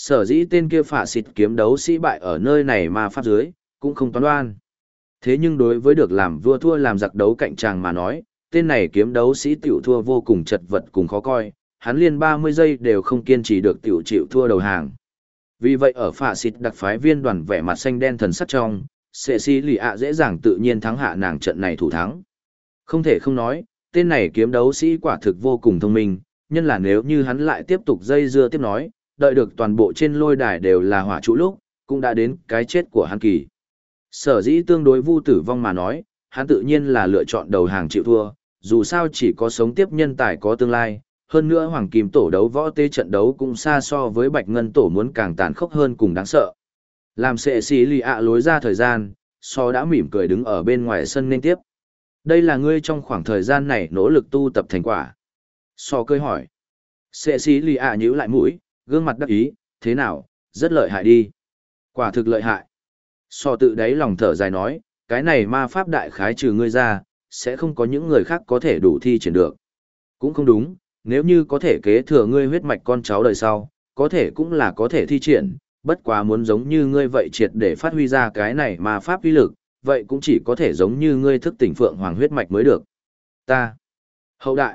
Sở dĩ tên kia phả xịt kiếm đấu sĩ bại ở nơi này ma pháp dưới, cũng không toán đoan. Thế nhưng đối với được làm vua thua làm giặc đấu cạnh chàng mà nói, tên này kiếm đấu sĩ tiểu thua vô cùng chật vật cùng khó coi, hắn liền 30 giây đều không kiên trì được tiểu chịu thua đầu hàng. Vì vậy ở phả xịt đặc phái viên đoàn vẻ mặt xanh đen thần sắc trong, Cecilia dễ dàng tự nhiên thắng hạ nàng trận này thủ thắng. Không thể không nói, tên này kiếm đấu sĩ quả thực vô cùng thông minh, nhân là nếu như hắn lại tiếp tục dây dưa tiếp nói, đợi được toàn bộ trên lôi đài đều là hỏa trụ lúc, cũng đã đến cái chết của hắn kỳ. Sở dĩ tương đối vu tử vong mà nói, hắn tự nhiên là lựa chọn đầu hàng chịu thua, dù sao chỉ có sống tiếp nhân tài có tương lai, hơn nữa hoàng kim tổ đấu võ tê trận đấu cũng xa so với bạch ngân tổ muốn càng tàn khốc hơn cùng đáng sợ. Làm Cecilia lối ra thời gian, So đã mỉm cười đứng ở bên ngoài sân nên tiếp. Đây là ngươi trong khoảng thời gian này nỗ lực tu tập thành quả. So cười hỏi. Cecilia nhíu lại mũi, gương mặt đắc ý, thế nào, rất lợi hại đi. Quả thực lợi hại. So tự đáy lòng thở dài nói, cái này ma pháp đại khái trừ ngươi ra, sẽ không có những người khác có thể đủ thi triển được. Cũng không đúng, nếu như có thể kế thừa ngươi huyết mạch con cháu đời sau, có thể cũng là có thể thi triển, bất quá muốn giống như ngươi vậy triệt để phát huy ra cái này ma pháp uy lực, vậy cũng chỉ có thể giống như ngươi thức tỉnh phượng hoàng huyết mạch mới được. Ta. Hậu đại.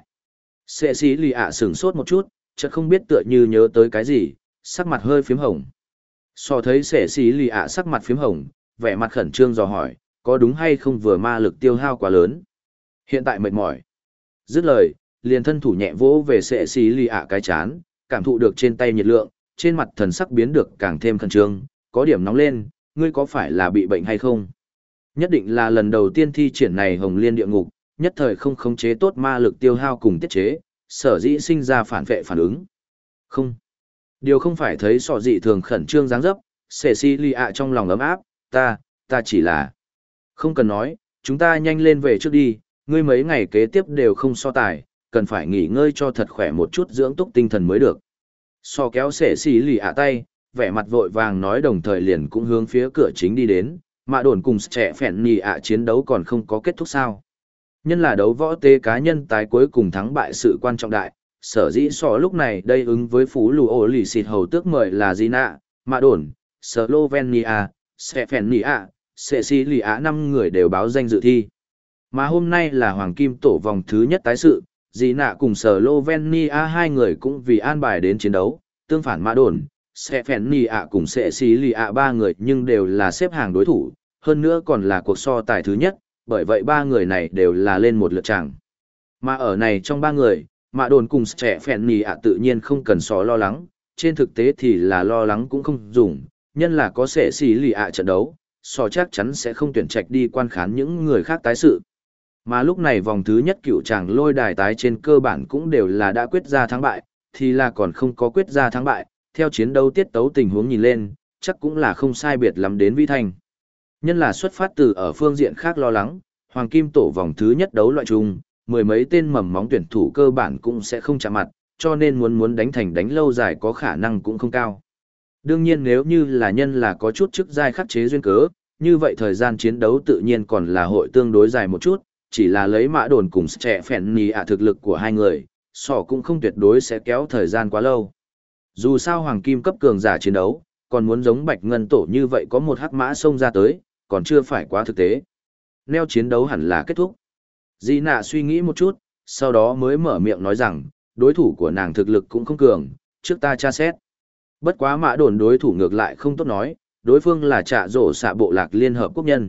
Cecilia sửng sốt một chút, chợt không biết tựa như nhớ tới cái gì, sắc mặt hơi phím hồng. So thấy Cecilia sắc mặt phím hồng, vẻ mặt khẩn trương dò hỏi, có đúng hay không vừa ma lực tiêu hao quá lớn? Hiện tại mệt mỏi. Dứt lời, liền thân thủ nhẹ vỗ về Cecilia cái chán, cảm thụ được trên tay nhiệt lượng, trên mặt thần sắc biến được càng thêm khẩn trương, có điểm nóng lên, ngươi có phải là bị bệnh hay không? Nhất định là lần đầu tiên thi triển này Hồng Liên địa ngục, nhất thời không khống chế tốt ma lực tiêu hao cùng tiết chế, sở dĩ sinh ra phản vệ phản ứng. Không. Điều không phải thấy sọ dị thường khẩn trương dáng dấp, Cecilia trong lòng ấm áp, ta chỉ là... Không cần nói, chúng ta nhanh lên về trước đi, ngươi mấy ngày kế tiếp đều không so tài, cần phải nghỉ ngơi cho thật khỏe một chút dưỡng túc tinh thần mới được. So kéo Cecilia tay, vẻ mặt vội vàng nói đồng thời liền cũng hướng phía cửa chính đi đến, mà đồn cùng trẻ phèn nhì chiến đấu còn không có kết thúc sao. Nhân là đấu võ tế cá nhân tái cuối cùng thắng bại sự quan trọng đại, sở dĩ so lúc này đây ứng với phú lù ổ lì xịt hầu tước mời là Gina, mà đồn, Slovenia, Stefania, Cecilia 5 người đều báo danh dự thi. Mà hôm nay là hoàng kim tổ vòng thứ nhất tái sự, Gina cùng Slovenia 2 người cũng vì an bài đến chiến đấu, tương phản mà đồn, Stefania cùng Cecilia 3 người nhưng đều là xếp hàng đối thủ, hơn nữa còn là cuộc so tài thứ nhất, bởi vậy 3 người này đều là lên một lượt chàng. Mà ở này trong 3 người, Mạ Đồn cùng trẻ phèn nì tự nhiên không cần so lo lắng, trên thực tế thì là lo lắng cũng không dùng, nhân là có sẽ xì lì trận đấu, so chắc chắn sẽ không tuyển trạch đi quan khán những người khác tái sự. Mà lúc này vòng thứ nhất cựu chàng lôi đài tái trên cơ bản cũng đều là đã quyết ra thắng bại, thì là còn không có quyết ra thắng bại, theo chiến đấu tiết tấu tình huống nhìn lên, chắc cũng là không sai biệt lắm đến vi thành. Nhân là xuất phát từ ở phương diện khác lo lắng, hoàng kim tổ vòng thứ nhất đấu loại chung, mười mấy tên mầm móng tuyển thủ cơ bản cũng sẽ không chạm mặt, cho nên muốn đánh thành đánh lâu dài có khả năng cũng không cao. Đương nhiên nếu như là nhân là có chút chức giai khắc chế duyên cớ, như vậy thời gian chiến đấu tự nhiên còn là hội tương đối dài một chút, chỉ là lấy Mã Đồn cùng trẻ phèn nì thực lực của hai người, sỏ cũng không tuyệt đối sẽ kéo thời gian quá lâu. Dù sao hoàng kim cấp cường giả chiến đấu, còn muốn giống bạch ngân tổ như vậy có một hắc mã xông ra tới, còn chưa phải quá thực tế. Neo chiến đấu hẳn là kết thúc. Di nạ suy nghĩ một chút, sau đó mới mở miệng nói rằng, đối thủ của nàng thực lực cũng không cường, trước ta tra xét. Bất quá Mã Đồn đối thủ ngược lại không tốt nói, đối phương là Trạ Rổ Xạ Bộ Lạc Liên Hợp Quốc nhân.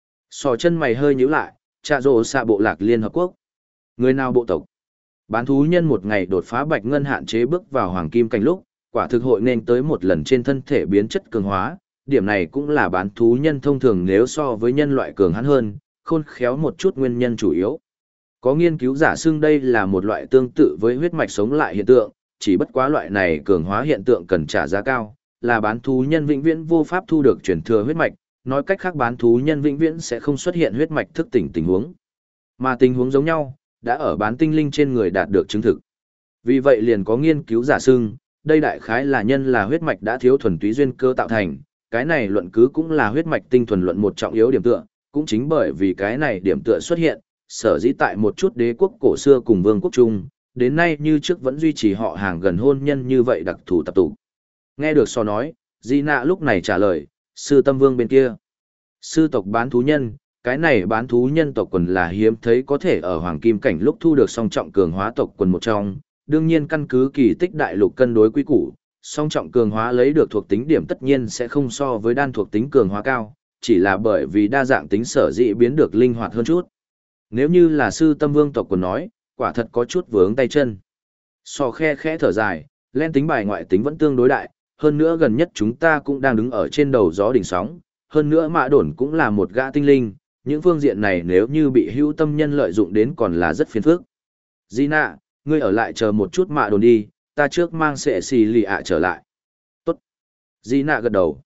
Sò chân mày hơi nhíu lại, Trạ Rổ Xạ Bộ Lạc Liên Hợp Quốc. Người nào bộ tộc? Bán thú nhân một ngày đột phá bạch ngân hạn chế bước vào hoàng kim cảnh lúc, quả thực hội nên tới một lần trên thân thể biến chất cường hóa, điểm này cũng là bán thú nhân thông thường nếu so với nhân loại cường hãn hơn, khôn khéo một chút nguyên nhân chủ yếu. Có nghiên cứu giả xưng đây là một loại tương tự với huyết mạch sống lại hiện tượng, chỉ bất quá loại này cường hóa hiện tượng cần trả giá cao, là bán thú nhân vĩnh viễn vô pháp thu được truyền thừa huyết mạch, nói cách khác bán thú nhân vĩnh viễn sẽ không xuất hiện huyết mạch thức tỉnh tình huống. Mà tình huống giống nhau, đã ở bán tinh linh trên người đạt được chứng thực. Vì vậy liền có nghiên cứu giả xưng, đây đại khái là nhân là huyết mạch đã thiếu thuần túy duyên cơ tạo thành, cái này luận cứ cũng là huyết mạch tinh thuần luận một trọng yếu điểm tựa, cũng chính bởi vì cái này điểm tựa xuất hiện, sở dĩ tại một chút đế quốc cổ xưa cùng vương quốc chung, đến nay như trước vẫn duy trì họ hàng gần hôn nhân như vậy đặc thù tập tục. Nghe được sò nói, Di Nạ lúc này trả lời, sư tâm vương bên kia. Sư tộc bán thú nhân, cái này bán thú nhân tộc quần là hiếm thấy có thể ở hoàng kim cảnh lúc thu được song trọng cường hóa tộc quần một trong, đương nhiên căn cứ kỳ tích đại lục cân đối quy củ, song trọng cường hóa lấy được thuộc tính điểm tất nhiên sẽ không so với đan thuộc tính cường hóa cao, chỉ là bởi vì đa dạng tính sở dĩ biến được linh hoạt hơn chút. Nếu như là sư tâm vương tộc quần nói, quả thật có chút vướng tay chân. Sò khe khẽ thở dài, len tính bài ngoại tính vẫn tương đối đại, hơn nữa gần nhất chúng ta cũng đang đứng ở trên đầu gió đỉnh sóng, hơn nữa mạ đồn cũng là một gã tinh linh, những phương diện này nếu như bị hữu tâm nhân lợi dụng đến còn là rất phiền phức. Gina, ngươi ở lại chờ một chút mạ đồn đi, ta trước mang sệ xì lì ạ trở lại. Tốt. Gina gật đầu.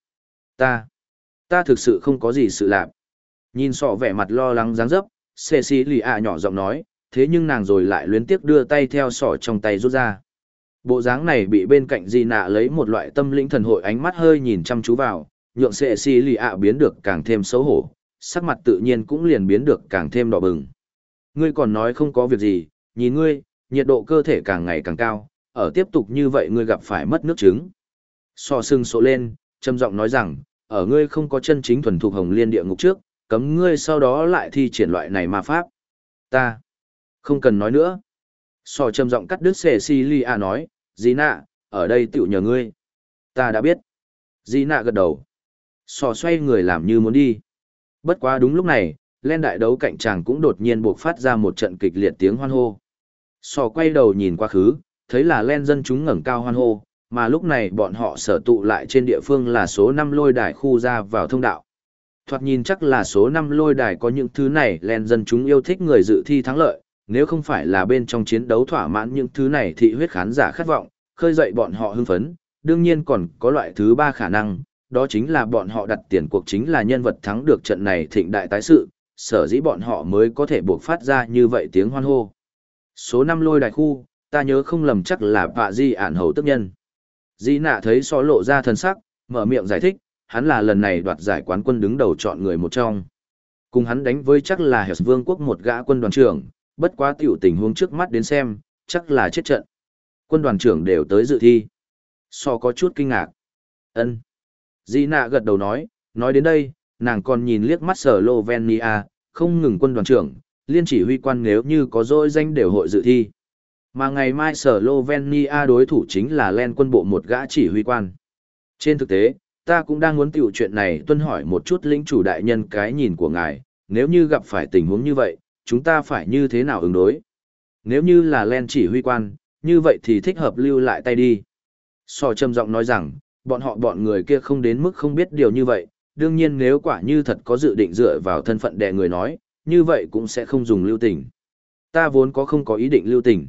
Ta thực sự không có gì sự làm. Nhìn sọ vẻ mặt lo lắng dáng dấp, sệ xì lì ạ nhỏ giọng nói, thế nhưng nàng rồi lại luyến tiếc đưa tay theo sọ trong tay rút ra. Bộ dáng này bị bên cạnh Gina lấy một loại tâm linh thần hội ánh mắt hơi nhìn chăm chú vào, nhượng sệ xì lì ạ biến được càng thêm xấu hổ, sắc mặt tự nhiên cũng liền biến được càng thêm đỏ bừng. Ngươi còn nói không có việc gì, nhìn ngươi, nhiệt độ cơ thể càng ngày càng cao, ở tiếp tục như vậy ngươi gặp phải mất nước trứng. So sưng sộ lên, trầm giọng nói rằng, ở ngươi không có chân chính thuần thục hồng liên địa ngục trước, cấm ngươi sau đó lại thi triển loại này ma pháp. Ta không cần nói nữa. So trầm giọng cắt đứt Cecilia nói, Gina, ở đây tựu nhờ ngươi. Ta đã biết. Gina gật đầu. So xoay người làm như muốn đi. Bất quá đúng lúc này, Len đại đấu cạnh chàng cũng đột nhiên buộc phát ra một trận kịch liệt tiếng hoan hô. Sò quay đầu nhìn qua khứ, thấy là Len dân chúng ngẩng cao hoan hô, mà lúc này bọn họ sở tụ lại trên địa phương là số 5 lôi đài khu ra vào thông đạo. Thoạt nhìn chắc là số 5 lôi đài có những thứ này Len dân chúng yêu thích người dự thi thắng lợi, nếu không phải là bên trong chiến đấu thỏa mãn những thứ này thị huyết khán giả khát vọng, khơi dậy bọn họ hưng phấn, đương nhiên còn có loại thứ ba khả năng, đó chính là bọn họ đặt tiền cuộc chính là nhân vật thắng được trận này thịnh đại tái sự, sở dĩ bọn họ mới có thể buộc phát ra như vậy tiếng hoan hô. Số 5 lôi đài khu, ta nhớ không lầm chắc là Bạ Di ản hầu tức nhân. Di nạ thấy so lộ ra thần sắc, mở miệng giải thích, hắn là lần này đoạt giải quán quân đứng đầu chọn người một trong. Cùng hắn đánh với chắc là Hẻo Vương quốc một gã quân đoàn trưởng, bất quá tiểu tình huống trước mắt đến xem, chắc là chết trận. Quân đoàn trưởng đều tới dự thi. So có chút kinh ngạc. Ân. Di nạ gật đầu nói đến đây, nàng còn nhìn liếc mắt Slovenia, không ngừng quân đoàn trưởng, liên chỉ huy quan nếu như có dỗi danh đều hội dự thi. Mà ngày mai Slovenia đối thủ chính là Len quân bộ một gã chỉ huy quan. Trên thực tế, ta cũng đang muốn tiểu chuyện này tuân hỏi một chút lĩnh chủ đại nhân cái nhìn của ngài, nếu như gặp phải tình huống như vậy, chúng ta phải như thế nào ứng đối? Nếu như là Len chỉ huy quan, như vậy thì thích hợp lưu lại tay đi. So trầm giọng nói rằng, bọn người kia không đến mức không biết điều như vậy, đương nhiên nếu quả như thật có dự định dựa vào thân phận đè người nói, như vậy cũng sẽ không dùng lưu tình. Ta vốn không có ý định lưu tình.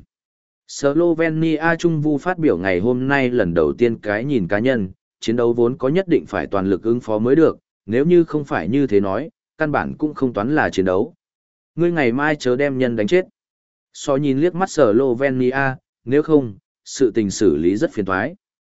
Slovenia Trung Vu phát biểu ngày hôm nay lần đầu tiên cái nhìn cá nhân, chiến đấu vốn có nhất định phải toàn lực ứng phó mới được, nếu như không phải như thế nói, căn bản cũng không toán là chiến đấu. Ngươi ngày mai chớ đem nhân đánh chết. So nhìn liếc mắt Slovenia, nếu không, sự tình xử lý rất phiền toái.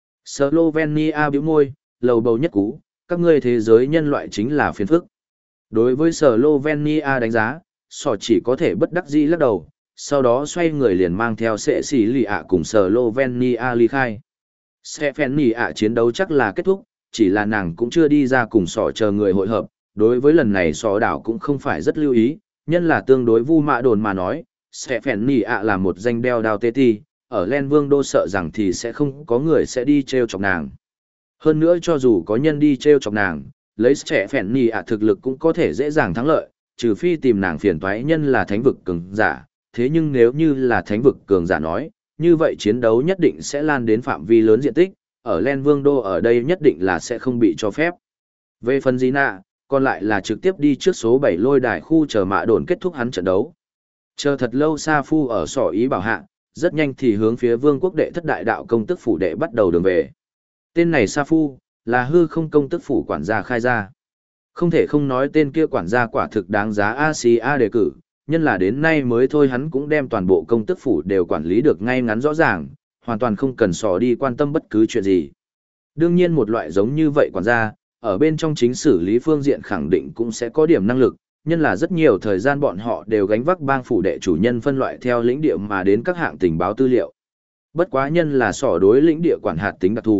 Slovenia bĩu môi, lầu bầu nhất cú, các ngươi thế giới nhân loại chính là phiền phức. Đối với Slovenia đánh giá, sò chỉ có thể bất đắc dĩ lắc đầu, sau đó xoay người liền mang theo sệ xỉ lì ạ cùng Slovenia ly khai. Slovenia chiến đấu chắc là kết thúc, chỉ là nàng cũng chưa đi ra cùng sò chờ người hội hợp, đối với lần này sò đảo cũng không phải rất lưu ý, nhân là tương đối vu mạ đồn mà nói, Slovenia là một danh đeo đao tê ti, ở Len Vương đô sợ rằng thì sẽ không có người sẽ đi treo chọc nàng. Hơn nữa cho dù có nhân đi treo chọc nàng, lấy trẻ phèn nì thực lực cũng có thể dễ dàng thắng lợi, trừ phi tìm nàng phiền toái nhân là thánh vực cường giả, thế nhưng nếu như là thánh vực cường giả nói, như vậy chiến đấu nhất định sẽ lan đến phạm vi lớn diện tích, ở Len Vương đô ở đây nhất định là sẽ không bị cho phép. Về phần Gina, còn lại là trực tiếp đi trước số 7 lôi đài khu chờ mạ đồn kết thúc hắn trận đấu. Chờ thật lâu Sa Phu ở sỏ ý bảo hạ, rất nhanh thì hướng phía vương quốc đệ thất đại đạo công tức phủ đệ bắt đầu đường về. Tên này Sa Phu, là hư không công tức phủ quản gia khai ra. Không thể không nói tên kia quản gia quả thực đáng giá Asia đề cử, nhân là đến nay mới thôi hắn cũng đem toàn bộ công tức phủ đều quản lý được ngay ngắn rõ ràng, hoàn toàn không cần sò đi quan tâm bất cứ chuyện gì. Đương nhiên một loại giống như vậy quản gia, ở bên trong chính xử lý phương diện khẳng định cũng sẽ có điểm năng lực, nhân là rất nhiều thời gian bọn họ đều gánh vác bang phủ đệ chủ nhân phân loại theo lĩnh địa mà đến các hạng tình báo tư liệu. Bất quá nhân là sỏ đối lĩnh địa quản hạt tính đặc thù,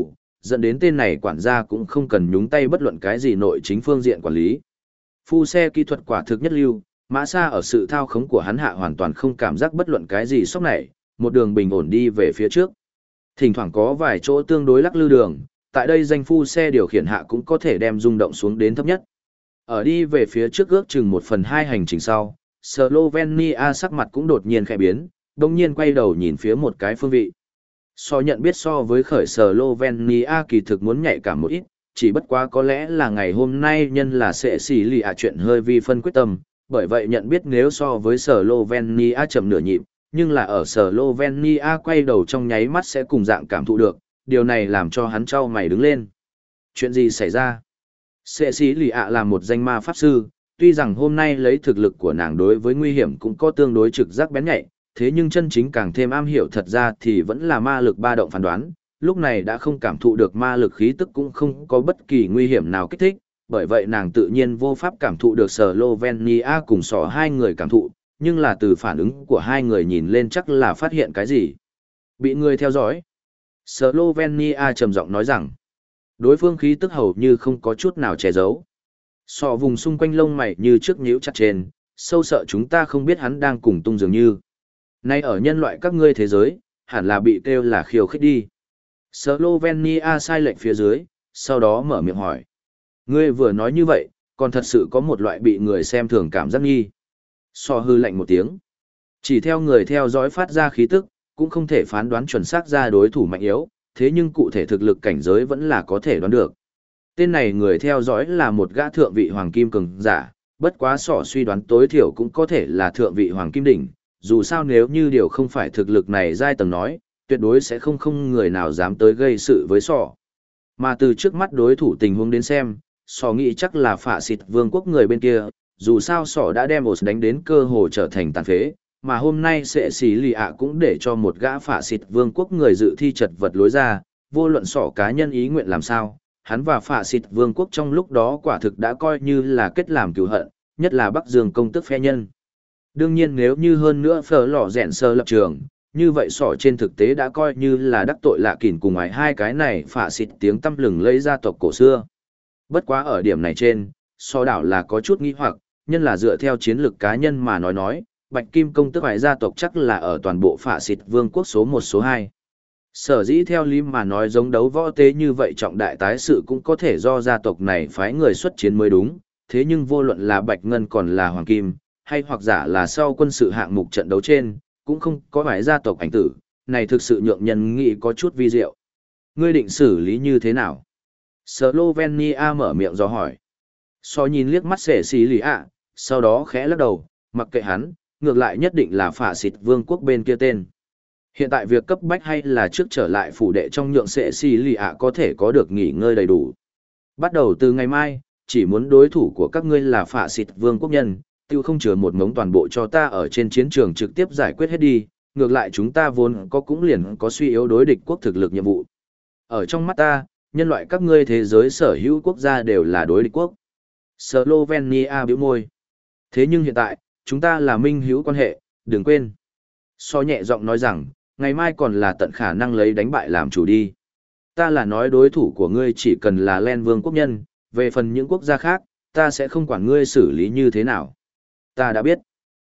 dẫn đến tên này quản gia cũng không cần nhúng tay bất luận cái gì nội chính phương diện quản lý. Phu xe kỹ thuật quả thực nhất lưu, Mã Sa ở sự thao khống của hắn hạ hoàn toàn không cảm giác bất luận cái gì sốc nảy, một đường bình ổn đi về phía trước. Thỉnh thoảng có vài chỗ tương đối lắc lư đường, tại đây danh phu xe điều khiển hạ cũng có thể đem rung động xuống đến thấp nhất. Ở đi về phía trước ước chừng 1/2 hành trình sau, Slovenia sắc mặt cũng đột nhiên khẽ biến, đồng nhiên quay đầu nhìn phía một cái phương vị. Nhận biết so với khởi Slovenia kỳ thực muốn nhạy cảm một ít, chỉ bất quá có lẽ là ngày hôm nay nhân là sẽ xỉ lì chuyện hơi vi phân quyết tâm, bởi vậy nhận biết nếu so với Slovenia chậm nửa nhịp, nhưng là ở Slovenia quay đầu trong nháy mắt sẽ cùng dạng cảm thụ được, điều này làm cho hắn trao mày đứng lên. Chuyện gì xảy ra? Sẽ xỉ lì là một danh ma pháp sư, tuy rằng hôm nay lấy thực lực của nàng đối với nguy hiểm cũng có tương đối trực giác bén nhạy, thế nhưng chân chính càng thêm am hiểu thật ra thì vẫn là ma lực ba động phán đoán, lúc này đã không cảm thụ được ma lực khí tức cũng không có bất kỳ nguy hiểm nào kích thích, bởi vậy nàng tự nhiên vô pháp cảm thụ được Slovenia cùng hai người cảm thụ, nhưng là từ phản ứng của hai người nhìn lên chắc là phát hiện cái gì. Bị người theo dõi. Slovenia trầm giọng nói rằng, đối phương khí tức hầu như không có chút nào che giấu. Vùng xung quanh lông mày như trước nhíu chặt trên, sâu sợ chúng ta không biết hắn đang cùng tung dường như. Nay ở nhân loại các ngươi thế giới, hẳn là bị kêu là khiêu khích đi. Slovenia sai lệch phía dưới, sau đó mở miệng hỏi. Ngươi vừa nói như vậy, còn thật sự có một loại bị người xem thường cảm giác nghi. Hư lạnh một tiếng. Chỉ theo người theo dõi phát ra khí tức, cũng không thể phán đoán chuẩn xác ra đối thủ mạnh yếu, thế nhưng cụ thể thực lực cảnh giới vẫn là có thể đoán được. Tên này người theo dõi là một gã thượng vị hoàng kim cường giả, bất quá suy đoán tối thiểu cũng có thể là thượng vị hoàng kim đỉnh, dù sao nếu như điều không phải thực lực này giai tầng nói, tuyệt đối sẽ không người nào dám tới gây sự với Mà từ trước mắt đối thủ tình huống đến xem, nghĩ chắc là phạ xịt vương quốc người bên kia, dù sao đã đem ổ đánh đến cơ hồ trở thành tàn phế, mà hôm nay sẽ xỉ lì cũng để cho một gã phạ xịt vương quốc người dự thi chật vật lối ra, vô luận cá nhân ý nguyện làm sao, hắn và phạ xịt vương quốc trong lúc đó quả thực đã coi như là kết làm cừu hận, nhất là Bắc Dương công tức phe nhân. Đương nhiên nếu như hơn nữa phở lò rèn sơ lập trường, như vậy trên thực tế đã coi như là đắc tội lạ kỉn cùng ngoài hai cái này phạ xịt tiếng tăm lừng lấy gia tộc cổ xưa. Bất quá ở điểm này trên, đảo là có chút nghi hoặc, nhân là dựa theo chiến lược cá nhân mà nói, Bạch Kim công tức phải gia tộc chắc là ở toàn bộ phạ xịt vương quốc số 1 số 2. Sở dĩ theo lý mà nói giống đấu võ tế như vậy trọng đại tái sự cũng có thể do gia tộc này phái người xuất chiến mới đúng, thế nhưng vô luận là Bạch Ngân còn là Hoàng Kim, hay hoặc giả là sau quân sự hạng mục trận đấu trên, cũng không có phải gia tộc ảnh tử, này thực sự nhượng nhân nghĩ có chút vi diệu. Ngươi định xử lý như thế nào? Slovenia mở miệng do hỏi. Nhìn liếc mắt Sẻ xì lì sau đó khẽ lắc đầu, mặc kệ hắn, ngược lại nhất định là phạ xịt vương quốc bên kia tên. Hiện tại việc cấp bách hay là trước trở lại phủ đệ trong nhượng Sẻ xì lì có thể có được nghỉ ngơi đầy đủ. Bắt đầu từ ngày mai, chỉ muốn đối thủ của các ngươi là phạ xịt vương quốc nhân, tiêu không chừa một mống toàn bộ cho ta ở trên chiến trường trực tiếp giải quyết hết đi, ngược lại chúng ta vốn có cũng liền có suy yếu đối địch quốc thực lực nhiệm vụ. Ở trong mắt ta, nhân loại các ngươi thế giới sở hữu quốc gia đều là đối địch quốc. Slovenia bĩu môi. Thế nhưng hiện tại, chúng ta là minh hữu quan hệ, đừng quên. Nhẹ giọng nói rằng, ngày mai còn là tận khả năng lấy đánh bại làm chủ đi. Ta là nói đối thủ của ngươi chỉ cần là Len Vương quốc nhân, về phần những quốc gia khác, ta sẽ không quản ngươi xử lý như thế nào. Ta đã biết.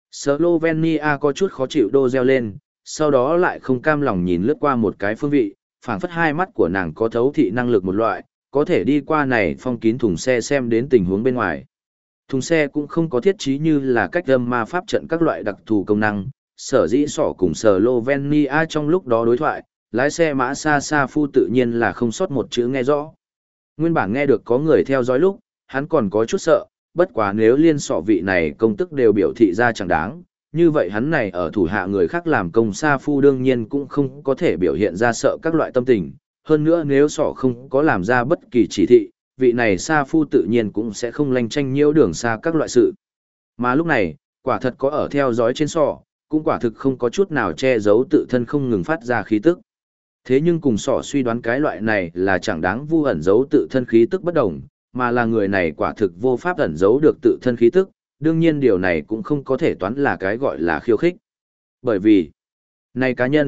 Slovenia có chút khó chịu đô reo lên, sau đó lại không cam lòng nhìn lướt qua một cái phương vị, phảng phất hai mắt của nàng có thấu thị năng lực một loại, có thể đi qua này phong kín thùng xe xem đến tình huống bên ngoài. Thùng xe cũng không có thiết trí như là cách âm ma pháp trận các loại đặc thù công năng, sở dĩ cùng Slovenia trong lúc đó đối thoại, lái xe Mã Sa Phu tự nhiên là không sót một chữ nghe rõ. Nguyên bản nghe được có người theo dõi lúc, hắn còn có chút sợ, bất quá nếu liên vị này công tức đều biểu thị ra chẳng đáng, như vậy hắn này ở thủ hạ người khác làm công Sa Phu đương nhiên cũng không có thể biểu hiện ra sợ các loại tâm tình, hơn nữa nếu không có làm ra bất kỳ chỉ thị, vị này Sa Phu tự nhiên cũng sẽ không lanh tranh nhiễu đường xa các loại sự. Mà lúc này, quả thật có ở theo dõi trên cũng quả thực không có chút nào che giấu tự thân không ngừng phát ra khí tức. Thế nhưng cùng suy đoán cái loại này là chẳng đáng vu ẩn giấu tự thân khí tức bất đồng, mà là người này quả thực vô pháp ẩn giấu được tự thân khí tức, đương nhiên điều này cũng không có thể toán là cái gọi là khiêu khích. Bởi vì, này cá nhân,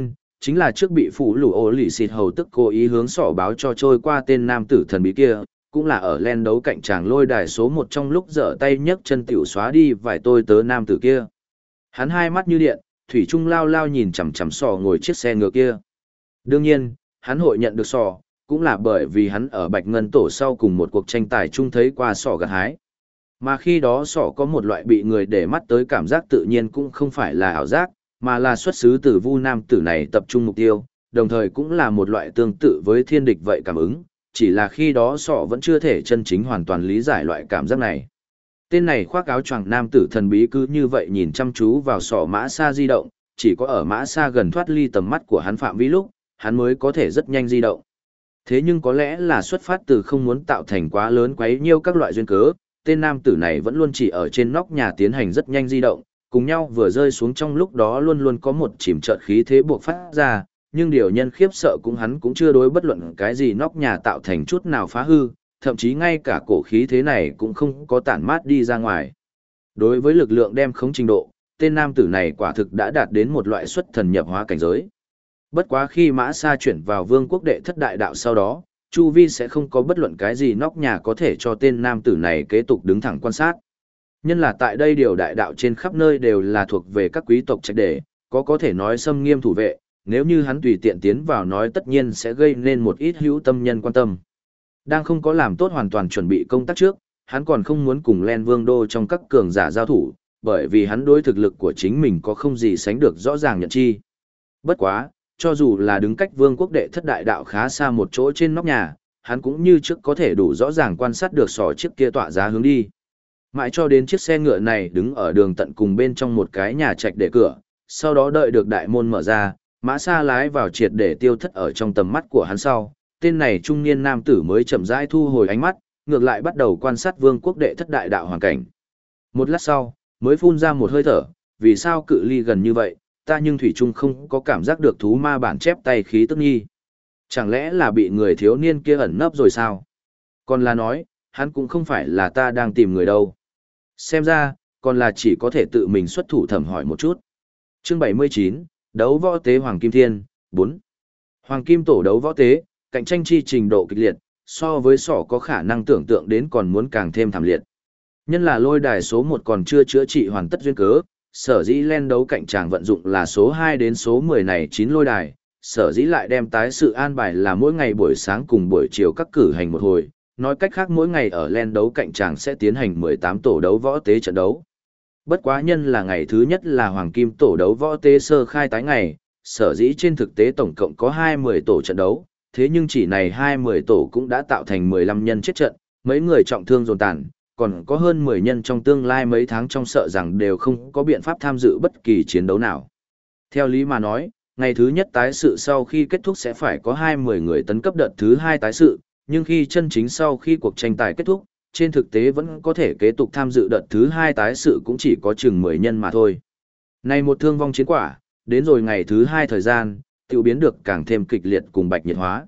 Chính là trước bị phụ lũ ổ lì xịt hầu tức cố ý hướng sỏ báo cho trôi qua tên nam tử thần bí kia, cũng là ở len đấu cạnh tràng lôi đài số 1 trong lúc dở tay nhấc chân tiểu xóa đi vài tôi tớ nam tử kia. Hắn hai mắt như điện, thủy trung lao lao nhìn chằm chằm sỏ ngồi chiếc xe ngựa kia. Đương nhiên, hắn hội nhận được sỏ, cũng là bởi vì hắn ở Bạch Ngân Tổ sau cùng một cuộc tranh tài chung thấy qua sỏ gặt hái. Mà khi đó sỏ có một loại bị người để mắt tới cảm giác tự nhiên cũng không phải là ảo giác, mà là xuất xứ từ vu nam tử này tập trung mục tiêu, đồng thời cũng là một loại tương tự với thiên địch vậy cảm ứng, chỉ là khi đó sọ vẫn chưa thể chân chính hoàn toàn lý giải loại cảm giác này. Tên này khoác áo choàng nam tử thần bí cứ như vậy nhìn chăm chú vào sọ mã xa di động, chỉ có ở mã xa gần thoát ly tầm mắt của hắn phạm vi lúc, hắn mới có thể rất nhanh di động. Thế nhưng có lẽ là xuất phát từ không muốn tạo thành quá lớn quấy nhiêu các loại duyên cớ, tên nam tử này vẫn luôn chỉ ở trên nóc nhà tiến hành rất nhanh di động, cùng nhau vừa rơi xuống trong lúc đó luôn luôn có một chìm chợt khí thế buộc phát ra, nhưng điều nhân khiếp sợ cũng hắn cũng chưa đối bất luận cái gì nóc nhà tạo thành chút nào phá hư, thậm chí ngay cả cổ khí thế này cũng không có tản mát đi ra ngoài. Đối với lực lượng đem khống trình độ, tên nam tử này quả thực đã đạt đến một loại xuất thần nhập hóa cảnh giới. Bất quá khi Mã Sa chuyển vào vương quốc đệ thất đại đạo sau đó, chu vi sẽ không có bất luận cái gì nóc nhà có thể cho tên nam tử này kế tục đứng thẳng quan sát. Nhân là tại đây điều đại đạo trên khắp nơi đều là thuộc về các quý tộc trạch đề, có thể nói xâm nghiêm thủ vệ, nếu như hắn tùy tiện tiến vào nói tất nhiên sẽ gây nên một ít hữu tâm nhân quan tâm. Đang không có làm tốt hoàn toàn chuẩn bị công tác trước, hắn còn không muốn cùng Len Vương Đô trong các cường giả giao thủ, bởi vì hắn đối thực lực của chính mình có không gì sánh được rõ ràng nhận chi. Bất quá, cho dù là đứng cách vương quốc đệ thất đại đạo khá xa một chỗ trên nóc nhà, hắn cũng như trước có thể đủ rõ ràng quan sát được sỏ chiếc kia tọa giá hướng đi. Mãi cho đến chiếc xe ngựa này đứng ở đường tận cùng bên trong một cái nhà trạch để cửa, sau đó đợi được đại môn mở ra, Mã Sa lái vào triệt để tiêu thất ở trong tầm mắt của hắn sau, tên này trung niên nam tử mới chậm rãi thu hồi ánh mắt, ngược lại bắt đầu quan sát vương quốc đệ thất đại đạo hoàn cảnh. Một lát sau, mới phun ra một hơi thở, vì sao cự ly gần như vậy, ta nhưng thủy chung không có cảm giác được thú ma bản chép tay khí tức nghi. Chẳng lẽ là bị người thiếu niên kia ẩn nấp rồi sao? Còn là nói, hắn cũng không phải là ta đang tìm người đâu. Xem ra, còn là chỉ có thể tự mình xuất thủ thẩm hỏi một chút. Chương 79, đấu võ tế Hoàng Kim Thiên, 4. Hoàng Kim tổ đấu võ tế, cạnh tranh chi trình độ kịch liệt, so với sỏ có khả năng tưởng tượng đến còn muốn càng thêm thảm liệt. Nhân là lôi đài số 1 còn chưa chữa trị hoàn tất duyên cớ, sở dĩ len đấu cạnh tràng vận dụng là số 2 đến số 10 này 9 lôi đài, sở dĩ lại đem tái sự an bài là mỗi ngày buổi sáng cùng buổi chiều các cử hành một hồi, nói cách khác mỗi ngày ở len đấu cạnh tràng sẽ tiến hành 18 tổ đấu võ tế trận đấu. Bất quá nhân là ngày thứ nhất là Hoàng Kim tổ đấu võ tế sơ khai tái ngày, sở dĩ trên thực tế tổng cộng có 20 tổ trận đấu, thế nhưng chỉ này 20 tổ cũng đã tạo thành 15 nhân chết trận, mấy người trọng thương dồn tàn, còn có hơn 10 nhân trong tương lai mấy tháng trong sợ rằng đều không có biện pháp tham dự bất kỳ chiến đấu nào. Theo lý mà nói, ngày thứ nhất tái sự sau khi kết thúc sẽ phải có 20 người tấn cấp đợt thứ 2 tái sự, nhưng khi chân chính sau khi cuộc tranh tài kết thúc, trên thực tế vẫn có thể kế tục tham dự đợt thứ 2 tái sự cũng chỉ có chừng 10 nhân mà thôi. Này một thương vong chiến quả, đến rồi ngày thứ 2 thời gian, tiểu biến được càng thêm kịch liệt cùng bạch nhiệt hóa.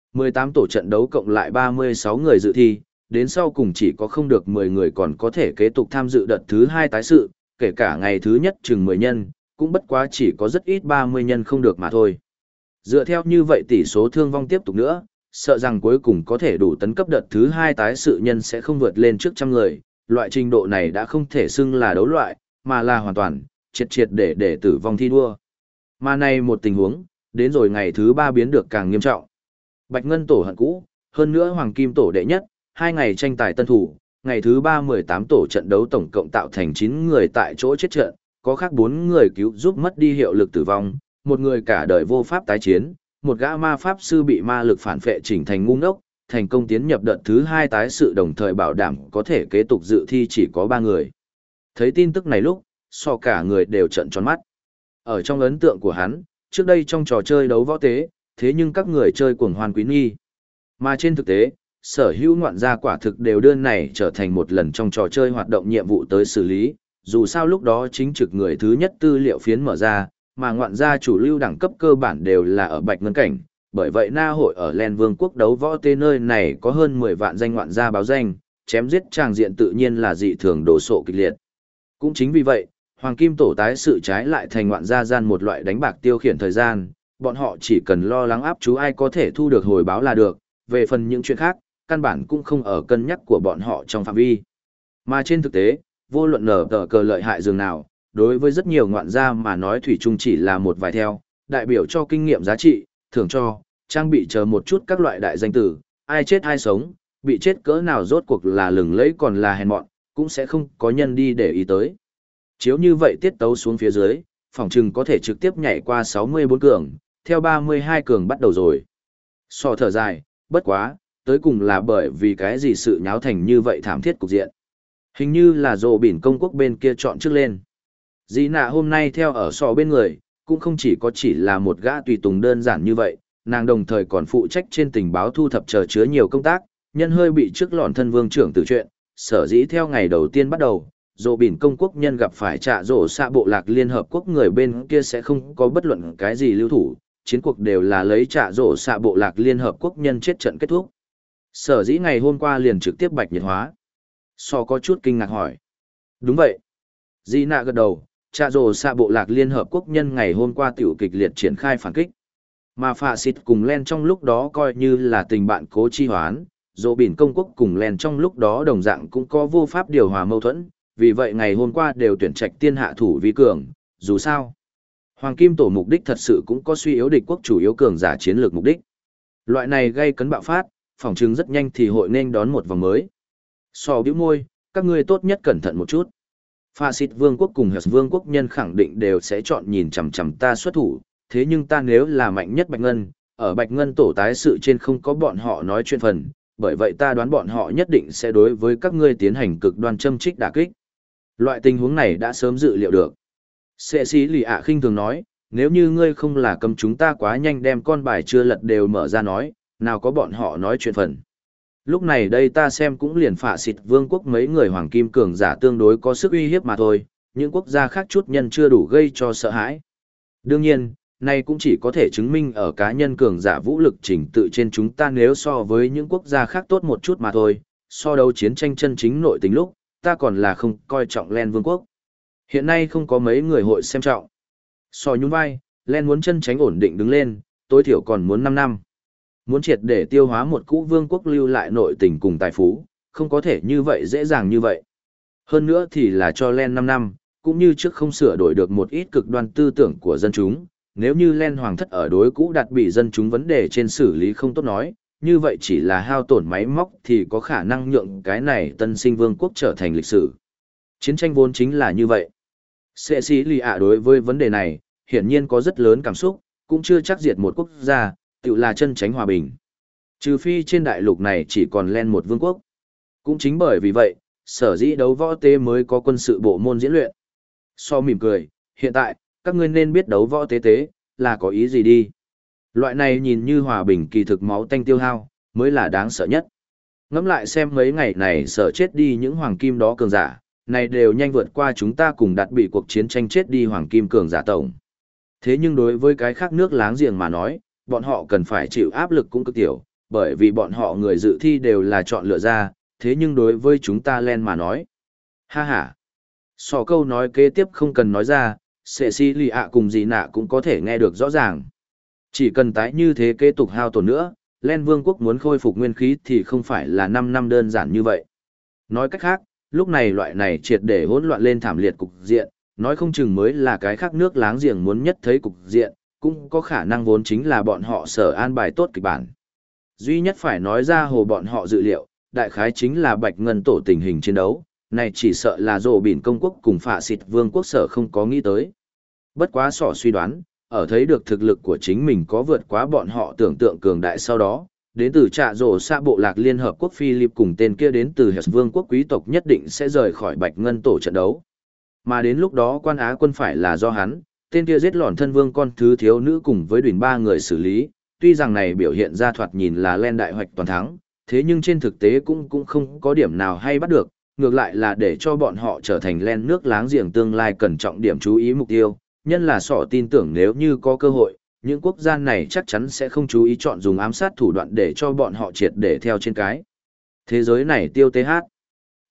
18 tổ trận đấu cộng lại 36 người dự thi, đến sau cùng chỉ có không được 10 người còn có thể kế tục tham dự đợt thứ 2 tái sự, kể cả ngày thứ nhất chừng 10 nhân, cũng bất quá chỉ có rất ít 30 nhân không được mà thôi. Dựa theo như vậy tỷ số thương vong tiếp tục nữa, sợ rằng cuối cùng có thể đủ tấn cấp đợt thứ 2 tái sự nhân sẽ không vượt lên trước trăm người, loại trình độ này đã không thể xưng là đấu loại, mà là hoàn toàn, triệt để tử vong thi đua. Mà này một tình huống, đến rồi ngày thứ 3 biến được càng nghiêm trọng. Bạch Ngân tổ hận cũ, hơn nữa Hoàng Kim tổ đệ nhất, 2 ngày tranh tài tân thủ, ngày thứ 3 18 tổ trận đấu tổng cộng tạo thành 9 người tại chỗ chết trận, có khác 4 người cứu giúp mất đi hiệu lực tử vong, một người cả đời vô pháp tái chiến, một gã ma pháp sư bị ma lực phản phệ chỉnh thành ngu ngốc, thành công tiến nhập đợt thứ 2 tái sự đồng thời bảo đảm có thể kế tục dự thi chỉ có 3 người. Thấy tin tức này lúc, so cả người đều trợn tròn mắt. Ở trong ấn tượng của hắn, trước đây trong trò chơi đấu võ tế, thế nhưng các người chơi cuồng hoan quý nghi. Mà trên thực tế, sở hữu ngoạn gia quả thực đều đưa này trở thành một lần trong trò chơi hoạt động nhiệm vụ tới xử lý, dù sao lúc đó chính trực người thứ nhất tư liệu phiến mở ra, mà ngoạn gia chủ lưu đẳng cấp cơ bản đều là ở Bạch Ngân cảnh, bởi vậy na hội ở Len Vương quốc đấu võ tế nơi này có hơn 10 vạn danh ngoạn gia báo danh, chém giết tràng diện tự nhiên là dị thường đồ sộ kịch liệt. Cũng chính vì vậy, Hoàng Kim tổ tái sự trái lại thành ngoạn gia gian một loại đánh bạc tiêu khiển thời gian, bọn họ chỉ cần lo lắng áp chú ai có thể thu được hồi báo là được, về phần những chuyện khác, căn bản cũng không ở cân nhắc của bọn họ trong phạm vi. Mà trên thực tế, vô luận nở tờ cờ lợi hại dường nào, đối với rất nhiều ngoạn gia mà nói thủy chung chỉ là một vài theo, đại biểu cho kinh nghiệm giá trị, thưởng cho, trang bị chờ một chút các loại đại danh tử, ai chết ai sống, bị chết cỡ nào rốt cuộc là lừng lẫy còn là hèn mọn, cũng sẽ không có nhân đi để ý tới. Chiếu như vậy tiết tấu xuống phía dưới, phòng trừng có thể trực tiếp nhảy qua 64 cường, theo 32 cường bắt đầu rồi. So thở dài, bất quá, tới cùng là bởi vì cái gì sự nháo thành như vậy thảm thiết cục diện. Hình như là Dỗ Bỉn công quốc bên kia chọn trước lên. Dĩ nạ hôm nay theo ở sò bên người, cũng không chỉ là một gã tùy tùng đơn giản như vậy, nàng đồng thời còn phụ trách trên tình báo thu thập chờ chứa nhiều công tác, nhân hơi bị trước lọn thân vương trưởng tử chuyện, sở dĩ theo ngày đầu tiên bắt đầu, Dỗ Bỉn công quốc nhân gặp phải trạ rổ xạ bộ lạc Liên Hợp Quốc người bên kia sẽ không có bất luận cái gì lưu thủ, chiến cuộc đều là lấy trạ rổ xạ bộ lạc Liên Hợp Quốc nhân chết trận kết thúc. Sở dĩ ngày hôm qua liền trực tiếp bạch nhiệt hóa. So có chút kinh ngạc hỏi. Đúng vậy. Di nạ gật đầu, trạ rổ xạ bộ lạc Liên Hợp Quốc nhân ngày hôm qua tiểu kịch liệt triển khai phản kích. Mà phạ xịt cùng Len trong lúc đó coi như là tình bạn cố chi hoán, Dỗ Bỉn công quốc cùng Len trong lúc đó đồng dạng cũng có vô pháp điều hòa mâu thuẫn, vì vậy ngày hôm qua đều tuyển trạch tiên hạ thủ vi cường, dù sao. Hoàng Kim Tổ mục đích thật sự cũng có suy yếu địch quốc chủ yếu cường giả chiến lược mục đích. Loại này gây cấn bạo phát, phỏng chừng rất nhanh thì hội nên đón một vòng mới. So bĩu môi, các ngươi tốt nhất cẩn thận một chút. Pha xịt vương quốc cùng Hợp vương quốc nhân khẳng định đều sẽ chọn nhìn chằm chằm ta xuất thủ, thế nhưng ta nếu là mạnh nhất Bạch Ngân, ở Bạch Ngân tổ tái sự trên không có bọn họ nói chuyện phần, bởi vậy ta đoán bọn họ nhất định sẽ đối với các ngươi tiến hành cực đoan châm trích đả kích. Loại tình huống này đã sớm dự liệu được. Sệ sĩ lì ạ khinh thường nói, nếu như ngươi không là cầm chúng ta quá nhanh đem con bài chưa lật đều mở ra nói, nào có bọn họ nói chuyện phần. Lúc này đây ta xem cũng liền phạ xịt vương quốc mấy người hoàng kim cường giả tương đối có sức uy hiếp mà thôi, những quốc gia khác chút nhân chưa đủ gây cho sợ hãi. Đương nhiên, này cũng chỉ có thể chứng minh ở cá nhân cường giả vũ lực trình tự trên chúng ta nếu so với những quốc gia khác tốt một chút mà thôi, so đấu chiến tranh chân chính nội tình lúc, ta còn là không coi trọng Len vương quốc. Hiện nay không có mấy người hội xem trọng. So nhún vai, Len muốn chân tránh ổn định đứng lên, tối thiểu còn muốn 5 năm. Muốn triệt để tiêu hóa một cũ vương quốc lưu lại nội tình cùng tài phú, không có thể như vậy dễ dàng như vậy. Hơn nữa thì là cho Len 5 năm, cũng như trước không sửa đổi được một ít cực đoan tư tưởng của dân chúng. Nếu như Len Hoàng thất ở đối cũ đặt bị dân chúng vấn đề trên xử lý không tốt nói, như vậy chỉ là hao tổn máy móc thì có khả năng nhượng cái này tân sinh vương quốc trở thành lịch sử. Chiến tranh vốn chính là như vậy. Sệ sĩ lì ạ đối với vấn đề này, hiển nhiên có rất lớn cảm xúc, cũng chưa chắc diệt một quốc gia, tự là chân tránh hòa bình. Trừ phi trên đại lục này chỉ còn Len một vương quốc. Cũng chính bởi vì vậy, sở dĩ đấu võ tế mới có quân sự bộ môn diễn luyện. So mỉm cười, hiện tại, các ngươi nên biết đấu võ tế tế, là có ý gì đi. Loại này nhìn như hòa bình kỳ thực máu tanh tiêu hao, mới là đáng sợ nhất. Ngẫm lại xem mấy ngày này sợ chết đi những hoàng kim đó cường giả, này đều nhanh vượt qua chúng ta cùng đặt bị cuộc chiến tranh chết đi hoàng kim cường giả tổng. Thế nhưng đối với cái khác nước láng giềng mà nói, bọn họ cần phải chịu áp lực cũng cực tiểu, bởi vì bọn họ người dự thi đều là chọn lựa ra, thế nhưng đối với chúng ta Len mà nói. Ha ha. So câu nói kế tiếp không cần nói ra, Cecilia cùng gì nạ cũng có thể nghe được rõ ràng. Chỉ cần tái như thế kế tục hao tổn nữa, Len Vương quốc muốn khôi phục nguyên khí thì không phải là 5 năm đơn giản như vậy. Nói cách khác, lúc này loại này triệt để hỗn loạn lên thảm liệt cục diện, nói không chừng mới là cái khác nước láng giềng muốn nhất thấy cục diện, cũng có khả năng vốn chính là bọn họ sở an bài tốt kịch bản. Duy nhất phải nói ra hồ bọn họ dự liệu, đại khái chính là Bạch Ngân tổ tình hình chiến đấu, này chỉ sợ là Dỗ Bỉn công quốc cùng phạ xịt vương quốc sở không có nghĩ tới. Bất quá sỏ suy đoán, ở thấy được thực lực của chính mình có vượt quá bọn họ tưởng tượng cường đại sau đó, đến từ trạ rổ xạ bộ lạc Liên Hợp Quốc Philip cùng tên kia đến từ Hess vương quốc quý tộc nhất định sẽ rời khỏi Bạch Ngân tổ trận đấu. Mà đến lúc đó quan Á quân phải là do hắn, tên kia giết lòn thân vương con thứ thiếu nữ cùng với đùn 3 người xử lý, tuy rằng này biểu hiện ra thoạt nhìn là Len đại hoạch toàn thắng, thế nhưng trên thực tế cũng không có điểm nào hay bắt được, ngược lại là để cho bọn họ trở thành Len nước láng giềng tương lai cần trọng điểm chú ý mục tiêu, nhân là sọ tin tưởng nếu như có cơ hội, những quốc gia này chắc chắn sẽ không chú ý chọn dùng ám sát thủ đoạn để cho bọn họ triệt để theo trên cái. Thế giới này tiêu TH. T.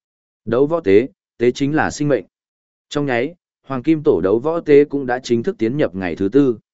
Đấu võ tế, tế chính là sinh mệnh. Trong nháy, Hoàng Kim tổ đấu võ tế cũng đã chính thức tiến nhập ngày thứ 4.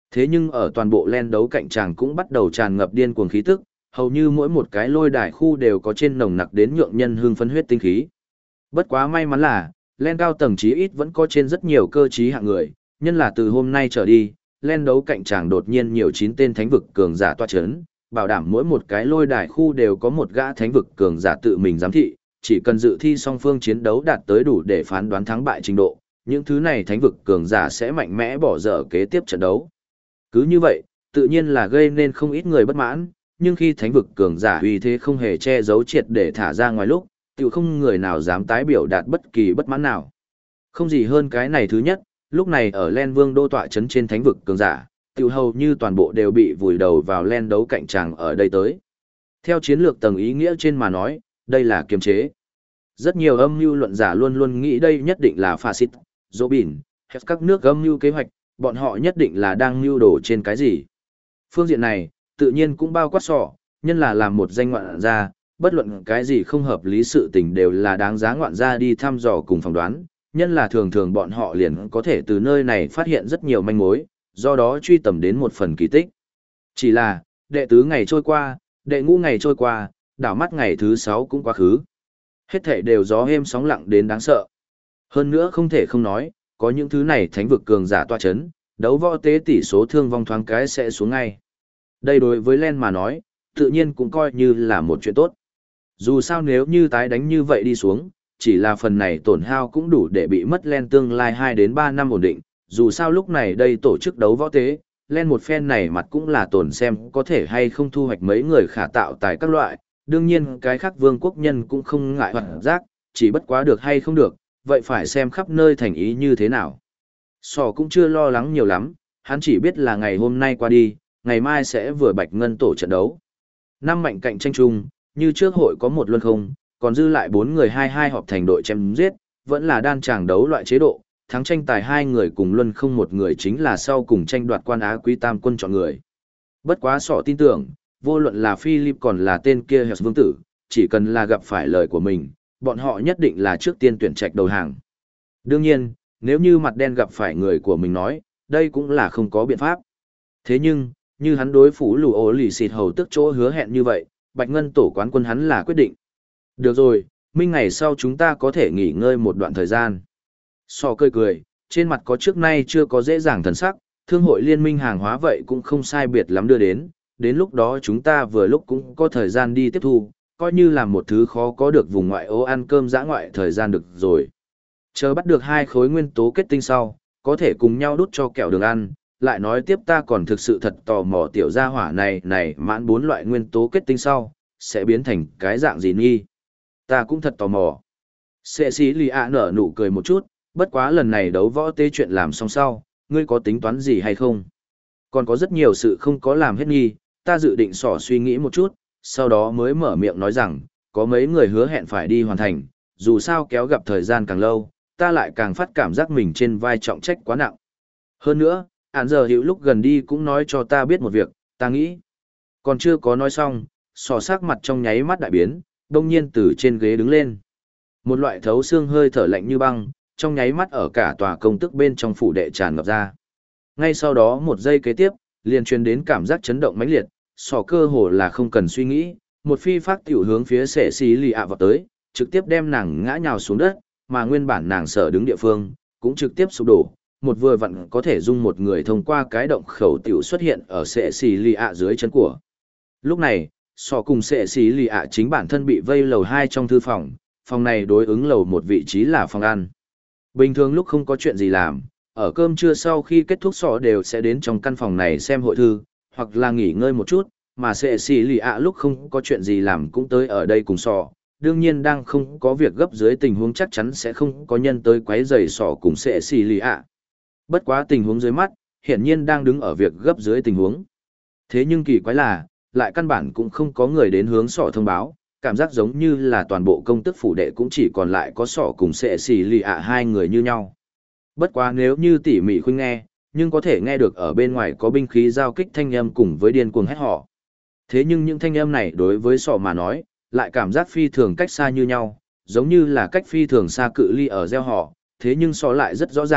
Thế nhưng ở toàn bộ len đấu cạnh tràng cũng bắt đầu tràn ngập điên cuồng khí tức, hầu như mỗi một cái lôi đài khu đều có trên nồng nặc đến nhượng nhân hương phấn huyết tinh khí. Bất quá may mắn là, len cao tầng chí ít vẫn có trên rất nhiều cơ trí hạng người, nhân là từ hôm nay trở đi, len đấu cạnh tràng đột nhiên nhiều 9 tên thánh vực cường giả toa chấn, bảo đảm mỗi một cái lôi đài khu đều có một gã thánh vực cường giả tự mình giám thị, chỉ cần dự thi song phương chiến đấu đạt tới đủ để phán đoán thắng bại trình độ, những thứ này thánh vực cường giả sẽ mạnh mẽ bỏ dở kế tiếp trận đấu. Cứ như vậy, tự nhiên là gây nên không ít người bất mãn, nhưng khi thánh vực cường giả uy thế không hề che giấu triệt để thả ra ngoài lúc, tự không người nào dám tái biểu đạt bất kỳ bất mãn nào. Không gì hơn cái này thứ nhất, lúc này ở Len Vương đô tọa chấn trên thánh vực cường giả, tự hầu như toàn bộ đều bị vùi đầu vào Len đấu cạnh tràng ở đây tới. Theo chiến lược tầng ý nghĩa trên mà nói, đây là kiềm chế. Rất nhiều âm mưu luận giả luôn luôn nghĩ đây nhất định là Facit, Robin, hết các nước âm mưu kế hoạch, bọn họ nhất định là đang mưu đồ trên cái gì. Phương diện này, tự nhiên cũng bao quát sọ, nhân là làm một danh ngoạn gia, bất luận cái gì không hợp lý sự tình đều là đáng giá ngoạn gia đi thăm dò cùng phỏng đoán, nhân là thường thường bọn họ liền có thể từ nơi này phát hiện rất nhiều manh mối, do đó truy tầm đến một phần kỳ tích. Chỉ là, đệ tứ ngày trôi qua, đệ ngũ ngày trôi qua, đảo mắt ngày thứ 6 cũng quá khứ. Hết thảy đều gió êm sóng lặng đến đáng sợ. Hơn nữa không thể không nói, có những thứ này thánh vực cường giả toa chấn, đấu võ tế tỷ số thương vong thoáng cái sẽ xuống ngay. Đây đối với Len mà nói, tự nhiên cũng coi như là một chuyện tốt. Dù sao nếu như tái đánh như vậy đi xuống, chỉ là phần này tổn hao cũng đủ để bị mất Len tương lai 2 đến 3 năm ổn định. Dù sao lúc này đây tổ chức đấu võ tế, Len một phen này mặt cũng là tổn xem có thể hay không thu hoạch mấy người khả tạo tài các loại. Đương nhiên cái khác vương quốc nhân cũng không ngại hoạt giác, chỉ bất quá được hay không được, vậy phải xem khắp nơi thành ý như thế nào. Sò cũng chưa lo lắng nhiều lắm, hắn chỉ biết là ngày hôm nay qua đi, ngày mai sẽ vừa bạch ngân tổ trận đấu. Năm mạnh cạnh tranh chung, như trước hội có một luân không, còn dư lại 4 người 22 họp thành đội chém giết, vẫn là đan tràng đấu loại chế độ, thắng tranh tài 2 người cùng luân không một người chính là sau cùng tranh đoạt quan Á Quý Tam quân chọn người. Bất quá sọ tin tưởng, vô luận là Philip còn là tên kia Hess vương tử, chỉ cần là gặp phải lời của mình, bọn họ nhất định là trước tiên tuyển trạch đầu hàng. Đương nhiên, nếu như mặt đen gặp phải người của mình nói, đây cũng là không có biện pháp. Thế nhưng, như hắn đối phủ lù ổ lì xịt hầu tức chỗ hứa hẹn như vậy, Bạch Ngân tổ quán quân hắn là quyết định. Được rồi, minh ngày sau chúng ta có thể nghỉ ngơi một đoạn thời gian. Sò cười cười, trên mặt có trước nay chưa có dễ dàng thần sắc, thương hội liên minh hàng hóa vậy cũng không sai biệt lắm đưa đến lúc đó chúng ta vừa lúc cũng có thời gian đi tiếp thu, coi như là một thứ khó có được vùng ngoại ô ăn cơm dã ngoại thời gian được rồi. Chờ bắt được 2 khối nguyên tố kết tinh sau, có thể cùng nhau đút cho kẹo đường ăn, lại nói tiếp ta còn thực sự thật tò mò tiểu gia hỏa này mãn 4 loại nguyên tố kết tinh sau, sẽ biến thành cái dạng gì nghi. Ta cũng thật tò mò. Cecilia nở nụ cười một chút, bất quá lần này đấu võ tế chuyện làm xong sau, ngươi có tính toán gì hay không? Còn có rất nhiều sự không có làm hết nghi, ta dự định xỏ suy nghĩ một chút, sau đó mới mở miệng nói rằng, có mấy người hứa hẹn phải đi hoàn thành, dù sao kéo gặp thời gian càng lâu, ta lại càng phát cảm giác mình trên vai trọng trách quá nặng. Hơn nữa, án giờ hữu lúc gần đi cũng nói cho ta biết một việc, ta nghĩ. Còn chưa có nói xong, sò sắc mặt trong nháy mắt đại biến, đông nhiên từ trên ghế đứng lên. Một loại thấu xương hơi thở lạnh như băng, trong nháy mắt ở cả tòa công tức bên trong phủ đệ tràn ngập ra. Ngay sau đó một giây kế tiếp, liền truyền đến cảm giác chấn động mãnh liệt, sò cơ hồ là không cần suy nghĩ, một phi phát tiểu hướng phía sệ xí lì ạ vào tới, trực tiếp đem nàng ngã nhào xuống đất, mà nguyên bản nàng sở đứng địa phương, cũng trực tiếp sụp đổ, một vừa vặn có thể dung một người thông qua cái động khẩu tiểu xuất hiện ở sệ xí lì ạ dưới chân của. Lúc này, sò cùng sệ xí lì ạ chính bản thân bị vây lầu 2 trong thư phòng, phòng này đối ứng lầu một vị trí là phòng ăn. Bình thường lúc không có chuyện gì làm, ở cơm trưa sau khi kết thúc sọ đều sẽ đến trong căn phòng này xem hội thư, hoặc là nghỉ ngơi một chút, mà sệ xì lì ạ lúc không có chuyện gì làm cũng tới ở đây cùng sọ. Đương nhiên đang không có việc gấp dưới tình huống chắc chắn sẽ không có nhân tới quấy rầy sọ cùng sệ xì lì ạ. Bất quá tình huống dưới mắt, hiển nhiên đang đứng ở việc gấp dưới tình huống. Thế nhưng kỳ quái là, lại căn bản cũng không có người đến hướng sọ thông báo, cảm giác giống như là toàn bộ công tức phủ đệ cũng chỉ còn lại có sọ cùng sệ xì lì ạ 2 người như nhau. Bất quá nếu như tỉ mỉ khuynh nghe, nhưng có thể nghe được ở bên ngoài có binh khí giao kích thanh âm cùng với điên cuồng hét họ. Thế nhưng những thanh âm này đối với sọ mà nói, lại cảm giác phi thường cách xa như nhau, giống như là cách phi thường xa cự ly ở gieo họ, thế nhưng sọ lại rất rõ ràng,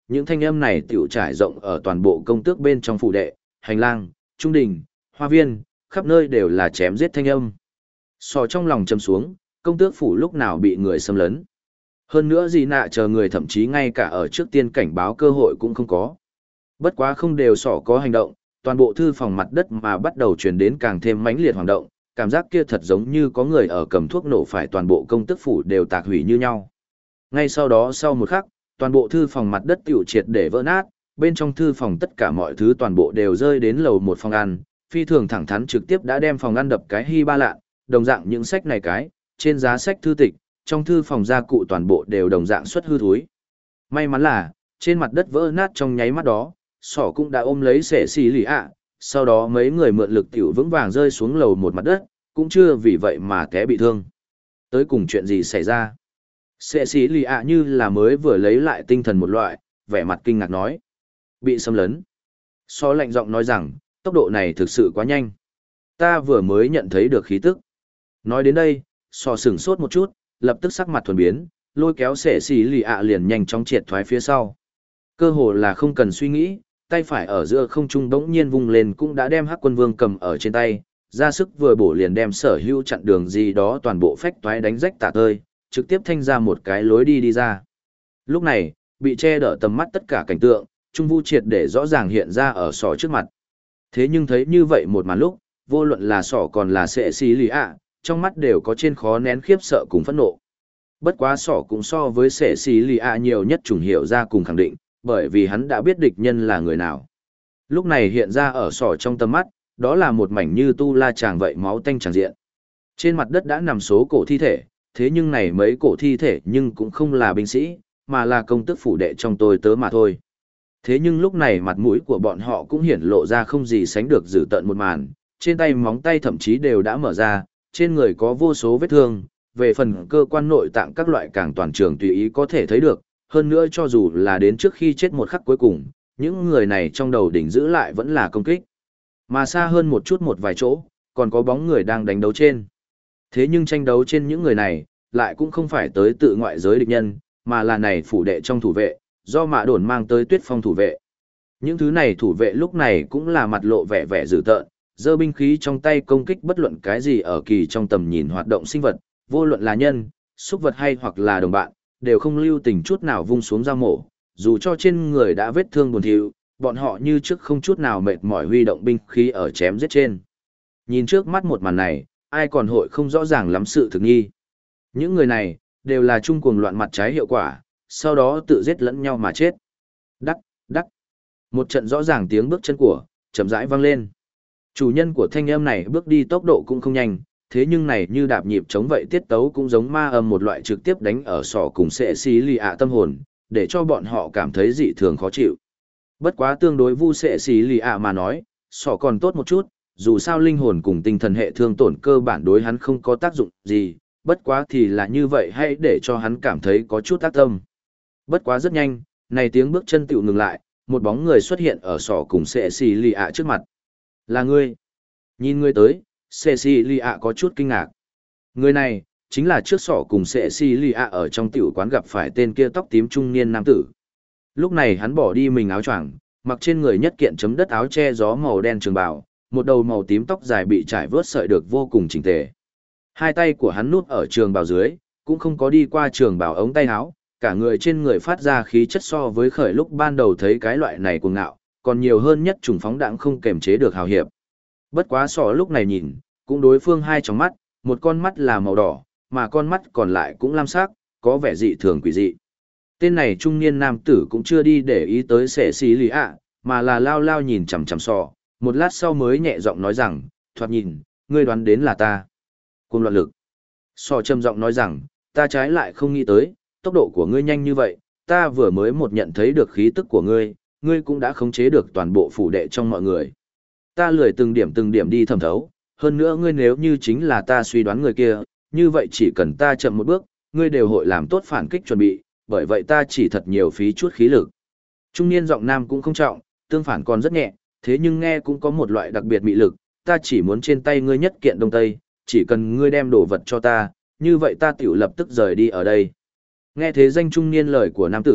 Những thanh âm này tiểu trải rộng ở toàn bộ công tước bên trong phủ đệ, hành lang, trung đình, hoa viên, khắp nơi đều là chém giết thanh âm. Sò trong lòng châm xuống, công tước phủ lúc nào bị người xâm lấn. Hơn nữa gì nạ chờ người thậm chí ngay cả ở trước tiên cảnh báo cơ hội cũng không có. Bất quá không đều sỏ có hành động, toàn bộ thư phòng mặt đất mà bắt đầu truyền đến càng thêm mãnh liệt hoạt động, cảm giác kia thật giống như có người ở cầm thuốc nổ phải toàn bộ công tước phủ đều tạc hủy như nhau. Ngay sau đó sau một khắc, toàn bộ thư phòng mặt đất tiểu triệt để vỡ nát, bên trong thư phòng tất cả mọi thứ toàn bộ đều rơi đến lầu một phòng ăn, phi thường thẳng thắn trực tiếp đã đem phòng ăn đập cái hy ba lạ, đồng dạng những sách này cái, trên giá sách thư tịch, trong thư phòng gia cụ toàn bộ đều đồng dạng xuất hư thúi. May mắn là, trên mặt đất vỡ nát trong nháy mắt đó, sỏ cũng đã ôm lấy sẻ xì lì ạ, sau đó mấy người mượn lực tiểu vững vàng rơi xuống lầu một mặt đất, cũng chưa vì vậy mà té bị thương. Tới cùng chuyện gì xảy ra? Sẻ xì lì ạ như là mới vừa lấy lại tinh thần một loại, vẻ mặt kinh ngạc nói. Bị xâm lấn. Sỏ lạnh giọng nói rằng, tốc độ này thực sự quá nhanh. Ta vừa mới nhận thấy được khí tức. Nói đến đây, sỏ sửng sốt một chút, lập tức sắc mặt thuần biến, lôi kéo sẻ xì lì ạ liền nhanh chóng triệt thoái phía sau. Cơ hồ là không cần suy nghĩ, tay phải ở giữa không trung bỗng nhiên vung lên cũng đã đem Hắc Quân Vương cầm ở trên tay, ra sức vừa bổ liền đem sở hữu chặn đường gì đó toàn bộ phách toái đánh rách tả tơi, trực tiếp thanh ra một cái lối đi ra. Lúc này, bị che đỡ tầm mắt tất cả cảnh tượng, Trung Vu triệt để rõ ràng hiện ra ở sỏ trước mặt. Thế nhưng thấy như vậy một màn lúc, vô luận là sỏ còn là sệ xì lì ạ, trong mắt đều có trên khó nén khiếp sợ cùng phẫn nộ. Bất quá sỏ cũng so với sệ xì lì ạ nhiều nhất trùng hiểu ra cùng khẳng định, bởi vì hắn đã biết địch nhân là người nào. Lúc này hiện ra ở sỏ trong tầm mắt, đó là một mảnh như tu la chàng vậy máu tanh tràn diện. Trên mặt đất đã nằm số cổ thi thể, thế nhưng này mấy cổ thi thể nhưng cũng không là binh sĩ, mà là công tước phủ đệ trong tôi tớ mà thôi. Thế nhưng lúc này mặt mũi của bọn họ cũng hiển lộ ra không gì sánh được dữ tợn một màn, trên tay móng tay thậm chí đều đã mở ra, trên người có vô số vết thương, về phần cơ quan nội tạng các loại càng toàn trường tùy ý có thể thấy được, hơn nữa cho dù là đến trước khi chết một khắc cuối cùng, những người này trong đầu đỉnh giữ lại vẫn là công kích. Mà xa hơn một chút một vài chỗ, còn có bóng người đang đánh đấu trên. Thế nhưng tranh đấu trên những người này, lại cũng không phải tới tự ngoại giới địch nhân, mà là này phủ đệ trong thủ vệ, do Mạ Đồn mang tới Tuyết Phong thủ vệ. Những thứ này thủ vệ lúc này cũng là mặt lộ vẻ vẻ dữ tợn, giơ binh khí trong tay công kích bất luận cái gì ở kỳ trong tầm nhìn hoạt động sinh vật, vô luận là nhân, súc vật hay hoặc là đồng bạn, đều không lưu tình chút nào vung xuống dao mổ, dù cho trên người đã vết thương buồn thiu, bọn họ như trước không chút nào mệt mỏi huy động binh khí ở chém giết trên. Nhìn trước mắt một màn này, ai còn hội không rõ ràng lắm sự thực nghi. Những người này, đều là chung cuồng loạn mặt trái hiệu quả, sau đó tự giết lẫn nhau mà chết. Đắc, đắc. Một trận rõ ràng tiếng bước chân của, chậm rãi vang lên. Chủ nhân của thanh âm này bước đi tốc độ cũng không nhanh, thế nhưng này như đạp nhịp chống vậy tiết tấu cũng giống ma âm một loại trực tiếp đánh ở sọ cùng sệ xì lì ạ tâm hồn, để cho bọn họ cảm thấy dị thường khó chịu. Bất quá tương đối vu sệ xì lì ạ mà nói, sọ còn tốt một chút, dù sao linh hồn cùng tinh thần hệ thương tổn cơ bản đối hắn không có tác dụng gì, bất quá thì là như vậy hay để cho hắn cảm thấy có chút tác tâm. Bất quá rất nhanh, này tiếng bước chân tựu ngừng lại, một bóng người xuất hiện ở sọ cùng sệ xì lì ạ trước mặt. Là ngươi. Nhìn ngươi tới, Cecilia có chút kinh ngạc. Người này, chính là trước sỏ cùng Cecilia ở trong tiểu quán gặp phải tên kia tóc tím trung niên nam tử. Lúc này hắn bỏ đi mình áo choàng, mặc trên người nhất kiện chấm đất áo che gió màu đen trường bào, một đầu màu tím tóc dài bị trải vớt sợi được vô cùng chỉnh tề. Hai tay của hắn núp ở trường bào dưới, cũng không có đi qua trường bào ống tay áo, cả người trên người phát ra khí chất so với khởi lúc ban đầu thấy cái loại này cuồng ngạo, còn nhiều hơn nhất trùng phóng đãng không kềm chế được hào hiệp. Bất quá sỏ lúc này nhìn, cũng đối phương hai tròng mắt, một con mắt là màu đỏ, mà con mắt còn lại cũng lam sắc, có vẻ dị thường quỷ dị. Tên này trung niên nam tử cũng chưa đi để ý tới sẻ xì lì ạ, mà là lao lao nhìn chằm chằm sỏ, một lát sau mới nhẹ giọng nói rằng, thoạt nhìn, ngươi đoán đến là ta. Cùng loạn lực. Sỏ trầm giọng nói rằng, ta trái lại không nghĩ tới, tốc độ của ngươi nhanh như vậy, ta vừa mới một nhận thấy được khí tức của ngươi, ngươi cũng đã khống chế được toàn bộ phủ đệ trong mọi người. Ta lười từng điểm đi thẩm thấu, hơn nữa ngươi nếu như chính là ta suy đoán người kia, như vậy chỉ cần ta chậm một bước, ngươi đều hội làm tốt phản kích chuẩn bị, bởi vậy ta chỉ thật nhiều phí chút khí lực. Trung niên giọng nam cũng không trọng, tương phản còn rất nhẹ, thế nhưng nghe cũng có một loại đặc biệt mị lực, ta chỉ muốn trên tay ngươi nhất kiện đông tây, chỉ cần ngươi đem đồ vật cho ta, như vậy ta tiểu lập tức rời đi ở đây. Nghe thế danh trung niên lời của nam tử,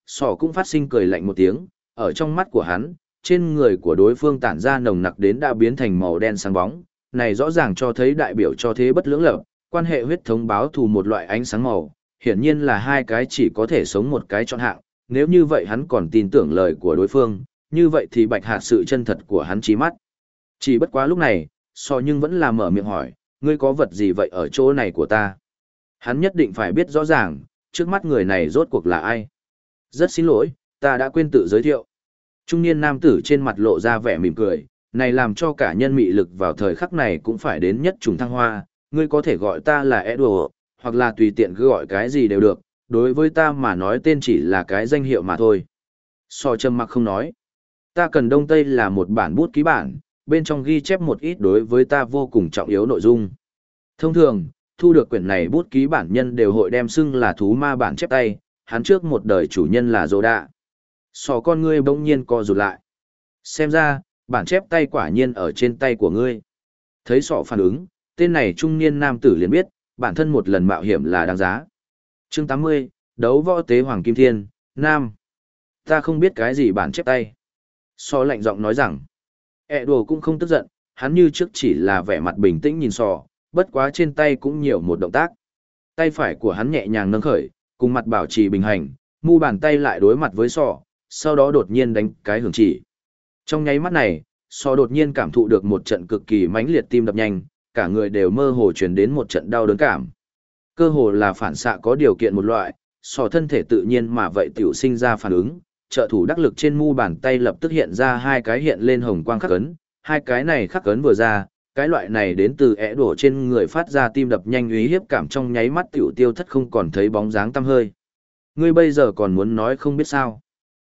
Sỏ cũng phát sinh cười lạnh một tiếng, ở trong mắt của hắn, trên người của đối phương tản ra nồng nặc đến đã biến thành màu đen sáng bóng, này rõ ràng cho thấy đại biểu cho thế bất lưỡng lập, quan hệ huyết thống báo thù một loại ánh sáng màu, hiển nhiên là hai cái chỉ có thể sống một cái chọn hạng, nếu như vậy hắn còn tin tưởng lời của đối phương, như vậy thì bạch hạt sự chân thật của hắn chí mắt. Chỉ bất quá lúc này, nhưng vẫn là mở miệng hỏi, ngươi có vật gì vậy ở chỗ này của ta? Hắn nhất định phải biết rõ ràng, trước mắt người này rốt cuộc là ai. Rất xin lỗi, ta đã quên tự giới thiệu. Trung niên nam tử trên mặt lộ ra vẻ mỉm cười, này làm cho cả nhân mị lực vào thời khắc này cũng phải đến nhất trùng thăng hoa, ngươi có thể gọi ta là Edward, hoặc là tùy tiện cứ gọi cái gì đều được, đối với ta mà nói tên chỉ là cái danh hiệu mà thôi. Trầm mặc không nói. Ta cần Đông Tây là một bản bút ký bản, bên trong ghi chép một ít đối với ta vô cùng trọng yếu nội dung. Thông thường, thu được quyển này bút ký bản nhân đều hội đem xưng là thú ma bản chép tay, hắn trước một đời chủ nhân là Dô Đạ. Con ngươi bỗng nhiên co rụt lại. Xem ra, bản chép tay quả nhiên ở trên tay của ngươi. Thấy phản ứng, tên này trung niên nam tử liền biết, bản thân một lần mạo hiểm là đáng giá. Chương 80, đấu võ tế Hoàng Kim Thiên, Nam. Ta không biết cái gì bản chép tay. Lạnh giọng nói rằng, đồ cũng không tức giận, hắn như trước chỉ là vẻ mặt bình tĩnh nhìn bất quá trên tay cũng nhiều một động tác. Tay phải của hắn nhẹ nhàng nâng khởi, cùng mặt bảo trì bình hành, mu bàn tay lại đối mặt với sau đó đột nhiên đánh cái hưởng chỉ. Trong nháy mắt này, đột nhiên cảm thụ được một trận cực kỳ mãnh liệt tim đập nhanh, cả người đều mơ hồ truyền đến một trận đau đớn cảm. Cơ hồ là phản xạ có điều kiện một loại, thân thể tự nhiên mà vậy tiểu sinh ra phản ứng, trợ thủ đắc lực trên mu bàn tay lập tức hiện ra hai cái hiện lên hồng quang khắc ấn, hai cái này khắc ấn vừa ra, cái loại này đến từ đổ trên người phát ra tim đập nhanh uy hiếp cảm trong nháy mắt tiểu tiêu thất không còn thấy bóng dáng tăm hơi. Ngươi bây giờ còn muốn nói không biết sao?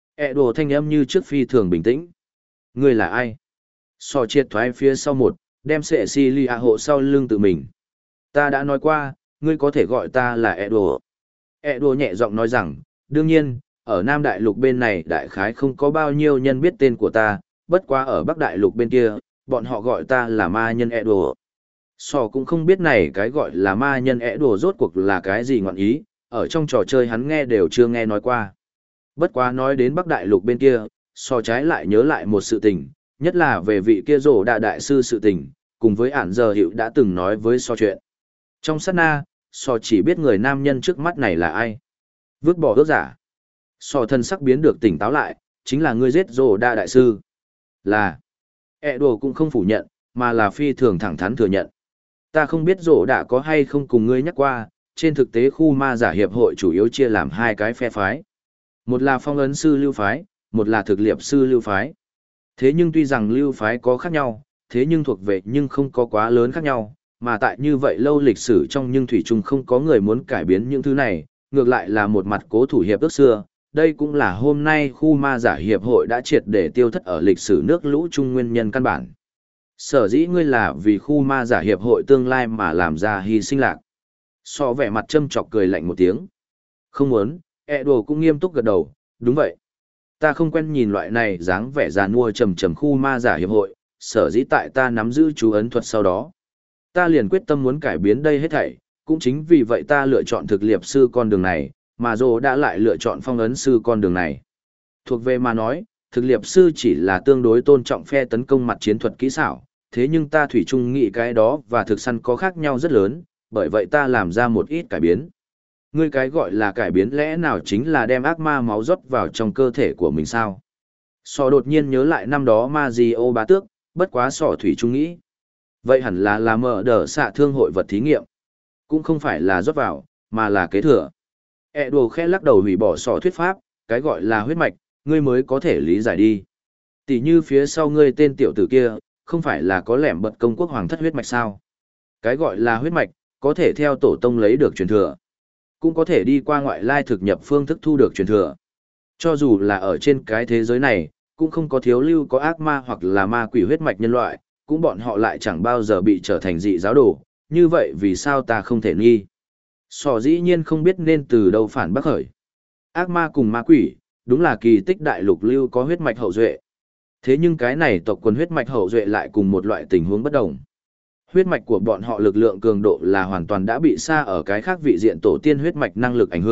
Đổ thanh âm như trước phi thường bình tĩnh. Ngươi là ai? Triệt thoái phía sau một, đem Cecilia hộ sau lưng tự mình. Ta đã nói qua, ngươi có thể gọi ta là Đổ. Đổ nhẹ giọng nói rằng, đương nhiên, ở Nam Đại Lục bên này đại khái không có bao nhiêu nhân biết tên của ta, bất quá ở Bắc Đại Lục bên kia, bọn họ gọi ta là ma nhân Đổ. Cũng không biết này cái gọi là ma nhân Đổ rốt cuộc là cái gì ngọn ý, ở trong trò chơi hắn nghe đều chưa nghe nói qua. Bất quá nói đến Bắc Đại Lục bên kia, trái lại nhớ lại một sự tình, nhất là về vị kia rổ đạ đại sư sự tình, cùng với ản giờ hiệu đã từng nói với chuyện. Trong sát na, chỉ biết người nam nhân trước mắt này là ai. Vứt bỏ ước giả. Thân sắc biến được tỉnh táo lại, chính là ngươi giết rổ đạ đại sư. Là. Đồ cũng không phủ nhận, mà là phi thường thẳng thắn thừa nhận. Ta không biết rổ đạ có hay không cùng ngươi nhắc qua, trên thực tế khu ma giả hiệp hội chủ yếu chia làm hai cái phe phái. Một là phong ấn sư lưu phái, một là thực liệp sư lưu phái. Thế nhưng tuy rằng lưu phái có khác nhau, thế nhưng thuộc về nhưng không có quá lớn khác nhau, mà tại như vậy lâu lịch sử trong nhưng thủy chung không có người muốn cải biến những thứ này, ngược lại là một mặt cố thủ hiệp ước xưa. Đây cũng là hôm nay khu ma giả hiệp hội đã triệt để tiêu thất ở lịch sử nước lũ chung nguyên nhân căn bản. Sở dĩ ngươi là vì khu ma giả hiệp hội tương lai mà làm ra hy sinh lạc. Vẻ mặt châm chọc cười lạnh một tiếng. Không muốn, Đồ cũng nghiêm túc gật đầu, đúng vậy. Ta không quen nhìn loại này dáng vẻ già nua trầm trầm khu ma giả hiệp hội, sở dĩ tại ta nắm giữ chú ấn thuật sau đó. Ta liền quyết tâm muốn cải biến đây hết thảy, cũng chính vì vậy ta lựa chọn thực liệp sư con đường này, mà Dô đã lại lựa chọn phong ấn sư con đường này. Thuộc về mà nói, thực liệp sư chỉ là tương đối tôn trọng phe tấn công mặt chiến thuật kỹ xảo, thế nhưng ta thủy chung nghĩ cái đó và thực săn có khác nhau rất lớn, bởi vậy ta làm ra một ít cải biến. Ngươi cái gọi là cải biến lẽ nào chính là đem ác ma máu rót vào trong cơ thể của mình sao? Đột nhiên nhớ lại năm đó Mario bá tước, bất quá thủy chung nghĩ. Vậy hẳn là mở đờ xạ thương hội vật thí nghiệm. Cũng không phải là rót vào, mà là kế thừa. Đồ khẽ lắc đầu hủy bỏ thuyết pháp, cái gọi là huyết mạch, ngươi mới có thể lý giải đi. Tỷ như phía sau ngươi tên tiểu tử kia, không phải là có lẻm bật công quốc hoàng thất huyết mạch sao? Cái gọi là huyết mạch, có thể theo tổ tông lấy được truyền thừa. Cũng có thể đi qua ngoại lai thực nhập phương thức thu được truyền thừa. Cho dù là ở trên cái thế giới này, cũng không có thiếu lưu có ác ma hoặc là ma quỷ huyết mạch nhân loại, cũng bọn họ lại chẳng bao giờ bị trở thành dị giáo đồ, như vậy vì sao ta không thể nghi? Dĩ nhiên không biết nên từ đâu phản bác khởi. Ác ma cùng ma quỷ, đúng là kỳ tích đại lục lưu có huyết mạch hậu duệ. Thế nhưng cái này tộc quần huyết mạch hậu duệ lại cùng một loại tình huống bất đồng. Huyết mạch của bọn họ lực lượng cường độ là hoàn toàn đã bị xa ở cái khác vị diện tổ tiên huyết mạch năng lực ảnh hưởng,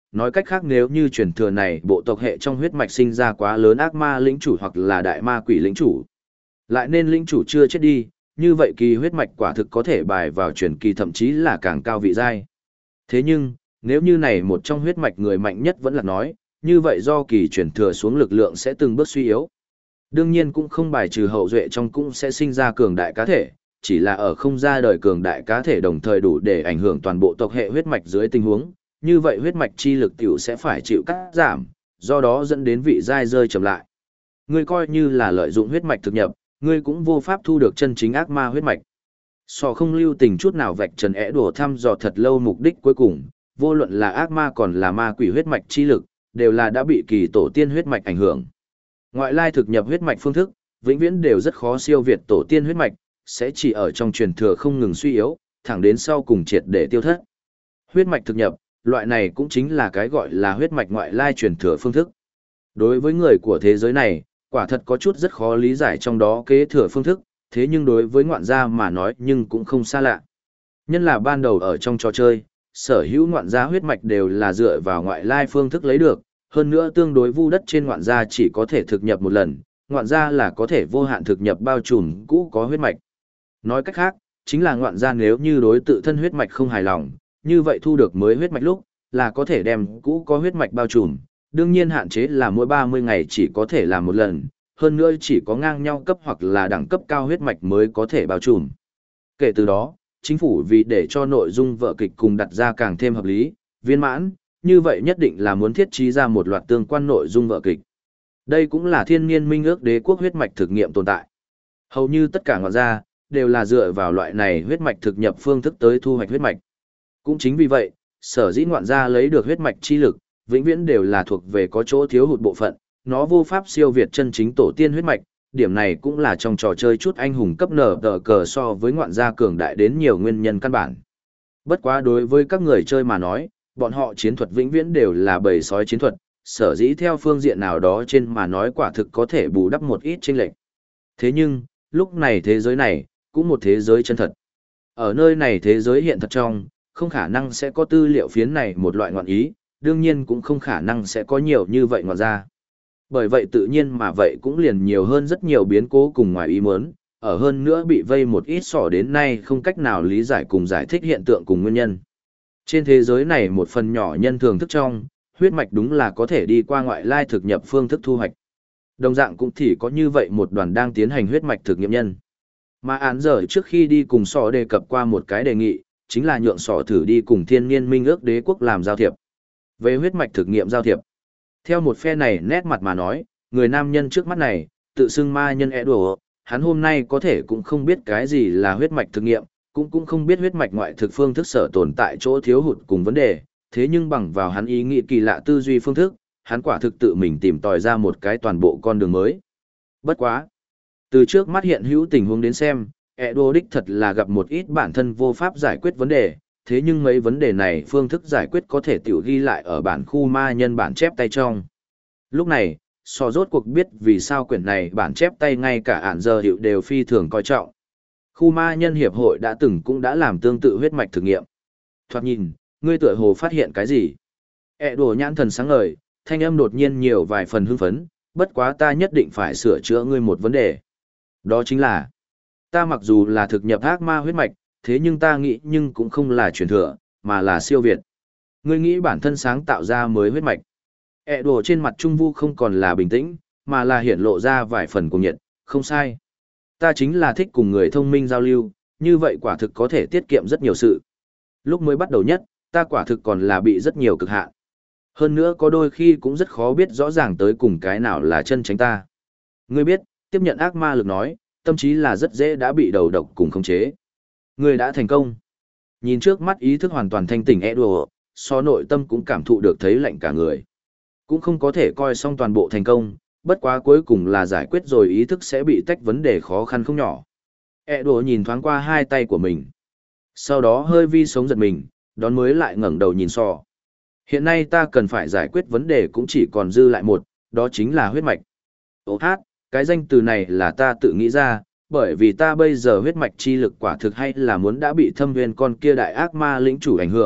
nói cách khác nếu như truyền thừa này bộ tộc hệ trong huyết mạch sinh ra quá lớn ác ma lĩnh chủ hoặc là đại ma quỷ lĩnh chủ, lại nên lĩnh chủ chưa chết đi, như vậy kỳ huyết mạch quả thực có thể bài vào truyền kỳ thậm chí là càng cao vị giai. Thế nhưng, nếu như này một trong huyết mạch người mạnh nhất vẫn là nói, như vậy do kỳ truyền thừa xuống lực lượng sẽ từng bước suy yếu. Đương nhiên cũng không bài trừ hậu duệ trong cũng sẽ sinh ra cường đại cá thể, chỉ là ở không ra đời cường đại cá thể đồng thời đủ để ảnh hưởng toàn bộ tộc hệ huyết mạch dưới tình huống, như vậy huyết mạch chi lực tiểu sẽ phải chịu cắt giảm, do đó dẫn đến vị giai rơi chậm lại. Ngươi coi như là lợi dụng huyết mạch thực nhập, ngươi cũng vô pháp thu được chân chính ác ma huyết mạch. Sò không lưu tình chút nào vạch trần ẻ đùa thăm dò thật lâu mục đích cuối cùng, vô luận là ác ma còn là ma quỷ huyết mạch chi lực, đều là đã bị kỳ tổ tiên huyết mạch ảnh hưởng. Ngoại lai thực nhập huyết mạch phương thức, vĩnh viễn đều rất khó siêu việt tổ tiên huyết mạch, sẽ chỉ ở trong truyền thừa không ngừng suy yếu, thẳng đến sau cùng triệt để tiêu thất. Huyết mạch thực nhập, loại này cũng chính là cái gọi là huyết mạch ngoại lai truyền thừa phương thức. Đối với người của thế giới này, quả thật có chút rất khó lý giải trong đó kế thừa phương thức, thế nhưng đối với ngoạn gia mà nói nhưng cũng không xa lạ. Nhân là ban đầu ở trong trò chơi, sở hữu ngoạn gia huyết mạch đều là dựa vào ngoại lai phương thức lấy được, hơn nữa tương đối vu đất trên ngoạn gia chỉ có thể thực nhập một lần, ngoạn gia là có thể vô hạn thực nhập bao trùm cũ có huyết mạch. Nói cách khác, chính là ngoạn gia nếu như đối tự thân huyết mạch không hài lòng, như vậy thu được mới huyết mạch lúc, là có thể đem cũ có huyết mạch bao trùm, đương nhiên hạn chế là mỗi 30 ngày chỉ có thể làm một lần, hơn nữa chỉ có ngang nhau cấp hoặc là đẳng cấp cao huyết mạch mới có thể bao trùm. Kể từ đó, chính phủ vì để cho nội dung vở kịch cùng đặt ra càng thêm hợp lý, viên mãn, như vậy nhất định là muốn thiết trí ra một loạt tương quan nội dung vở kịch. Đây cũng là thiên niên minh ước đế quốc huyết mạch thực nghiệm tồn tại. Hầu như tất cả ngoạn gia đều là dựa vào loại này huyết mạch thực nhập phương thức tới thu hoạch huyết mạch. Cũng chính vì vậy, sở dĩ ngoạn gia lấy được huyết mạch chi lực, vĩnh viễn đều là thuộc về có chỗ thiếu hụt bộ phận, nó vô pháp siêu việt chân chính tổ tiên huyết mạch, điểm này cũng là trong trò chơi chút anh hùng cấp nở tờ cờ so với ngoạn gia cường đại đến nhiều nguyên nhân căn bản. Bất quá đối với các người chơi mà nói, bọn họ chiến thuật vĩnh viễn đều là bầy sói chiến thuật, sở dĩ theo phương diện nào đó trên mà nói quả thực có thể bù đắp một ít chênh lệch. Thế nhưng, lúc này thế giới này, cũng một thế giới chân thật. Ở nơi này thế giới hiện thật trong, không khả năng sẽ có tư liệu phiến này một loại ngọn ý, đương nhiên cũng không khả năng sẽ có nhiều như vậy ngọn ra. Bởi vậy tự nhiên mà vậy cũng liền nhiều hơn rất nhiều biến cố cùng ngoài ý muốn, ở hơn nữa bị vây một ít sỏ đến nay không cách nào lý giải cùng giải thích hiện tượng cùng nguyên nhân. Trên thế giới này một phần nhỏ nhân thường thức trong, huyết mạch đúng là có thể đi qua ngoại lai thực nhập phương thức thu hoạch. Đồng dạng cũng thì có như vậy một đoàn đang tiến hành huyết mạch thực nghiệm nhân. Mà án giờ trước khi đi cùng sỏ đề cập qua một cái đề nghị, chính là nhượng sỏ thử đi cùng thiên niên minh ước đế quốc làm giao thiệp. Về huyết mạch thực nghiệm giao thiệp. Theo một phe này nét mặt mà nói, người nam nhân trước mắt này, tự xưng ma nhân Edo, hắn hôm nay có thể cũng không biết cái gì là huyết mạch thực nghiệm, cũng không biết huyết mạch ngoại thực phương thức sở tồn tại chỗ thiếu hụt cùng vấn đề, thế nhưng bằng vào hắn ý nghĩ kỳ lạ tư duy phương thức, hắn quả thực tự mình tìm tòi ra một cái toàn bộ con đường mới. Bất quá. Từ trước mắt hiện hữu tình huống đến xem, Edo đích thật là gặp một ít bản thân vô pháp giải quyết vấn đề, thế nhưng mấy vấn đề này phương thức giải quyết có thể tiểu ghi lại ở bản khu ma nhân bản chép tay trong. Lúc này, so rốt cuộc biết vì sao quyển này bản chép tay ngay cả ản giờ hiệu đều phi thường coi trọng. Khu ma nhân hiệp hội đã từng cũng đã làm tương tự huyết mạch thử nghiệm. Thoạt nhìn, ngươi tựa hồ phát hiện cái gì? Đùa nhãn thần sáng ngời, thanh âm đột nhiên nhiều vài phần hưng phấn, bất quá ta nhất định phải sửa chữa ngươi một vấn đề. Đó chính là, ta mặc dù là thực nhập ác ma huyết mạch, thế nhưng ta nghĩ nhưng cũng không là truyền thừa, mà là siêu việt. Ngươi nghĩ bản thân sáng tạo ra mới huyết mạch. Đùa trên mặt Trung Vu không còn là bình tĩnh, mà là hiển lộ ra vài phần cuồng nhiệt, không sai. Ta chính là thích cùng người thông minh giao lưu, như vậy quả thực có thể tiết kiệm rất nhiều sự. Lúc mới bắt đầu nhất, ta quả thực còn là bị rất nhiều cực hạn. Hơn nữa có đôi khi cũng rất khó biết rõ ràng tới cùng cái nào là chân tránh ta. Ngươi biết, tiếp nhận ác ma lực nói, tâm trí là rất dễ đã bị đầu độc cùng khống chế. Ngươi đã thành công. Nhìn trước mắt ý thức hoàn toàn thanh tỉnh Edo, so nội tâm cũng cảm thụ được thấy lạnh cả người. Cũng không có thể coi xong toàn bộ thành công, bất quá cuối cùng là giải quyết rồi ý thức sẽ bị tách vấn đề khó khăn không nhỏ. Edo nhìn thoáng qua hai tay của mình. Sau đó hơi vi sống giật mình, đón mới lại ngẩng đầu nhìn so. Hiện nay ta cần phải giải quyết vấn đề cũng chỉ còn dư lại một, đó chính là huyết mạch. Ô hát, cái danh từ này là ta tự nghĩ ra, bởi vì ta bây giờ huyết mạch chi lực quả thực hay là muốn đã bị thâm viên con kia đại ác ma lĩnh chủ ảnh hưởng,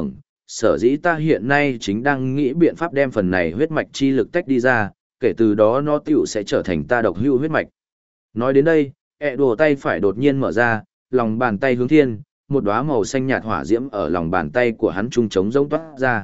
sở dĩ ta hiện nay chính đang nghĩ biện pháp đem phần này huyết mạch chi lực tách đi ra, kể từ đó nó tiểu sẽ trở thành ta độc hữu huyết mạch. Nói đến đây, đồ tay phải đột nhiên mở ra, lòng bàn tay hướng thiên, một đóa màu xanh nhạt hỏa diễm ở lòng bàn tay của hắn trung trống rỗng toát ra.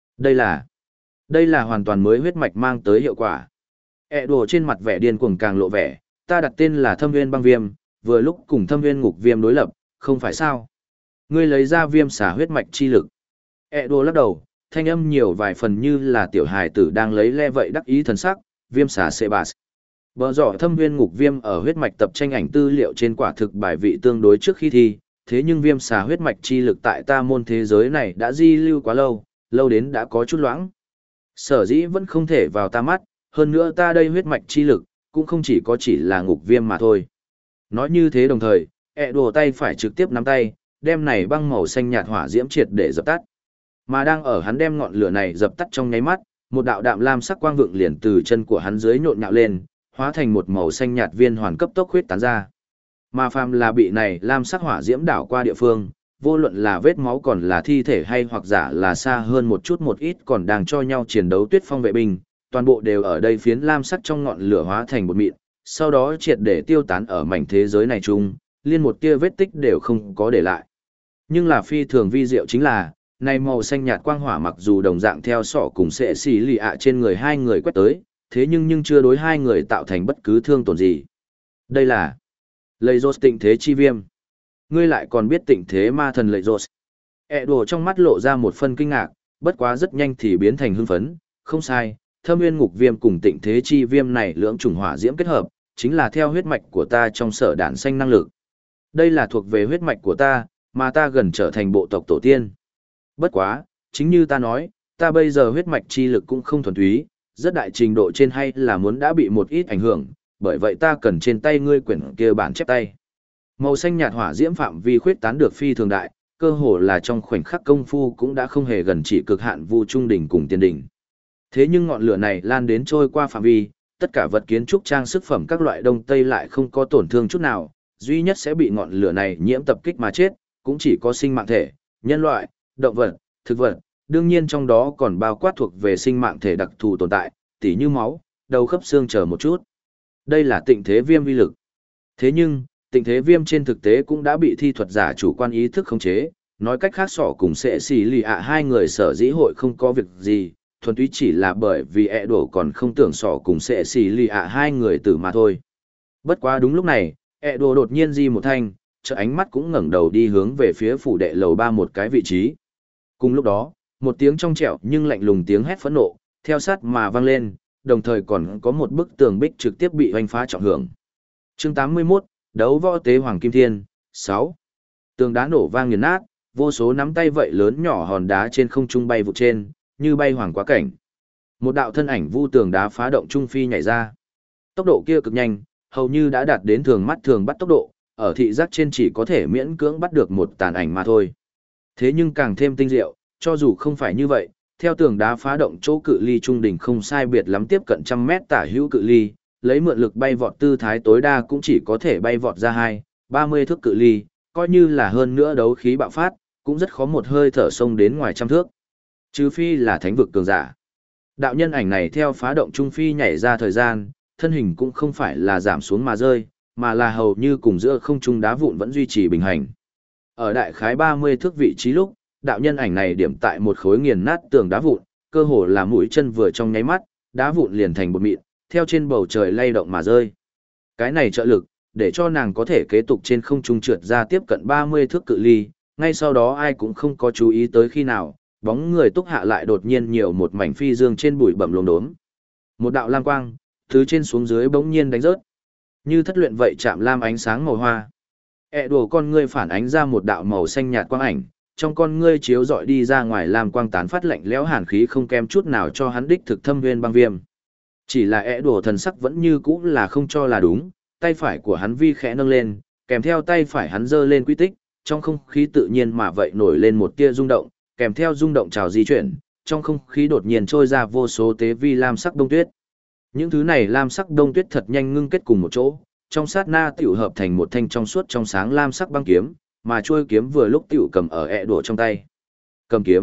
Đây là hoàn toàn mới huyết mạch mang tới hiệu quả. Đồ trên mặt vẻ điên cuồng càng lộ vẻ, ta đặt tên là Thâm Nguyên Băng Viêm, vừa lúc cùng Thâm Nguyên Ngục Viêm đối lập, không phải sao? Ngươi lấy ra viêm xả huyết mạch chi lực. Đồ lắc đầu, thanh âm nhiều vài phần như là tiểu hài tử đang lấy le vậy đắc ý thần sắc, viêm xả Sebas. Bờ rõ Thâm Nguyên Ngục Viêm ở huyết mạch tập tranh ảnh tư liệu trên quả thực bài vị tương đối trước khi thi, thế nhưng viêm xả huyết mạch chi lực tại ta môn thế giới này đã di lưu quá lâu, lâu đến đã có chút loãng. Sở dĩ vẫn không thể vào ta mắt, hơn nữa ta đây huyết mạch chi lực, cũng không chỉ là ngục viêm mà thôi. Nói như thế đồng thời, đồ tay phải trực tiếp nắm tay, đem này băng màu xanh nhạt hỏa diễm triệt để dập tắt. Mà đang ở hắn đem ngọn lửa này dập tắt trong nháy mắt, một đạo đạm lam sắc quang vượng liền từ chân của hắn dưới nhộn nhạo lên, hóa thành một màu xanh nhạt viên hoàn cấp tốc huyết tán ra. Mà phàm là bị này lam sắc hỏa diễm đảo qua địa phương, vô luận là vết máu còn là thi thể hay hoặc giả là xa hơn một ít còn đang cho nhau chiến đấu tuyết phong vệ binh, toàn bộ đều ở đây phiến lam sắc trong ngọn lửa hóa thành một mịn, sau đó triệt để tiêu tán ở mảnh thế giới này chung, liên một tia vết tích đều không có để lại. Nhưng là phi thường vi diệu chính là, này màu xanh nhạt quang hỏa mặc dù đồng dạng theo sọ cùng sẽ xì lì ạ trên người hai người quét tới, thế nhưng chưa đối hai người tạo thành bất cứ thương tổn gì. Đây là Lầy Rốt tịnh thế chi viêm. Ngươi lại còn biết tịnh thế ma thần Lầy Rốt. Đồ trong mắt lộ ra một phân kinh ngạc, bất quá rất nhanh thì biến thành hưng phấn, không sai, Thâm Nguyên Ngục Viêm cùng tịnh thế chi viêm này lưỡng chủng hỏa diễm kết hợp, chính là theo huyết mạch của ta trong sở đản xanh năng lực. Đây là thuộc về huyết mạch của ta, mà ta gần trở thành bộ tộc tổ tiên. Bất quá, chính như ta nói, ta bây giờ huyết mạch chi lực cũng không thuần túy, rất đại trình độ trên hay là muốn đã bị một ít ảnh hưởng, bởi vậy ta cần trên tay ngươi quyển kia bản chép tay. Màu xanh nhạt hỏa diễm phạm vi khuyết tán được phi thường đại, cơ hồ là trong khoảnh khắc công phu cũng đã không hề gần chỉ cực hạn vu trung đỉnh cùng tiên đỉnh. Thế nhưng ngọn lửa này lan đến trôi qua phạm vi, tất cả vật kiến trúc trang sức phẩm các loại đông tây lại không có tổn thương chút nào, duy nhất sẽ bị ngọn lửa này nhiễm tập kích mà chết, cũng chỉ có sinh mạng thể, nhân loại, động vật, thực vật, đương nhiên trong đó còn bao quát thuộc về sinh mạng thể đặc thù tồn tại, tỉ như máu, đầu khớp xương chờ một chút. Đây là tịnh thế viêm uy lực. Thế nhưng, tịnh thế viêm trên thực tế cũng đã bị thi thuật giả chủ quan ý thức khống chế, nói cách khác sỏ cùng sẽ xì lì ạ hai người sở dĩ hội không có việc gì, thuần túy chỉ là bởi vì đổ còn không tưởng sỏ cùng sẽ xì lì ạ hai người tử mà thôi. Bất quá đúng lúc này, đổ đột nhiên di một thanh, chợ ánh mắt cũng ngẩng đầu đi hướng về phía phủ đệ lầu 3 một cái vị trí. Cùng lúc đó, một tiếng trong trẻo nhưng lạnh lùng tiếng hét phẫn nộ, theo sát mà vang lên, đồng thời còn có một bức tường bích trực tiếp bị hoành phá trọng hưởng. Chương 81, đấu võ tế Hoàng Kim Thiên, 6. Tường đá nổ vang nghiền nát, vô số nắm tay vậy lớn nhỏ hòn đá trên không trung bay vụ trên, như bay hoàng quá cảnh. Một đạo thân ảnh vu tường đá phá động trung phi nhảy ra. Tốc độ kia cực nhanh, hầu như đã đạt đến thường mắt thường bắt tốc độ, ở thị giác trên chỉ có thể miễn cưỡng bắt được một tàn ảnh mà thôi. Thế nhưng càng thêm tinh diệu, cho dù không phải như vậy, theo tường đá phá động chỗ cự ly trung đỉnh không sai biệt lắm tiếp cận 100 mét tả hữu cự ly, lấy mượn lực bay vọt tư thái tối đa cũng chỉ có thể bay vọt ra 20-30 thước cự ly, coi như là hơn nữa đấu khí bạo phát, cũng rất khó một hơi thở sông đến ngoài trăm thước. Trừ phi là thánh vực cường giả. Đạo nhân ảnh này theo phá động trung phi nhảy ra thời gian, thân hình cũng không phải là giảm xuống mà rơi, mà là hầu như cùng giữa không trung đá vụn vẫn duy trì bình hành. Ở đại khái 30 thước vị trí lúc, đạo nhân ảnh này điểm tại một khối nghiền nát tường đá vụn, cơ hồ là mũi chân vừa trong nháy mắt, đá vụn liền thành bột mịn, theo trên bầu trời lay động mà rơi. Cái này trợ lực, để cho nàng có thể kế tục trên không trung trượt ra tiếp cận 30 thước cự ly, ngay sau đó ai cũng không có chú ý tới khi nào, bóng người túc hạ lại đột nhiên nhiều một mảnh phi dương trên bụi bẩm lốm đốm. Một đạo lam quang, từ trên xuống dưới bỗng nhiên đánh rớt. Như thất luyện vậy chạm lam ánh sáng màu hoa. Đùa con ngươi phản ánh ra một đạo màu xanh nhạt quang ảnh, trong con ngươi chiếu dọi đi ra ngoài lam quang tán phát lạnh lẽo hàn khí không kém chút nào cho hắn đích thực thâm viên băng viêm. Chỉ là đùa thần sắc vẫn như cũ là không cho là đúng, tay phải của hắn vi khẽ nâng lên, kèm theo tay phải hắn giơ lên quy tích, trong không khí tự nhiên mà vậy nổi lên một tia rung động, kèm theo rung động trào di chuyển, trong không khí đột nhiên trôi ra vô số tế vi lam sắc đông tuyết. Những thứ này lam sắc đông tuyết thật nhanh ngưng kết cùng một chỗ, trong sát na tiểu hợp thành một thanh trong suốt trong sáng lam sắc băng kiếm, mà chuôi kiếm vừa lúc tiểu cầm ở đùa trong tay. Cầm kiếm,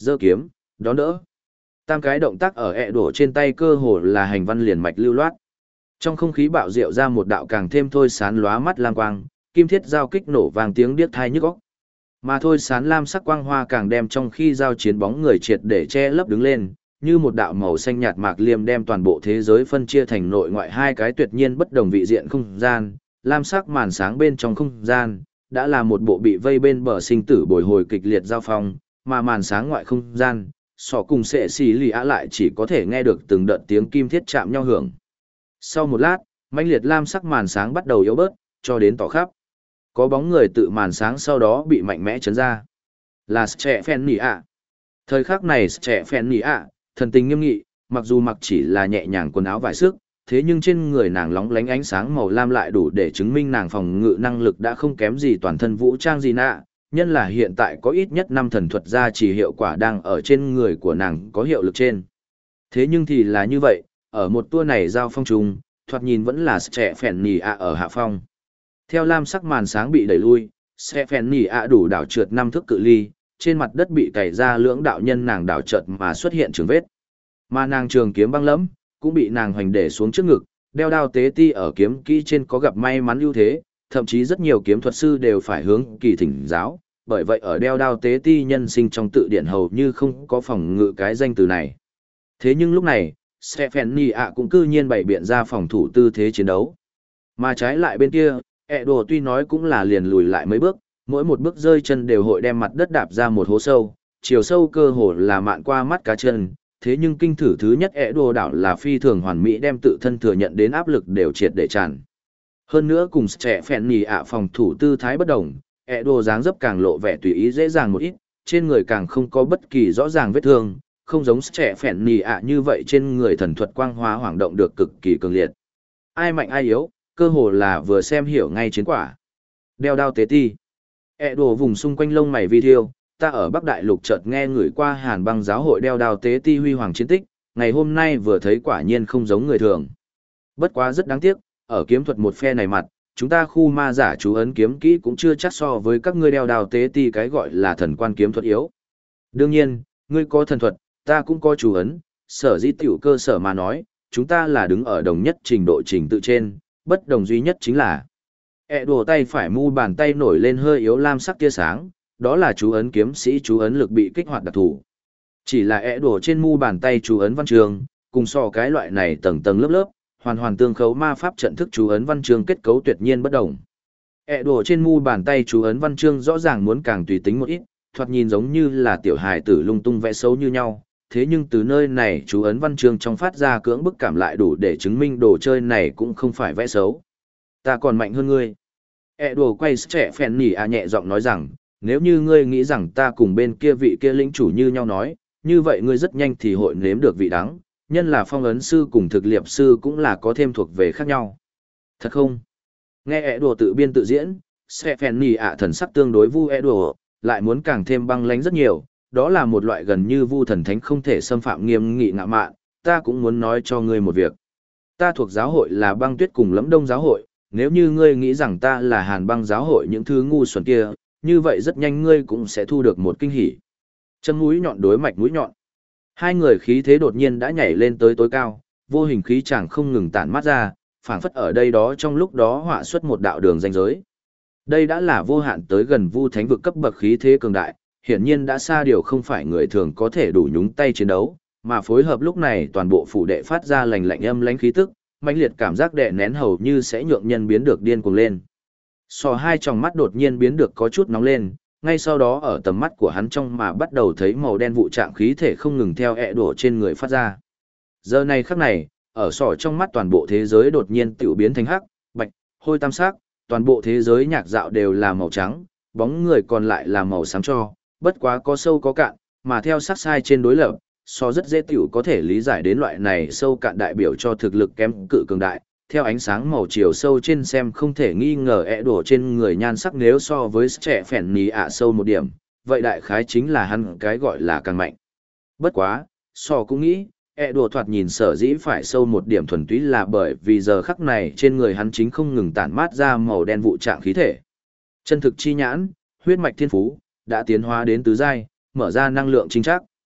giơ kiếm, đón đỡ. Tam cái động tác ở ẹ đổ trên tay cơ hồ là hành văn liền mạch lưu loát. Trong không khí bạo diệu ra một đạo càng thêm thôi sán lóa mắt lam quang, kim thiết giao kích nổ vàng tiếng điếc tai nhức óc. Mà thôi sán lam sắc quang hoa càng đem trong khi giao chiến bóng người triệt để che lấp đứng lên, như một đạo màu xanh nhạt mạc liêm đem toàn bộ thế giới phân chia thành nội ngoại hai cái tuyệt nhiên bất đồng vị diện không gian, lam sắc màn sáng bên trong không gian, đã là một bộ bị vây bên bờ sinh tử bồi hồi kịch liệt giao phong, mà màn sáng ngoại không gian, sọ cùng sệ xì lì á lại chỉ có thể nghe được từng đợt tiếng kim thiết chạm nhau hưởng. Sau một lát, mãnh liệt lam sắc màn sáng bắt đầu yếu bớt, cho đến tỏ khắp. Có bóng người tự màn sáng sau đó bị mạnh mẽ chấn ra. Là Trẻ Phen Nỉ ạ. Thời khắc này Trẻ Phen Nỉ ạ, thần tình nghiêm nghị, mặc dù mặc chỉ là nhẹ nhàng quần áo vải sức, thế nhưng trên người nàng lóng lánh ánh sáng màu lam lại đủ để chứng minh nàng phòng ngự năng lực đã không kém gì toàn thân vũ trang gì nạ, nhân là hiện tại có ít nhất 5 thần thuật gia chỉ hiệu quả đang ở trên người của nàng có hiệu lực trên. Thế nhưng thì là như vậy, ở một tour này giao phong trùng, thoạt nhìn vẫn là Trẻ Phen Nỉ ạ ở hạ phong. Theo lam sắc màn sáng bị đẩy lui, Trẻ Phen Nỉ ạ đủ đảo trượt 5 thước cự ly, trên mặt đất bị cày ra lưỡng đạo nhân nàng đảo chợt mà xuất hiện trường vết. Mà nàng trường kiếm băng lẫm cũng bị nàng hoành để xuống trước ngực, đeo đao tế ti ở kiếm kỹ trên có gặp may mắn ưu thế, thậm chí rất nhiều kiếm thuật sư đều phải hướng kỳ thỉnh giáo, bởi vậy ở đeo đao tế ti nhân sinh trong tự điển hầu như không có phòng ngự cái danh từ này. Thế nhưng lúc này, Stephanie ạ cũng cư nhiên bày biện ra phòng thủ tư thế chiến đấu. Mà trái lại bên kia, Edo tuy nói cũng là liền lùi lại mấy bước, mỗi một bước rơi chân đều hội đem mặt đất đạp ra một hố sâu, chiều sâu cơ hồ là mạn qua mắt cá chân. Thế nhưng kinh thử thứ nhất Edo đảo là phi thường hoàn mỹ đem tự thân thừa nhận đến áp lực đều triệt để tràn. Hơn nữa cùng trẻ phèn nì ạ phòng thủ tư thái bất đồng, Edo dáng dấp càng lộ vẻ tùy ý dễ dàng một ít, trên người càng không có bất kỳ rõ ràng vết thương, không giống trẻ phèn nì ạ như vậy trên người thần thuật quang hóa hoảng động được cực kỳ cường liệt. Ai mạnh ai yếu, cơ hồ là vừa xem hiểu ngay chiến quả. Đeo đao tế ti. Edo vùng xung quanh lông mày vi thiêu, ta ở Bắc Đại Lục chợt nghe người qua Hàn Băng giáo hội đeo đao tế ti huy hoàng chiến tích, ngày hôm nay vừa thấy quả nhiên không giống người thường. Bất quá rất đáng tiếc, ở kiếm thuật một phe này mặt, chúng ta khu ma giả chú ấn kiếm kỹ cũng chưa chắc so với các ngươi đeo đao tế ti cái gọi là thần quan kiếm thuật yếu. Đương nhiên, ngươi có thần thuật, ta cũng có chú ấn, sở dĩ tiểu cơ sở mà nói, chúng ta là đứng ở đồng nhất trình độ trình tự trên, bất đồng duy nhất chính là đùa tay phải mu bàn tay nổi lên hơi yếu lam sắc tia sáng, đó là chú ấn kiếm sĩ chú ấn lực bị kích hoạt đặc thù. Chỉ là đùa trên mu bàn tay chú ấn văn chương, cùng so cái loại này tầng tầng lớp lớp, hoàn hoàn tương khấu ma pháp trận thức chú ấn văn chương kết cấu tuyệt nhiên bất đồng. Đùa trên mu bàn tay chú ấn văn chương rõ ràng muốn càng tùy tính một ít, thoạt nhìn giống như là tiểu hài tử lung tung vẽ xấu như nhau. Thế nhưng từ nơi này chú ấn văn chương trong phát ra cưỡng bức cảm lại đủ để chứng minh đồ chơi này cũng không phải vẽ xấu. Ta còn mạnh hơn ngươi. Đùa quay trẻ phèn nỉ nhẹ giọng nói rằng, nếu như ngươi nghĩ rằng ta cùng bên kia vị kia lĩnh chủ như nhau nói, như vậy ngươi rất nhanh thì hội nếm được vị đắng, nhân là phong ấn sư cùng thực liệp sư cũng là có thêm thuộc về khác nhau. Thật không? Nghe đùa tự biên tự diễn, Stephanie thần sắc tương đối vu đùa, lại muốn càng thêm băng lánh rất nhiều, đó là một loại gần như vu thần thánh không thể xâm phạm nghiêm nghị ngạ mạn, ta cũng muốn nói cho ngươi một việc. Ta thuộc giáo hội là băng tuyết cùng lẫm đông giáo hội, nếu như ngươi nghĩ rằng ta là hàn băng giáo hội những thứ ngu xuẩn kia, như vậy rất nhanh ngươi cũng sẽ thu được một kinh hỉ. Châm mũi nhọn đối mạch mũi nhọn. Hai người khí thế đột nhiên đã nhảy lên tới tối cao, vô hình khí chẳng không ngừng tản mát ra, phảng phất ở đây đó trong lúc đó họa xuất một đạo đường ranh giới. Đây đã là vô hạn tới gần vu thánh vực cấp bậc khí thế cường đại, hiển nhiên đã xa điều không phải người thường có thể đủ nhúng tay chiến đấu, mà phối hợp lúc này toàn bộ phủ đệ phát ra lành lạnh âm lãnh khí tức, mãnh liệt cảm giác đè nén hầu như sẽ nhượng nhân biến được điên cuồng lên. Sò hai tròng mắt đột nhiên biến được có chút nóng lên, ngay sau đó ở tầm mắt của hắn trong mà bắt đầu thấy màu đen vụ trạng khí thể không ngừng theo đổ trên người phát ra. Giờ này khắc này, ở sò trong mắt toàn bộ thế giới đột nhiên tiểu biến thành hắc, bạch, hôi tam sắc, toàn bộ thế giới nhạc dạo đều là màu trắng, bóng người còn lại là màu xám cho, bất quá có sâu có cạn, mà theo sắc sai trên đối lập, so rất dễ tiểu có thể lý giải đến loại này sâu cạn đại biểu cho thực lực kém cự cường đại. Theo ánh sáng màu chiều sâu trên xem không thể nghi ngờ đổ trên người nhan sắc nếu so với trẻ phèn nì sâu một điểm, vậy đại khái chính là hắn cái gọi là càng mạnh. Bất quá, so cũng nghĩ, đổ thoạt nhìn sở dĩ phải sâu một điểm thuần túy là bởi vì giờ khắc này trên người hắn chính không ngừng tản mát ra màu đen vụ trạng khí thể. Chân thực chi nhãn, huyết mạch thiên phú, đã tiến hóa đến tứ giai, mở ra năng lượng chính chắc.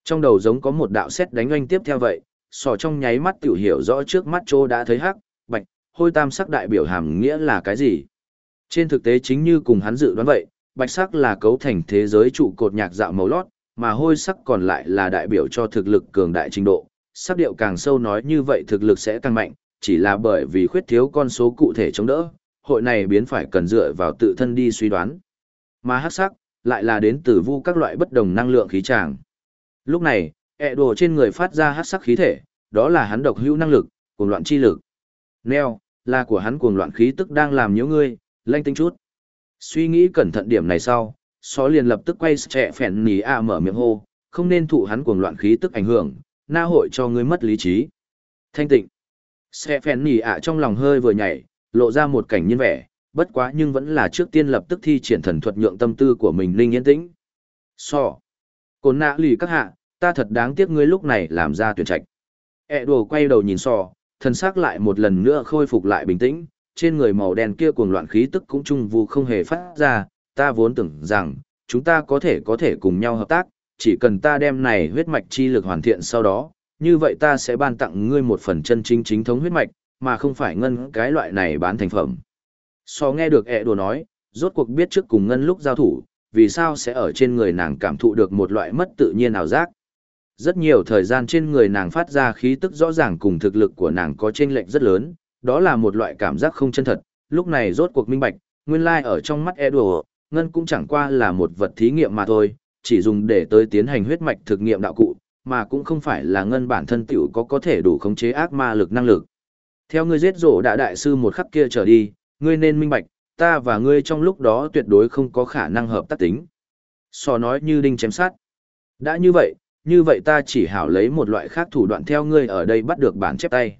Trong đầu giống có một đạo sét đánh oanh tiếp theo vậy, sò trong nháy mắt tiểu hiểu rõ trước mắt chỗ đã thấy hắc, bạch, hôi tam sắc đại biểu hàm nghĩa là cái gì. Trên thực tế chính như cùng hắn dự đoán vậy, bạch sắc là cấu thành thế giới trụ cột nhạc dạo màu lót, mà hôi sắc còn lại là đại biểu cho thực lực cường đại trình độ. Sắc điệu càng sâu nói như vậy thực lực sẽ càng mạnh, chỉ là bởi vì khuyết thiếu con số cụ thể chống đỡ, hội này biến phải cần dựa vào tự thân đi suy đoán. Mà hắc sắc, lại là đến từ vu các loại bất đồng năng lượng khí tràng. Lúc này, đồ trên người phát ra hắc sắc khí thể, đó là hắn độc hữu năng lực, cuồng loạn chi lực. Neo, là của hắn cuồng loạn khí tức đang làm nhiễu ngươi, lanh tinh chút. Suy nghĩ cẩn thận điểm này sau, Só liền lập tức quay trẻ phèn nỉ mở miệng hô, không nên thụ hắn cuồng loạn khí tức ảnh hưởng, na hội cho ngươi mất lý trí. Thanh tịnh. Sẽ phèn nỉ trong lòng hơi vừa nhảy, lộ ra một cảnh nhiên vẻ, bất quá nhưng vẫn là trước tiên lập tức thi triển thần thuật nhượng tâm tư của mình linh yên tĩnh. Cồn nạ lì các hạ, ta thật đáng tiếc ngươi lúc này làm ra tuyển trạch. Đồ quay đầu nhìn thần sắc lại một lần nữa khôi phục lại bình tĩnh, trên người màu đen kia cuồng loạn khí tức cũng trung vu không hề phát ra, ta vốn tưởng rằng, chúng ta có thể cùng nhau hợp tác, chỉ cần ta đem này huyết mạch chi lực hoàn thiện sau đó, như vậy ta sẽ ban tặng ngươi một phần chân chính chính thống huyết mạch, mà không phải ngân cái loại này bán thành phẩm. Nghe được đồ nói, rốt cuộc biết trước cùng ngân lúc giao thủ, vì sao sẽ ở trên người nàng cảm thụ được một loại mất tự nhiên ảo giác. Rất nhiều thời gian trên người nàng phát ra khí tức rõ ràng cùng thực lực của nàng có chênh lệch rất lớn, đó là một loại cảm giác không chân thật, lúc này rốt cuộc minh bạch, nguyên lai ở trong mắt Edo, ngân cũng chẳng qua là một vật thí nghiệm mà thôi, chỉ dùng để tới tiến hành huyết mạch thực nghiệm đạo cụ, mà cũng không phải là ngân bản thân tiểu có thể đủ khống chế ác ma lực năng lực. Theo ngươi giết rổ đã đại sư một khắc kia trở đi, ngươi nên minh bạch, ta và ngươi trong lúc đó tuyệt đối không có khả năng hợp tác tính. Nói như đinh chém sát. Đã như vậy ta chỉ hảo lấy một loại khác thủ đoạn theo ngươi ở đây bắt được bản chép tay.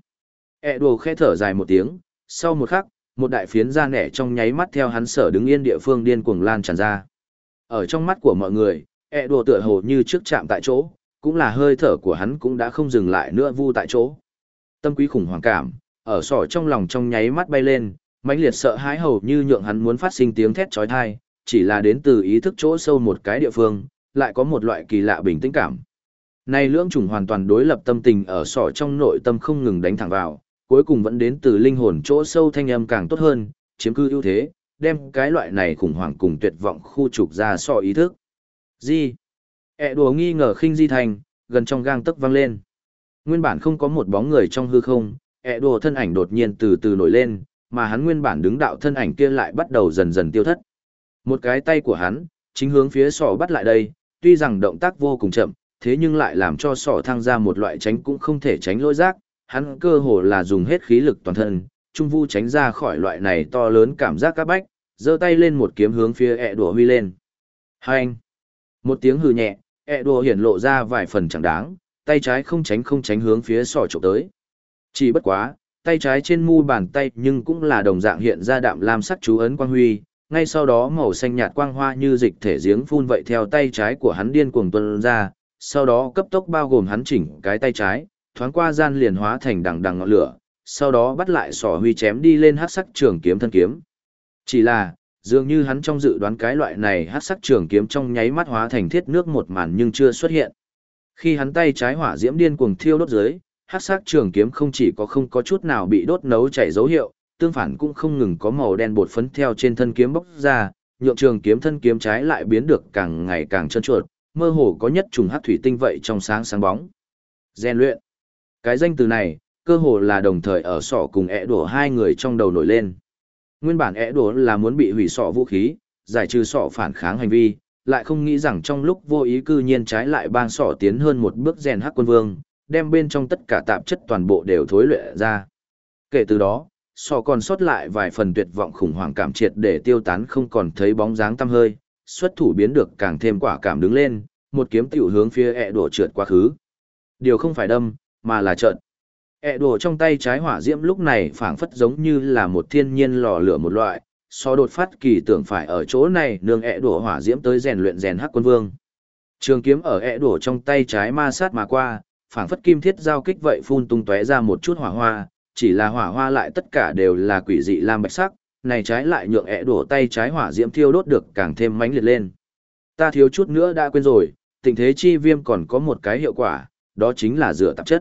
Đồ khẽ thở dài một tiếng, sau một khắc, một đại phiến da nẻ trong nháy mắt theo hắn sở đứng yên địa phương điên cuồng lan tràn ra. Ở trong mắt của mọi người, Đồ tựa hồ như trước chạm tại chỗ, cũng là hơi thở của hắn cũng đã không dừng lại nữa vu tại chỗ. Tâm quý khủng hoảng cảm, ở trong lòng trong nháy mắt bay lên, mãnh liệt sợ hãi hầu như nhượng hắn muốn phát sinh tiếng thét chói tai, chỉ là đến từ ý thức chỗ sâu một cái địa phương, lại có một loại kỳ lạ bình tĩnh cảm. Này lưỡng chủng hoàn toàn đối lập tâm tình ở trong nội tâm không ngừng đánh thẳng vào, cuối cùng vẫn đến từ linh hồn chỗ sâu thanh âm càng tốt hơn, chiếm cư ưu thế, đem cái loại này khủng hoảng cùng tuyệt vọng khu trục ra ý thức. Gì? Đùa nghi ngờ khinh di thành, gần trong gang tấc vang lên. Nguyên bản không có một bóng người trong hư không, đùa thân ảnh đột nhiên từ từ nổi lên, mà hắn nguyên bản đứng đạo thân ảnh kia lại bắt đầu dần dần tiêu thất. Một cái tay của hắn, chính hướng phía bắt lại đây, tuy rằng động tác vô cùng chậm, thế nhưng lại làm cho thăng ra một loại tránh cũng không thể tránh lỗi giác, hắn cơ hồ là dùng hết khí lực toàn thân, trung vu tránh ra khỏi loại này to lớn cảm giác các bách, giơ tay lên một kiếm hướng phía đùa huy lên. Hành! Một tiếng hừ nhẹ, đùa hiển lộ ra vài phần chẳng đáng, tay trái không tránh hướng phía chụp tới. Chỉ bất quá, tay trái trên mu bàn tay nhưng cũng là đồng dạng hiện ra đạm lam sắc chú ấn quang huy, ngay sau đó màu xanh nhạt quang hoa như dịch thể giếng phun vậy theo tay trái của hắn điên cuồng tuôn ra, sau đó cấp tốc bao gồm hắn chỉnh cái tay trái, thoáng qua gian liền hóa thành đằng đằng ngọn lửa, sau đó bắt lại huy chém đi lên hắc sắc trường kiếm thân kiếm. Chỉ là, dường như hắn trong dự đoán cái loại này hắc sắc trường kiếm trong nháy mắt hóa thành thiết nước một màn nhưng chưa xuất hiện. Khi hắn tay trái hỏa diễm điên cuồng thiêu đốt dưới, hắc sắc trường kiếm không chỉ không có chút nào bị đốt nấu chảy dấu hiệu, tương phản cũng không ngừng có màu đen bột phấn theo trên thân kiếm bốc ra, nhượng trường kiếm thân kiếm trái lại biến được càng ngày càng trơn trượt, mơ hồ có nhất trùng hắc thủy tinh vậy trong sáng sáng bóng. Rèn luyện. Cái danh từ này, cơ hồ là đồng thời ở cùng đổ hai người trong đầu nổi lên. Nguyên bản đổ là muốn bị hủy vũ khí, giải trừ phản kháng hành vi, lại không nghĩ rằng trong lúc vô ý cư nhiên trái lại bang tiến hơn một bước rèn hắc quân vương, đem bên trong tất cả tạp chất toàn bộ đều thối luyện ra. Kể từ đó, còn sót lại vài phần tuyệt vọng khủng hoảng cảm triệt để tiêu tán không còn thấy bóng dáng tăm hơi, xuất thủ biến được càng thêm quả cảm đứng lên, một kiếm tiểu hướng phía đổ trượt quá khứ. Điều không phải đâm, mà là trợn. Đổ trong tay trái hỏa diễm lúc này phảng phất giống như là một thiên nhiên lò lửa một loại, đột phát kỳ tưởng phải ở chỗ này nương đổ hỏa diễm tới rèn luyện rèn hắc quân vương. Trường kiếm ở đổ trong tay trái ma sát mà qua, phảng phất kim thiết giao kích vậy phun tung tóe ra một chút hỏa hoa, chỉ là hỏa hoa lại tất cả đều là quỷ dị lam bạch sắc, này trái lại nhượng đổ tay trái hỏa diễm thiêu đốt được càng thêm mãnh liệt lên. Ta thiếu chút nữa đã quên rồi, tịnh thế chi viêm còn có một cái hiệu quả, đó chính là rửa tạp chất.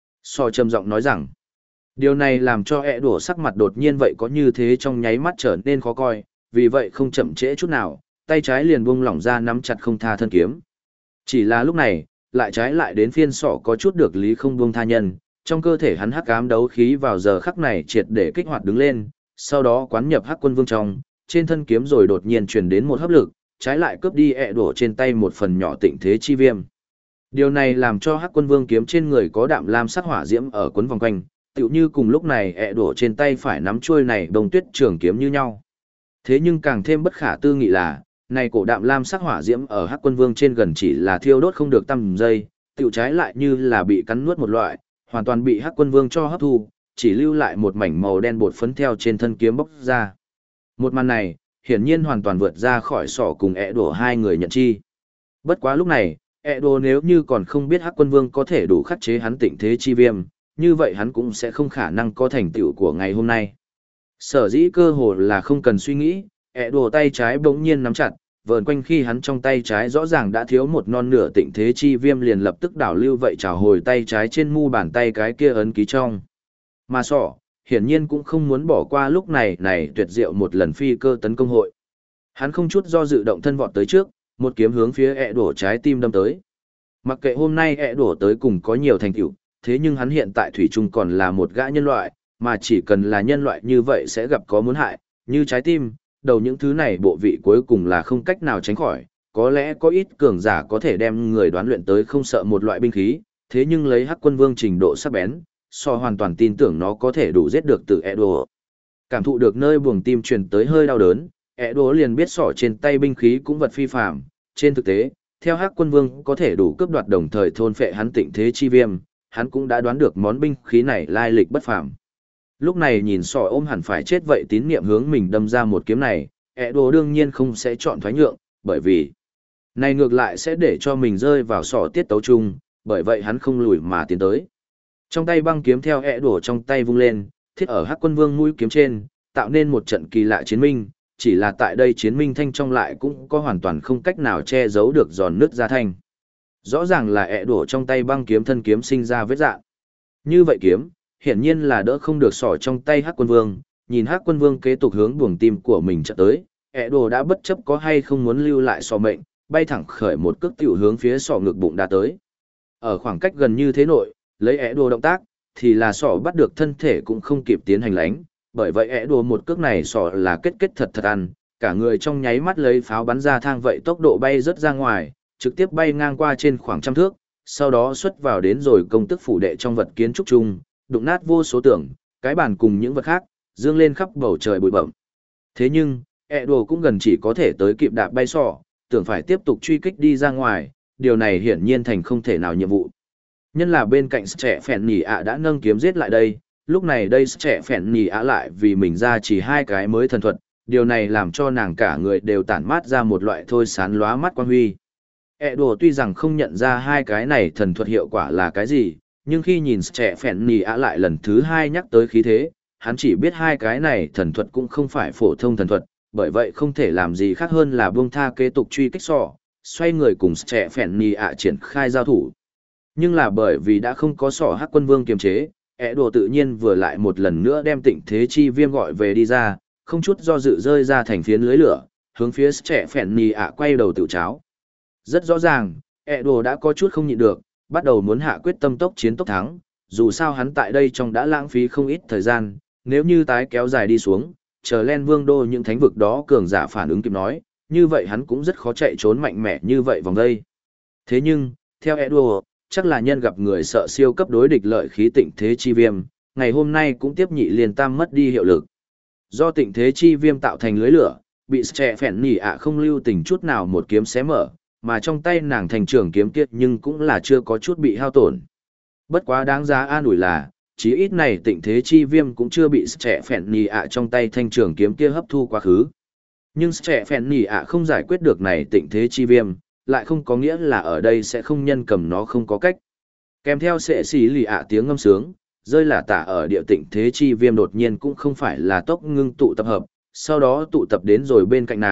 So trầm giọng nói rằng, điều này làm cho ẹ đổ sắc mặt đột nhiên vậy có như thế trong nháy mắt trở nên khó coi, vì vậy không chậm trễ chút nào, tay trái liền buông lỏng ra nắm chặt không tha thân kiếm. Chỉ là lúc này, lại trái lại đến phiên sọ có chút được lý không buông tha nhân, trong cơ thể hắn hắc ám đấu khí vào giờ khắc này triệt để kích hoạt đứng lên, sau đó quán nhập hắc quân vương trong, trên thân kiếm rồi đột nhiên truyền đến một hấp lực, trái lại cướp đi ẹ đổ trên tay một phần nhỏ tịnh thế chi viêm. Điều này làm cho hắc quân vương kiếm trên người có đạm lam sắc hỏa diễm ở quấn vòng quanh, tựu như cùng lúc này ẹ đổ trên tay phải nắm chuôi này đồng tuyết trường kiếm như nhau. Thế nhưng càng thêm bất khả tư nghị là, này cổ đạm lam sắc hỏa diễm ở hắc quân vương trên gần chỉ là thiêu đốt không được tăm giây, tựu trái lại như là bị cắn nuốt một loại, hoàn toàn bị hắc quân vương cho hấp thu, chỉ lưu lại một mảnh màu đen bột phấn theo trên thân kiếm bốc ra. Một màn này, hiển nhiên hoàn toàn vượt ra khỏi sỏ cùng ẹ đổ hai người nhận chi. Bất quá lúc này, ẹ đổ nếu như còn không biết hắc quân vương có thể đủ khắc chế hắn tịnh thế chi viêm, như vậy hắn cũng sẽ không khả năng có thành tựu của ngày hôm nay. Sở dĩ cơ hồ là không cần suy nghĩ, ẹ đổ tay trái bỗng nhiên nắm chặt, vờn quanh khi hắn trong tay trái rõ ràng đã thiếu một non nửa tịnh thế chi viêm liền lập tức đảo lưu vậy trào hồi tay trái trên mu bàn tay cái kia ấn ký trong. Mà sỏ, hiển nhiên cũng không muốn bỏ qua lúc này tuyệt diệu một lần phi cơ tấn công hội. Hắn không chút do dự động thân vọt tới trước, một kiếm hướng phía ẹ đổ trái tim đâm tới. Mặc kệ hôm nay ẹ đổ tới cùng có nhiều thành tựu, thế nhưng hắn hiện tại thủy chung còn là một gã nhân loại, mà chỉ cần là nhân loại như vậy sẽ gặp có muốn hại, như trái tim, đầu những thứ này bộ vị cuối cùng là không cách nào tránh khỏi, có lẽ có ít cường giả có thể đem người đoán luyện tới không sợ một loại binh khí, thế nhưng lấy hắc quân vương trình độ sắc bén, so hoàn toàn tin tưởng nó có thể đủ giết được từ Edo. Cảm thụ được nơi buồng tim truyền tới hơi đau đớn, Edo liền biết sỏ trên tay binh khí cũng vật phi phàm, trên thực tế, theo hắc quân vương có thể đủ cướp đoạt đồng thời thôn phệ hắn tịnh thế chi viêm, hắn cũng đã đoán được món binh khí này lai lịch bất phàm. Lúc này nhìn sỏ ôm hẳn phải chết vậy tín niệm hướng mình đâm ra một kiếm này, Edo đương nhiên không sẽ chọn thoái nhượng, bởi vì này ngược lại sẽ để cho mình rơi vào sỏ tiết tấu chung, bởi vậy hắn không lùi mà tiến tới. Trong tay băng kiếm theo Edo trong tay vung lên, thiết ở hắc quân vương mũi kiếm trên, tạo nên một trận kỳ lạ chiến minh, chỉ là tại đây chiến minh thanh trong lại cũng có hoàn toàn không cách nào che giấu được giòn nứt ra thanh. Rõ ràng là Edo trong tay băng kiếm thân kiếm sinh ra vết rạn. Như vậy kiếm, hiển nhiên là đỡ không được sỏ trong tay hắc quân vương, nhìn hắc quân vương kế tục hướng buồng tim của mình chợt tới, Edo đã bất chấp có hay không muốn lưu lại sỏ mệnh, bay thẳng khởi một cước tiểu hướng phía sỏ ngực bụng đã tới. Ở khoảng cách gần như thế nội, lấy Edo động tác, thì là sỏ bắt được thân thể cũng không kịp tiến hành lánh, bởi vậy Edo một cước này sỏ là kết thật ăn, cả người trong nháy mắt lấy pháo bắn ra thang vậy tốc độ bay rất ra ngoài, trực tiếp bay ngang qua trên khoảng trăm thước, sau đó xuất vào đến rồi công tức phủ đệ trong vật kiến trúc chung, đụng nát vô số tường, cái bàn cùng những vật khác, dương lên khắp bầu trời bụi bặm. Thế nhưng, Edo cũng gần chỉ có thể tới kịp đạp bay sỏ, tưởng phải tiếp tục truy kích đi ra ngoài, điều này hiển nhiên thành không thể nào nhiệm vụ. Nhân là bên cạnh trẻ phèn nhì ạ đã nâng kiếm giết lại đây, lúc này đây trẻ phèn nhì ạ lại vì mình ra chỉ hai cái mới thần thuật, điều này làm cho nàng cả người đều tản mát ra một loại thôi sán lóa mắt quang huy. Edo tuy rằng không nhận ra hai cái này thần thuật hiệu quả là cái gì, nhưng khi nhìn trẻ phèn nhì ạ lại lần thứ hai nhắc tới khí thế, hắn chỉ biết hai cái này thần thuật cũng không phải phổ thông thần thuật, bởi vậy không thể làm gì khác hơn là buông tha kế tục truy kích sọ, xoay người cùng trẻ phèn nhì ạ triển khai giao thủ. Nhưng là bởi vì đã không có sỏ hắc quân vương kiềm chế, Edo tự nhiên vừa lại một lần nữa đem tịnh thế chi viêm gọi về đi ra, không chút do dự rơi ra thành phiến lưới lửa, hướng phía trẻ phèn nhì ạ quay đầu tự cháo. Rất rõ ràng, Edo đã có chút không nhịn được, bắt đầu muốn hạ quyết tâm tốc chiến tốc thắng, dù sao hắn tại đây trong đã lãng phí không ít thời gian, nếu như tái kéo dài đi xuống, chờ lên vương đô những thánh vực đó cường giả phản ứng kịp nói, như vậy hắn cũng rất khó chạy trốn mạnh mẽ như vậy vòng đây. Thế nhưng, theo Edo, chắc là nhân gặp người sợ siêu cấp đối địch lợi khí tịnh thế chi viêm, ngày hôm nay cũng tiếp nhị liền tam mất đi hiệu lực. Do tịnh thế chi viêm tạo thành lưới lửa, bị trẻ phèn nhỉ ạ không lưu tình chút nào một kiếm xé mở, mà trong tay nàng thành trường kiếm kiệt nhưng cũng là chưa có chút bị hao tổn. Bất quá đáng giá an ủi là, chí ít này tịnh thế chi viêm cũng chưa bị trẻ phèn nhỉ ạ trong tay thanh trường kiếm kia hấp thu quá khứ. Nhưng trẻ phèn nhỉ ạ không giải quyết được này tịnh thế chi viêm, lại không có nghĩa là ở đây sẽ không nhân cầm nó không có cách. Kèm theo sệ xì lì ạ tiếng ngâm sướng, rơi là tả ở địa tịnh thế chi viêm đột nhiên cũng không phải là tốc ngưng tụ tập hợp, sau đó tụ tập đến rồi bên cạnh nàng,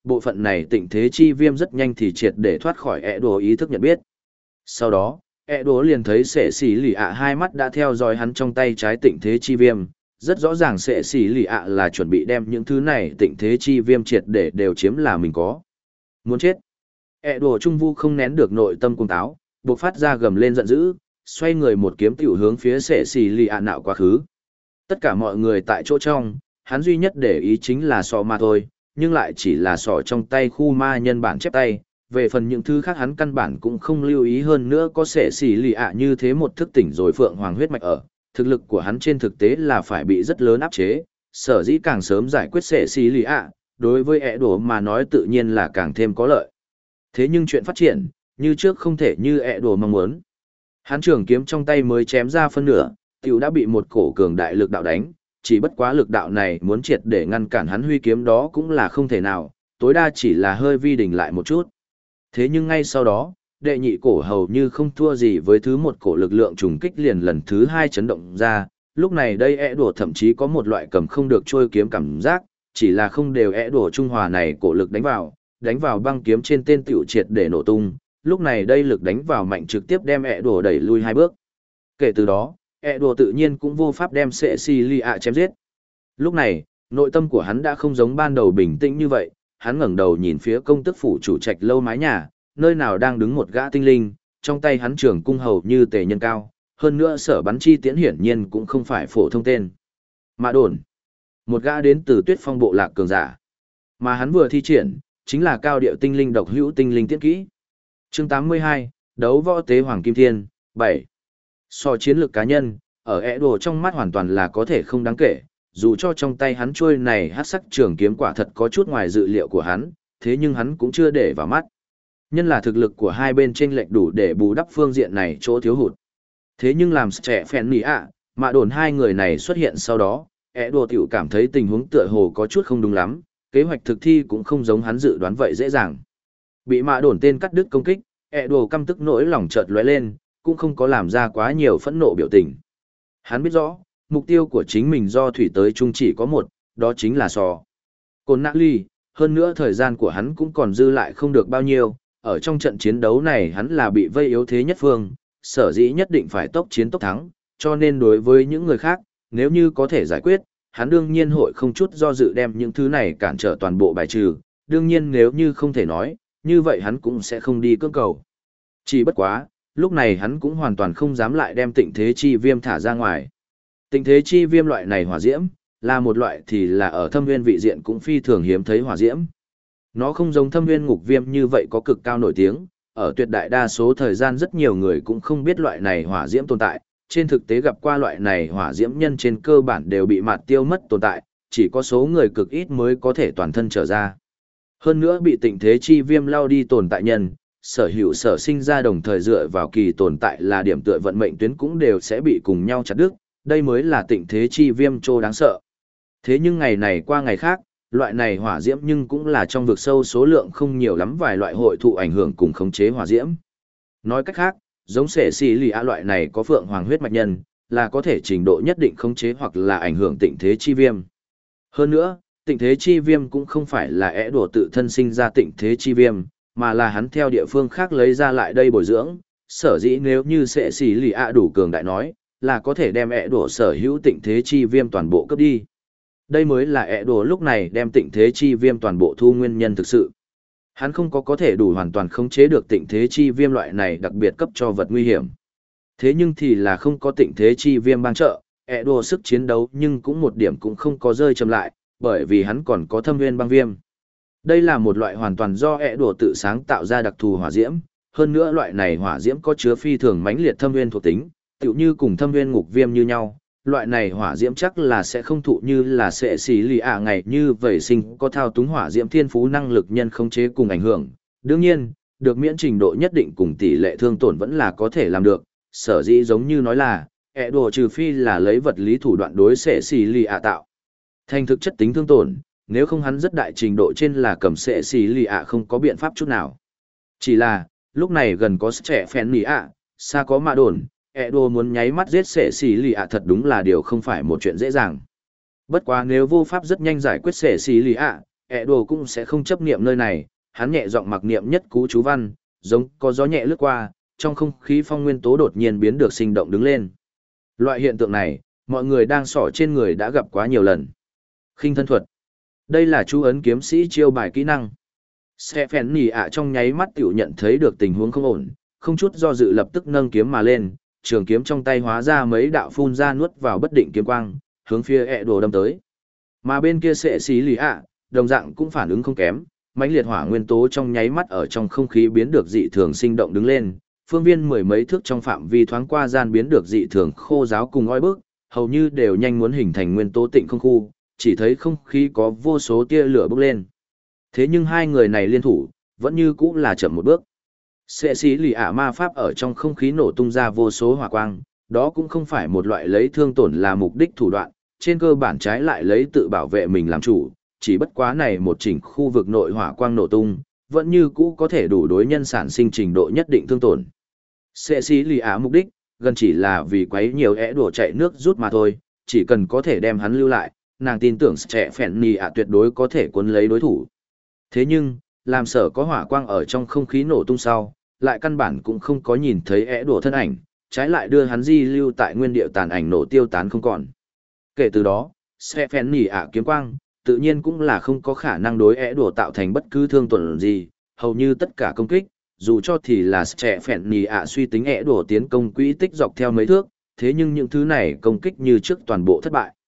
bộ phận này tịnh thế chi viêm rất nhanh thì triệt để thoát khỏi ẹ đồ ý thức nhận biết. Sau đó, ẹ đồ liền thấy sệ xỉ lì ạ hai mắt đã theo dõi hắn trong tay trái tịnh thế chi viêm, rất rõ ràng sệ xỉ lì ạ là chuẩn bị đem những thứ này tịnh thế chi viêm triệt để đều chiếm là mình có. Muốn chết. ẹ đồ trung vu không nén được nội tâm cuồng táo, buộc phát ra gầm lên giận dữ, xoay người một kiếm tiểu hướng phía sệ xỉ lì ạ nạo quá khứ. Tất cả mọi người tại chỗ trong, hắn duy nhất để ý chính là sọ mà thôi, nhưng lại chỉ là sọ trong tay khu ma nhân bản chép tay, về phần những thứ khác hắn căn bản cũng không lưu ý hơn nữa có sệ xỉ lì ạ như thế một thức tỉnh rồi phượng hoàng huyết mạch ở, thực lực của hắn trên thực tế là phải bị rất lớn áp chế, sở dĩ càng sớm giải quyết sệ xỉ lì ạ, đối với ẹ đổ mà nói tự nhiên là càng thêm có lợi. Thế nhưng chuyện phát triển, như trước không thể như ẹ đổ mong muốn. Hắn trường kiếm trong tay mới chém ra phân nửa, tiểu đã bị một cổ cường đại lực đạo đánh, chỉ bất quá lực đạo này muốn triệt để ngăn cản hắn huy kiếm đó cũng là không thể nào, tối đa chỉ là hơi vi đỉnh lại một chút. Thế nhưng ngay sau đó, đệ nhị cổ hầu như không thua gì với thứ một cổ lực lượng trùng kích liền lần thứ hai chấn động ra, lúc này đây ẻ đổ thậm chí có một loại cầm không được trôi kiếm cảm giác, chỉ là không đều ẻ đổ trung hòa này cổ lực đánh vào băng kiếm trên tên tiểu triệt để nổ tung, lúc này đây lực đánh vào mạnh trực tiếp đem ẻ đổ đẩy lui hai bước. Kể từ đó, ẻ đổ tự nhiên cũng vô pháp đem sệ xì lì ạ chém giết. Lúc này, nội tâm của hắn đã không giống ban đầu bình tĩnh như vậy, hắn ngẩng đầu nhìn phía công tức phủ chủ trạch lâu mái nhà, nơi nào đang đứng một gã tinh linh, trong tay hắn trường cung hầu như tề nhân cao, hơn nữa sở bắn chi tiễn hiển nhiên cũng không phải phổ thông tên. Mạ đồn, một gã đến từ Tuyết Phong bộ lạc cường giả, mà hắn vừa thi triển, chính là cao điệu tinh linh độc hữu tinh linh tiễn kỹ. Chương 82, đấu võ tế Hoàng Kim Thiên, 7. So chiến lược cá nhân, ở ẻ đồ trong mắt hoàn toàn là có thể không đáng kể, dù cho trong tay hắn trôi này hắc sắc trường kiếm quả thật có chút ngoài dự liệu của hắn, thế nhưng hắn cũng chưa để vào mắt. Nhân là thực lực của hai bên chênh lệch đủ để bù đắp phương diện này chỗ thiếu hụt. Thế nhưng làm trẻ phèn nỉ ạ, mạ đồn hai người này xuất hiện sau đó, ẻ đồ tiểu cảm thấy tình huống tựa hồ có chút không đúng lắm, kế hoạch thực thi cũng không giống hắn dự đoán vậy dễ dàng. Bị mạ đồn tên cắt đứt công kích, ẻ đồ căm tức nỗi lòng chợt lóe lên, cũng không có làm ra quá nhiều phẫn nộ biểu tình. Hắn biết rõ, mục tiêu của chính mình do thủy tới chung chỉ có một, đó chính là sò. Côn nã ly, hơn nữa thời gian của hắn cũng còn dư lại không được bao nhiêu, ở trong trận chiến đấu này hắn là bị vây yếu thế nhất phương, sở dĩ nhất định phải tốc chiến tốc thắng, cho nên đối với những người khác, nếu như có thể giải quyết, hắn đương nhiên hội không chút do dự đem những thứ này cản trở toàn bộ bài trừ, đương nhiên nếu như không thể nói, như vậy hắn cũng sẽ không đi cưỡng cầu. Chỉ bất quá, lúc này hắn cũng hoàn toàn không dám lại đem tịnh thế chi viêm thả ra ngoài. Tịnh thế chi viêm loại này hỏa diễm, là một loại thì là ở thâm nguyên vị diện cũng phi thường hiếm thấy hỏa diễm. Nó không giống thâm nguyên ngục viêm như vậy có cực cao nổi tiếng, ở tuyệt đại đa số thời gian rất nhiều người cũng không biết loại này hỏa diễm tồn tại, trên thực tế gặp qua loại này hỏa diễm nhân trên cơ bản đều bị mạt tiêu mất tồn tại, chỉ có số người cực ít mới có thể toàn thân trở ra. Hơn nữa bị tịnh thế chi viêm lao đi tồn tại nhân, sở hữu sở sinh ra đồng thời dựa vào kỳ tồn tại là điểm tựa vận mệnh tuyến cũng đều sẽ bị cùng nhau chặt đứt, đây mới là tịnh thế chi viêm trô đáng sợ. Thế nhưng ngày này qua ngày khác, loại này hỏa diễm nhưng cũng là trong vực sâu số lượng không nhiều lắm vài loại hội thụ ảnh hưởng cùng khống chế hỏa diễm. Nói cách khác, giống sẻ xì lì a loại này có phượng hoàng huyết mạch nhân, là có thể trình độ nhất định khống chế hoặc là ảnh hưởng tịnh thế chi viêm. Hơn nữa, tịnh thế chi viêm cũng không phải là ẻ đổ tự thân sinh ra tịnh thế chi viêm, mà là hắn theo địa phương khác lấy ra lại đây bồi dưỡng, sở dĩ nếu như sẻ xì lì a đủ cường đại nói, là có thể đem ẻ đổ sở hữu tịnh thế chi viêm toàn bộ cấp đi. Đây mới là ẻ đổ lúc này đem tịnh thế chi viêm toàn bộ thu nguyên nhân thực sự. Hắn không có thể đủ hoàn toàn khống chế được tịnh thế chi viêm loại này đặc biệt cấp cho vật nguy hiểm. Thế nhưng thì là không có tịnh thế chi viêm ban trợ, ẻ đổ sức chiến đấu nhưng cũng một điểm cũng không có rơi chậm lại, bởi vì hắn còn có thâm nguyên băng viêm. Đây là một loại hoàn toàn do ẻ đổ tự sáng tạo ra đặc thù hỏa diễm, hơn nữa loại này hỏa diễm có chứa phi thường mãnh liệt thâm nguyên thuộc tính, tựu như cùng thâm nguyên ngục viêm như nhau. Loại này hỏa diễm chắc là sẽ không thụ như là sẽ xì lì ạ ngày như vậy sinh có thao túng hỏa diễm thiên phú năng lực nhân khống chế cùng ảnh hưởng. Đương nhiên, được miễn trình độ nhất định cùng tỷ lệ thương tổn vẫn là có thể làm được, sở dĩ giống như nói là, ẻ đồ trừ phi là lấy vật lý thủ đoạn đối sẽ xì lì ạ tạo. Thành thực chất tính thương tổn, nếu không hắn rất đại trình độ trên là cầm sẽ xì lì ạ không có biện pháp chút nào. Chỉ là, lúc này gần có trẻ phèn nỉ ạ, xa có mạ đồn. Edo muốn nháy mắt giết sẻ xì lì ạ thật đúng là điều không phải một chuyện dễ dàng. Bất quá nếu vô pháp rất nhanh giải quyết sẻ xì lì ạ, ẹ đồ cũng sẽ không chấp niệm nơi này, hắn nhẹ giọng mặc niệm nhất cú chú văn, giống có gió nhẹ lướt qua, trong không khí phong nguyên tố đột nhiên biến được sinh động đứng lên. Loại hiện tượng này, mọi người đang xỏ trên người đã gặp quá nhiều lần. Khinh thân thuật. Đây là chú ấn kiếm sĩ chiêu bài kỹ năng. Stephen nhỉ ạ trong nháy mắt tiểu nhận thấy được tình huống không ổn, không chút do dự lập tức nâng kiếm mà lên, trường kiếm trong tay hóa ra mấy đạo phun ra nuốt vào bất định kiếm quang, hướng phía ẹ đồ đâm tới. Mà bên kia sệ xí lì ạ, đồng dạng cũng phản ứng không kém, mãnh liệt hỏa nguyên tố trong nháy mắt ở trong không khí biến được dị thường sinh động đứng lên, phương viên mười mấy thước trong phạm vi thoáng qua gian biến được dị thường khô ráo cùng oi bức, hầu như đều nhanh muốn hình thành nguyên tố tịnh không khu, chỉ thấy không khí có vô số tia lửa bốc lên. Thế nhưng hai người này liên thủ, vẫn như cũng là chậm một bước. Sệ xí lì ả ma pháp ở trong không khí nổ tung ra vô số hỏa quang, đó cũng không phải một loại lấy thương tổn là mục đích thủ đoạn, trên cơ bản trái lại lấy tự bảo vệ mình làm chủ, chỉ bất quá này một chỉnh khu vực nội hỏa quang nổ tung, vẫn như cũ có thể đủ đối nhân sản sinh trình độ nhất định thương tổn. Sệ xí lì ả mục đích, gần chỉ là vì quấy nhiều ẻ đùa chạy nước rút mà thôi, chỉ cần có thể đem hắn lưu lại, nàng tin tưởng sẽ phèn nì ạ tuyệt đối có thể cuốn lấy đối thủ. Thế nhưng, làm sở có hỏa quang ở trong không khí nổ tung sau, lại căn bản cũng không có nhìn thấy ẻ đùa thân ảnh, trái lại đưa hắn di lưu tại nguyên địa tàn ảnh nổ tiêu tán không còn. Kể từ đó, sẽ phèn nì ạ kiếm quang, tự nhiên cũng là không có khả năng đối ẻ đùa tạo thành bất cứ thương tổn gì, hầu như tất cả công kích, dù cho thì là sẽ phèn nì ạ suy tính ẻ đùa tiến công quỹ tích dọc theo mấy thước, thế nhưng những thứ này công kích như trước toàn bộ thất bại.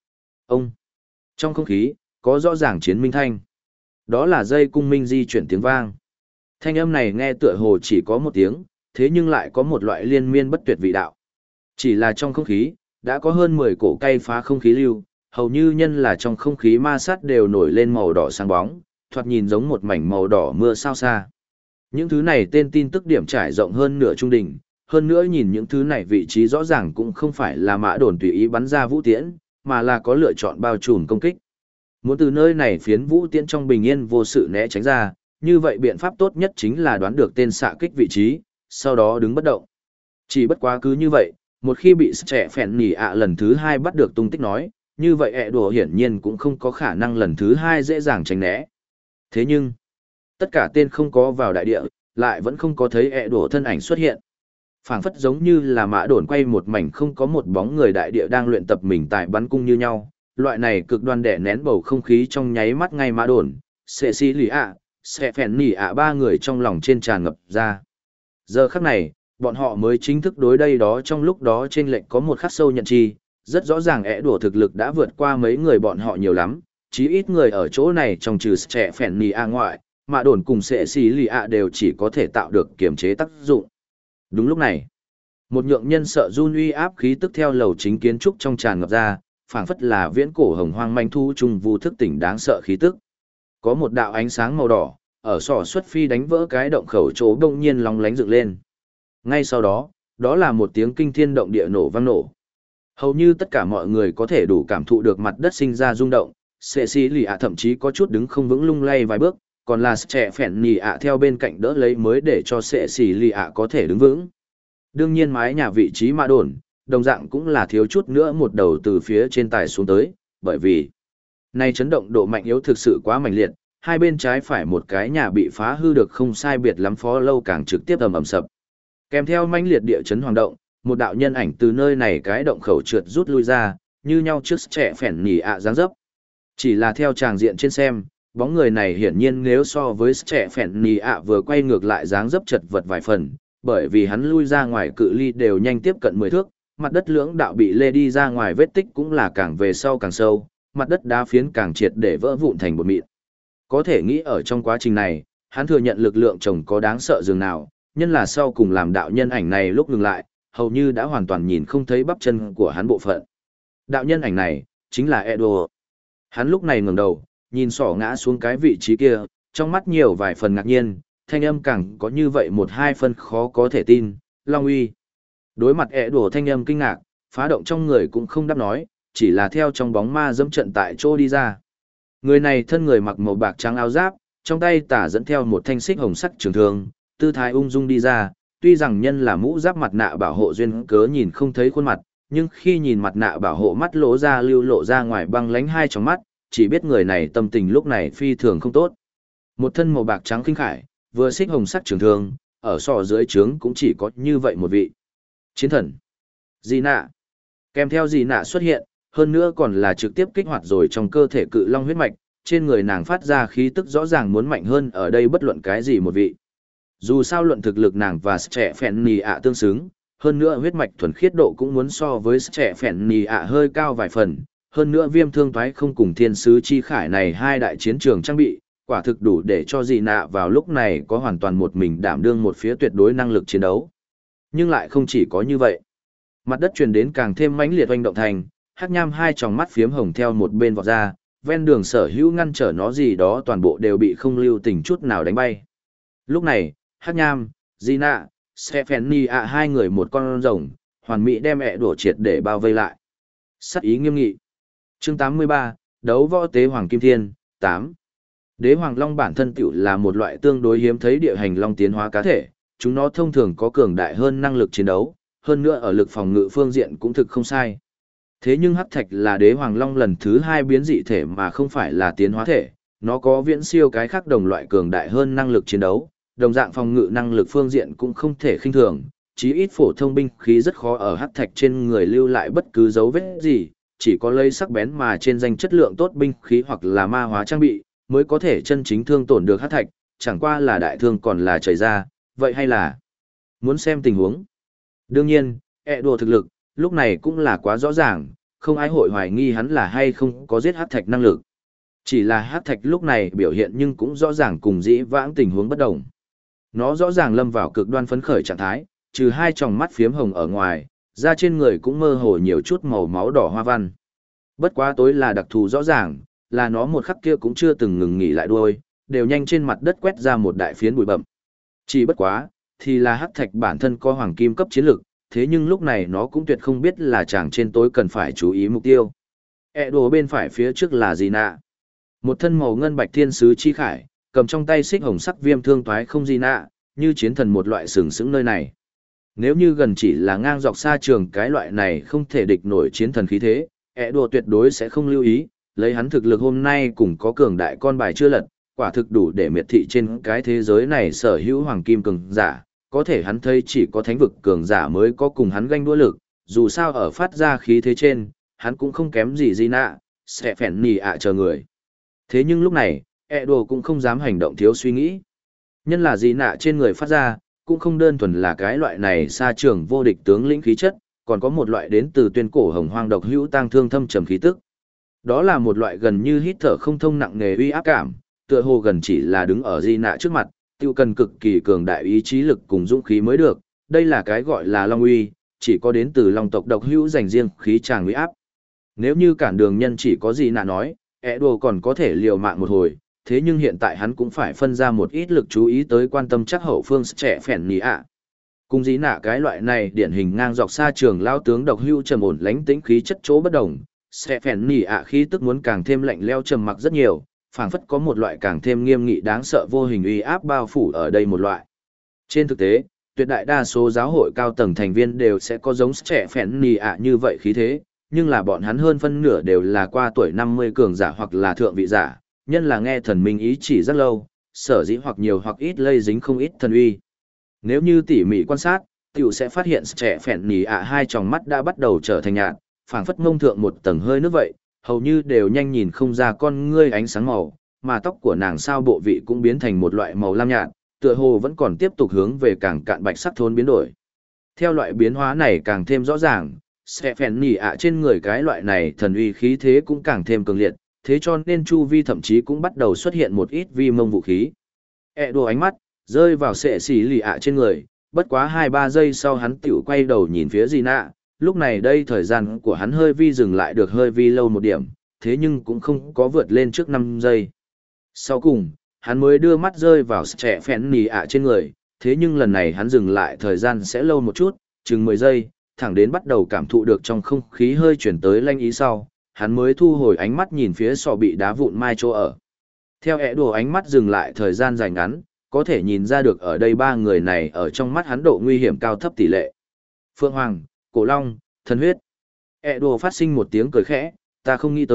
Trong không khí, có rõ ràng chiến minh thanh. Đó là dây cung minh di chuyển tiếng vang. Thanh âm này nghe tựa hồ chỉ có một tiếng, thế nhưng lại có một loại liên miên bất tuyệt vị đạo. Chỉ là trong không khí, đã có hơn 10 cổ cây phá không khí lưu, hầu như nhân là trong không khí ma sát đều nổi lên màu đỏ sáng bóng, thoạt nhìn giống một mảnh màu đỏ mưa sao xa. Những thứ này tên tin tức điểm trải rộng hơn nửa trung đỉnh, hơn nữa nhìn những thứ này vị trí rõ ràng cũng không phải là mã đồn tùy ý bắn ra vũ tiễn, mà là có lựa chọn bao trùm công kích. Muốn từ nơi này phiến vũ tiễn trong bình yên vô sự né tránh ra, như vậy biện pháp tốt nhất chính là đoán được tên xạ kích vị trí, sau đó đứng bất động. Chỉ bất quá cứ như vậy, một khi bị trẻ phèn nỉ ạ lần thứ 2 bắt được tung tích nói, như vậy ẹ đùa hiển nhiên cũng không có khả năng lần thứ 2 dễ dàng tránh né. Thế nhưng, tất cả tên không có vào đại địa, lại vẫn không có thấy ẹ đùa thân ảnh xuất hiện. Phảng phất giống như là mã đồn quay một mảnh không có một bóng người đại địa đang luyện tập mình tại bắn cung như nhau, loại này cực đoan đè nén bầu không khí trong nháy mắt ngay mã đồn, sẽ xí lì ạ, sẽ phèn nỉ ạ ba người trong lòng trên tràn ngập ra. Giờ khắc này, bọn họ mới chính thức đối đây đó trong lúc đó trên lệnh có một khắc sâu nhận chi, rất rõ ràng ẻ đùa thực lực đã vượt qua mấy người bọn họ nhiều lắm, chí ít người ở chỗ này trong trừ sẽ phèn nỉ ạ ngoại, mã đồn cùng sẽ xí lì ạ đều chỉ có thể tạo được kiềm chế tác dụng. Đúng lúc này, một nhượng nhân sợ run uy áp khí tức theo lầu chính kiến trúc trong tràn ngập ra, phảng phất là viễn cổ hồng hoang manh thu trung vu thức tỉnh đáng sợ khí tức. Có một đạo ánh sáng màu đỏ, ở sỏ xuất phi đánh vỡ cái động khẩu chỗ đông nhiên long lánh dựng lên. Ngay sau đó, đó là một tiếng kinh thiên động địa nổ vang nổ. Hầu như tất cả mọi người có thể đủ cảm thụ được mặt đất sinh ra rung động, sệ xí lì ạ thậm chí có chút đứng không vững lung lay vài bước, còn là trẻ phèn nỉ ạ theo bên cạnh đỡ lấy mới để cho sệ xí lì ạ có thể đứng vững. Đương nhiên mái nhà vị trí mã đồn, đồng dạng cũng là thiếu chút nữa một đầu từ phía trên tài xuống tới, bởi vì nay chấn động độ mạnh yếu thực sự quá mạnh liệt, hai bên trái phải một cái nhà bị phá hư được không sai biệt lắm phó lâu càng trực tiếp ầm sập. Kèm theo mãnh liệt địa chấn hoàng động, một đạo nhân ảnh từ nơi này cái động khẩu trượt rút lui ra, như nhau trước trẻ phèn nỉ ạ dáng dấp. Chỉ là theo tràng diện trên xem, bóng người này hiển nhiên nếu so với trẻ phèn nỉ ạ vừa quay ngược lại dáng dấp chật vật vài phần, bởi vì hắn lui ra ngoài cự ly đều nhanh tiếp cận 10 thước, mặt đất lưỡng đạo bị lê đi ra ngoài vết tích cũng là càng về sau càng sâu, mặt đất đá phiến càng triệt để vỡ vụn thành bột mịn. Có thể nghĩ ở trong quá trình này, hắn thừa nhận lực lượng chồng có đáng sợ dường nào, nhân là sau cùng làm đạo nhân ảnh này lúc ngừng lại, hầu như đã hoàn toàn nhìn không thấy bắp chân của hắn bộ phận. Đạo nhân ảnh này, chính là Edo. Hắn lúc này ngẩng đầu, nhìn sỏ ngã xuống cái vị trí kia, trong mắt nhiều vài phần ngạc nhiên, thanh âm càng có như vậy một hai phân khó có thể tin, Long uy. Đối mặt Edo thanh âm kinh ngạc, phá động trong người cũng không đáp nói, chỉ là theo trong bóng ma dẫm trận tại chỗ đi ra. Người này thân người mặc màu bạc trắng áo giáp, trong tay tả dẫn theo một thanh xích hồng sắc trường thương, tư thái ung dung đi ra, tuy rằng nhân là mũ giáp mặt nạ bảo hộ duyên cớ nhìn không thấy khuôn mặt, nhưng khi nhìn mặt nạ bảo hộ mắt lỗ ra lưu lộ ra ngoài băng lánh hai trong mắt, chỉ biết người này tâm tình lúc này phi thường không tốt. Một thân màu bạc trắng khinh khải, vừa xích hồng sắc trường thương, ở sọ dưới trướng cũng chỉ có như vậy một vị. Chiến thần. Dị nạ. Kèm theo dị nạ xuất hiện, hơn nữa còn là trực tiếp kích hoạt rồi trong cơ thể cự long huyết mạch, trên người nàng phát ra khí tức rõ ràng muốn mạnh hơn ở đây bất luận cái gì một vị. Dù sao luận thực lực nàng và trẻ phèn nì ạ tương xứng, hơn nữa huyết mạch thuần khiết độ cũng muốn so với trẻ phèn nì ạ hơi cao vài phần, hơn nữa viêm thương toái không cùng thiên sứ chi khải này hai đại chiến trường trang bị, quả thực đủ để cho dị nạ vào lúc này có hoàn toàn một mình đảm đương một phía tuyệt đối năng lực chiến đấu. Nhưng lại không chỉ có như vậy. Mặt đất truyền đến càng thêm mãnh liệt oanh động thành, hắc nham hai tròng mắt phiếm hồng theo một bên vọt ra, ven đường sở hữu ngăn trở nó gì đó toàn bộ đều bị không lưu tình chút nào đánh bay. Lúc này, hắc nham, dị nạ, Stephanie ạ hai người một con rồng, hoàn mỹ đem ẹ đổ triệt để bao vây lại. Sắc ý nghiêm nghị. Chương 83, đấu võ tế Hoàng Kim Thiên, 8. Đế Hoàng Long bản thân tựu là một loại tương đối hiếm thấy địa hành long tiến hóa cá thể, chúng nó thông thường có cường đại hơn năng lực chiến đấu, hơn nữa ở lực phòng ngự phương diện cũng thực không sai. Thế nhưng Hắc Thạch là Đế Hoàng Long lần thứ 2 biến dị thể mà không phải là tiến hóa thể, nó có viễn siêu cái khác đồng loại cường đại hơn năng lực chiến đấu, đồng dạng phòng ngự năng lực phương diện cũng không thể khinh thường, chí ít phổ thông binh khí rất khó ở Hắc Thạch trên người lưu lại bất cứ dấu vết gì, chỉ có lấy sắc bén mà trên danh chất lượng tốt binh khí hoặc là ma hóa trang bị, mới có thể chân chính thương tổn được Hắc Thạch, chẳng qua là đại thương còn là trời ra, vậy hay là muốn xem tình huống. Đương nhiên, đùa thực lực, lúc này cũng là quá rõ ràng, không ai hội hoài nghi hắn là hay không có giết Hắc Thạch năng lực. Chỉ là Hắc Thạch lúc này biểu hiện nhưng cũng rõ ràng cùng dĩ vãng tình huống bất đồng. Nó rõ ràng lâm vào cực đoan phấn khởi trạng thái, trừ hai tròng mắt phiếm hồng ở ngoài, da trên người cũng mơ hồ nhiều chút màu máu đỏ hoa văn. Bất quá tối là đặc thù rõ ràng, là nó một khắc kia cũng chưa từng ngừng nghỉ lại đuôi, đều nhanh trên mặt đất quét ra một đại phiến bụi bậm. Chỉ bất quá, thì là Hắc Thạch bản thân có hoàng kim cấp chiến lực, thế nhưng lúc này nó cũng tuyệt không biết là chàng trên tối cần phải chú ý mục tiêu. Đồ bên phải phía trước là gì nạ? Một thân màu ngân bạch thiên sứ chi khải, cầm trong tay xích hồng sắc viêm thương toái không gì nạ, như chiến thần một loại sừng sững nơi này. Nếu như gần chỉ là ngang dọc xa trường cái loại này không thể địch nổi chiến thần khí thế, đùa tuyệt đối sẽ không lưu ý, lấy hắn thực lực hôm nay cũng có cường đại con bài chưa lật, quả thực đủ để miệt thị trên cái thế giới này sở hữu hoàng kim cường giả, có thể hắn thấy chỉ có thánh vực cường giả mới có cùng hắn ganh đua lực, dù sao ở phát ra khí thế trên, hắn cũng không kém gì gì nạ, sẽ phèn nì ạ chờ người. Thế nhưng lúc này, đùa cũng không dám hành động thiếu suy nghĩ. Nhân là gì nạ trên người phát ra, cũng không đơn thuần là cái loại này xa trường vô địch tướng lĩnh khí chất, còn có một loại đến từ tuyên cổ hồng hoang độc hữu tang thương thâm trầm khí tức. Đó là một loại gần như hít thở không thông nặng nề uy áp cảm, tựa hồ gần chỉ là đứng ở di nạ trước mặt, tiêu cần cực kỳ cường đại ý chí lực cùng dũng khí mới được. Đây là cái gọi là long uy, chỉ có đến từ long tộc độc hữu dành riêng khí tràng uy áp. Nếu như cản đường nhân chỉ có gì nạ nói, đồ còn có thể liều mạng một hồi, thế nhưng hiện tại hắn cũng phải phân ra một ít lực chú ý tới quan tâm chắc hậu phương trẻ phèn nì ạ. Cùng dí nạ cái loại này điển hình ngang dọc xa trường lao tướng độc hưu trầm ổn lánh tĩnh khí chất chỗ bất đồng, sẽ phèn nì ạ khí tức muốn càng thêm lạnh leo trầm mặc rất nhiều, phảng phất có một loại càng thêm nghiêm nghị đáng sợ vô hình uy áp bao phủ ở đây một loại. Trên thực tế, tuyệt đại đa số giáo hội cao tầng thành viên đều sẽ có giống trẻ phèn nì ạ như vậy khí thế, nhưng là bọn hắn hơn phân nửa đều là qua tuổi 50 cường giả hoặc là thượng vị giả, nhân là nghe thần minh ý chỉ rất lâu, sở dĩ hoặc nhiều hoặc ít lây dính không ít thần uy. Nếu như tỉ mỉ quan sát, tiểu sẽ phát hiện trẻ phèn nì ạ hai tròng mắt đã bắt đầu trở thành nhạt, phảng phất ngông thượng một tầng hơi nước vậy, hầu như đều nhanh nhìn không ra con ngươi ánh sáng màu, mà tóc của nàng sao bộ vị cũng biến thành một loại màu lam nhạt, tựa hồ vẫn còn tiếp tục hướng về càng cạn bạch sắc thốn biến đổi. Theo loại biến hóa này càng thêm rõ ràng, sẽ phèn nì ạ trên người cái loại này thần uy khí thế cũng càng thêm cường liệt, thế cho nên chu vi thậm chí cũng bắt đầu xuất hiện một ít vi mông vũ khí. Đùa ánh mắt, rơi vào sệ xỉ lì ạ trên người, bất quá 2-3 giây sau hắn tiểu quay đầu nhìn phía gì nạ, lúc này đây thời gian của hắn hơi vi dừng lại được hơi vi lâu một điểm, thế nhưng cũng không có vượt lên trước 5 giây. Sau cùng, hắn mới đưa mắt rơi vào trẻ phèn nì ạ trên người, thế nhưng lần này hắn dừng lại thời gian sẽ lâu một chút, chừng 10 giây, thẳng đến bắt đầu cảm thụ được trong không khí hơi chuyển tới lanh ý sau, hắn mới thu hồi ánh mắt nhìn phía sọ bị đá vụn mai chỗ ở. Theo đùa ánh mắt dừng lại thời gian dài ngắn, có thể nhìn ra được ở đây ba người này ở trong mắt hắn độ nguy hiểm cao thấp tỷ lệ. Phượng Hoàng, Cổ Long, Thần Huyết. Đùa phát sinh một tiếng cười khẽ, ta không nghĩ tới,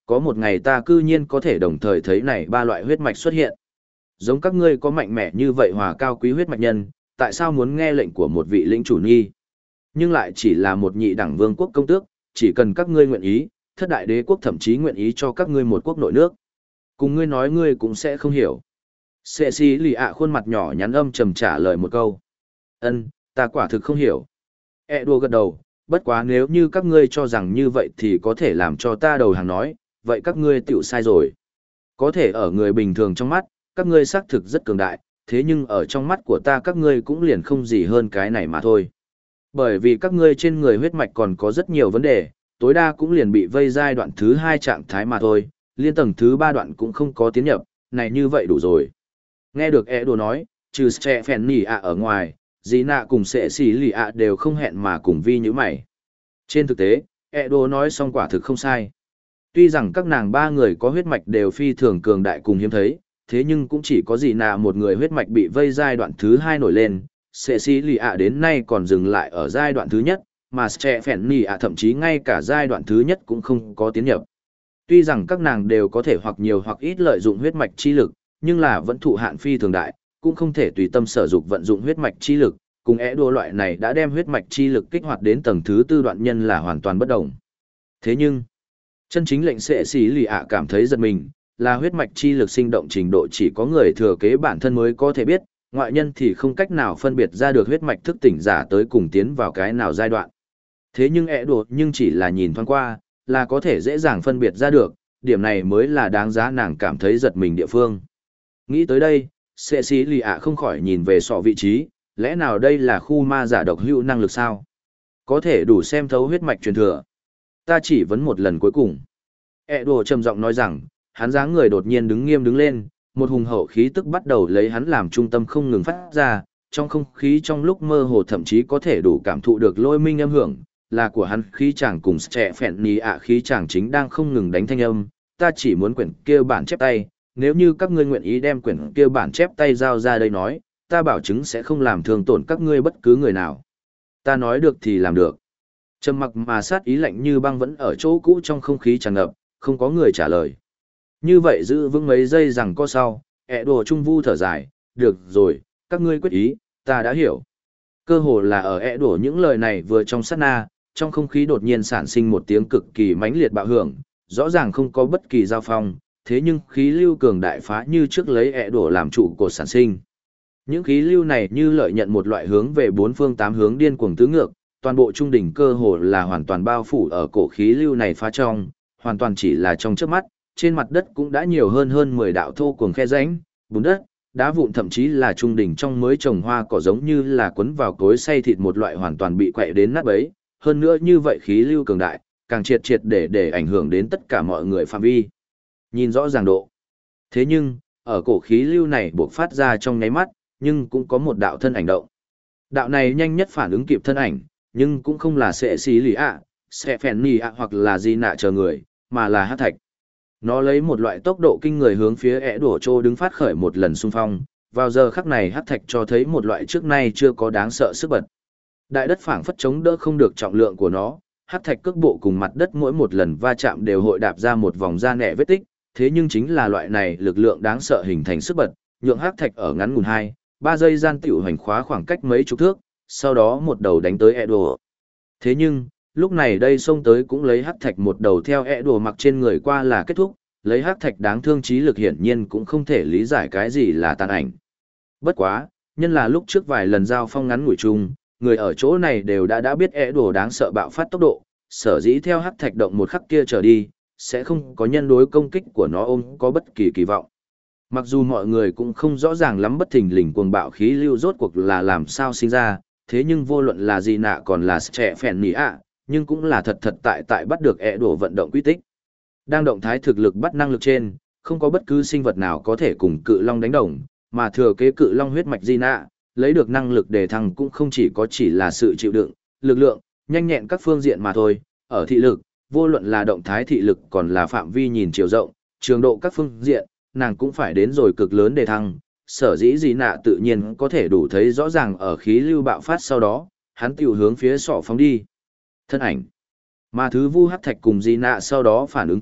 có một ngày ta cư nhiên có thể đồng thời thấy này ba loại huyết mạch xuất hiện. Giống các ngươi có mạnh mẽ như vậy hòa cao quý huyết mạch nhân, tại sao muốn nghe lệnh của một vị lĩnh chủ nghi? Nhưng lại chỉ là một nhị đẳng vương quốc công tước, chỉ cần các ngươi nguyện ý, thất đại đế quốc thậm chí nguyện ý cho các ngươi một quốc nội nước. Cùng ngươi nói ngươi cũng sẽ không hiểu. Sệ xì lì ạ khuôn mặt nhỏ nhắn âm trầm trả lời một câu. Ân, ta quả thực không hiểu. E đùa gật đầu, bất quá nếu như các ngươi cho rằng như vậy thì có thể làm cho ta đầu hàng nói, vậy các ngươi tiểu sai rồi. Có thể ở người bình thường trong mắt, các ngươi xác thực rất cường đại, thế nhưng ở trong mắt của ta các ngươi cũng liền không gì hơn cái này mà thôi. Bởi vì các ngươi trên người huyết mạch còn có rất nhiều vấn đề, tối đa cũng liền bị vây giai đoạn thứ 2 trạng thái mà thôi, liên tầng thứ 3 đoạn cũng không có tiến nhập, này như vậy đủ rồi. Nghe được e đồ nói, trừ Stephen ạ ở ngoài, dì nạ cùng sệ xì lì ạ đều không hẹn mà cùng vi như mày. Trên thực tế, e đồ nói xong quả thực không sai. Tuy rằng các nàng ba người có huyết mạch đều phi thường cường đại cùng hiếm thấy, thế nhưng cũng chỉ có dì nạ một người huyết mạch bị vây giai đoạn thứ 2 nổi lên, sệ xì lì ạ đến nay còn dừng lại ở giai đoạn thứ nhất, mà Stephen ạ thậm chí ngay cả giai đoạn thứ nhất cũng không có tiến nhập. Tuy rằng các nàng đều có thể hoặc nhiều hoặc ít lợi dụng huyết mạch chi lực, nhưng là vẫn thụ hạn phi thường đại, cũng không thể tùy tâm sở dục vận dụng huyết mạch chi lực, cùng đua loại này đã đem huyết mạch chi lực kích hoạt đến tầng thứ 4 đoạn nhân là hoàn toàn bất đồng. Thế nhưng, chân chính lệnh sệ xì lì ạ cảm thấy giật mình, là huyết mạch chi lực sinh động trình độ chỉ có người thừa kế bản thân mới có thể biết, ngoại nhân thì không cách nào phân biệt ra được huyết mạch thức tỉnh giả tới cùng tiến vào cái nào giai đoạn. Thế nhưng đùa nhưng chỉ là nhìn thoáng qua, là có thể dễ dàng phân biệt ra được, điểm này mới là đáng giá nàng cảm thấy giật mình địa phương. Nghĩ tới đây, sệ xì lì ạ không khỏi nhìn về sọ vị trí, lẽ nào đây là khu ma giả độc hữu năng lực sao? Có thể đủ xem thấu huyết mạch truyền thừa. Ta chỉ vấn một lần cuối cùng. Đùa trầm giọng nói rằng, hắn dáng người đột nhiên đứng nghiêm đứng lên, một hùng hậu khí tức bắt đầu lấy hắn làm trung tâm không ngừng phát ra, trong không khí trong lúc mơ hồ thậm chí có thể đủ cảm thụ được lôi minh âm hưởng, là của hắn khí chàng cùng trẻ phèn nì ạ khí chàng chính đang không ngừng đánh thanh âm, ta chỉ muốn quyển kia bản chép tay, nếu như các ngươi nguyện ý đem quyển kia bản chép tay giao ra đây nói, ta bảo chứng sẽ không làm thương tổn các ngươi bất cứ người nào. Ta nói được thì làm được. Trầm mặc mà sát ý lạnh như băng vẫn ở chỗ cũ trong không khí tràn ngập, không có người trả lời. Như vậy giữ vững mấy giây rằng có sau, đùa trung vu thở dài, được rồi, các ngươi quyết ý, ta đã hiểu. Cơ hồ là ở đùa những lời này vừa trong sát na, trong không khí đột nhiên sản sinh một tiếng cực kỳ mãnh liệt bạo hưởng, rõ ràng không có bất kỳ giao phong, thế nhưng khí lưu cường đại phá như trước lấy đùa làm trụ cột sản sinh. Những khí lưu này như lợi nhận một loại hướng về bốn phương tám hướng điên cuồng tứ ngược, toàn bộ trung đỉnh cơ hồ là hoàn toàn bao phủ ở cổ khí lưu này phá trong, hoàn toàn chỉ là trong chớp mắt, trên mặt đất cũng đã nhiều hơn 10 đạo thô cuồng khe rãnh, bùn đất, đá vụn thậm chí là trung đỉnh trong mới trồng hoa cỏ giống như là cuốn vào cối xay thịt một loại hoàn toàn bị quậy đến nát bấy, hơn nữa như vậy khí lưu cường đại, càng triệt để ảnh hưởng đến tất cả mọi người phạm vi. Nhìn rõ ràng độ. Thế nhưng, ở cổ khí lưu này buộc phát ra trong nháy mắt, nhưng cũng có một đạo thân ảnh động. Đạo này nhanh nhất phản ứng kịp thân ảnh, nhưng cũng không là sệ xí lì ạ, sẽ phèn nì ạ hoặc là gì nạ chờ người, mà là hát thạch. Nó lấy một loại tốc độ kinh người hướng phía đổ trô đứng phát khởi một lần xung phong, vào giờ khắc này hát thạch cho thấy một loại trước nay chưa có đáng sợ sức bật. Đại đất phảng phất chống đỡ không được trọng lượng của nó, hát thạch cước bộ cùng mặt đất mỗi một lần va chạm đều hội đạp ra một vòng da nẻ vết tích, thế nhưng chính là loại này lực lượng đáng sợ hình thành sức bật, nhượng hát thạch ở ngắn ngủn 2-3 giây gian tiểu hành khóa khoảng cách mấy chục thước, sau đó một đầu đánh tới đổ. Thế nhưng, lúc này đây xông tới cũng lấy hắc thạch một đầu theo đùa mặc trên người qua là kết thúc, lấy hắc thạch đáng thương trí lực hiển nhiên cũng không thể lý giải cái gì là tàn ảnh. Bất quá, nhân là lúc trước vài lần giao phong ngắn ngủi chung, người ở chỗ này đều đã biết đùa đáng sợ bạo phát tốc độ, sở dĩ theo hắc thạch động một khắc kia trở đi, sẽ không có nhân đối công kích của nó có bất kỳ kỳ vọng. Mặc dù mọi người cũng không rõ ràng lắm bất thình lình cuồng bạo khí lưu rốt cuộc là làm sao sinh ra, thế nhưng vô luận là gì nạ còn là trẻ phèn nỉ ạ, nhưng cũng là thật tại bắt được đổ vận động quy tích. Đang động thái thực lực bắt năng lực trên, không có bất cứ sinh vật nào có thể cùng cự long đánh đồng, mà thừa kế cự long huyết mạch di nạ, lấy được năng lực đề thăng cũng không chỉ là sự chịu đựng, lực lượng, nhanh nhẹn các phương diện mà thôi, ở thị lực, vô luận là động thái thị lực còn là phạm vi nhìn chiều rộng, trường độ các phương diện, nàng cũng phải đến rồi cực lớn đề thăng, sở dĩ di nạ tự nhiên có thể đủ thấy rõ ràng ở khí lưu bạo phát sau đó, hắn tiểu hướng phía sọ phóng đi. Thân ảnh. Mà thứ vu hắc thạch cùng di nạ sau đó phản ứng kịp,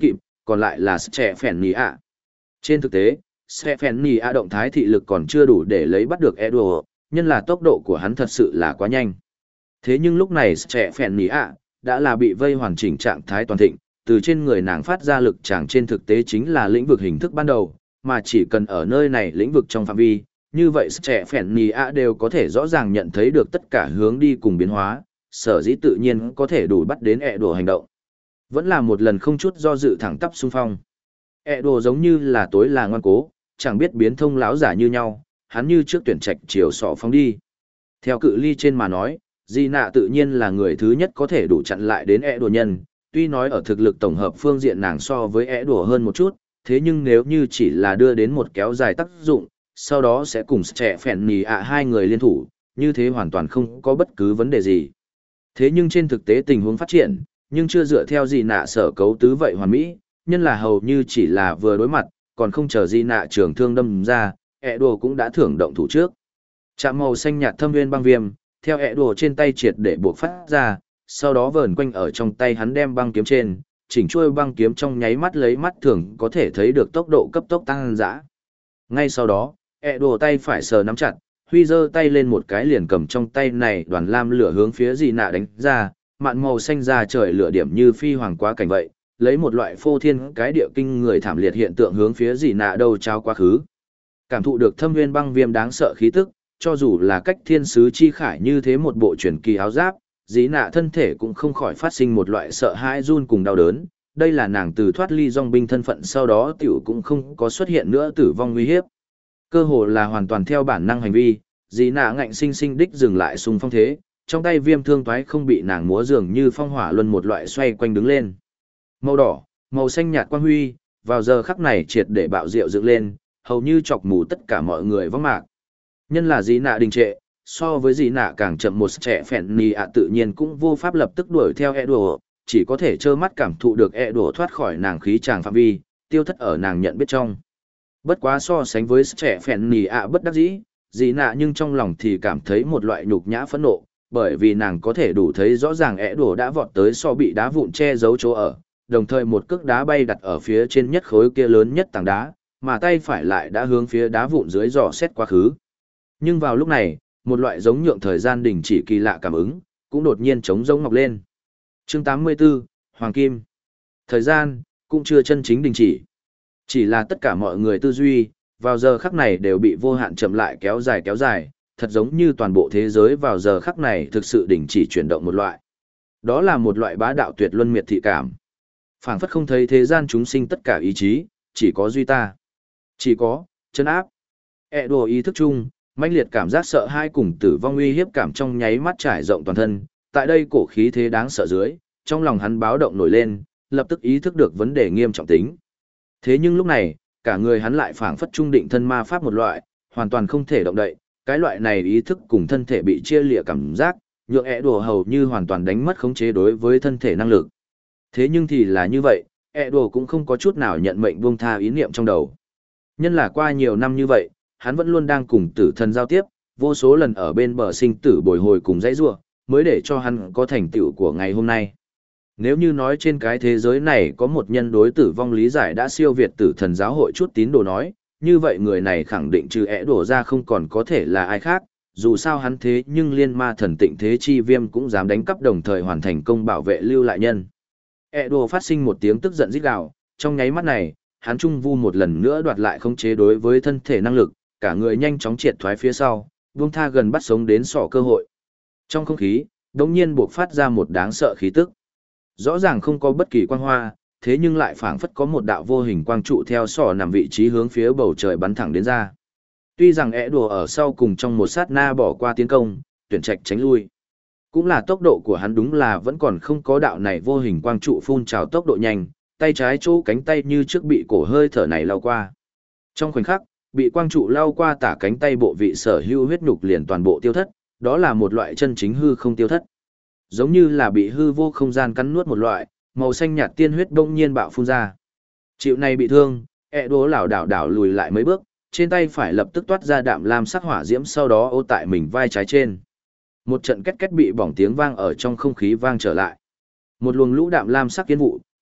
còn lại là Stefania. Trên thực tế, Stefania động thái thị lực còn chưa đủ để lấy bắt được Edo, nhân là tốc độ của hắn thật sự là quá nhanh. Thế nhưng lúc này Stefania đã là bị vây hoàn chỉnh trạng thái toàn thịnh, từ trên người nàng phát ra lực chẳng trên thực tế chính là lĩnh vực hình thức ban đầu, mà chỉ cần ở nơi này lĩnh vực trong phạm vi, như vậy Stefania đều có thể rõ ràng nhận thấy được tất cả hướng đi cùng biến hóa, sở dĩ tự nhiên có thể đủ bắt đến Edo hành động. Vẫn là một lần không chút do dự thẳng tắp xung phong. Edo giống như là tối là ngoan cố, chẳng biết biến thông láo giả như nhau, hắn như trước tuyển trạch chiều sọ phóng đi. Theo cự ly trên mà nói, Di Nạ tự nhiên là người thứ nhất có thể đủ chặn lại đến Edo nhân, tuy nói ở thực lực tổng hợp phương diện nàng so với Edo hơn một chút, thế nhưng nếu như chỉ là đưa đến một kéo dài tác dụng, sau đó sẽ cùng Stefania hai người liên thủ, như thế hoàn toàn không có bất cứ vấn đề gì. Thế nhưng trên thực tế tình huống phát triển, nhưng chưa dựa theo Di Nạ sở cấu tứ vậy hoàn mỹ, nhân là hầu như chỉ là vừa đối mặt, còn không chờ Di Nạ trường thương đâm ra, Edo cũng đã thưởng động thủ trước. Chạm màu xanh nhạt thâm nguyên băng viêm, theo Edo trên tay triệt để buộc phát ra, sau đó vờn quanh ở trong tay hắn đem băng kiếm trên, chỉnh chuôi băng kiếm trong nháy mắt lấy mắt thường có thể thấy được tốc độ cấp tốc tăng dã. Ngay sau đó, Edo tay phải sờ nắm chặt, huy giơ tay lên một cái liền cầm trong tay này đoàn lam lửa hướng phía Di Nạ đánh ra, mạn màu xanh ra trời lửa điểm như phi hoàng quá cảnh vậy, lấy một loại phô thiên cái địa kinh người thảm liệt hiện tượng hướng phía Di Nạ đầu trao quá khứ. Cảm thụ được thâm nguyên băng viêm đáng sợ khí tức, cho dù là cách thiên sứ chi khải như thế một bộ truyền kỳ áo giáp, Di Nạ thân thể cũng không khỏi phát sinh một loại sợ hãi run cùng đau đớn. Đây là nàng từ thoát ly dòng binh thân phận sau đó tiểu cũng không có xuất hiện nữa tử vong nguy hiếp. Cơ hồ là hoàn toàn theo bản năng hành vi, Di Nạ ngạnh sinh sinh đích dừng lại xung phong thế, trong tay viêm thương toái không bị nàng múa dường như phong hỏa luân một loại xoay quanh đứng lên. Màu đỏ, màu xanh nhạt quang huy, vào giờ khắc này triệt để bạo diệu dựng lên, hầu như chọc mù tất cả mọi người vắng mạc. Nhân là Di Nạ đình trệ, so với Di Nạ càng chậm một trẻ phèn nì ạ tự nhiên cũng vô pháp lập tức đuổi theo Edo, chỉ có thể trơ mắt cảm thụ được Edo thoát khỏi nàng khí tràng phạm vi, tiêu thất ở nàng nhận biết trong. Bất quá so sánh với trẻ phèn nì ạ bất đắc dĩ, Di Nạ nhưng trong lòng thì cảm thấy một loại nhục nhã phẫn nộ, bởi vì nàng có thể đủ thấy rõ ràng Edo đã vọt tới so bị đá vụn che giấu chỗ ở, đồng thời một cước đá bay đặt ở phía trên nhất khối kia lớn nhất tảng đá, mà tay phải lại đã hướng phía đá vụn dưới dò xét quá khứ. Nhưng vào lúc này, một loại giống nhượng thời gian đình chỉ kỳ lạ cảm ứng, cũng đột nhiên trống rỗng ngọc lên. Chương 84, Hoàng Kim. Thời gian, cũng chưa chân chính đình chỉ. Chỉ là tất cả mọi người tư duy, vào giờ khắc này đều bị vô hạn chậm lại kéo dài, thật giống như toàn bộ thế giới vào giờ khắc này thực sự đình chỉ chuyển động một loại. Đó là một loại bá đạo tuyệt luân miệt thị cảm. Phảng phất không thấy thế gian chúng sinh tất cả ý chí, chỉ có duy ta. Chỉ có, chân áp. Edo ý thức chung, mãnh liệt cảm giác sợ hãi cùng tử vong uy hiếp cảm trong nháy mắt trải rộng toàn thân, tại đây cổ khí thế đáng sợ dưới, trong lòng hắn báo động nổi lên, lập tức ý thức được vấn đề nghiêm trọng tính. Thế nhưng lúc này, cả người hắn lại phảng phất trung định thân ma pháp một loại, hoàn toàn không thể động đậy, cái loại này ý thức cùng thân thể bị chia lìa cảm giác, nhượng Edo hầu như hoàn toàn đánh mất khống chế đối với thân thể năng lực. Thế nhưng thì là như vậy, Edo cũng không có chút nào nhận mệnh buông tha ý niệm trong đầu. Nhân là qua nhiều năm như vậy, hắn vẫn luôn đang cùng tử thần giao tiếp, vô số lần ở bên bờ sinh tử bồi hồi cùng dãy rủa, mới để cho hắn có thành tựu của ngày hôm nay. Nếu như nói trên cái thế giới này có một nhân đối tử vong lý giải đã siêu việt tử thần giáo hội chút tín đồ nói, như vậy người này khẳng định trừ Edo ra không còn có thể là ai khác, dù sao hắn thế nhưng liên ma thần tịnh thế chi viêm cũng dám đánh cắp đồng thời hoàn thành công bảo vệ lưu lại nhân. Edo phát sinh một tiếng tức giận rít gào, trong nháy mắt này, hắn trung vu một lần nữa đoạt lại khống chế đối với thân thể năng lực, cả người nhanh chóng triệt thoái phía sau, buông tha gần bắt sống đến sọ cơ hội. Trong không khí, đột nhiên bộc phát ra một đáng sợ khí tức. Rõ ràng không có bất kỳ quang hoa, thế nhưng lại phảng phất có một đạo vô hình quang trụ theo sọ nằm vị trí hướng phía bầu trời bắn thẳng đến ra. Tuy rằng Edo ở sau cùng trong một sát na bỏ qua tiến công, tuyển trạch tránh lui. Cũng là tốc độ của hắn đúng là vẫn còn không có đạo này vô hình quang trụ phun trào tốc độ nhanh, tay trái chỗ cánh tay như trước bị cổ hơi thở này lao qua. Trong khoảnh khắc, bị quang trụ lao qua tả cánh tay bộ vị sở hữu huyết nhục liền toàn bộ tiêu thất, đó là một loại chân chính hư không tiêu thất. Giống như là bị hư vô không gian cắn nuốt một loại, màu xanh nhạt tiên huyết bỗng nhiên bạo phun ra. Chịu này bị thương, Edo lảo đảo lùi lại mấy bước, trên tay phải lập tức toát ra đạm lam sắc hỏa diễm sau đó ô tại mình vai trái trên. Một trận két két bị bỏng tiếng vang ở trong không khí vang trở lại. Một luồng lũ đạm lam sắc kiến vụ,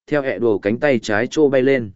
theo ẹ đồ cánh tay trái trô bay lên.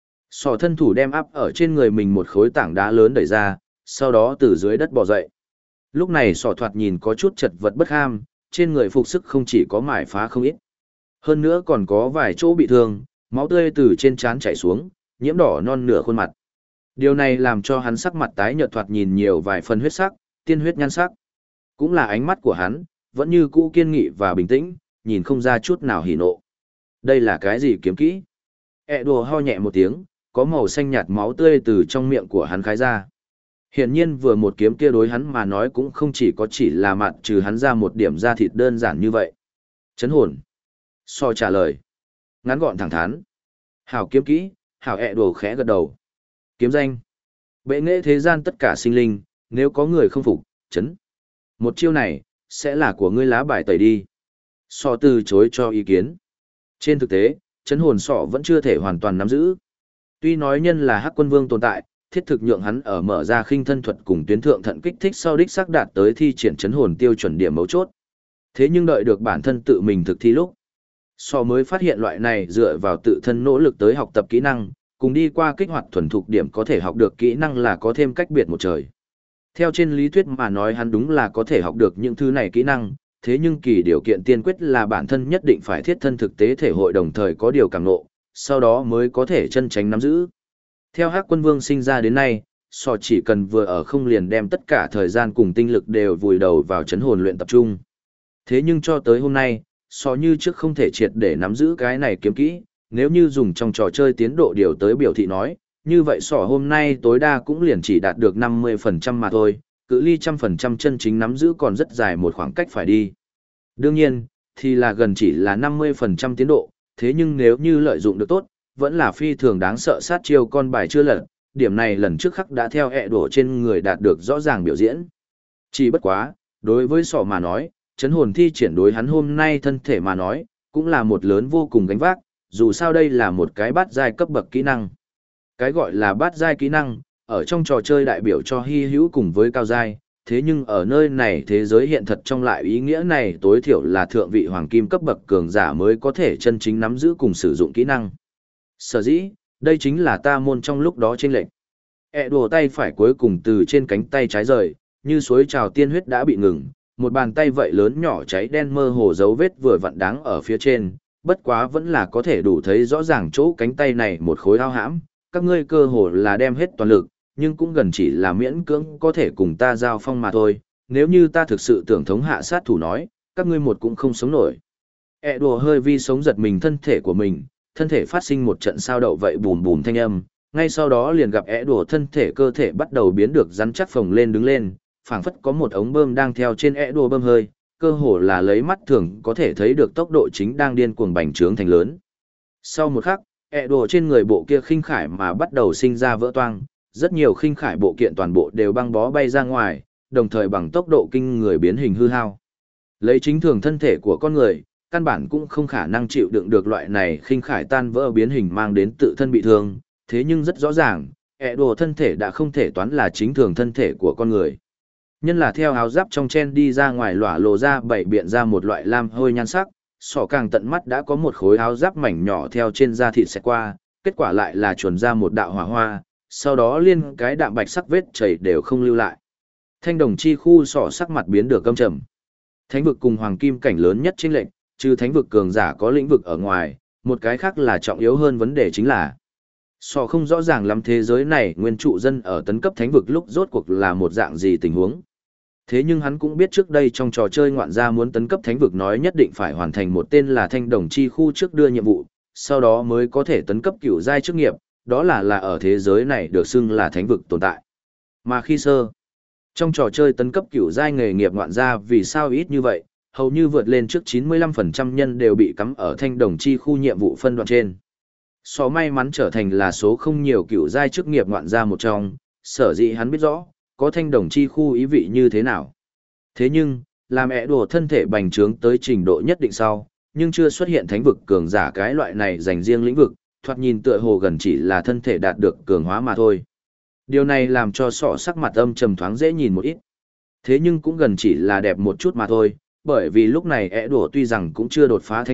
Sọ thân thủ đem áp ở trên người mình một khối tảng đá lớn đẩy ra, sau đó từ dưới đất bò dậy. Lúc này sọ thoạt nhìn có chút chật vật bất ham, trên người phục sức không chỉ có mải phá không ít. Hơn nữa còn có vài chỗ bị thương, máu tươi từ trên trán chảy xuống, nhiễm đỏ non nửa khuôn mặt. Điều này làm cho hắn sắc mặt tái nhợt thoạt nhìn nhiều vài phần huyết sắc, tiên huyết nhan sắc. Cũng là ánh mắt của hắn, vẫn như cũ kiên nghị và bình tĩnh, nhìn không ra chút nào hỉ nộ. Đây là cái gì kiếm kỹ? E đùa ho nhẹ một tiếng, có màu xanh nhạt máu tươi từ trong miệng của hắn khái ra. Hiển nhiên vừa một kiếm kia đối hắn mà nói cũng không chỉ là mạt trừ hắn ra một điểm da thịt đơn giản như vậy. Chấn hồn. So trả lời. Ngắn gọn thẳng thắn. Hảo kiếm kỹ, hảo ẹ đồ khẽ gật đầu. Kiếm danh. Bệ nghệ thế gian tất cả sinh linh, nếu có người không phục, chấn. Một chiêu này, sẽ là của ngươi lá bài tẩy đi. So từ chối cho ý kiến. Trên thực tế, chấn hồn sọ vẫn chưa thể hoàn toàn nắm giữ. Tuy nói nhân là Hắc Quân Vương tồn tại, thiết thực nhượng hắn ở mở ra khinh thân thuật cùng tuyến thượng thận kích thích sau đích xác đạt tới thi triển chấn hồn tiêu chuẩn điểm mấu chốt. Thế nhưng đợi được bản thân tự mình thực thi lúc, so mới phát hiện loại này dựa vào tự thân nỗ lực tới học tập kỹ năng, cùng đi qua kích hoạt thuần thục điểm có thể học được kỹ năng là có thêm cách biệt một trời. Theo trên lý thuyết mà nói hắn đúng là có thể học được những thứ này kỹ năng, thế nhưng kỳ điều kiện tiên quyết là bản thân nhất định phải thiết thân thực tế thể hội đồng thời có điều cảm ngộ, sau đó mới có thể chân tránh nắm giữ. Theo Hắc Quân Vương sinh ra đến nay, so chỉ cần vừa ở không liền đem tất cả thời gian cùng tinh lực đều vùi đầu vào chấn hồn luyện tập trung. Thế nhưng cho tới hôm nay, so như trước không thể triệt để nắm giữ cái này kiếm kỹ, nếu như dùng trong trò chơi tiến độ điều tới biểu thị nói, như vậy sỏ hôm nay tối đa cũng liền chỉ đạt được 50% mà thôi, cự ly 100% chân chính nắm giữ còn rất dài một khoảng cách phải đi. Đương nhiên, thì là gần chỉ là 50% tiến độ, thế nhưng nếu như lợi dụng được tốt, vẫn là phi thường đáng sợ sát chiêu con bài chưa lật, điểm này lần trước khắc đã theo ẹ đổ trên người đạt được rõ ràng biểu diễn. Chỉ bất quá, đối với sỏ mà nói, chấn hồn thi triển đối hắn hôm nay thân thể mà nói, cũng là một lớn vô cùng gánh vác, dù sao đây là một cái bát giai cấp bậc kỹ năng. Cái gọi là bát giai kỹ năng, ở trong trò chơi đại biểu cho hy hữu cùng với cao giai, thế nhưng ở nơi này thế giới hiện thật trong lại ý nghĩa này tối thiểu là thượng vị hoàng kim cấp bậc cường giả mới có thể chân chính nắm giữ cùng sử dụng kỹ năng. Sở dĩ, đây chính là ta môn trong lúc đó chênh lệch. Đùa tay phải cuối cùng từ trên cánh tay trái rời, như suối trào tiên huyết đã bị ngừng, một bàn tay vậy lớn nhỏ cháy đen mơ hồ dấu vết vừa vặn đáng ở phía trên, bất quá vẫn là có thể đủ thấy rõ ràng chỗ cánh tay này một khối ao hãm, các ngươi cơ hồ là đem hết toàn lực, nhưng cũng gần chỉ là miễn cưỡng có thể cùng ta giao phong mà thôi, nếu như ta thực sự tưởng thống hạ sát thủ nói, các ngươi một cũng không sống nổi. Đùa hơi vi sống giật mình thân thể của mình, thân thể phát sinh một trận sao đậu vậy bùm bùm thanh âm, ngay sau đó liền gặp đùa thân thể cơ thể bắt đầu biến được rắn chắc phồng lên đứng lên, phảng phất có một ống bơm đang theo trên đùa bơm hơi, cơ hồ là lấy mắt thường có thể thấy được tốc độ chính đang điên cuồng bành trướng thành lớn. Sau một khắc, đùa trên người bộ kia khinh khải mà bắt đầu sinh ra vỡ toang, rất nhiều khinh khải bộ kiện toàn bộ đều băng bó bay ra ngoài, đồng thời bằng tốc độ kinh người biến hình hư hao. Lấy chính thường thân thể của con người, căn bản cũng không khả năng chịu đựng được loại này khinh khải tan vỡ biến hình mang đến tự thân bị thương, thế nhưng rất rõ ràng, đùa thân thể đã không thể toán là chính thường thân thể của con người. Nhân là theo áo giáp trong chen đi ra ngoài lỏa lộ ra bảy biện ra một loại lam hôi nhan sắc, sỏ càng tận mắt đã có một khối áo giáp mảnh nhỏ theo trên da thịt xẹt qua, kết quả lại là chuẩn ra một đạo hỏa hoa, sau đó liên cái đạm bạch sắc vết chảy đều không lưu lại. Thanh đồng chi khu sỏ sắc mặt biến được căm trầm. Thánh vực cùng hoàng kim cảnh lớn nhất chênh lệnh, trừ thánh vực cường giả có lĩnh vực ở ngoài, một cái khác là trọng yếu hơn vấn đề chính là sọ không rõ ràng lắm thế giới này nguyên trụ dân ở tấn cấp thánh vực lúc rốt cuộc là một dạng gì tình huống. Thế nhưng hắn cũng biết trước đây trong trò chơi ngoạn gia muốn tấn cấp thánh vực nói nhất định phải hoàn thành một tên là thanh đồng chi khu trước đưa nhiệm vụ, sau đó mới có thể tấn cấp cửu giai chức nghiệp, đó là ở thế giới này được xưng là thánh vực tồn tại. Mà khi trong trò chơi tấn cấp cửu giai nghề nghiệp ngoạn gia vì sao ít như vậy, hầu như vượt lên trước 95% nhân đều bị cắm ở thanh đồng chi khu nhiệm vụ phân đoạn trên. Số may mắn trở thành là số không nhiều cửu giai chức nghiệp ngoạn gia một trong, sở dĩ hắn biết rõ, có thanh đồng chi khu ý vị như thế nào. Thế nhưng, làm đùa thân thể bành trướng tới trình độ nhất định sau, nhưng chưa xuất hiện thánh vực cường giả cái loại này dành riêng lĩnh vực, thoạt nhìn tựa hồ gần chỉ là thân thể đạt được cường hóa mà thôi. Điều này làm cho sọ sắc mặt âm trầm thoáng dễ nhìn một ít. Thế nhưng cũng gần chỉ là đẹp một chút mà thôi, bởi vì lúc này đùa tuy rằng cũng chưa đột phá thánh vực,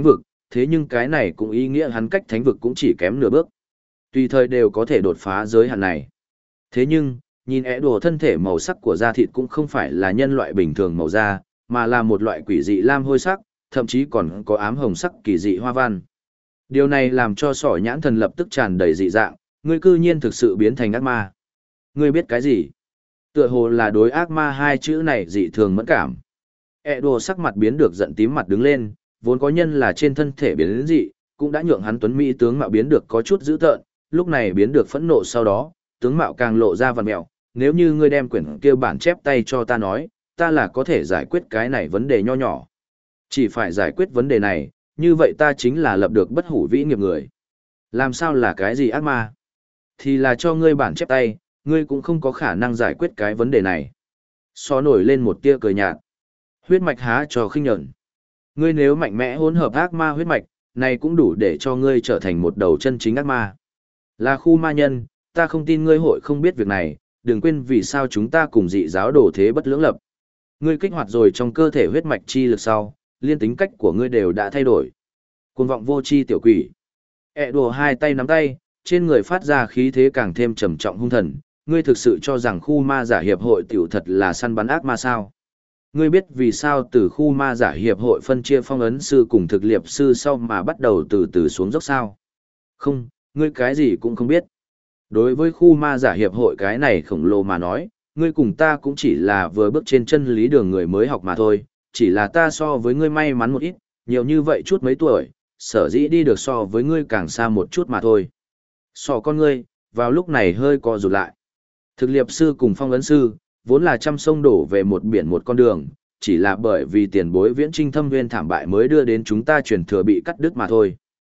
thế nhưng cái này cũng ý nghĩa hắn cách thánh vực cũng chỉ kém nửa bước. Tùy thời đều có thể đột phá giới hạn này. Thế nhưng, nhìn ẻ đùa thân thể màu sắc của da thịt cũng không phải là nhân loại bình thường màu da, mà là một loại quỷ dị lam hôi sắc, thậm chí còn có ám hồng sắc kỳ dị hoa văn. Điều này làm cho sỏ nhãn thần lập tức tràn đầy dị dạng, ngươi cư nhiên thực sự biến thành ác ma. Ngươi biết cái gì? Tựa hồ là đối ác ma hai chữ này dị thường mẫn cảm. ẻ đùa sắc mặt biến được giận tím mặt đứng lên, vốn có nhân là trên thân thể biến đến dị, cũng đã nhượng hắn tuấn mỹ tướng mạo biến được có chút dữ tợn, lúc này biến được phẫn nộ sau đó, tướng mạo càng lộ ra vằn mẹo, nếu như ngươi đem quyển kia bản chép tay cho ta nói, ta là có thể giải quyết cái này vấn đề nho nhỏ. Chỉ phải giải quyết vấn đề này, như vậy ta chính là lập được bất hủ vĩ nghiệp người. Làm sao là cái gì ác ma? Thì là cho ngươi bản chép tay, ngươi cũng không có khả năng giải quyết cái vấn đề này. Xó nổi lên một tia cười nhạt. Huyết mạch há cho khinh nhẫn. Ngươi nếu mạnh mẽ hỗn hợp ác ma huyết mạch, này cũng đủ để cho ngươi trở thành một đầu chân chính ác ma. Là khu ma nhân, ta không tin ngươi hội không biết việc này, đừng quên vì sao chúng ta cùng dị giáo đổ thế bất lưỡng lập. Ngươi kích hoạt rồi trong cơ thể huyết mạch chi lực sau, liên tính cách của ngươi đều đã thay đổi. Cuồng vọng vô chi tiểu quỷ. Đùa hai tay nắm tay, trên người phát ra khí thế càng thêm trầm trọng hung thần. Ngươi thực sự cho rằng khu ma giả hiệp hội tiểu thật là săn bắn ác ma sao? Ngươi biết vì sao từ khu ma giả hiệp hội phân chia phong ấn sư cùng thực liệp sư sau mà bắt đầu từ từ xuống dốc sao? Không, ngươi cái gì cũng không biết. Đối với khu ma giả hiệp hội cái này khổng lồ mà nói, ngươi cùng ta cũng chỉ là vừa bước trên chân lý đường người mới học mà thôi, chỉ là ta so với ngươi may mắn một ít, nhiều như vậy chút mấy tuổi, sở dĩ đi được so với ngươi càng xa một chút mà thôi. So con ngươi, vào lúc này hơi co rụt lại. Thực liệp sư cùng phong ấn sư, vốn là trăm sông đổ về một biển một con đường, chỉ là bởi vì tiền bối viễn trinh thâm nguyên thảm bại mới đưa đến chúng ta truyền thừa bị cắt đứt mà thôi.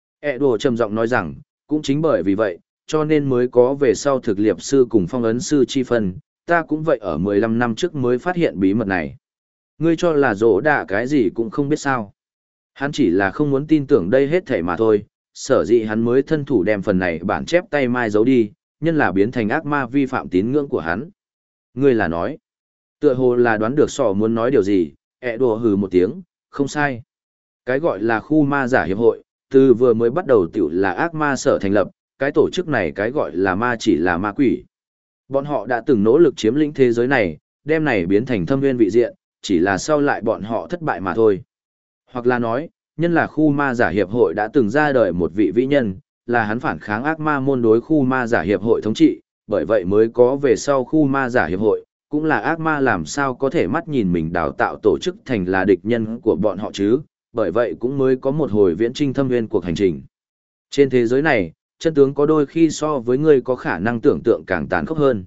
Đồ trầm giọng nói rằng, cũng chính bởi vì vậy, cho nên mới có về sau thực liệp sư cùng phong ấn sư chi phân, ta cũng vậy ở 15 năm trước mới phát hiện bí mật này. Ngươi cho là dỗ đạ cái gì cũng không biết sao. Hắn chỉ là không muốn tin tưởng đây hết thảy mà thôi, sở dĩ hắn mới thân thủ đem phần này bản chép tay mai giấu đi, nhân là biến thành ác ma vi phạm tín ngưỡng của hắn. Ngươi là nói, tựa hồ là đoán được sỏ muốn nói điều gì, đùa hừ một tiếng, không sai. Cái gọi là khu ma giả hiệp hội, từ vừa mới bắt đầu tiểu là ác ma sở thành lập, cái tổ chức này cái gọi là ma chỉ là ma quỷ. Bọn họ đã từng nỗ lực chiếm lĩnh thế giới này, đem này biến thành thâm nguyên vị diện, chỉ là sau lại bọn họ thất bại mà thôi. Hoặc là nói, nhân là khu ma giả hiệp hội đã từng ra đời một vị vĩ nhân, là hắn phản kháng ác ma môn đối khu ma giả hiệp hội thống trị, bởi vậy mới có về sau khu ma giả hiệp hội, cũng là ác ma làm sao có thể mắt nhìn mình đào tạo tổ chức thành là địch nhân của bọn họ chứ, bởi vậy cũng mới có một hồi viễn trinh thâm nguyên cuộc hành trình. Trên thế giới này, chân tướng có đôi khi so với ngươi có khả năng tưởng tượng càng tàn khốc hơn.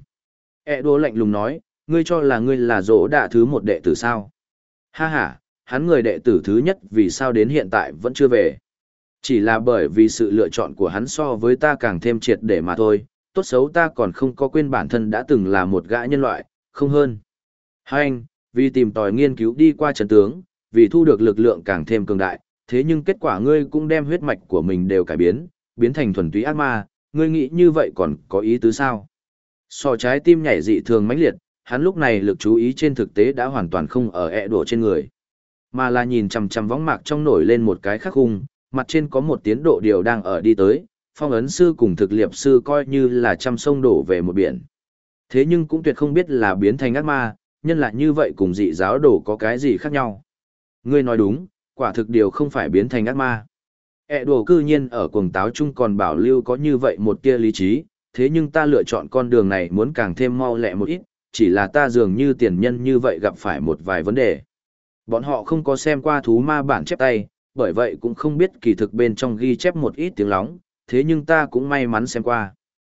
Đô lạnh lùng nói, ngươi cho là ngươi là dỗ đạ thứ một đệ tử sao? Ha ha, hắn người đệ tử thứ nhất vì sao đến hiện tại vẫn chưa về. Chỉ là bởi vì sự lựa chọn của hắn so với ta càng thêm triệt để mà thôi, tốt xấu ta còn không có quên bản thân đã từng là một gã nhân loại, không hơn. Hai anh, vì tìm tòi nghiên cứu đi qua chân tướng, vì thu được lực lượng càng thêm cường đại, thế nhưng kết quả ngươi cũng đem huyết mạch của mình đều cải biến, biến thành thuần túy ác ma, ngươi nghĩ như vậy còn có ý tứ sao? So trái tim nhảy dị thường mãnh liệt, hắn lúc này lực chú ý trên thực tế đã hoàn toàn không ở đổ trên người, mà là nhìn chằm chằm võng mạc trong nổi lên một cái khắc khung, mặt trên có một tiến độ điều đang ở đi tới, phong ấn sư cùng thực liệp sư coi như là trăm sông đổ về một biển. Thế nhưng cũng tuyệt không biết là biến thành ác ma, nhân là như vậy cùng dị giáo đồ có cái gì khác nhau. Ngươi nói đúng, quả thực điều không phải biến thành ác ma. Đồ cư nhiên ở cuồng táo chung còn bảo lưu có như vậy một tia lý trí, thế nhưng ta lựa chọn con đường này muốn càng thêm mau lẹ một ít, chỉ là ta dường như tiền nhân như vậy gặp phải một vài vấn đề. Bọn họ không có xem qua thú ma bản chép tay, bởi vậy cũng không biết kỳ thực bên trong ghi chép một ít tiếng lóng, thế nhưng ta cũng may mắn xem qua.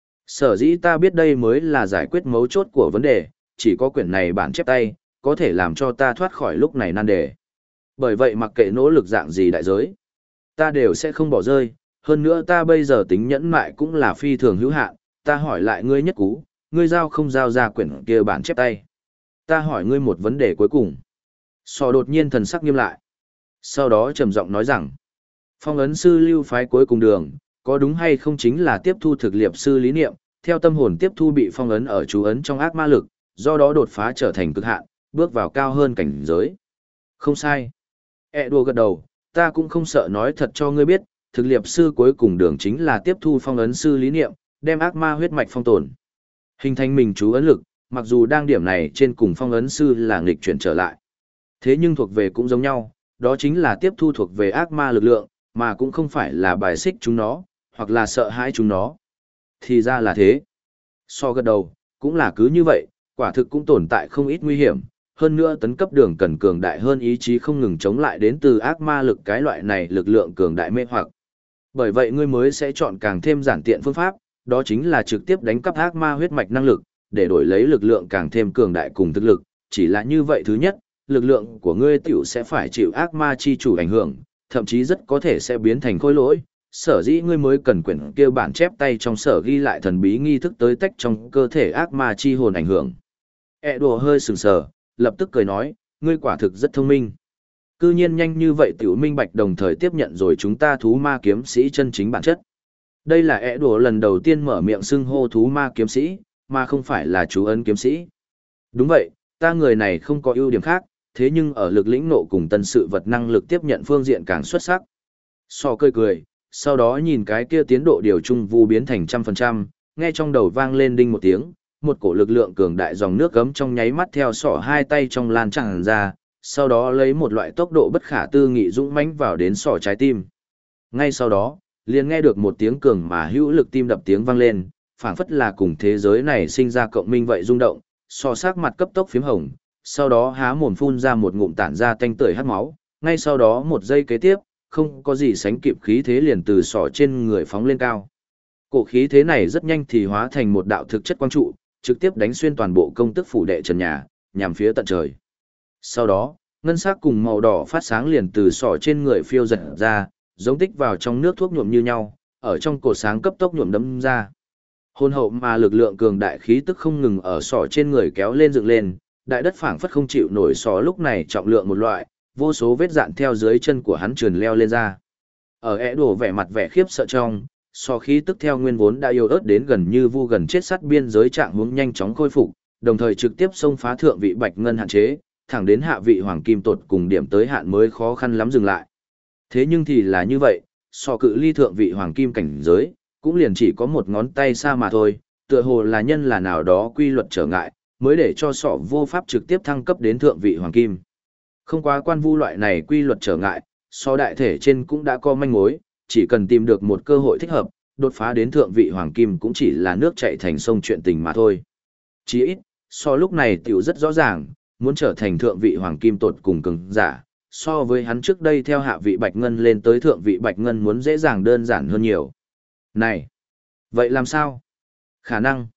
Sở dĩ ta biết đây mới là giải quyết mấu chốt của vấn đề, chỉ có quyển này bản chép tay, có thể làm cho ta thoát khỏi lúc này nan đề. Bởi vậy mặc kệ nỗ lực dạng gì đại giới, ta đều sẽ không bỏ rơi, hơn nữa ta bây giờ tính nhẫn mại cũng là phi thường hữu hạn, ta hỏi lại ngươi nhất cú, ngươi giao không giao ra quyển kia bản chép tay. Ta hỏi ngươi một vấn đề cuối cùng. Sò đột nhiên thần sắc nghiêm lại. Sau đó trầm giọng nói rằng, phong ấn sư lưu phái cuối cùng đường, có đúng hay không chính là tiếp thu thực liệp sư lý niệm, theo tâm hồn tiếp thu bị phong ấn ở chú ấn trong ác ma lực, do đó đột phá trở thành cực hạn, bước vào cao hơn cảnh giới. Không sai. Đùa gật đầu, Ta cũng không sợ nói thật cho ngươi biết, thực liệp sư cuối cùng đường chính là tiếp thu phong ấn sư lý niệm, đem ác ma huyết mạch phong tồn. Hình thành mình chú ấn lực, mặc dù đang điểm này trên cùng phong ấn sư là nghịch chuyển trở lại. Thế nhưng thuộc về cũng giống nhau, đó chính là tiếp thu thuộc về ác ma lực lượng, mà cũng không phải là bài xích chúng nó, hoặc là sợ hãi chúng nó. Thì ra là thế. So gật đầu, cũng là cứ như vậy, quả thực cũng tồn tại không ít nguy hiểm, hơn nữa tấn cấp đường cần cường đại hơn ý chí không ngừng chống lại đến từ ác ma lực cái loại này lực lượng cường đại mê hoặc. Bởi vậy ngươi mới sẽ chọn càng thêm giản tiện phương pháp, đó chính là trực tiếp đánh cắp ác ma huyết mạch năng lực, để đổi lấy lực lượng càng thêm cường đại cùng thực lực, chỉ là như vậy thứ nhất, lực lượng của ngươi tiểu sẽ phải chịu ác ma chi chủ ảnh hưởng, thậm chí rất có thể sẽ biến thành khối lỗi. Sở dĩ ngươi mới cần quyển kia bản chép tay trong sở ghi lại thần bí nghi thức tới tách trong cơ thể ác ma chi hồn ảnh hưởng. Đùa hơi sừng sờ, lập tức cười nói, ngươi quả thực rất thông minh. Cư nhiên nhanh như vậy tiểu minh bạch đồng thời tiếp nhận rồi chúng ta thú ma kiếm sĩ chân chính bản chất. Đây là đùa lần đầu tiên mở miệng xưng hô thú ma kiếm sĩ, mà không phải là chú ấn kiếm sĩ. Đúng vậy, ta người này không có ưu điểm khác, thế nhưng ở lực lĩnh nộ cùng tân sự vật năng lực tiếp nhận phương diện càng xuất sắc. So cười, sau đó nhìn cái kia tiến độ điều trung vu biến thành 100%, nghe trong đầu vang lên đinh một tiếng, một cổ lực lượng cường đại dòng nước gấm trong nháy mắt theo sỏ hai tay trong lan tràn ra, sau đó lấy một loại tốc độ bất khả tư nghị dũng mãnh vào đến sỏ trái tim. Ngay sau đó, liền nghe được một tiếng cường mà hữu lực tim đập tiếng vang lên, phảng phất là cùng thế giới này sinh ra cộng minh vậy rung động, sọ sắc mặt cấp tốc phím hồng, sau đó há mồm phun ra một ngụm tản ra tanh tưởi hắc máu, ngay sau đó một giây kế tiếp, không có gì sánh kịp khí thế liền từ sọ trên người phóng lên cao. Cổ khí thế này rất nhanh thì hóa thành một đạo thực chất quang trụ, trực tiếp đánh xuyên toàn bộ công tức phủ đệ trần nhà, nhằm phía tận trời. Sau đó, ngân sắc cùng màu đỏ phát sáng liền từ sọ trên người phiêu giật ra, giống tích vào trong nước thuốc nhuộm như nhau, ở trong cột sáng cấp tốc nhuộm đấm ra. Hồn hậu mà lực lượng cường đại khí tức không ngừng ở sọ trên người kéo lên dựng lên, đại đất phảng phất không chịu nổi sọ lúc này trọng lượng một loại, vô số vết dạn theo dưới chân của hắn trườn leo lên ra. Ở đổ vẻ mặt vẻ khiếp sợ trong, sọ khí tức theo nguyên vốn đã yếu ớt đến gần như vu gần chết sát biên giới trạng hướng nhanh chóng khôi phục, đồng thời trực tiếp xông phá thượng vị bạch ngân hạn chế, thẳng đến hạ vị hoàng kim tột cùng điểm tới hạn mới khó khăn lắm dừng lại. Thế nhưng thì là như vậy, sọ cự ly thượng vị hoàng kim cảnh giới, cũng liền chỉ có một ngón tay xa mà thôi, tựa hồ là nhân là nào đó quy luật trở ngại, mới để cho sọ vô pháp trực tiếp thăng cấp đến thượng vị hoàng kim. Không quá quan vu loại này quy luật trở ngại, so đại thể trên cũng đã có manh mối, chỉ cần tìm được một cơ hội thích hợp, đột phá đến thượng vị hoàng kim cũng chỉ là nước chảy thành sông chuyện tình mà thôi. Chỉ ít, so lúc này tiểu rất rõ ràng, muốn trở thành thượng vị hoàng kim tột cùng cường giả, so với hắn trước đây theo hạ vị bạch ngân lên tới thượng vị bạch ngân muốn dễ dàng đơn giản hơn nhiều. Này, vậy làm sao? Khả năng.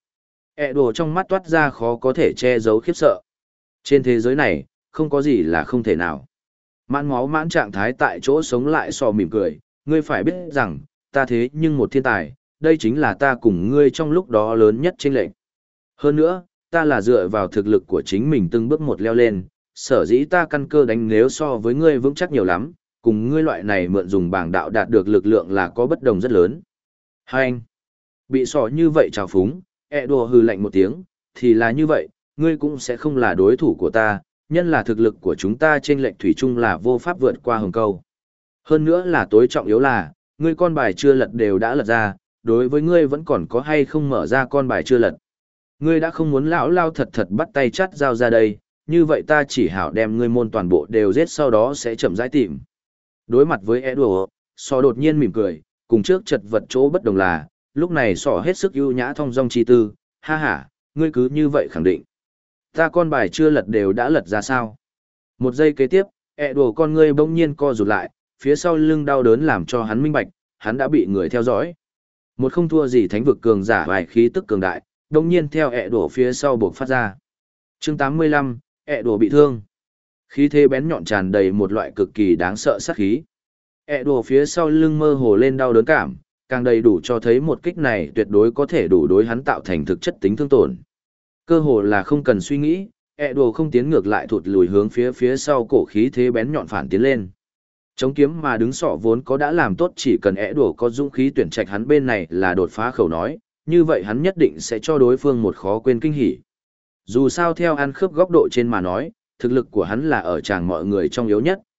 Đồ trong mắt toát ra khó có thể che giấu khiếp sợ. Trên thế giới này, không có gì là không thể nào. Mãn máu mãn trạng thái tại chỗ sống lại sò mỉm cười, ngươi phải biết rằng, ta thế nhưng một thiên tài, đây chính là ta cùng ngươi trong lúc đó lớn nhất chênh lệch. Hơn nữa, ta là dựa vào thực lực của chính mình từng bước một leo lên, sở dĩ ta căn cơ đánh nếu so với ngươi vững chắc nhiều lắm, cùng ngươi loại này mượn dùng bảng đạo đạt được lực lượng là có bất đồng rất lớn. Hai anh, bị sò như vậy trào phúng, đùa hừ lạnh một tiếng, thì là như vậy, ngươi cũng sẽ không là đối thủ của ta, nhân là thực lực của chúng ta trên lệnh thủy chung là vô pháp vượt qua hồng câu. Hơn nữa là tối trọng yếu là, ngươi con bài chưa lật đều đã lật ra, đối với ngươi vẫn còn có hay không mở ra con bài chưa lật. Ngươi đã không muốn lão lao thật thật bắt tay chắt dao ra đây, như vậy ta chỉ hảo đem ngươi môn toàn bộ đều giết sau đó sẽ chậm rãi tìm. Đối mặt với đùa, sò đột nhiên mỉm cười, cùng trước chật vật chỗ bất đồng là, lúc này sò hết sức ưu nhã thong dong chi tư, ha ha, ngươi cứ như vậy khẳng định. Ta con bài chưa lật đều đã lật ra sao? Một giây kế tiếp, đùa con ngươi bỗng nhiên co rụt lại, phía sau lưng đau đớn làm cho hắn minh bạch, hắn đã bị người theo dõi. Một không thua gì thánh vực cường giả vài khí tức cường đại, bỗng nhiên theo đùa phía sau buộc phát ra. Chương 85, đùa bị thương. Khí thế bén nhọn tràn đầy một loại cực kỳ đáng sợ sát khí. Đùa phía sau lưng mơ hồ lên đau đớn cảm, càng đầy đủ cho thấy một kích này tuyệt đối có thể đủ đối hắn tạo thành thực chất tính thương tổn. Cơ hồ là không cần suy nghĩ, đùa không tiến ngược lại thụt lùi hướng phía sau cổ khí thế bén nhọn phản tiến lên. Chống kiếm mà đứng sọ vốn có đã làm tốt, chỉ cần đùa có dũng khí tuyển trạch hắn bên này là đột phá khẩu nói, như vậy hắn nhất định sẽ cho đối phương một khó quên kinh hỉ. Dù sao theo ăn khớp góc độ trên mà nói, thực lực của hắn là ở tràng mọi người trong yếu nhất,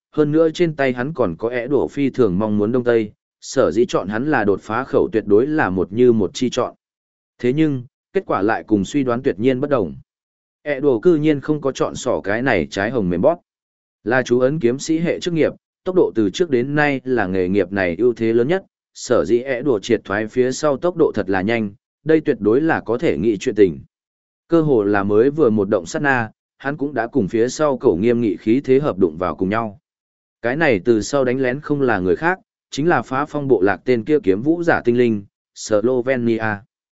hơn nữa trên tay hắn còn có ẻ đổ phi thường mong muốn đông tây, sở dĩ chọn hắn là đột phá khẩu tuyệt đối là một như một chi chọn. Thế nhưng, kết quả lại cùng suy đoán tuyệt nhiên bất đồng. Ẻ đổ cư nhiên không có chọn sỏ cái này trái hồng mềm bóp. Là chú ấn kiếm sĩ hệ chức nghiệp, tốc độ từ trước đến nay là nghề nghiệp này ưu thế lớn nhất, sở dĩ ẻ đổ triệt thoái phía sau tốc độ thật là nhanh, đây tuyệt đối là có thể nghĩ chuyện tình. Cơ hồ là mới vừa một động sát na, hắn cũng đã cùng phía sau cổ nghiêm nghị khí thế hợp đụng vào cùng nhau. Cái này từ sau đánh lén không là người khác, chính là phá phong bộ lạc tên kia kiếm vũ giả tinh linh, Slovenia.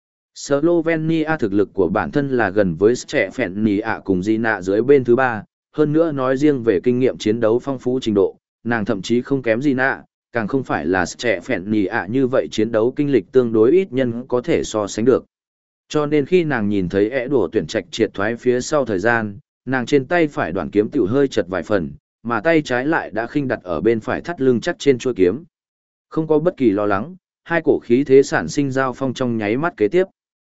Slovenia thực lực của bản thân là gần với trẻ phèn nì ạ cùng di nạ dưới bên thứ ba, hơn nữa nói riêng về kinh nghiệm chiến đấu phong phú trình độ, nàng thậm chí không kém di nạ, càng không phải là trẻ phèn nì ạ như vậy chiến đấu kinh lịch tương đối ít nhân có thể so sánh được. Cho nên khi nàng nhìn thấy ẻ đổ tuyển trạch triệt thoái phía sau thời gian, nàng trên tay phải đoạn kiếm tiểu hơi chật vài phần, mà tay trái lại đã khinh đặt ở bên phải thắt lưng chắc trên chuôi kiếm. Không có bất kỳ lo lắng, hai cổ khí thế sản sinh giao phong trong nháy mắt kế tiếp.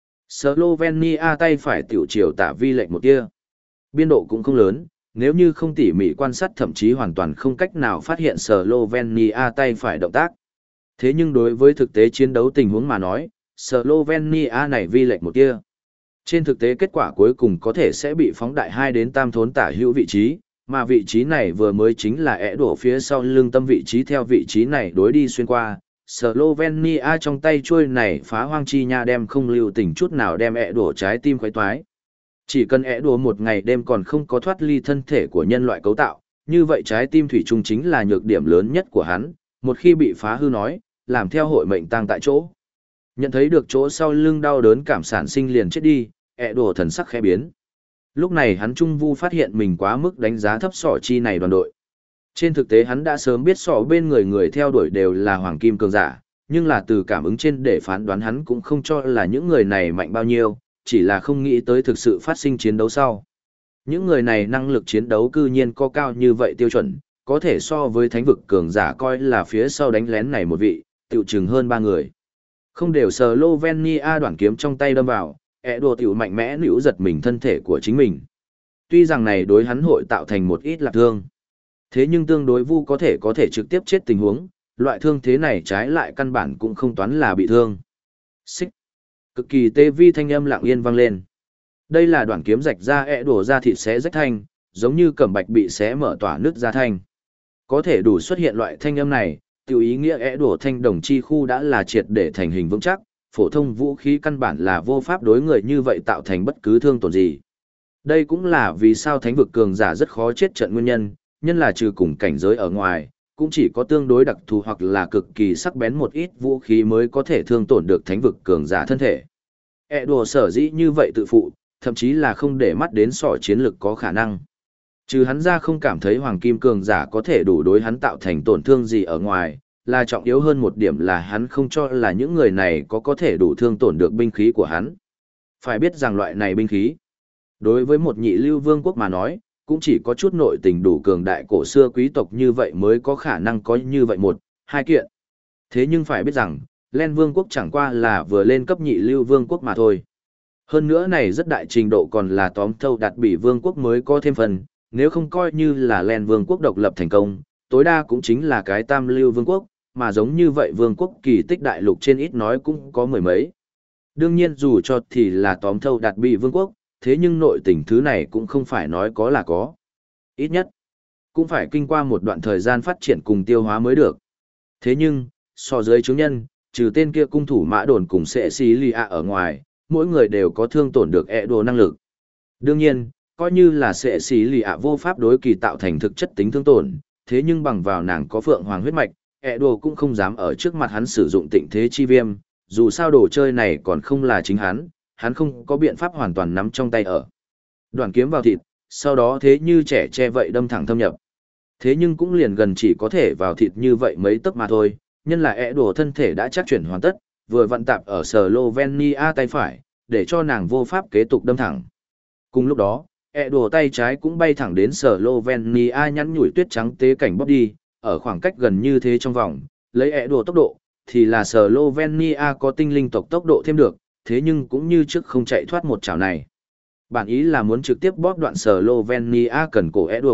Slovenia tay phải tiểu chiều tả vi lệnh một tia. Biên độ cũng không lớn, nếu như không tỉ mỉ quan sát thậm chí hoàn toàn không cách nào phát hiện Slovenia tay phải động tác. Thế nhưng đối với thực tế chiến đấu tình huống mà nói, Slovenia này vi lệnh một tia. Trên thực tế kết quả cuối cùng có thể sẽ bị phóng đại 2 đến 3 thốn tả hữu vị trí, mà vị trí này vừa mới chính là ẻ đổ phía sau lưng tâm vị trí theo vị trí này đối đi xuyên qua. Slovenia trong tay chuôi này phá hoang chi nha đem không lưu tình chút nào đem ẻ đổ trái tim khuấy toái. Chỉ cần ẻ đổ một ngày đêm còn không có thoát ly thân thể của nhân loại cấu tạo, như vậy trái tim thủy chung chính là nhược điểm lớn nhất của hắn, một khi bị phá hư nói, làm theo hội mệnh tang tại chỗ. Nhận thấy được chỗ sau lưng đau đớn cảm sản sinh liền chết đi, ẻ đổ thần sắc khẽ biến. Lúc này hắn trung vu phát hiện mình quá mức đánh giá thấp sỏ chi này đoàn đội. Trên thực tế hắn đã sớm biết sỏ bên người theo đuổi đều là hoàng kim cường giả, nhưng là từ cảm ứng trên để phán đoán hắn cũng không cho là những người này mạnh bao nhiêu, chỉ là không nghĩ tới thực sự phát sinh chiến đấu sau. Những người này năng lực chiến đấu cư nhiên có cao như vậy tiêu chuẩn, có thể so với thánh vực cường giả coi là phía sau đánh lén này một vị, tiểu chừng hơn 3 người. Không đều Slovenia đoạn kiếm trong tay đâm vào, ẻ đùa tiểu mạnh mẽ nữ giật mình thân thể của chính mình. Tuy rằng này đối hắn hội tạo thành một ít lạc thương. Thế nhưng tương đối vu có thể trực tiếp chết tình huống, loại thương thế này trái lại căn bản cũng không toán là bị thương. Xích. Cực kỳ tê vi thanh âm lặng yên vang lên. Đây là đoạn kiếm rạch ra ẻ đùa ra thịt xé rách thanh, giống như cẩm bạch bị xé mở tỏa nứt ra thanh. Có thể đủ xuất hiện loại thanh âm này, tiểu ý nghĩa ẻ đùa thanh đồng chi khu đã là triệt để thành hình vững chắc, phổ thông vũ khí căn bản là vô pháp đối người như vậy tạo thành bất cứ thương tổn gì. Đây cũng là vì sao thánh vực cường giả rất khó chết trận nguyên nhân, nhân là trừ cùng cảnh giới ở ngoài, cũng chỉ có tương đối đặc thù hoặc là cực kỳ sắc bén một ít vũ khí mới có thể thương tổn được thánh vực cường giả thân thể. ẻ đùa sở dĩ như vậy tự phụ, thậm chí là không để mắt đến sỏ chiến lực có khả năng. Trừ hắn ra không cảm thấy hoàng kim cường giả có thể đủ đối hắn tạo thành tổn thương gì ở ngoài, là trọng yếu hơn một điểm là hắn không cho là những người này có thể đủ thương tổn được binh khí của hắn. Phải biết rằng loại này binh khí, đối với một nhị lưu vương quốc mà nói, cũng chỉ có chút nội tình đủ cường đại cổ xưa quý tộc như vậy mới có khả năng có như vậy một, hai kiện. Thế nhưng phải biết rằng, Len vương quốc chẳng qua là vừa lên cấp nhị lưu vương quốc mà thôi. Hơn nữa này rất đại trình độ còn là tóm thâu đạt bị vương quốc mới có thêm phần, nếu không coi như là Len vương quốc độc lập thành công, tối đa cũng chính là cái tam lưu vương quốc, mà giống như vậy vương quốc kỳ tích đại lục trên ít nói cũng có mười mấy. Đương nhiên dù cho thì là tóm thâu đạt bị vương quốc, thế nhưng nội tình thứ này cũng không phải nói có là có. Ít nhất, cũng phải kinh qua một đoạn thời gian phát triển cùng tiêu hóa mới được. Thế nhưng, so dưới chứng nhân, trừ tên kia cung thủ mã đồn cùng sẽ xí lì ạ ở ngoài, mỗi người đều có thương tổn được ẹ đồ năng lực. Đương nhiên, coi như là sẽ xí lì ạ vô pháp đối kỳ tạo thành thực chất tính thương tổn, thế nhưng bằng vào nàng có phượng hoàng huyết mạch, ẹ đồ cũng không dám ở trước mặt hắn sử dụng tịnh thế chi viêm, dù sao đồ chơi này còn không là chính hắn không có biện pháp hoàn toàn nắm trong tay ở. Đoạn kiếm vào thịt, sau đó thế như trẻ tre vậy đâm thẳng thâm nhập. Thế nhưng cũng liền gần chỉ có thể vào thịt như vậy mấy tấc mà thôi, nhân là ẻ đổ thân thể đã chắc chuyển hoàn tất, vừa vận tạp ở Slovenia tay phải, để cho nàng vô pháp kế tục đâm thẳng. Cùng lúc đó, ẻ đổ tay trái cũng bay thẳng đến Slovenia nhắn nhủi tuyết trắng tế cảnh bóp đi, ở khoảng cách gần như thế trong vòng, lấy ẻ đổ tốc độ, thì là Slovenia có tinh linh tộc tốc độ thêm được, thế nhưng cũng như trước không chạy thoát một chảo này. Bản ý là muốn trực tiếp bóp đoạn Slovenia cần cổ ẻ đổ,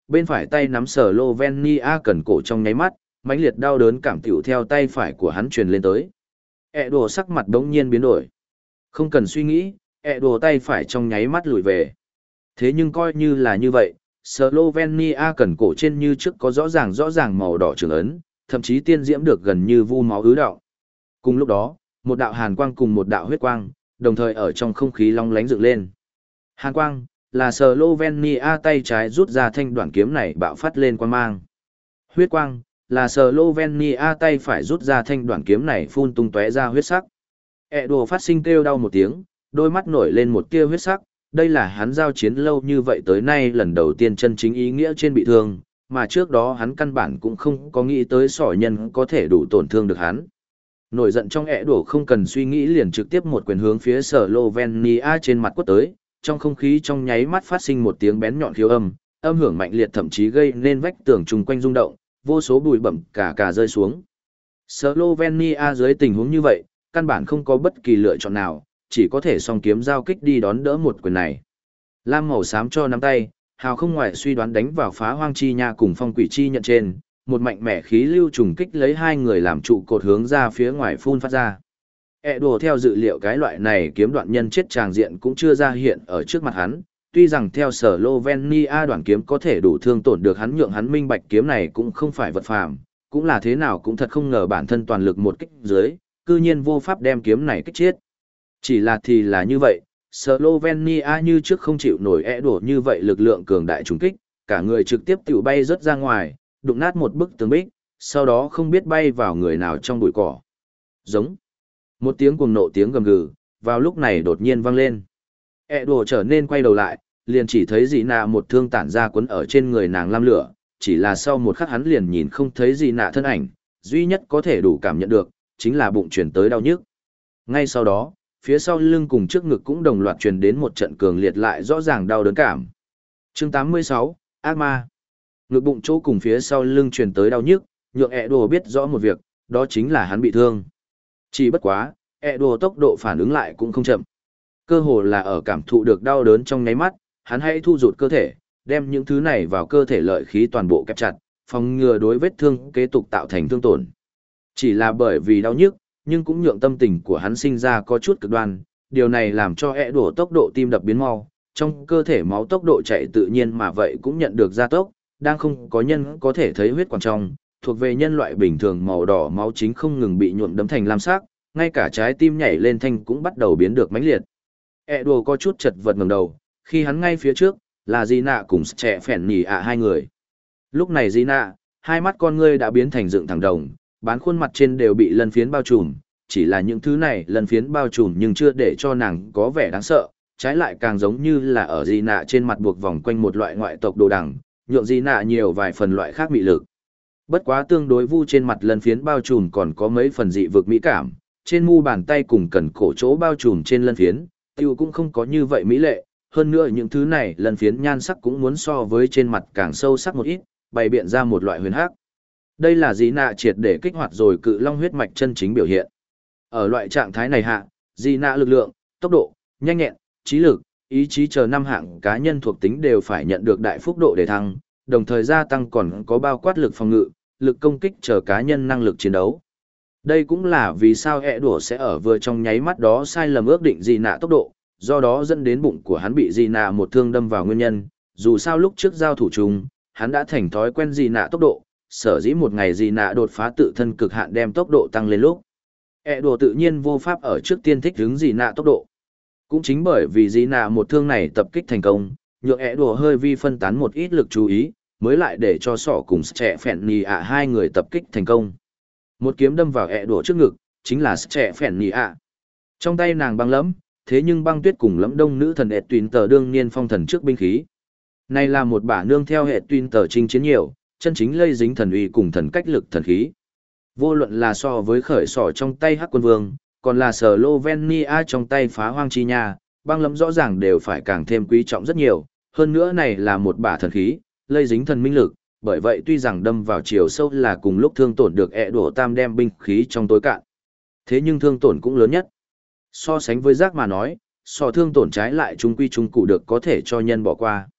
bên phải tay nắm Slovenia cần cổ trong nháy mắt, mãnh liệt đau đớn cảm tiểu theo tay phải của hắn truyền lên tới. Edo sắc mặt bỗng nhiên biến đổi. Không cần suy nghĩ, Edo tay phải trong nháy mắt lùi về. Thế nhưng coi như là như vậy, Slovenia cần cổ trên như trước có rõ ràng màu đỏ trường ấn, thậm chí tiên diễm được gần như vu máu ứ đạo. Cùng lúc đó, một đạo hàn quang cùng một đạo huyết quang, đồng thời ở trong không khí long lánh dựng lên. Hàn quang là Slovenia tay trái rút ra thanh đoạn kiếm này bạo phát lên quang mang. Huyết quang là Slovenia tay phải rút ra thanh đoạn kiếm này phun tung tóe ra huyết sắc. Edo phát sinh kêu đau một tiếng, đôi mắt nổi lên một tia huyết sắc, đây là hắn giao chiến lâu như vậy tới nay lần đầu tiên chân chính ý nghĩa trên bị thương, mà trước đó hắn căn bản cũng không có nghĩ tới sỏ nhân có thể đủ tổn thương được hắn. Nổi giận trong Edo không cần suy nghĩ liền trực tiếp một quyền hướng phía Slovenia trên mặt quất tới, trong không khí trong nháy mắt phát sinh một tiếng bén nhọn khiếu âm, âm hưởng mạnh liệt thậm chí gây nên vách tường chung quanh rung động, vô số bụi bẩm cả rơi xuống. Slovenia dưới tình huống như vậy, căn bản không có bất kỳ lựa chọn nào, chỉ có thể song kiếm giao kích đi đón đỡ một quyền này. Lam màu xám cho nắm tay, hào không ngoại suy đoán đánh vào phá hoang chi nha cùng phong quỷ chi nhận trên, một mạnh mẽ khí lưu trùng kích lấy hai người làm trụ cột hướng ra phía ngoài phun phát ra. Edo theo dự liệu cái loại này kiếm đoạn nhân chết tràng diện cũng chưa ra hiện ở trước mặt hắn, tuy rằng theo Slovenia đoạn kiếm có thể đủ thương tổn được hắn nhượng hắn minh bạch kiếm này cũng không phải vật phàm, cũng là thế nào cũng thật không ngờ bản thân toàn lực một kích dưới, cư nhiên vô pháp đem kiếm này kích chết. Chỉ là thì là như vậy, Slovenia như trước không chịu nổi Edo như vậy lực lượng cường đại trùng kích, cả người trực tiếp tiểu bay rớt ra ngoài, đụng nát một bức tường bích, sau đó không biết bay vào người nào trong bụi cỏ. Giống. Một tiếng cuồng nộ tiếng gầm gừ, vào lúc này đột nhiên vang lên. Edo trở nên quay đầu lại, liền chỉ thấy dị nạ một thương tản ra quấn ở trên người nàng lam lửa, chỉ là sau một khắc hắn liền nhìn không thấy dị nạ thân ảnh, duy nhất có thể đủ cảm nhận được, chính là bụng truyền tới đau nhức. Ngay sau đó, phía sau lưng cùng trước ngực cũng đồng loạt truyền đến một trận cường liệt lại rõ ràng đau đớn cảm. Chương 86, Ác Ma. Ngực bụng chỗ cùng phía sau lưng truyền tới đau nhức, nhượng Edo biết rõ một việc, đó chính là hắn bị thương. Chỉ bất quá, Edo tốc độ phản ứng lại cũng không chậm. Cơ hồ là ở cảm thụ được đau đớn trong nháy mắt, hắn hãy thu rụt cơ thể, đem những thứ này vào cơ thể lợi khí toàn bộ kẹp chặt, phòng ngừa đối vết thương kế tục tạo thành thương tổn. Chỉ là bởi vì đau nhức, nhưng cũng nhượng tâm tình của hắn sinh ra có chút cực đoan, điều này làm cho Edo tốc độ tim đập biến mau, trong cơ thể máu tốc độ chạy tự nhiên mà vậy cũng nhận được gia tốc, đang không có nhân có thể thấy huyết quản trong, thuộc về nhân loại bình thường màu đỏ máu chính không ngừng bị nhuộm đấm thành lam sắc, ngay cả trái tim nhảy lên thanh cũng bắt đầu biến được mãnh liệt. Edo có chút chật vật ngẩng đầu, khi hắn ngay phía trước là Gina cùng trẻ phèn nhì ạ hai người. Lúc này Gina, hai mắt con ngươi đã biến thành dựng thẳng đồng, bán khuôn mặt trên đều bị lân phiến bao trùm, chỉ là những thứ này lân phiến bao trùm nhưng chưa để cho nàng có vẻ đáng sợ, trái lại càng giống như là ở Gina trên mặt buộc vòng quanh một loại ngoại tộc đồ đằng, nhượng Gina nhiều vài phần loại khác mị lực. Bất quá tương đối vu trên mặt lân phiến bao trùm còn có mấy phần dị vực mỹ cảm, trên mu bàn tay cùng cần cổ chỗ bao trùm trên lân phiến, tiêu cũng không có như vậy mỹ lệ, hơn nữa những thứ này lân phiến nhan sắc cũng muốn so với trên mặt càng sâu sắc một ít, bày biện ra một loại huyền hắc. Đây là Gina triệt để kích hoạt rồi cự long huyết mạch chân chính biểu hiện. Ở loại trạng thái này hạ, Gina lực lượng, tốc độ, nhanh nhẹn, trí lực, ý chí chờ năm hạng cá nhân thuộc tính đều phải nhận được đại phúc độ để thăng, đồng thời gia tăng còn có bao quát lực phòng ngự, lực công kích chờ cá nhân năng lực chiến đấu. Đây cũng là vì sao Edo sẽ ở vừa trong nháy mắt đó sai lầm ước định Gina tốc độ, do đó dẫn đến bụng của hắn bị Gina một thương đâm vào nguyên nhân, dù sao lúc trước giao thủ chung, hắn đã thành thói quen Gina tốc độ, sở dĩ một ngày Gina đột phá tự thân cực hạn đem tốc độ tăng lên lúc. Edo tự nhiên vô pháp ở trước tiên thích ứng Gina tốc độ. Cũng chính bởi vì Gina một thương này tập kích thành công, nhượng Edo hơi vi phân tán một ít lực chú ý, mới lại để cho sỏ cùng trẻ phèn nhì ạ hai người tập kích thành công. Một kiếm đâm vào Edo trước ngực, chính là trẻ phèn nhì ạ. Trong tay nàng băng lẫm, thế nhưng băng tuyết cùng lẫm đông nữ thần Tuyên tờ đương niên phong thần trước binh khí. Này là một bả nương theo hệ Tuyên tờ chinh chiến nhiều, chân chính lây dính thần uy cùng thần cách lực thần khí. Vô luận là so với khởi sỏ trong tay Hắc Quân Vương, còn là Slovenia trong tay phá hoang chi nha, băng lẫm rõ ràng đều phải càng thêm quý trọng rất nhiều, hơn nữa này là một bả thần khí, lây dính thần minh lực, bởi vậy tuy rằng đâm vào chiều sâu là cùng lúc thương tổn được Edo tam đem binh khí trong tối cạn. Thế nhưng thương tổn cũng lớn nhất. So sánh với giác mà nói, so thương tổn trái lại trung quy trung cụ được có thể cho nhân bỏ qua.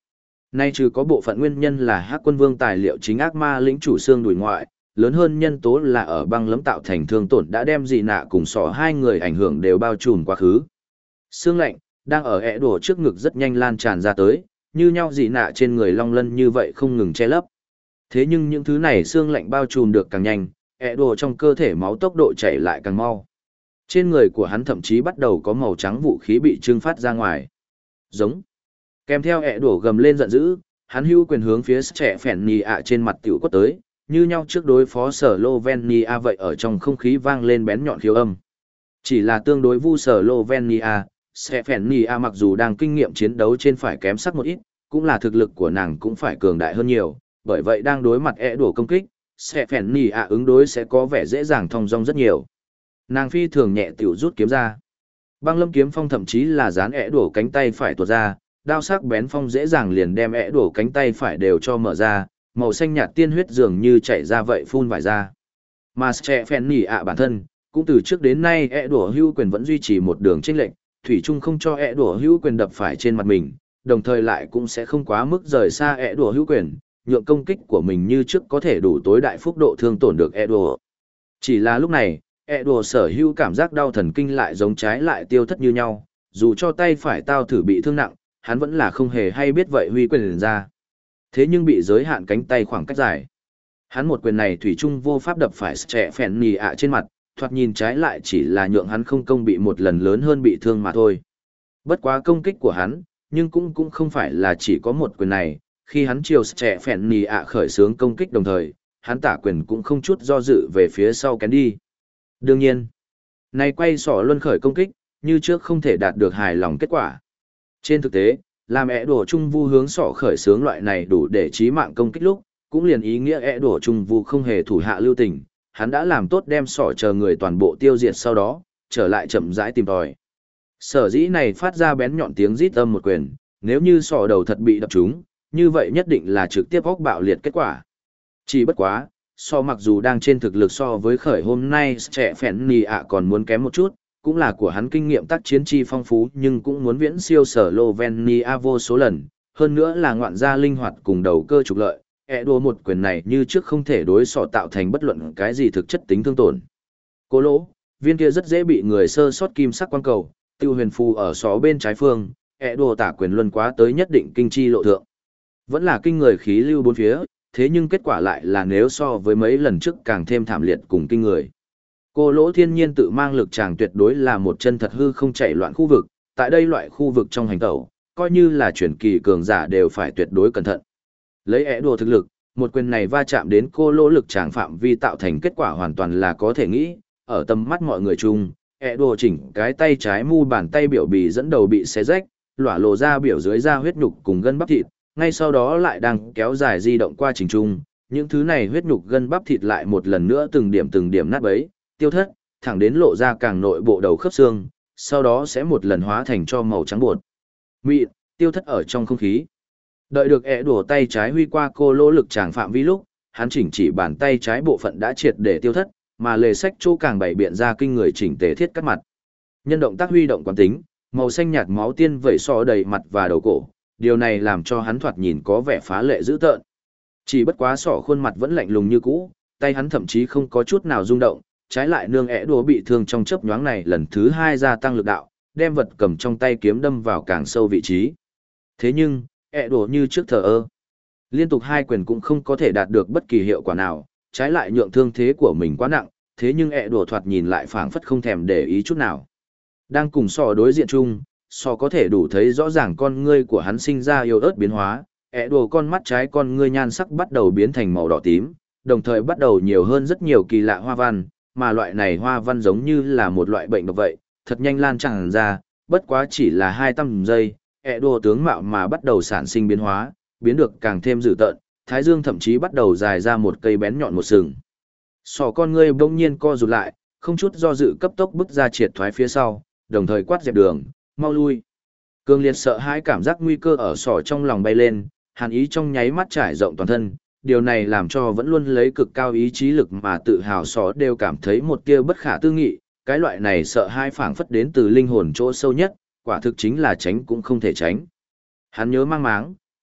Nay trừ có bộ phận nguyên nhân là Hắc Quân Vương tài liệu chính ác ma lĩnh chủ xương đùi ngoại, lớn hơn nhân tố là ở băng lấm tạo thành thương tổn đã đem dị nạ cùng sỏ hai người ảnh hưởng đều bao trùm quá khứ. Xương lạnh, đang ở ẻ đổ trước ngực rất nhanh lan tràn ra tới, như nhau dị nạ trên người long lân như vậy không ngừng che lấp. Thế nhưng những thứ này xương lạnh bao trùm được càng nhanh, ẻ đổ trong cơ thể máu tốc độ chảy lại càng mau. Trên người của hắn thậm chí bắt đầu có màu trắng vũ khí bị trưng phát ra ngoài. Giống. Kèm theo ẻ đổ gầm lên giận dữ, hắn hưu quyền hướng phía trẻ phèn nì ạ trên mặt tiểu quất tới, như nhau trước đối phó sở Lovenia vậy ở trong không khí vang lên bén nhọn khiếu âm. Chỉ là tương đối vu sở Lovenia, sẽ phèn nì ạ mặc dù đang kinh nghiệm chiến đấu trên phải kém sắc một ít, cũng là thực lực của nàng cũng phải cường đại hơn nhiều, bởi vậy đang đối mặt ẻ đổ công kích, sẽ phèn nì ạ ứng đối sẽ có vẻ dễ dàng thong dong rất nhiều. Nàng phi thường nhẹ tiểu rút kiếm ra. Băng lâm kiếm phong thậm chí là dán ẻ đổ cánh tay phải tuột ra, đao sắc bén phong dễ dàng liền đem ẻ đổ cánh tay phải đều cho mở ra, màu xanh nhạt tiên huyết dường như chảy ra vậy phun vải ra. Mà trẻ phèn nỉ ạ bản thân, cũng từ trước đến nay ẻ đổ hữu quyền vẫn duy trì một đường chênh lệch, thủy chung không cho ẻ đổ hữu quyền đập phải trên mặt mình, đồng thời lại cũng sẽ không quá mức rời xa ẻ đổ hữu quyền, nhượng công kích của mình như trước có thể đủ tối đại phúc độ thương tổn được ẻ đổ. Chỉ là lúc này, ẻ đổ sở hữu cảm giác đau thần kinh lại giống trái lại tiêu thất như nhau, dù cho tay phải tao thử bị thương nặng, hắn vẫn là không hề hay biết vậy huy quyền ra. Thế nhưng bị giới hạn cánh tay khoảng cách dài. Hắn một quyền này thủy chung vô pháp đập phải trẻ phèn nì ạ trên mặt, thoạt nhìn trái lại chỉ là nhượng hắn không công bị một lần lớn hơn bị thương mà thôi. Bất quá công kích của hắn, nhưng cũng không phải là chỉ có một quyền này, khi hắn chiều trẻ phèn nì ạ khởi xướng công kích đồng thời, hắn tả quyền cũng không chút do dự về phía sau kén đi. Đương nhiên, này quay sỏ luân khởi công kích, như trước không thể đạt được hài lòng kết quả. Trên thực tế, làm ẻ đổ trung vu hướng sỏ khởi xướng loại này đủ để chí mạng công kích lúc, cũng liền ý nghĩa ẻ đổ trung vu không hề thủ hạ lưu tình, hắn đã làm tốt đem sỏ chờ người toàn bộ tiêu diệt sau đó, trở lại chậm rãi tìm tòi. Sở dĩ này phát ra bén nhọn tiếng rít âm một quyền, nếu như sỏ đầu thật bị đập trúng, như vậy nhất định là trực tiếp óc bạo liệt kết quả. Chỉ bất quá, so mặc dù đang trên thực lực so với khởi hôm nay trẻ phèn nì ạ còn muốn kém một chút, cũng là của hắn kinh nghiệm tác chiến chi phong phú nhưng cũng muốn viễn siêu sở Lovenia vô số lần, hơn nữa là ngoạn gia linh hoạt cùng đầu cơ trục lợi, đùa một quyền này như trước không thể đối sọ tạo thành bất luận cái gì thực chất tính thương tổn. Cố lỗ, viên kia rất dễ bị người sơ sót kim sắc quan cầu, tiêu huyền phù ở xó bên trái phương, đùa tả quyền luân quá tới nhất định kinh chi lộ thượng. Vẫn là kinh người khí lưu bốn phía, thế nhưng kết quả lại là nếu so với mấy lần trước càng thêm thảm liệt cùng kinh người. Cô lỗ thiên nhiên tự mang lực chàng tuyệt đối là một chân thật hư không chạy loạn khu vực, tại đây loại khu vực trong hành tẩu, coi như là chuyển kỳ cường giả đều phải tuyệt đối cẩn thận. Lấy ẻ đùa thực lực, một quyền này va chạm đến cô lỗ lực chàng phạm vi tạo thành kết quả hoàn toàn là có thể nghĩ, ở tầm mắt mọi người chung, ẻ đùa chỉnh cái tay trái mu bàn tay biểu bì dẫn đầu bị xé rách, lỏa lộ ra biểu dưới da huyết nhục cùng gân bắp thịt, ngay sau đó lại đang kéo dài di động qua trình trung, những thứ này huyết nhục gân bắp thịt lại một lần nữa từng điểm nát bấy, tiêu thất, thẳng đến lộ ra càng nội bộ đầu khớp xương, sau đó sẽ một lần hóa thành cho màu trắng bột. Mịn, tiêu thất ở trong không khí. Đợi được ẻ đùa tay trái huy qua cô lỗ lực tràng phạm vi lúc, hắn chỉnh chỉ bàn tay trái bộ phận đã triệt để tiêu thất, mà lề sách chỗ càng bày biện ra kinh người chỉnh tề thiết cắt mặt. Nhân động tác huy động quán tính, màu xanh nhạt máu tiên vẩy so đầy mặt và đầu cổ, điều này làm cho hắn thoạt nhìn có vẻ phá lệ dữ tợn. Chỉ bất quá sọ khuôn mặt vẫn lạnh lùng như cũ, tay hắn thậm chí không có chút nào rung động, trái lại nương ẻ đùa bị thương trong chớp nhoáng này lần thứ hai gia tăng lực đạo, đem vật cầm trong tay kiếm đâm vào càng sâu vị trí. Thế nhưng, ẻ đùa như trước thờ ơ. Liên tục hai quyền cũng không có thể đạt được bất kỳ hiệu quả nào, trái lại nhượng thương thế của mình quá nặng, thế nhưng ẻ đùa thoạt nhìn lại phảng phất không thèm để ý chút nào. Đang cùng sọ đối diện chung, sọ có thể đủ thấy rõ ràng con ngươi của hắn sinh ra yếu ớt biến hóa, ẻ đùa con mắt trái con ngươi nhan sắc bắt đầu biến thành màu đỏ tím, đồng thời bắt đầu nhiều hơn rất nhiều kỳ lạ hoa văn, mà loại này hoa văn giống như là một loại bệnh độc vậy, thật nhanh lan tràn ra, bất quá chỉ là 2 giây, ẻ đùa tướng mạo mà bắt đầu sản sinh biến hóa, biến được càng thêm dữ tợn, thái dương thậm chí bắt đầu dài ra một cây bén nhọn một sừng. Sọ con ngươi bỗng nhiên co rụt lại, không chút do dự cấp tốc bước ra triệt thoái phía sau, đồng thời quát dẹp đường, mau lui. Cường liệt sợ hãi cảm giác nguy cơ ở sọ trong lòng bay lên, hàn ý trong nháy mắt trải rộng toàn thân, điều này làm cho vẫn luôn lấy cực cao ý chí lực mà tự hào sọ đều cảm thấy một tia bất khả tư nghị, cái loại này sợ hãi phảng phất đến từ linh hồn chỗ sâu nhất, quả thực chính là tránh cũng không thể tránh. Hắn nhớ mang máng,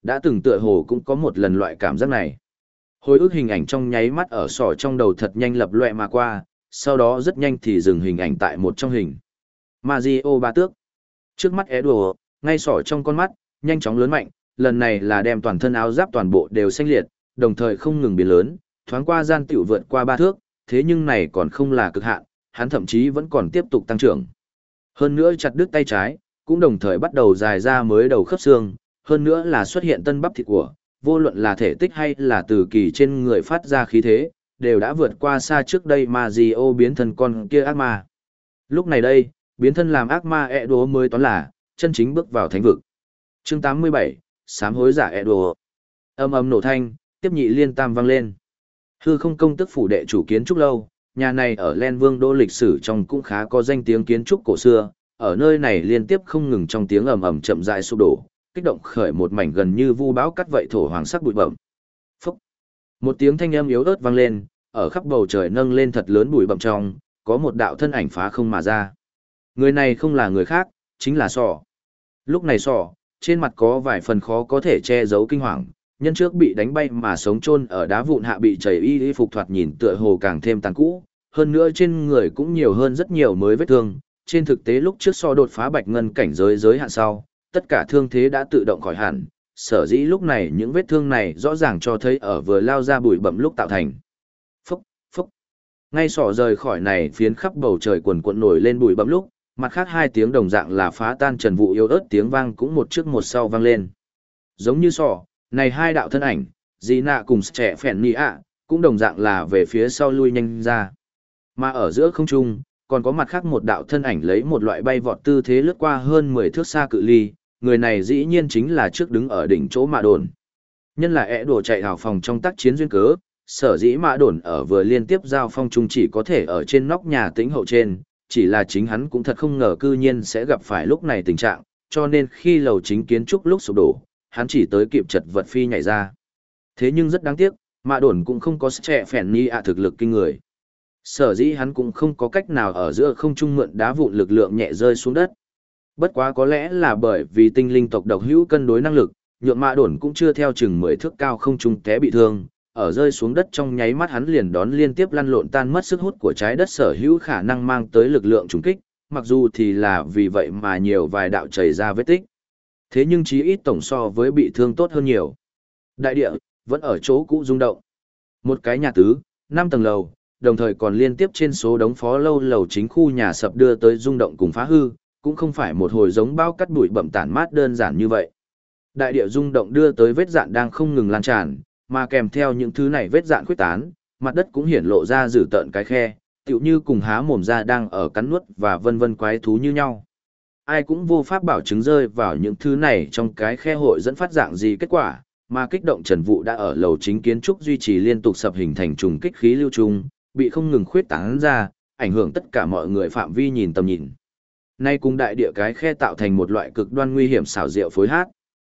Đã từng tựa hồ cũng có một lần loại cảm giác này. Hồi ức hình ảnh trong nháy mắt ở sỏ trong đầu thật nhanh lập loè mà qua, sau đó rất nhanh thì dừng hình ảnh tại một trong hình. Mario ba tước. Trước mắt Edo, ngay sỏ trong con mắt, nhanh chóng lớn mạnh, lần này là đem toàn thân áo giáp toàn bộ đều xanh liệt, đồng thời không ngừng biến lớn, thoáng qua gian tiểu vượt qua 3 thước, thế nhưng này còn không là cực hạn, hắn thậm chí vẫn còn tiếp tục tăng trưởng. Hơn nữa chặt đứt tay trái, cũng đồng thời bắt đầu dài ra mới đầu khớp xương, hơn nữa là xuất hiện tân bắp thịt của, vô luận là thể tích hay là từ kỳ trên người phát ra khí thế, đều đã vượt qua xa trước đây Mario biến thân con kia ác ma. Lúc này đây, biến thân làm ác ma Edo mới toán là, chân chính bước vào thánh vực. Chương 87, sám hối giả Edo. Âm ầm nổ thanh, tiếp nhị liên tam vang lên. Hư không công tức phủ đệ chủ kiến trúc lâu, nhà này ở Len Vương đô lịch sử trong cũng khá có danh tiếng kiến trúc cổ xưa, ở nơi này liên tiếp không ngừng trong tiếng ầm ầm chậm rãi sụp đổ, kích động khởi một mảnh gần như vu bão cắt vậy thổ hoàng sắc bụi bặm. Phúc! Một tiếng thanh âm yếu ớt vang lên, ở khắp bầu trời nâng lên thật lớn bụi bặm trong, có một đạo thân ảnh phá không mà ra. Người này không là người khác, chính là Sỏ. Lúc này Sỏ, trên mặt có vài phần khó có thể che giấu kinh hoàng, nhân trước bị đánh bay mà sống chôn ở đá vụn hạ bị chảy y phục thoạt nhìn tựa hồ càng thêm tàn cũ, hơn nữa trên người cũng nhiều hơn rất nhiều mới vết thương. Trên thực tế lúc trước Sỏ đột phá bạch ngân cảnh giới hạn sau, tất cả thương thế đã tự động khỏi hẳn, sở dĩ lúc này những vết thương này rõ ràng cho thấy ở vừa lao ra bụi bặm lúc tạo thành. Phúc, phúc. Ngay Sỏ rời khỏi này phiến khắp bầu trời quần quần nổi lên bụi bặm lúc, mặt khác hai tiếng đồng dạng là phá tan trần vụ yếu ớt tiếng vang cũng một trước một sau vang lên. Giống như Sỏ, này hai đạo thân ảnh, Dì Nạ cùng trẻ phèn nì ạ, cũng đồng dạng là về phía sau lui nhanh ra. Mà ở giữa không trung, còn có mặt khác một đạo thân ảnh lấy một loại bay vọt tư thế lướt qua hơn 10 thước xa cự ly, người này dĩ nhiên chính là trước đứng ở đỉnh chỗ Mạ Đồn. Nhân là ẻ đổ chạy hào phòng trong tác chiến duyên cớ, sở dĩ Mạ Đồn ở vừa liên tiếp giao phong chung chỉ có thể ở trên nóc nhà tĩnh hậu trên, chỉ là chính hắn cũng thật không ngờ cư nhiên sẽ gặp phải lúc này tình trạng, cho nên khi lầu chính kiến trúc lúc sụp đổ, hắn chỉ tới kịp chật vật phi nhảy ra. Thế nhưng rất đáng tiếc, Mạ Đồn cũng không có trẻ phèn ni ạ thực lực kinh người. Sở dĩ hắn cũng không có cách nào ở giữa không trung mượn đá vụn lực lượng nhẹ rơi xuống đất. Bất quá có lẽ là bởi vì tinh linh tộc độc hữu cân đối năng lực, nhượng Mạ Đồn cũng chưa theo chừng 10 thước cao không trung té bị thương, ở rơi xuống đất trong nháy mắt hắn liền đón liên tiếp lăn lộn tan mất sức hút của trái đất sở hữu khả năng mang tới lực lượng trùng kích, mặc dù thì là vì vậy mà nhiều vài đạo chảy ra vết tích. Thế nhưng chí ít tổng so với bị thương tốt hơn nhiều. Đại địa vẫn ở chỗ cũ rung động. Một cái nhà tứ, 5 tầng lầu, đồng thời còn liên tiếp trên số đống phó lâu lầu chính khu nhà sập đưa tới rung động cùng phá hư, cũng không phải một hồi giống bao cắt bụi bậm tản mát đơn giản như vậy. Đại địa rung động đưa tới vết dạn đang không ngừng lan tràn, mà kèm theo những thứ này vết dạn khuyết tán, mặt đất cũng hiển lộ ra dữ tợn cái khe, tựu như cùng há mồm ra đang ở cắn nuốt và vân vân quái thú như nhau. Ai cũng vô pháp bảo chứng rơi vào những thứ này trong cái khe hội dẫn phát dạng gì kết quả, mà kích động trần vụ đã ở lầu chính kiến trúc duy trì liên tục sập hình thành trùng kích khí lưu trung, bị không ngừng khuyết tán ra, ảnh hưởng tất cả mọi người phạm vi nhìn tầm nhìn. Nay cùng đại địa cái khe tạo thành một loại cực đoan nguy hiểm xảo diệu phối hát.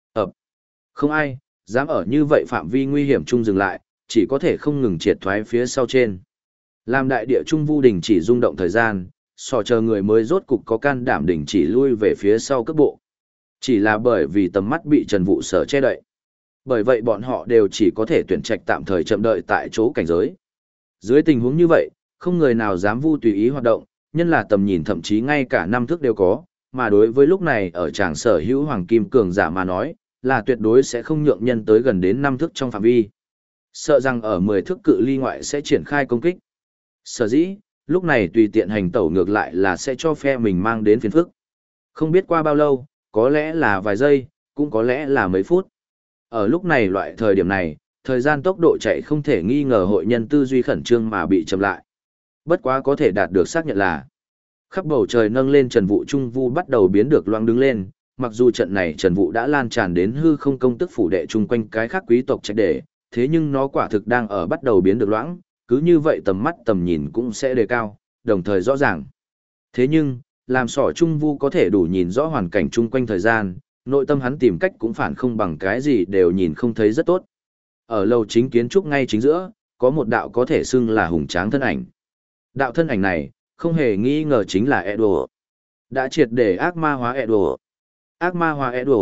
Không ai dám ở như vậy phạm vi nguy hiểm chung dừng lại, chỉ có thể không ngừng triệt thoái phía sau trên. Làm đại địa trung vu đình chỉ rung động thời gian, sò chờ người mới rốt cục có can đảm đình chỉ lui về phía sau cước bộ. Chỉ là bởi vì tầm mắt bị Trần Vũ sở che đậy. Bởi vậy bọn họ đều chỉ có thể tuyển trạch tạm thời chậm đợi tại chỗ cảnh giới. Dưới tình huống như vậy, không người nào dám vu tùy ý hoạt động, nhân là tầm nhìn thậm chí ngay cả 5 thước đều có, mà đối với lúc này ở tràng sở hữu hoàng kim cường giả mà nói, là tuyệt đối sẽ không nhượng nhân tới gần đến 5 thước trong phạm vi. Sợ rằng ở 10 thước cự ly ngoại sẽ triển khai công kích. Sở dĩ, lúc này tùy tiện hành tẩu ngược lại là sẽ cho phe mình mang đến phiền phức. Không biết qua bao lâu, có lẽ là vài giây, cũng có lẽ là mấy phút. Ở lúc này loại thời điểm này, thời gian tốc độ chạy không thể nghi ngờ hội nhân tư duy khẩn trương mà bị chậm lại. Bất quá có thể đạt được xác nhận là khắp bầu trời nâng lên trần vụ trung vu bắt đầu biến được loang đứng lên, mặc dù trận này trần vụ đã lan tràn đến hư không công tức phủ đệ chung quanh cái khác quý tộc trạch để, thế nhưng nó quả thực đang ở bắt đầu biến được loãng, cứ như vậy tầm mắt tầm nhìn cũng sẽ đề cao, đồng thời rõ ràng. Thế nhưng, làm sỏ trung vu có thể đủ nhìn rõ hoàn cảnh chung quanh thời gian, nội tâm hắn tìm cách cũng phản không bằng cái gì đều nhìn không thấy rất tốt. Ở lầu chính kiến trúc ngay chính giữa, có một đạo có thể xưng là hùng tráng thân ảnh. Đạo thân ảnh này, không hề nghi ngờ chính là Edward. Đã triệt để ác ma hóa Edward. Ác ma hóa Edward,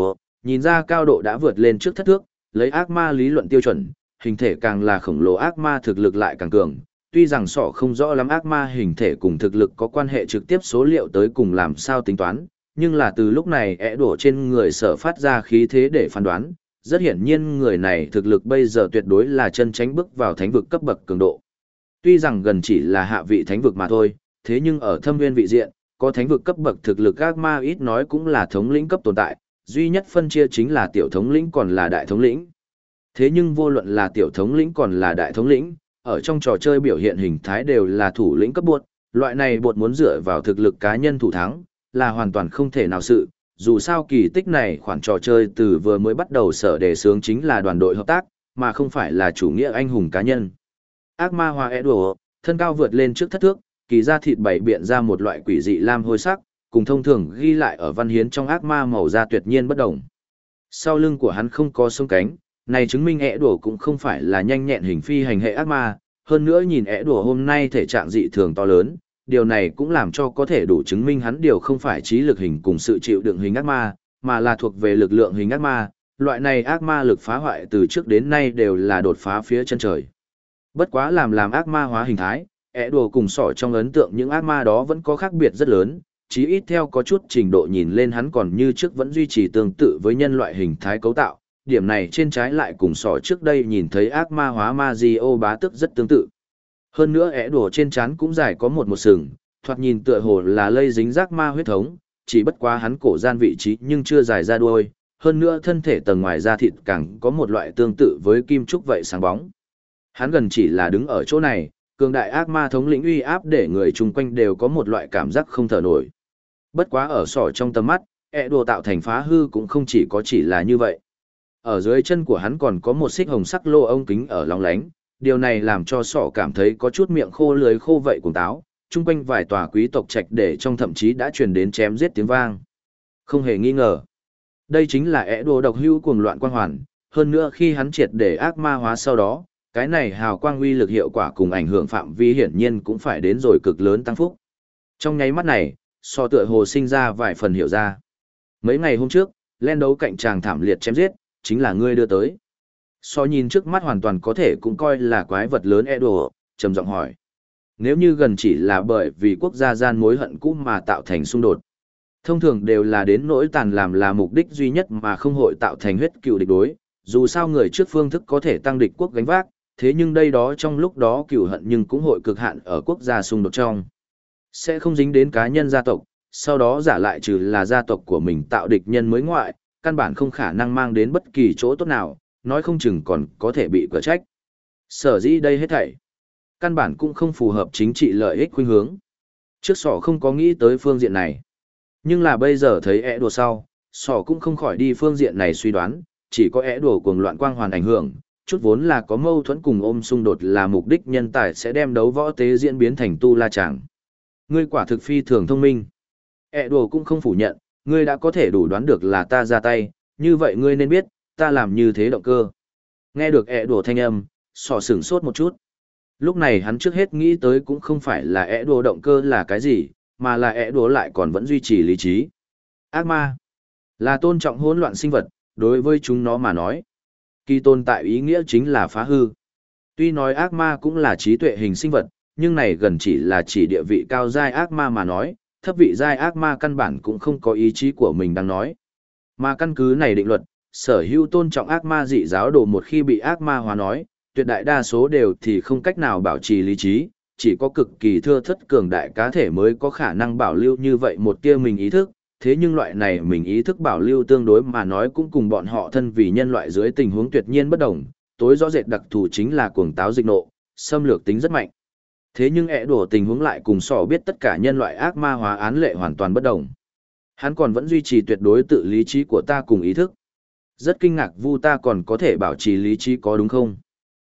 Nhìn ra cao độ đã vượt lên trước thất thước, lấy ác ma lý luận tiêu chuẩn, hình thể càng là khổng lồ ác ma thực lực lại càng cường. Tuy rằng sọ không rõ lắm ác ma hình thể cùng thực lực có quan hệ trực tiếp số liệu tới cùng làm sao tính toán, nhưng là từ lúc này ẻ đổ trên người sở phát ra khí thế để phán đoán, rất hiển nhiên người này thực lực bây giờ tuyệt đối là chân tránh bước vào thánh vực cấp bậc cường độ. Tuy rằng gần chỉ là hạ vị thánh vực mà thôi, thế nhưng ở thâm nguyên vị diện, có thánh vực cấp bậc thực lực ác ma ít nói cũng là thống lĩnh cấp tồn tại, duy nhất phân chia chính là tiểu thống lĩnh còn là đại thống lĩnh. Thế nhưng vô luận là tiểu thống lĩnh còn là đại thống lĩnh, ở trong trò chơi biểu hiện hình thái đều là thủ lĩnh cấp bột, loại này bột muốn dựa vào thực lực cá nhân thủ thắng, là hoàn toàn không thể nào sự, dù sao kỳ tích này khoản trò chơi từ vừa mới bắt đầu sở đề xướng chính là đoàn đội hợp tác, mà không phải là chủ nghĩa anh hùng cá nhân. Ác ma hóa Edo, thân cao vượt lên trước thất thước, kỳ da thịt bảy biện ra một loại quỷ dị lam hôi sắc, cùng thông thường ghi lại ở văn hiến trong ác ma màu da tuyệt nhiên bất đồng. Sau lưng của hắn không có sống cánh, này chứng minh Edo cũng không phải là nhanh nhẹn hình phi hành hệ ác ma, hơn nữa nhìn Edo hôm nay thể trạng dị thường to lớn, điều này cũng làm cho có thể đủ chứng minh hắn điều không phải trí lực hình cùng sự chịu đựng hình ác ma, mà là thuộc về lực lượng hình ác ma, loại này ác ma lực phá hoại từ trước đến nay đều là đột phá phía chân trời. Bất quá làm ác ma hóa hình thái, Edo cùng sỏ trong ấn tượng những ác ma đó vẫn có khác biệt rất lớn, chí ít theo có chút trình độ nhìn lên hắn còn như trước vẫn duy trì tương tự với nhân loại hình thái cấu tạo, điểm này trên trái lại cùng sỏ trước đây nhìn thấy ác ma hóa Mazio bá tức rất tương tự. Hơn nữa Edo trên trán cũng dài có một sừng, thoạt nhìn tựa hồ là lây dính rác ma huyết thống, chỉ bất quá hắn cổ gian vị trí nhưng chưa dài ra đuôi, hơn nữa thân thể tầng ngoài da thịt càng có một loại tương tự với kim trúc vậy sáng bóng. Hắn gần chỉ là đứng ở chỗ này, cường đại ác ma thống lĩnh uy áp để người chung quanh đều có một loại cảm giác không thở nổi. Bất quá ở sỏ trong tầm mắt, Edo tạo thành phá hư cũng không chỉ là như vậy. Ở dưới chân của hắn còn có một xích hồng sắc lô ống kính ở lóng lánh, điều này làm cho sỏ cảm thấy có chút miệng khô lưới khô vậy cùng táo, chung quanh vài tòa quý tộc trạch để trong thậm chí đã truyền đến chém giết tiếng vang. Không hề nghi ngờ, đây chính là Edo độc hữu cuồng loạn quang hoàn, hơn nữa khi hắn triệt để ác ma hóa sau đó, cái này hào quang uy lực hiệu quả cùng ảnh hưởng phạm vi hiển nhiên cũng phải đến rồi cực lớn tăng phúc. Trong nháy mắt này, sỏ tựa hồ sinh ra vài phần hiểu ra. Mấy ngày hôm trước, len đấu cạnh tràng thảm liệt chém giết, chính là ngươi đưa tới. So nhìn trước mắt hoàn toàn có thể cũng coi là quái vật lớn Edo, trầm giọng hỏi. Nếu như gần chỉ là bởi vì quốc gia gian mối hận cũ mà tạo thành xung đột, thông thường đều là đến nỗi tàn làm là mục đích duy nhất mà không hội tạo thành huyết cựu địch đối, dù sao người trước phương thức có thể tăng địch quốc gánh vác, thế nhưng đây đó trong lúc đó cựu hận nhưng cũng hội cực hạn ở quốc gia xung đột trong. Sẽ không dính đến cá nhân gia tộc, sau đó giả lại trừ là gia tộc của mình tạo địch nhân mới ngoại, căn bản không khả năng mang đến bất kỳ chỗ tốt nào, nói không chừng còn có thể bị quả trách. Sở dĩ đây hết thảy, căn bản cũng không phù hợp chính trị lợi ích khuynh hướng. Trước sỏ không có nghĩ tới phương diện này. Nhưng là bây giờ thấy Edo sau, sỏ cũng không khỏi đi phương diện này suy đoán, chỉ có Edo cuồng loạn quang hoàn ảnh hưởng, chút vốn là có mâu thuẫn cùng ôm xung đột là mục đích nhân tài sẽ đem đấu võ tế diễn biến thành tu la chàng. Ngươi quả thực phi thường thông minh. Edo cũng không phủ nhận, ngươi đã có thể đủ đoán được là ta ra tay, như vậy ngươi nên biết, ta làm như thế động cơ. Nghe được Edo thanh âm, sỏ sửng sốt một chút. Lúc này hắn trước hết nghĩ tới cũng không phải là Edo động cơ là cái gì, mà là Edo lại còn vẫn duy trì lý trí. Ác ma là tôn trọng hỗn loạn sinh vật, đối với chúng nó mà nói. Kỳ tồn tại ý nghĩa chính là phá hư. Tuy nói ác ma cũng là trí tuệ hình sinh vật, nhưng này gần chỉ là chỉ địa vị cao giai ác ma mà nói, thấp vị giai ác ma căn bản cũng không có ý chí của mình đang nói. Mà căn cứ này định luật, sở hữu tôn trọng ác ma dị giáo đồ một khi bị ác ma hóa nói, tuyệt đại đa số đều thì không cách nào bảo trì lý trí, chỉ có cực kỳ thưa thất cường đại cá thể mới có khả năng bảo lưu như vậy một tia mình ý thức, thế nhưng loại này mình ý thức bảo lưu tương đối mà nói cũng cùng bọn họ thân vì nhân loại dưới tình huống tuyệt nhiên bất đồng, tối rõ rệt đặc thù chính là cuồng táo dịch nộ, xâm lược tính rất mạnh. Thế nhưng đổ tình huống lại cùng sỏ biết tất cả nhân loại ác ma hóa án lệ hoàn toàn bất đồng. Hắn còn vẫn duy trì tuyệt đối tự lý trí của ta cùng ý thức. Rất kinh ngạc vu ta còn có thể bảo trì lý trí có đúng không?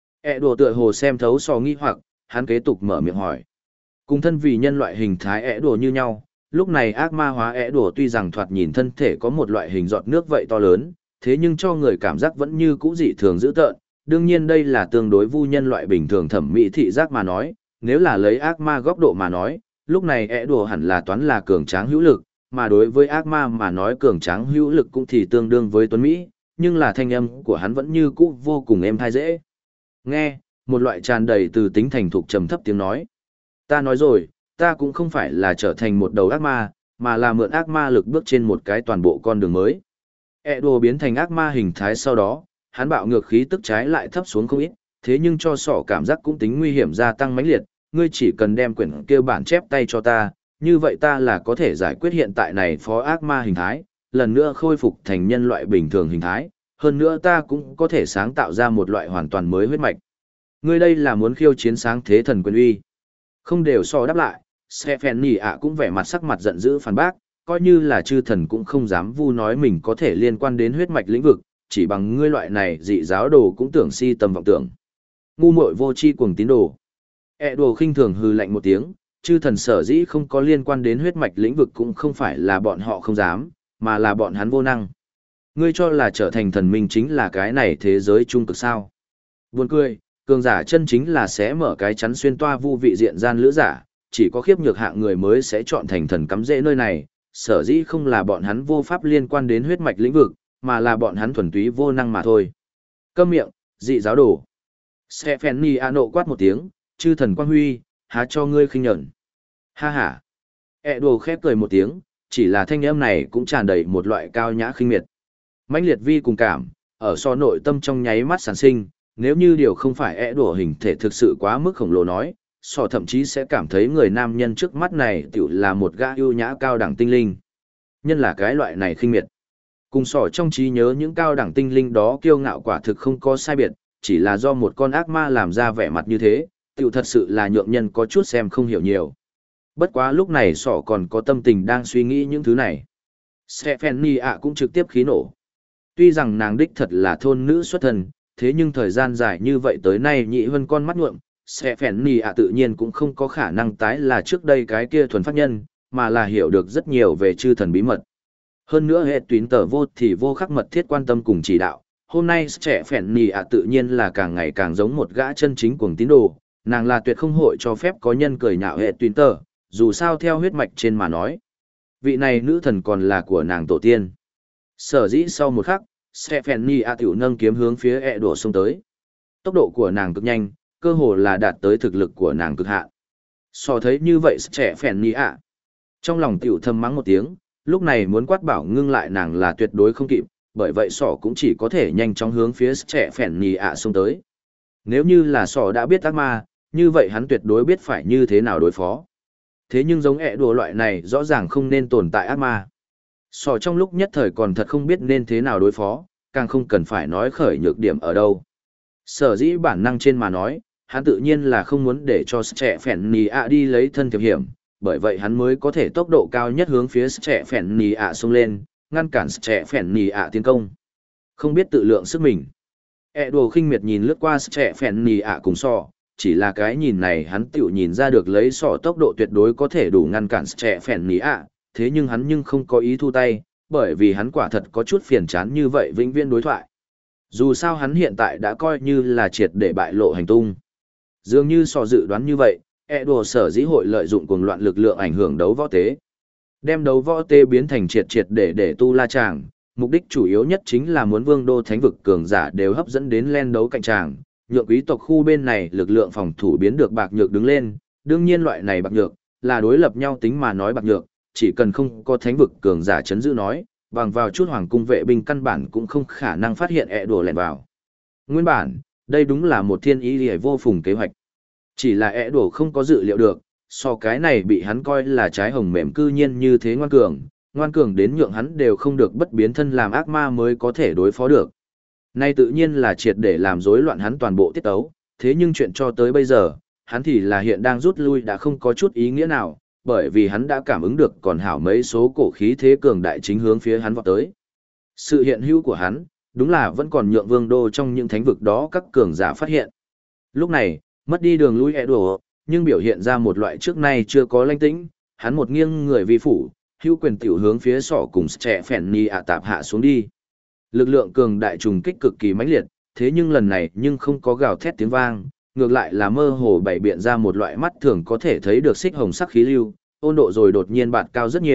Đổ tựa hồ xem thấu sò nghi hoặc, hắn kế tục mở miệng hỏi. Cùng thân vì nhân loại hình thái đổ như nhau, lúc này ác ma hóa đổ tuy rằng thoạt nhìn thân thể có một loại hình giọt nước vậy to lớn, thế nhưng cho người cảm giác vẫn như cũ dị thường dữ tợn. Đương nhiên đây là tương đối vu nhân loại bình thường thẩm mỹ thị giác mà nói, nếu là lấy ác ma góc độ mà nói, lúc này đổ hẳn là toán là cường tráng hữu lực, mà đối với ác ma mà nói cường tráng hữu lực cũng thì tương đương với tuấn Mỹ, nhưng là thanh âm của hắn vẫn như cũ vô cùng êm tai dễ. Nghe, một loại tràn đầy từ tính thành thục trầm thấp tiếng nói. Ta nói rồi, ta cũng không phải là trở thành một đầu ác ma, mà là mượn ác ma lực bước trên một cái toàn bộ con đường mới. Edo biến thành ác ma hình thái sau đó, hắn bạo ngược khí tức trái lại thấp xuống không ít, thế nhưng cho sỏ cảm giác cũng tính nguy hiểm gia tăng mãnh liệt, ngươi chỉ cần đem quyển kia bản chép tay cho ta, như vậy ta là có thể giải quyết hiện tại này phó ác ma hình thái, lần nữa khôi phục thành nhân loại bình thường hình thái, hơn nữa ta cũng có thể sáng tạo ra một loại hoàn toàn mới huyết mạch. Ngươi đây là muốn khiêu chiến sáng thế thần quyền uy. Không đều so đáp lại, Stephanie ạ cũng vẻ mặt sắc mặt giận dữ phản bác, coi như là chư thần cũng không dám vu nói mình có thể liên quan đến huyết mạch lĩnh vực, chỉ bằng ngươi loại này dị giáo đồ cũng tưởng si tầm vọng tưởng. Ngu muội vô tri cuồng tín đồ. Đồ khinh thường hừ lạnh một tiếng, chư thần sở dĩ không có liên quan đến huyết mạch lĩnh vực cũng không phải là bọn họ không dám, mà là bọn hắn vô năng. Ngươi cho là trở thành thần minh chính là cái này thế giới trung cực sao? Buồn cười, cường giả chân chính là sẽ mở cái chắn xuyên toa vu vị diện gian lữ giả, chỉ có khiếp nhược hạng người mới sẽ chọn thành thần cắm rễ nơi này, sở dĩ không là bọn hắn vô pháp liên quan đến huyết mạch lĩnh vực, mà là bọn hắn thuần túy vô năng mà thôi. Câm miệng, dị giáo đồ. Stephanie nộ quát một tiếng, chư thần quang huy, há cho ngươi khinh nhẫn. Ha ha. Đồ khép cười một tiếng, chỉ là thanh âm này cũng tràn đầy một loại cao nhã khinh miệt. Mãnh liệt vi cùng cảm, ở so nội tâm trong nháy mắt sản sinh, nếu như điều không phải Đồ hình thể thực sự quá mức khổng lồ nói, so thậm chí sẽ cảm thấy người nam nhân trước mắt này tiểu là một gã ưu nhã cao đẳng tinh linh. Nhân là cái loại này khinh miệt. Cùng sỏ trong trí nhớ những cao đẳng tinh linh đó kiêu ngạo quả thực không có sai biệt, chỉ là do một con ác ma làm ra vẻ mặt như thế, tiểu thật sự là nhượng nhân có chút xem không hiểu nhiều. Bất quá lúc này sỏ còn có tâm tình đang suy nghĩ những thứ này. Stephanie cũng trực tiếp khí nổ. Tuy rằng nàng đích thật là thôn nữ xuất thân, thế nhưng thời gian dài như vậy tới nay nhị hơn con mắt nhuộm, Stephanie tự nhiên cũng không có khả năng tái là trước đây cái kia thuần phát nhân, mà là hiểu được rất nhiều về chư thần bí mật. Hơn nữa hệ tuyến tờ vô thì vô khắc mật thiết quan tâm cùng chỉ đạo. Hôm nay Stephanie tự nhiên là càng ngày càng giống một gã chân chính cuồng tín đồ, nàng là tuyệt không hội cho phép có nhân cười nhạo hệ tuyến tờ, dù sao theo huyết mạch trên mà nói. Vị này nữ thần còn là của nàng tổ tiên. Sở dĩ sau một khắc, Stephanie tiểu nâng kiếm hướng phía Edo xông tới. Tốc độ của nàng cực nhanh, cơ hồ là đạt tới thực lực của nàng cực hạn. So thấy như vậy Stephanie trong lòng tiểu thầm mắng một tiếng, lúc này muốn quát bảo ngưng lại nàng là tuyệt đối không kịp, bởi vậy sỏ cũng chỉ có thể nhanh chóng hướng phía Stephanie xông tới. Nếu như là sỏ đã biết ác ma, như vậy hắn tuyệt đối biết phải như thế nào đối phó. Thế nhưng giống Edo loại này rõ ràng không nên tồn tại ác ma. Sỏ trong lúc nhất thời còn thật không biết nên thế nào đối phó, càng không cần phải nói khởi nhược điểm ở đâu. Sở dĩ bản năng trên mà nói, hắn tự nhiên là không muốn để cho Stephanie đi lấy thân thiệp hiểm, bởi vậy hắn mới có thể tốc độ cao nhất hướng phía Stephanie xông lên, ngăn cản Stephanie tiến công. Không biết tự lượng sức mình. Edo khinh miệt nhìn lướt qua Stephanie cùng sọ, chỉ là cái nhìn này hắn tiểu nhìn ra được lấy sọ tốc độ tuyệt đối có thể đủ ngăn cản Stephanie, thế nhưng hắn nhưng không có ý thu tay, bởi vì hắn quả thật có chút phiền chán như vậy vĩnh viễn đối thoại. Dù sao hắn hiện tại đã coi như là triệt để bại lộ hành tung. Dường như sọ dự đoán như vậy, Edo sở dĩ hội lợi dụng cuồng loạn lực lượng ảnh hưởng đấu võ tế. Đem đấu võ tế biến thành triệt để tu la tràng, mục đích chủ yếu nhất chính là muốn vương đô thánh vực cường giả đều hấp dẫn đến len đấu cạnh tràng, nhượng quý tộc khu bên này lực lượng phòng thủ biến được bạc nhược đứng lên, đương nhiên loại này bạc nhược là đối lập nhau tính mà nói bạc nhược, chỉ cần không có thánh vực cường giả chấn giữ nói, bằng vào chút hoàng cung vệ binh căn bản cũng không khả năng phát hiện Edo lẻn vào. Nguyên bản, đây đúng là một thiên ý liễu vô phùng kế hoạch. Chỉ là Edo không có dự liệu được, so cái này bị hắn coi là trái hồng mềm cư nhiên như thế ngoan cường đến nhượng hắn đều không được bất biến thân làm ác ma mới có thể đối phó được. Nay tự nhiên là triệt để làm rối loạn hắn toàn bộ tiết tấu, thế nhưng chuyện cho tới bây giờ, hắn thì là hiện đang rút lui đã không có chút ý nghĩa nào, bởi vì hắn đã cảm ứng được còn hảo mấy số cổ khí thế cường đại chính hướng phía hắn vọt tới. Sự hiện hữu của hắn, đúng là vẫn còn nhượng vương đô trong những thánh vực đó các cường giả phát hiện. Lúc này, mất đi đường lui Edo, nhưng biểu hiện ra một loại trước nay chưa có lãnh tĩnh, hắn một nghiêng người vi phủ, hữu quyền tiểu hướng phía sọ cùng Stephanie tạp hạ xuống đi. Lực lượng cường đại trùng kích cực kỳ mãnh liệt, thế nhưng lần này nhưng không có gào thét tiếng vang, ngược lại là mơ hồ bày biện ra một loại mắt thường có thể thấy được xích hồng sắc khí lưu, ôn độ rồi đột nhiên bạt cao rất nhiều,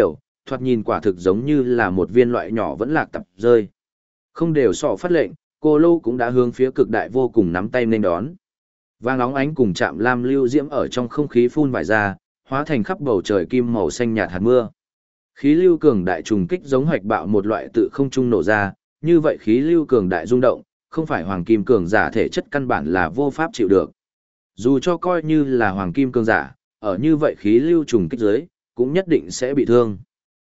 thoạt nhìn quả thực giống như là một viên loại nhỏ vẫn lạc tập rơi. Không đều sọ phát lệnh, cô lâu cũng đã hướng phía cực đại vô cùng nắm tay nên đón. Vàng óng ánh cùng chạm lam lưu diễm ở trong không khí phun vải ra, hóa thành khắp bầu trời kim màu xanh nhạt hạt mưa. Khí lưu cường đại trùng kích giống hoạch bạo một loại tự không trung nổ ra, như vậy khí lưu cường đại rung động, không phải hoàng kim cường giả thể chất căn bản là vô pháp chịu được. Dù cho coi như là hoàng kim cường giả, ở như vậy khí lưu trùng kích dưới, cũng nhất định sẽ bị thương.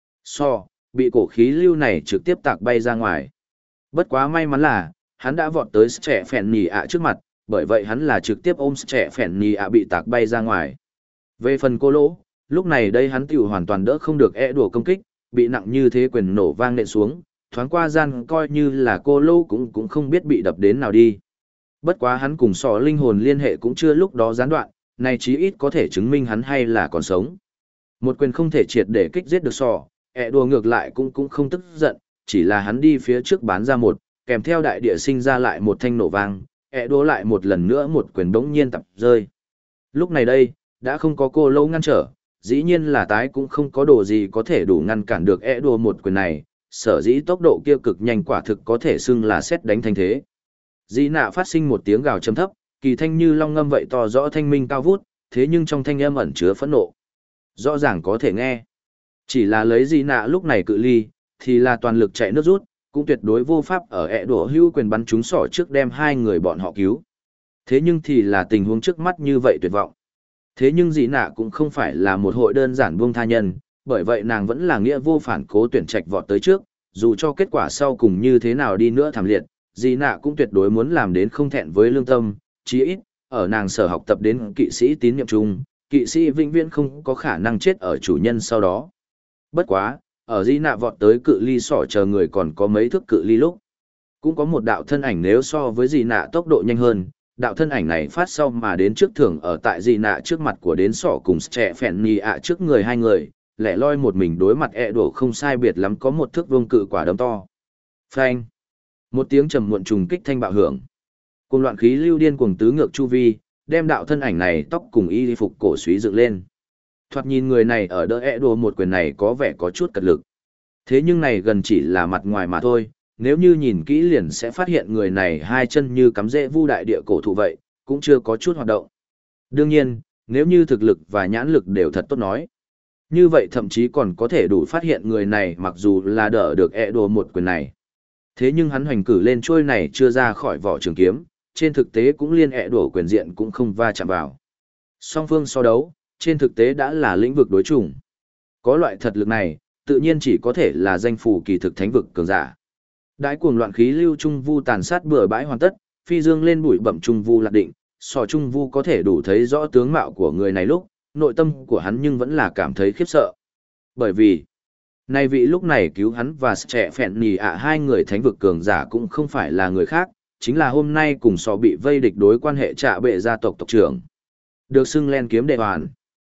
Bị cổ khí lưu này trực tiếp tạc bay ra ngoài. Bất quá may mắn là, hắn đã vọt tới trẻ phèn nì ạ trước mặt, bởi vậy hắn là trực tiếp ôm trẻ phèn nì ạ bị tạc bay ra ngoài. Về phần cô lỗ, lúc này đây hắn tiểu hoàn toàn đỡ không được đùa công kích, bị nặng như thế quyền nổ vang nện xuống, thoáng qua gian coi như là cô lỗ cũng không biết bị đập đến nào đi. Bất quá hắn cùng sọ linh hồn liên hệ cũng chưa lúc đó gián đoạn, này chí ít có thể chứng minh hắn hay là còn sống. Một quyền không thể triệt để kích giết được sọ, đùa ngược lại cũng không tức giận, chỉ là hắn đi phía trước bán ra một, kèm theo đại địa sinh ra lại một thanh nổ vang, đùa lại một lần nữa một quyền đống nhiên tập rơi. Lúc này đây, đã không có cô lâu ngăn trở, dĩ nhiên là tái cũng không có đồ gì có thể đủ ngăn cản được đùa một quyền này, sở dĩ tốc độ kia cực nhanh quả thực có thể xưng là xét đánh thanh thế. Dĩ nạ phát sinh một tiếng gào trầm thấp, kỳ thanh như long ngâm vậy to rõ thanh minh cao vút, thế nhưng trong thanh âm ẩn chứa phẫn nộ. Rõ ràng có thể nghe. Chỉ là lấy dĩ nạ lúc này cự ly, thì là toàn lực chạy nước rút, cũng tuyệt đối vô pháp ở đùa hưu quyền bắn trúng sỏ trước đem hai người bọn họ cứu. Thế nhưng thì là tình huống trước mắt như vậy tuyệt vọng. Thế nhưng dĩ nạ cũng không phải là một hội đơn giản buông tha nhân, bởi vậy nàng vẫn là nghĩa vô phản cố tuyển trạch vọt tới trước, dù cho kết quả sau cùng như thế nào đi nữa thảm liệt, dĩ nạ cũng tuyệt đối muốn làm đến không thẹn với lương tâm, chí ít, ở nàng sở học tập đến kỵ sĩ tín nhiệm chung, kỵ sĩ vĩnh viễn không có khả năng chết ở chủ nhân sau đó. Bất quá, ở dĩ nạ vọt tới cự ly sỏ chờ người còn có mấy thước cự ly lúc, cũng có một đạo thân ảnh nếu so với dĩ nạ tốc độ nhanh hơn. Đạo thân ảnh này phát sau mà đến trước thường ở tại dì nạ trước mặt của đến sỏ cùng trẻ phèn nhì ạ trước người hai người, lẻ loi một mình đối mặt đổ không sai biệt lắm có một thước vuông cự quả đấm to. Phanh! Một tiếng trầm muộn trùng kích thanh bạo hưởng. Cùng loạn khí lưu điên cuồng tứ ngược chu vi, đem đạo thân ảnh này tóc cùng y phục cổ suý dựng lên. Thoạt nhìn người này ở đỡ đổ một quyền này có vẻ có chút cật lực. Thế nhưng này gần chỉ là mặt ngoài mà thôi. Nếu như nhìn kỹ liền sẽ phát hiện người này hai chân như cắm rễ vu đại địa cổ thụ vậy, cũng chưa có chút hoạt động. Đương nhiên, nếu như thực lực và nhãn lực đều thật tốt nói. Như vậy thậm chí còn có thể đủ phát hiện người này mặc dù là đỡ được đùa một quyền này. Thế nhưng hắn hoành cử lên chuôi này chưa ra khỏi vỏ trường kiếm, trên thực tế cũng liên đùa quyền diện cũng không va chạm vào. Song phương so đấu, trên thực tế đã là lĩnh vực đối chủng. Có loại thật lực này, tự nhiên chỉ có thể là danh phủ kỳ thực thánh vực cường giả. Đãi cuồng loạn khí lưu trung vu tàn sát bừa bãi hoàn tất, phi dương lên bụi bẩm trung vu lạc định, sò trung vu có thể đủ thấy rõ tướng mạo của người này lúc, nội tâm của hắn nhưng vẫn là cảm thấy khiếp sợ. Bởi vì, nay vị lúc này cứu hắn và trẻ phèn nì ạ hai người thánh vực cường giả cũng không phải là người khác, chính là hôm nay cùng sò bị vây địch đối quan hệ trạ bệ gia tộc tộc trưởng. Được xưng len kiếm đệ hoàn.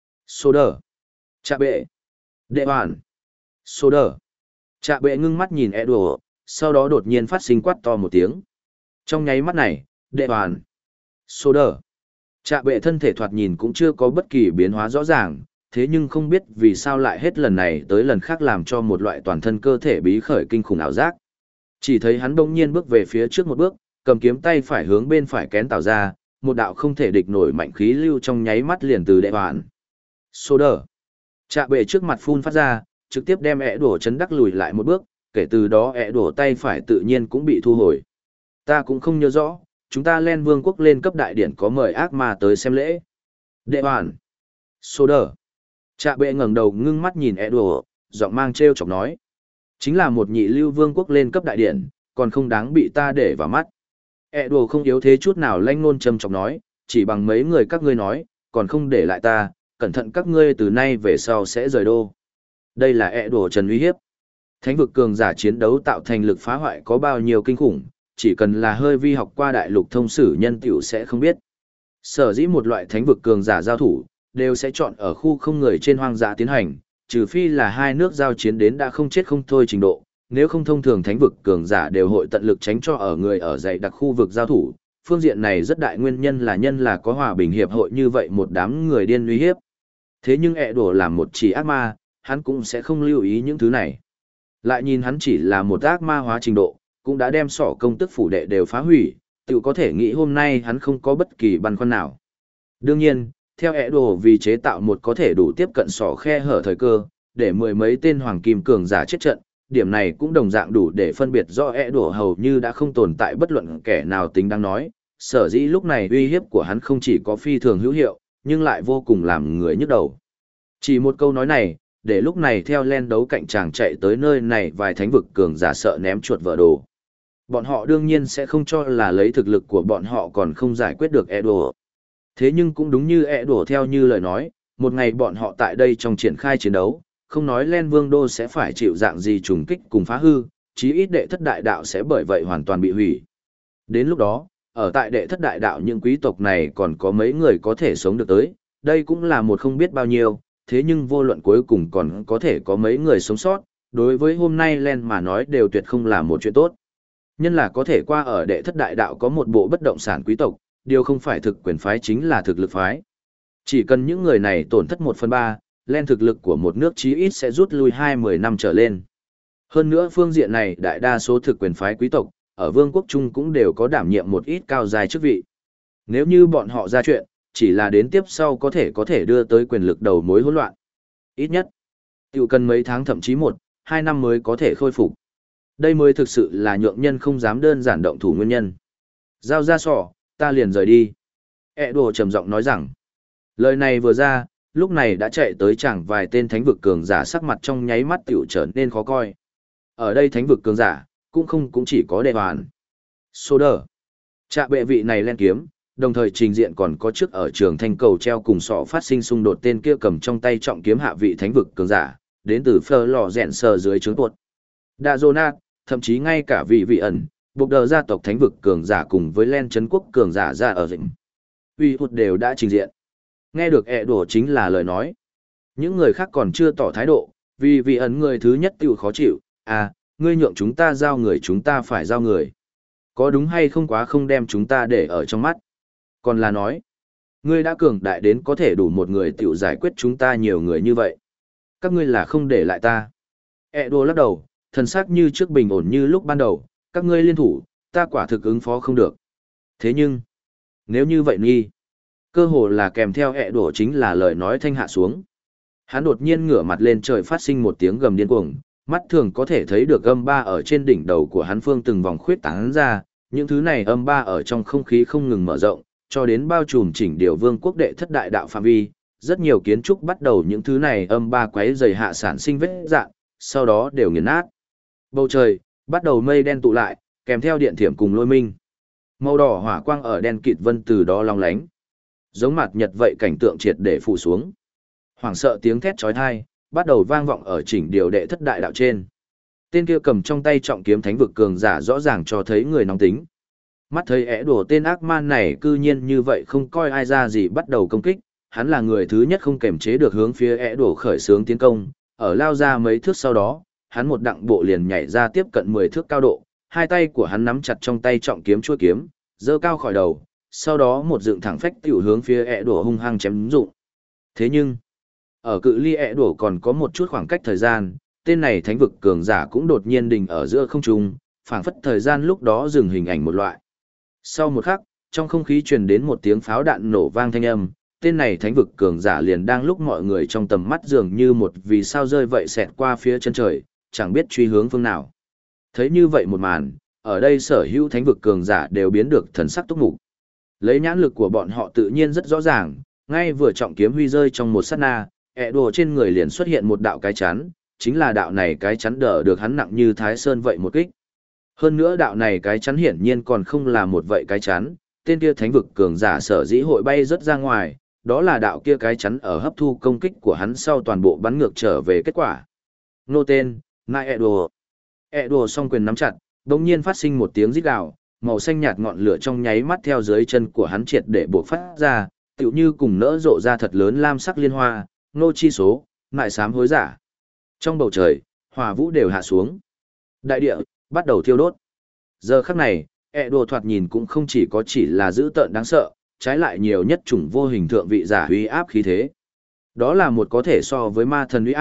Sô đờ. Trạ bệ. Đệ hoàn. Sô đờ. Trạ bệ ngưng mắt nhìn đùa, sau đó đột nhiên phát sinh quát to một tiếng. Trong nháy mắt này, đệ hoàn. Sô đờ. Trạ bệ thân thể thoạt nhìn cũng chưa có bất kỳ biến hóa rõ ràng, thế nhưng không biết vì sao lại hết lần này tới lần khác làm cho một loại toàn thân cơ thể bí khởi kinh khủng ảo giác. Chỉ thấy hắn đông nhiên bước về phía trước một bước, cầm kiếm tay phải hướng bên phải kén tạo ra, một đạo không thể địch nổi mạnh khí lưu trong nháy mắt liền từ đệ hoàn. Sô đờ. Trạ bệ trước mặt phun phát ra, trực tiếp đem đổ chấn đắc lùi lại một bước, kể từ đó đổ tay phải tự nhiên cũng bị thu hồi. Ta cũng không nhớ rõ, chúng ta Len Vương quốc lên cấp đại điển có mời ác ma tới xem lễ. Đệ hoàn. Sô đờ. Trạ bệ ngẩng đầu ngưng mắt nhìn đổ, giọng mang trêu chọc nói. Chính là một nhị lưu vương quốc lên cấp đại điển, còn không đáng bị ta để vào mắt. Đổ không yếu thế chút nào lanh nôn châm chọc nói, chỉ bằng mấy người các ngươi nói, còn không để lại ta, cẩn thận các ngươi từ nay về sau sẽ rời đô. Đây là đổ trần uy hiếp. Thánh vực cường giả chiến đấu tạo thành lực phá hoại có bao nhiêu kinh khủng, chỉ cần là hơi vi học qua đại lục thông sử nhân tiểu sẽ không biết. Sở dĩ một loại thánh vực cường giả giao thủ, đều sẽ chọn ở khu không người trên hoang dã tiến hành, trừ phi là hai nước giao chiến đến đã không chết không thôi trình độ, nếu không thông thường thánh vực cường giả đều hội tận lực tránh cho ở người ở dày đặc khu vực giao thủ. Phương diện này rất đại nguyên nhân là có hòa bình hiệp hội như vậy một đám người điên uy hiếp. Thế nhưng đổ làm một chỉ ác ma, hắn cũng sẽ không lưu ý những thứ này. Lại nhìn hắn chỉ là một ác ma hóa trình độ, cũng đã đem sỏ công tức phủ đệ đều phá hủy, tự có thể nghĩ hôm nay hắn không có bất kỳ băn khoăn nào. Đương nhiên, theo ẻ đồ vì chế tạo một có thể đủ tiếp cận sỏ khe hở thời cơ, để mười mấy tên hoàng kim cường giả chết trận, điểm này cũng đồng dạng đủ để phân biệt rõ ẻ đồ hầu như đã không tồn tại bất luận kẻ nào tính đáng nói, sở dĩ lúc này uy hiếp của hắn không chỉ có phi thường hữu hiệu, nhưng lại vô cùng làm người nhức đầu. Chỉ một câu nói này, để lúc này theo len đấu cạnh chàng chạy tới nơi này vài thánh vực cường giả sợ ném chuột vỡ đồ. Bọn họ đương nhiên sẽ không cho là lấy thực lực của bọn họ còn không giải quyết được Edo. Thế nhưng cũng đúng như Edo theo như lời nói, một ngày bọn họ tại đây trong triển khai chiến đấu, không nói Len Vương Đô sẽ phải chịu dạng gì trùng kích cùng phá hư, chí ít đệ thất đại đạo sẽ bởi vậy hoàn toàn bị hủy. Đến lúc đó, ở tại đệ thất đại đạo những quý tộc này còn có mấy người có thể sống được tới, đây cũng là một không biết bao nhiêu, thế nhưng vô luận cuối cùng còn có thể có mấy người sống sót, đối với hôm nay Len mà nói đều tuyệt không là một chuyện tốt. Nhân là có thể qua ở đệ thất đại đạo có một bộ bất động sản quý tộc, điều không phải thực quyền phái chính là thực lực phái. Chỉ cần những người này tổn thất 1/3, Len thực lực của một nước chí ít sẽ rút lui 20 năm trở lên. Hơn nữa phương diện này đại đa số thực quyền phái quý tộc, ở vương quốc Trung cũng đều có đảm nhiệm một ít cao dài chức vị. Nếu như bọn họ ra chuyện, chỉ là đến tiếp sau có thể đưa tới quyền lực đầu mối hỗn loạn. Ít nhất, tiểu cần mấy tháng thậm chí 1-2 năm mới có thể khôi phục. Đây mới thực sự là nhượng nhân không dám đơn giản động thủ nguyên nhân. Giao ra sỏ, ta liền rời đi. Đồ trầm giọng nói rằng, lời này vừa ra, lúc này đã chạy tới chẳng vài tên thánh vực cường giả sắc mặt trong nháy mắt tiểu trở nên khó coi. Ở đây thánh vực cường giả, cũng chỉ có đệ hoàn. Sô đờ. Trạ bệ vị này lên kiếm, đồng thời trình diện còn có trước ở trường thanh cầu treo cùng sọ phát sinh xung đột tên kia cầm trong tay trọng kiếm hạ vị thánh vực cường giả, đến từ phơ lò rèn sờ dưới trướng tuột. Đa Zonat, thậm chí ngay cả vị ẩn, buộc đờ gia tộc thánh vực cường giả cùng với len chấn quốc cường giả ra ở dịnh. Uy hụt đều đã trình diện. Nghe được đổ chính là lời nói. Những người khác còn chưa tỏ thái độ, vì ẩn người thứ nhất tiểu khó chịu, ngươi nhượng chúng ta giao người chúng ta phải giao người. Có đúng hay không quá không đem chúng ta để ở trong mắt. Còn là nói, ngươi đã cường đại đến có thể đủ một người tiểu giải quyết chúng ta nhiều người như vậy. Các ngươi là không để lại ta. Đô lắc đầu, thần sắc như trước bình ổn như lúc ban đầu, các ngươi liên thủ, ta quả thực ứng phó không được. Thế nhưng, nếu như vậy nghi, cơ hồ là kèm theo đổ chính là lời nói thanh hạ xuống. Hắn đột nhiên ngửa mặt lên trời phát sinh một tiếng gầm điên cuồng, mắt thường có thể thấy được âm ba ở trên đỉnh đầu của hắn phương từng vòng khuyết tán ra, những thứ này âm ba ở trong không khí không ngừng mở rộng, cho đến bao trùm chỉnh điều vương quốc đệ thất đại đạo phạm vi, rất nhiều kiến trúc bắt đầu những thứ này âm ba quấy dày hạ sản sinh vết dạng, sau đó đều nghiền nát. Bầu trời, bắt đầu mây đen tụ lại, kèm theo điện thiểm cùng lôi minh. Màu đỏ hỏa quang ở đen kịt vân từ đó long lánh. Giống mặt nhật vậy cảnh tượng triệt để phủ xuống. Hoảng sợ tiếng thét chói tai, bắt đầu vang vọng ở chỉnh điều đệ thất đại đạo trên. Tên kia cầm trong tay trọng kiếm thánh vực cường giả rõ ràng cho thấy người nóng tính. Mắt thấy đổ tên ác man này cư nhiên như vậy không coi ai ra gì bắt đầu công kích, hắn là người thứ nhất không kềm chế được hướng phía đổ khởi xướng tiến công, ở lao ra mấy thước sau đó, hắn một đặng bộ liền nhảy ra tiếp cận 10 thước cao độ, hai tay của hắn nắm chặt trong tay trọng kiếm chuôi kiếm, giơ cao khỏi đầu, sau đó một dựng thẳng phách tiểu hướng phía đổ hung hăng chém dụng. Thế nhưng, ở cự ly đổ còn có một chút khoảng cách thời gian, tên này thánh vực cường giả cũng đột nhiên đình ở giữa không trung, phảng phất thời gian lúc đó dừng hình ảnh một loại. Sau một khắc, trong không khí truyền đến một tiếng pháo đạn nổ vang thanh âm, tên này thánh vực cường giả liền đang lúc mọi người trong tầm mắt dường như một vì sao rơi vậy xẹt qua phía chân trời, chẳng biết truy hướng phương nào. Thấy như vậy một màn, ở đây sở hữu thánh vực cường giả đều biến được thần sắc túc mục. Lấy nhãn lực của bọn họ tự nhiên rất rõ ràng, ngay vừa trọng kiếm huy rơi trong một sát na, đồ trên người liền xuất hiện một đạo cái chắn, chính là đạo này cái chắn đỡ được hắn nặng như Thái Sơn vậy một kích. Hơn nữa đạo này cái chắn hiển nhiên còn không là một vậy cái chắn, tên kia thánh vực cường giả sở dĩ hội bay rất ra ngoài, đó là đạo kia cái chắn ở hấp thu công kích của hắn sau toàn bộ bắn ngược trở về kết quả. Nô tên, Nai Edo song quyền nắm chặt, đột nhiên phát sinh một tiếng rít gào, màu xanh nhạt ngọn lửa trong nháy mắt theo dưới chân của hắn triệt để bộc phát ra, tựu như cùng nỡ rộ ra thật lớn lam sắc liên hoa, nô chi số, nại sám hối giả. Trong bầu trời, hỏa vũ đều hạ xuống. Đại địa bắt đầu thiêu đốt. Giờ khắc này, Edo thoạt nhìn cũng không chỉ là dữ tợn đáng sợ, trái lại nhiều nhất chủng vô hình thượng vị giả uy áp khí thế. Đó là một có thể so với ma thần uy áp,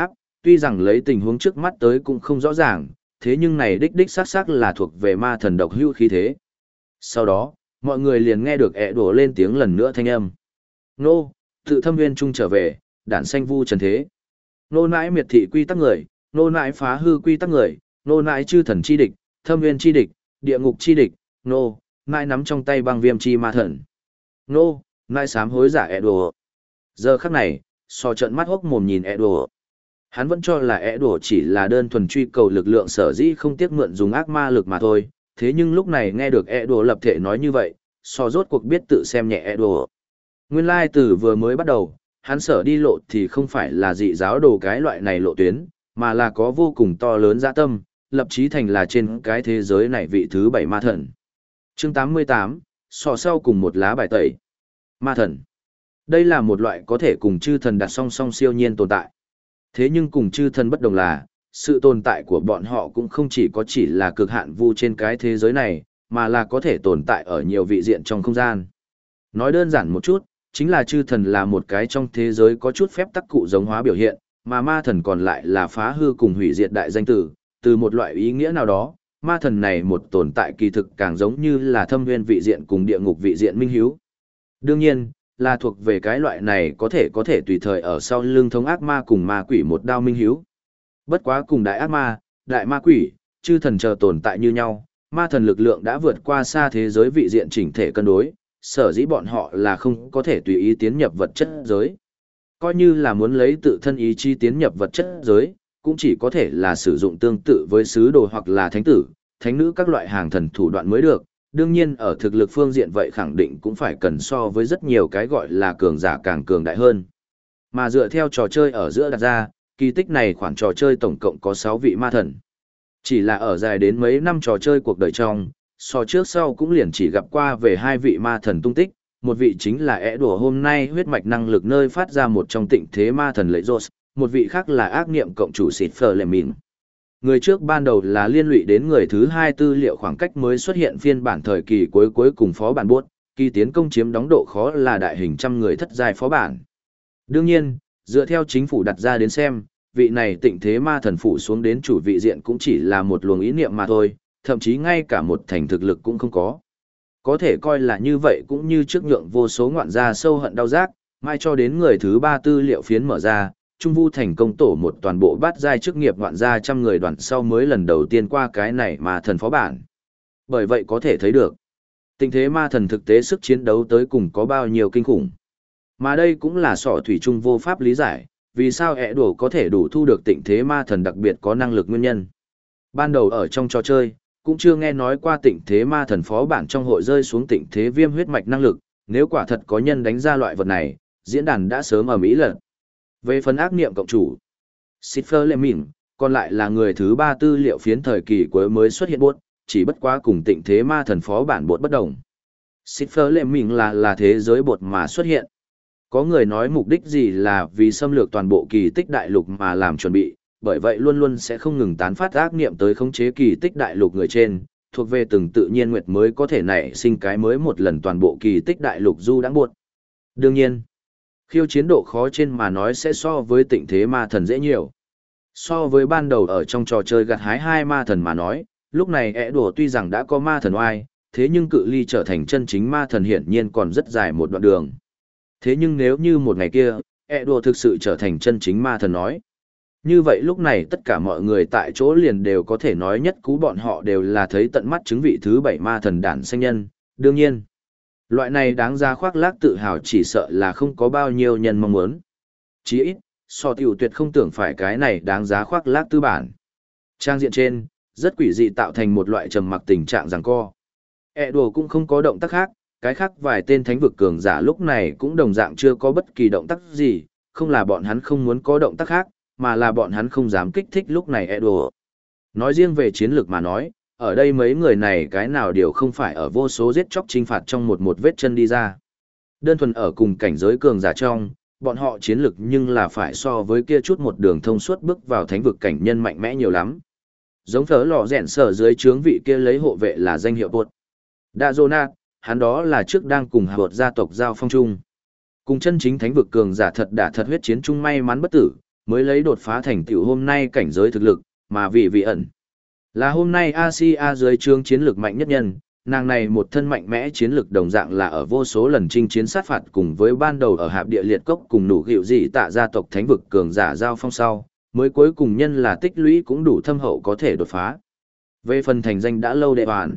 Tuy rằng lấy tình huống trước mắt tới cũng không rõ ràng, thế nhưng này đích đích xác xác là thuộc về ma thần độc hữu khí thế. Sau đó, mọi người liền nghe được ẹ đổ lên tiếng lần nữa thanh âm. Nô, tự thâm nguyên trung trở về, đản xanh vu trần thế. Nô nãi miệt thị quy tắc người, nô nãi phá hư quy tắc người, nô nãi chư thần chi địch, thâm nguyên chi địch, địa ngục chi địch, nô, nãi nắm trong tay băng viêm chi ma thần. Nô, nãi sám hối giả ẹ đổ. Giờ khắc này, so trận mắt hốc mồm nhìn ẹ đổ. Hắn vẫn cho là ẻ đổ chỉ là đơn thuần truy cầu lực lượng sở dĩ không tiếc mượn dùng ác ma lực mà thôi, thế nhưng lúc này nghe được ẻ đổ lập thể nói như vậy, so rốt cuộc biết tự xem nhẹ ẻ đổ. Nguyên lai từ vừa mới bắt đầu, hắn sở đi lộ thì không phải là dị giáo đồ cái loại này lộ tuyến, mà là có vô cùng to lớn dã tâm, lập chí thành là trên cái thế giới này vị thứ 7 ma thần. Chương 88, so sau cùng một lá bài tẩy. Ma thần. Đây là một loại có thể cùng chư thần đặt song song siêu nhiên tồn tại. Thế nhưng cùng chư thần bất đồng là, sự tồn tại của bọn họ cũng không chỉ là cực hạn vu trên cái thế giới này, mà là có thể tồn tại ở nhiều vị diện trong không gian. Nói đơn giản một chút, chính là chư thần là một cái trong thế giới có chút phép tắc cụ giống hóa biểu hiện, mà ma thần còn lại là phá hư cùng hủy diệt đại danh tử, từ một loại ý nghĩa nào đó, ma thần này một tồn tại kỳ thực càng giống như là thâm nguyên vị diện cùng địa ngục vị diện minh hiếu. Đương nhiên, là thuộc về cái loại này có thể tùy thời ở sau lưng thống ác ma cùng ma quỷ một đao minh hiếu. Bất quá cùng đại ác ma, đại ma quỷ, chư thần chờ tồn tại như nhau, ma thần lực lượng đã vượt qua xa thế giới vị diện chỉnh thể cân đối, sở dĩ bọn họ là không có thể tùy ý tiến nhập vật chất giới. Coi như là muốn lấy tự thân ý chí tiến nhập vật chất giới, cũng chỉ có thể là sử dụng tương tự với sứ đồ hoặc là thánh tử, thánh nữ các loại hàng thần thủ đoạn mới được. Đương nhiên ở thực lực phương diện vậy khẳng định cũng phải cần so với rất nhiều cái gọi là cường giả càng cường đại hơn. Mà dựa theo trò chơi ở giữa đặt ra, kỳ tích này khoản trò chơi tổng cộng có 6 vị ma thần. Chỉ là ở dài đến mấy năm trò chơi cuộc đời trong, so trước sau cũng liền chỉ gặp qua về 2 vị ma thần tung tích, một vị chính là ẻ đùa hôm nay huyết mạch năng lực nơi phát ra một trong tịnh thế ma thần lệ rột, một vị khác là ác niệm cộng chủ xịt phờ lệ mìn. Người trước ban đầu là liên lụy đến người thứ 2 tư liệu khoảng cách mới xuất hiện phiên bản thời kỳ cuối cùng phó bản buốt, kỳ tiến công chiếm đóng độ khó là đại hình trăm người thất giai phó bản. Đương nhiên, dựa theo chính phủ đặt ra đến xem, vị này tịnh thế ma thần phủ xuống đến chủ vị diện cũng chỉ là một luồng ý niệm mà thôi, thậm chí ngay cả một thành thực lực cũng không có. Có thể coi là như vậy cũng như trước nhượng vô số ngoạn gia sâu hận đau giác, mai cho đến người thứ 3 tư liệu phiến mở ra, Trung Vu thành công tổ một toàn bộ bát giai chức nghiệp ngoạn gia trăm người đoàn sau mới lần đầu tiên qua cái này mà thần phó bản. Bởi vậy có thể thấy được, tình thế ma thần thực tế sức chiến đấu tới cùng có bao nhiêu kinh khủng. Mà đây cũng là sọ thủy trung vô pháp lý giải, vì sao ẻ đổ có thể đủ thu được tịnh thế ma thần đặc biệt có năng lực nguyên nhân. Ban đầu ở trong trò chơi, cũng chưa nghe nói qua tịnh thế ma thần phó bản trong hội rơi xuống tịnh thế viêm huyết mạch năng lực, nếu quả thật có nhân đánh ra loại vật này, diễn đàn đã sớm ở Mỹ lận. Về phần ác niệm cộng chủ, Sitfer Lệ Mìn, còn lại là người thứ 3 tư liệu phiến thời kỳ cuối mới xuất hiện buốt, chỉ bất quá cùng tịnh thế ma thần phó bản buốt bất đồng. Sitfer Lệ Mìn là thế giới bột mà xuất hiện. Có người nói mục đích gì là vì xâm lược toàn bộ kỳ tích đại lục mà làm chuẩn bị, bởi vậy luôn luôn sẽ không ngừng tán phát ác niệm tới khống chế kỳ tích đại lục người trên, thuộc về từng tự nhiên nguyệt mới có thể nảy sinh cái mới một lần toàn bộ kỳ tích đại lục du đãng buốt. Đương nhiên, khiêu chiến độ khó trên mà nói sẽ so với tịnh thế ma thần dễ nhiều. So với ban đầu ở trong trò chơi gặt hái 2 ma thần mà nói, lúc này ẻ đùa tuy rằng đã có ma thần oai, thế nhưng cự ly trở thành chân chính ma thần hiển nhiên còn rất dài một đoạn đường. Thế nhưng nếu như một ngày kia, ẻ đùa thực sự trở thành chân chính ma thần nói, như vậy lúc này tất cả mọi người tại chỗ liền đều có thể nói nhất cú bọn họ đều là thấy tận mắt chứng vị thứ 7 ma thần đản sanh nhân, đương nhiên. Loại này đáng ra khoác lác tự hào chỉ sợ là không có bao nhiêu nhân mong muốn. Chỉ ít, so tiểu tuyệt không tưởng phải cái này đáng giá khoác lác tư bản. Trang diện trên, rất quỷ dị tạo thành một loại trầm mặc tình trạng giằng co. Đùa cũng không có động tác khác, cái khác vài tên thánh vực cường giả lúc này cũng đồng dạng chưa có bất kỳ động tác gì, không là bọn hắn không muốn có động tác khác, mà là bọn hắn không dám kích thích lúc này đùa. Nói riêng về chiến lược mà nói, ở đây mấy người này cái nào đều không phải ở vô số giết chóc chinh phạt trong một vết chân đi ra. Đơn thuần ở cùng cảnh giới cường giả trong, bọn họ chiến lực nhưng là phải so với kia chút một đường thông suốt bước vào thánh vực cảnh nhân mạnh mẽ nhiều lắm. Giống phở lò rèn sở dưới trướng vị kia lấy hộ vệ là danh hiệu bột. Đa Zonat, hắn đó là trước đang cùng hợp gia tộc giao phong chung. Cùng chân chính thánh vực cường giả thật đả thật huyết chiến chung may mắn bất tử, mới lấy đột phá thành tựu hôm nay cảnh giới thực lực, mà vị ẩn. Là hôm nay Asia dưới trướng chiến lược mạnh nhất nhân, nàng này một thân mạnh mẽ chiến lược đồng dạng là ở vô số lần chinh chiến sát phạt cùng với ban đầu ở hạp địa liệt cốc cùng nụ gịu dị tạ gia tộc thánh vực cường giả giao phong sau, mới cuối cùng nhân là tích lũy cũng đủ thâm hậu có thể đột phá. Về phần thành danh đã lâu đệ hoàn.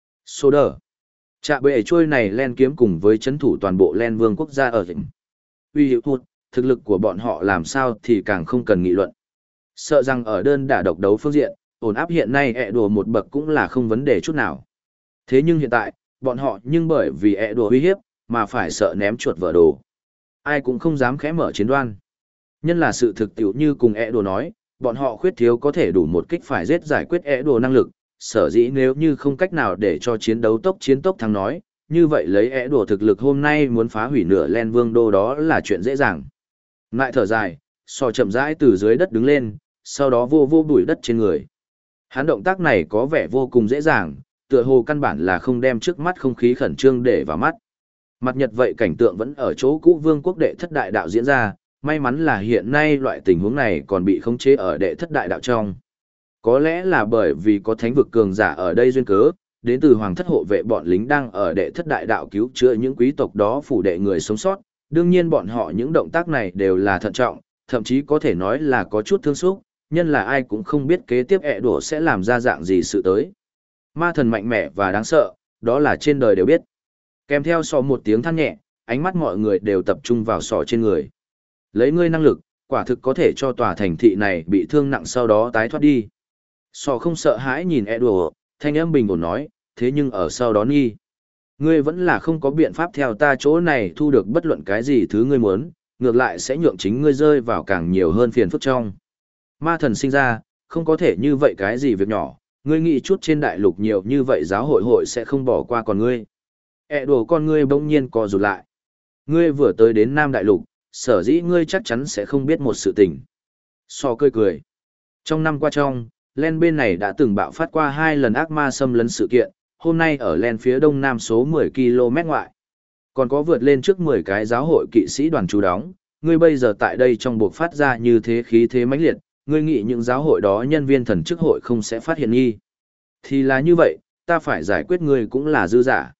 Sô đờ. Trạ bệ trôi này len kiếm cùng với chấn thủ toàn bộ len vương quốc gia ở tỉnh. Uy hiệu thụt, thực lực của bọn họ làm sao thì càng không cần nghị luận. Sợ rằng ở đơn đả độc đấu phương diện, ổn áp hiện nay ẹ đùa một bậc cũng là không vấn đề chút nào. Thế nhưng hiện tại, bọn họ nhưng bởi vì ẹ đùa uy hiếp, mà phải sợ ném chuột vỡ đồ. Ai cũng không dám khẽ mở chiến đoan. Nhân là sự thực tiệu như cùng ẹ đùa nói, bọn họ khuyết thiếu có thể đủ một kích phải giết giải quyết ẹ đùa năng lực, sở dĩ nếu như không cách nào để cho chiến đấu chiến tốc thắng nói, như vậy lấy ẹ đùa thực lực hôm nay muốn phá hủy nửa len vương đô đó là chuyện dễ dàng. Ngại thở dài, sò chậm rãi từ dưới đất đứng lên, sau đó vô bụi đất trên người. Hắn động tác này có vẻ vô cùng dễ dàng, tựa hồ căn bản là không đem trước mắt không khí khẩn trương để vào mắt. Mặt nhật vậy cảnh tượng vẫn ở chỗ cũ vương quốc đệ thất đại đạo diễn ra, may mắn là hiện nay loại tình huống này còn bị khống chế ở đệ thất đại đạo trong. Có lẽ là bởi vì có thánh vực cường giả ở đây duyên cớ, đến từ hoàng thất hộ vệ bọn lính đang ở đệ thất đại đạo cứu chữa những quý tộc đó phủ đệ người sống sót, đương nhiên bọn họ những động tác này đều là thận trọng, thậm chí có thể nói là có chút thương xúc, nhân là ai cũng không biết kế tiếp ẹ đùa sẽ làm ra dạng gì sự tới. Ma thần mạnh mẽ và đáng sợ, đó là trên đời đều biết. Kèm theo sọ một tiếng than nhẹ, ánh mắt mọi người đều tập trung vào sọ trên người. Lấy ngươi năng lực, quả thực có thể cho tòa thành thị này bị thương nặng sau đó tái thoát đi. Sọ không sợ hãi nhìn ẹ đùa, thanh âm bình ổn nói, thế nhưng ở sau đó nghi. Ngươi vẫn là không có biện pháp theo ta chỗ này thu được bất luận cái gì thứ ngươi muốn, ngược lại sẽ nhượng chính ngươi rơi vào càng nhiều hơn phiền phức trong. Ma thần sinh ra, không có thể như vậy cái gì việc nhỏ, ngươi nghĩ chút trên đại lục nhiều như vậy giáo hội sẽ không bỏ qua còn ngươi. Ế đùa con ngươi bỗng nhiên co rụt lại. Ngươi vừa tới đến Nam đại lục, sở dĩ ngươi chắc chắn sẽ không biết một sự tình. So cười. Trong năm qua Len bên này đã từng bạo phát qua 2 lần ác ma xâm lấn sự kiện, hôm nay ở Len phía đông nam số 10 km ngoại. Còn có vượt lên trước 10 cái giáo hội kỵ sĩ đoàn trú đóng, ngươi bây giờ tại đây trong buộc phát ra như thế khí thế mãnh liệt, ngươi nghĩ những giáo hội đó nhân viên thần chức hội không sẽ phát hiện nghi. Thì là như vậy, ta phải giải quyết ngươi cũng là dư giả.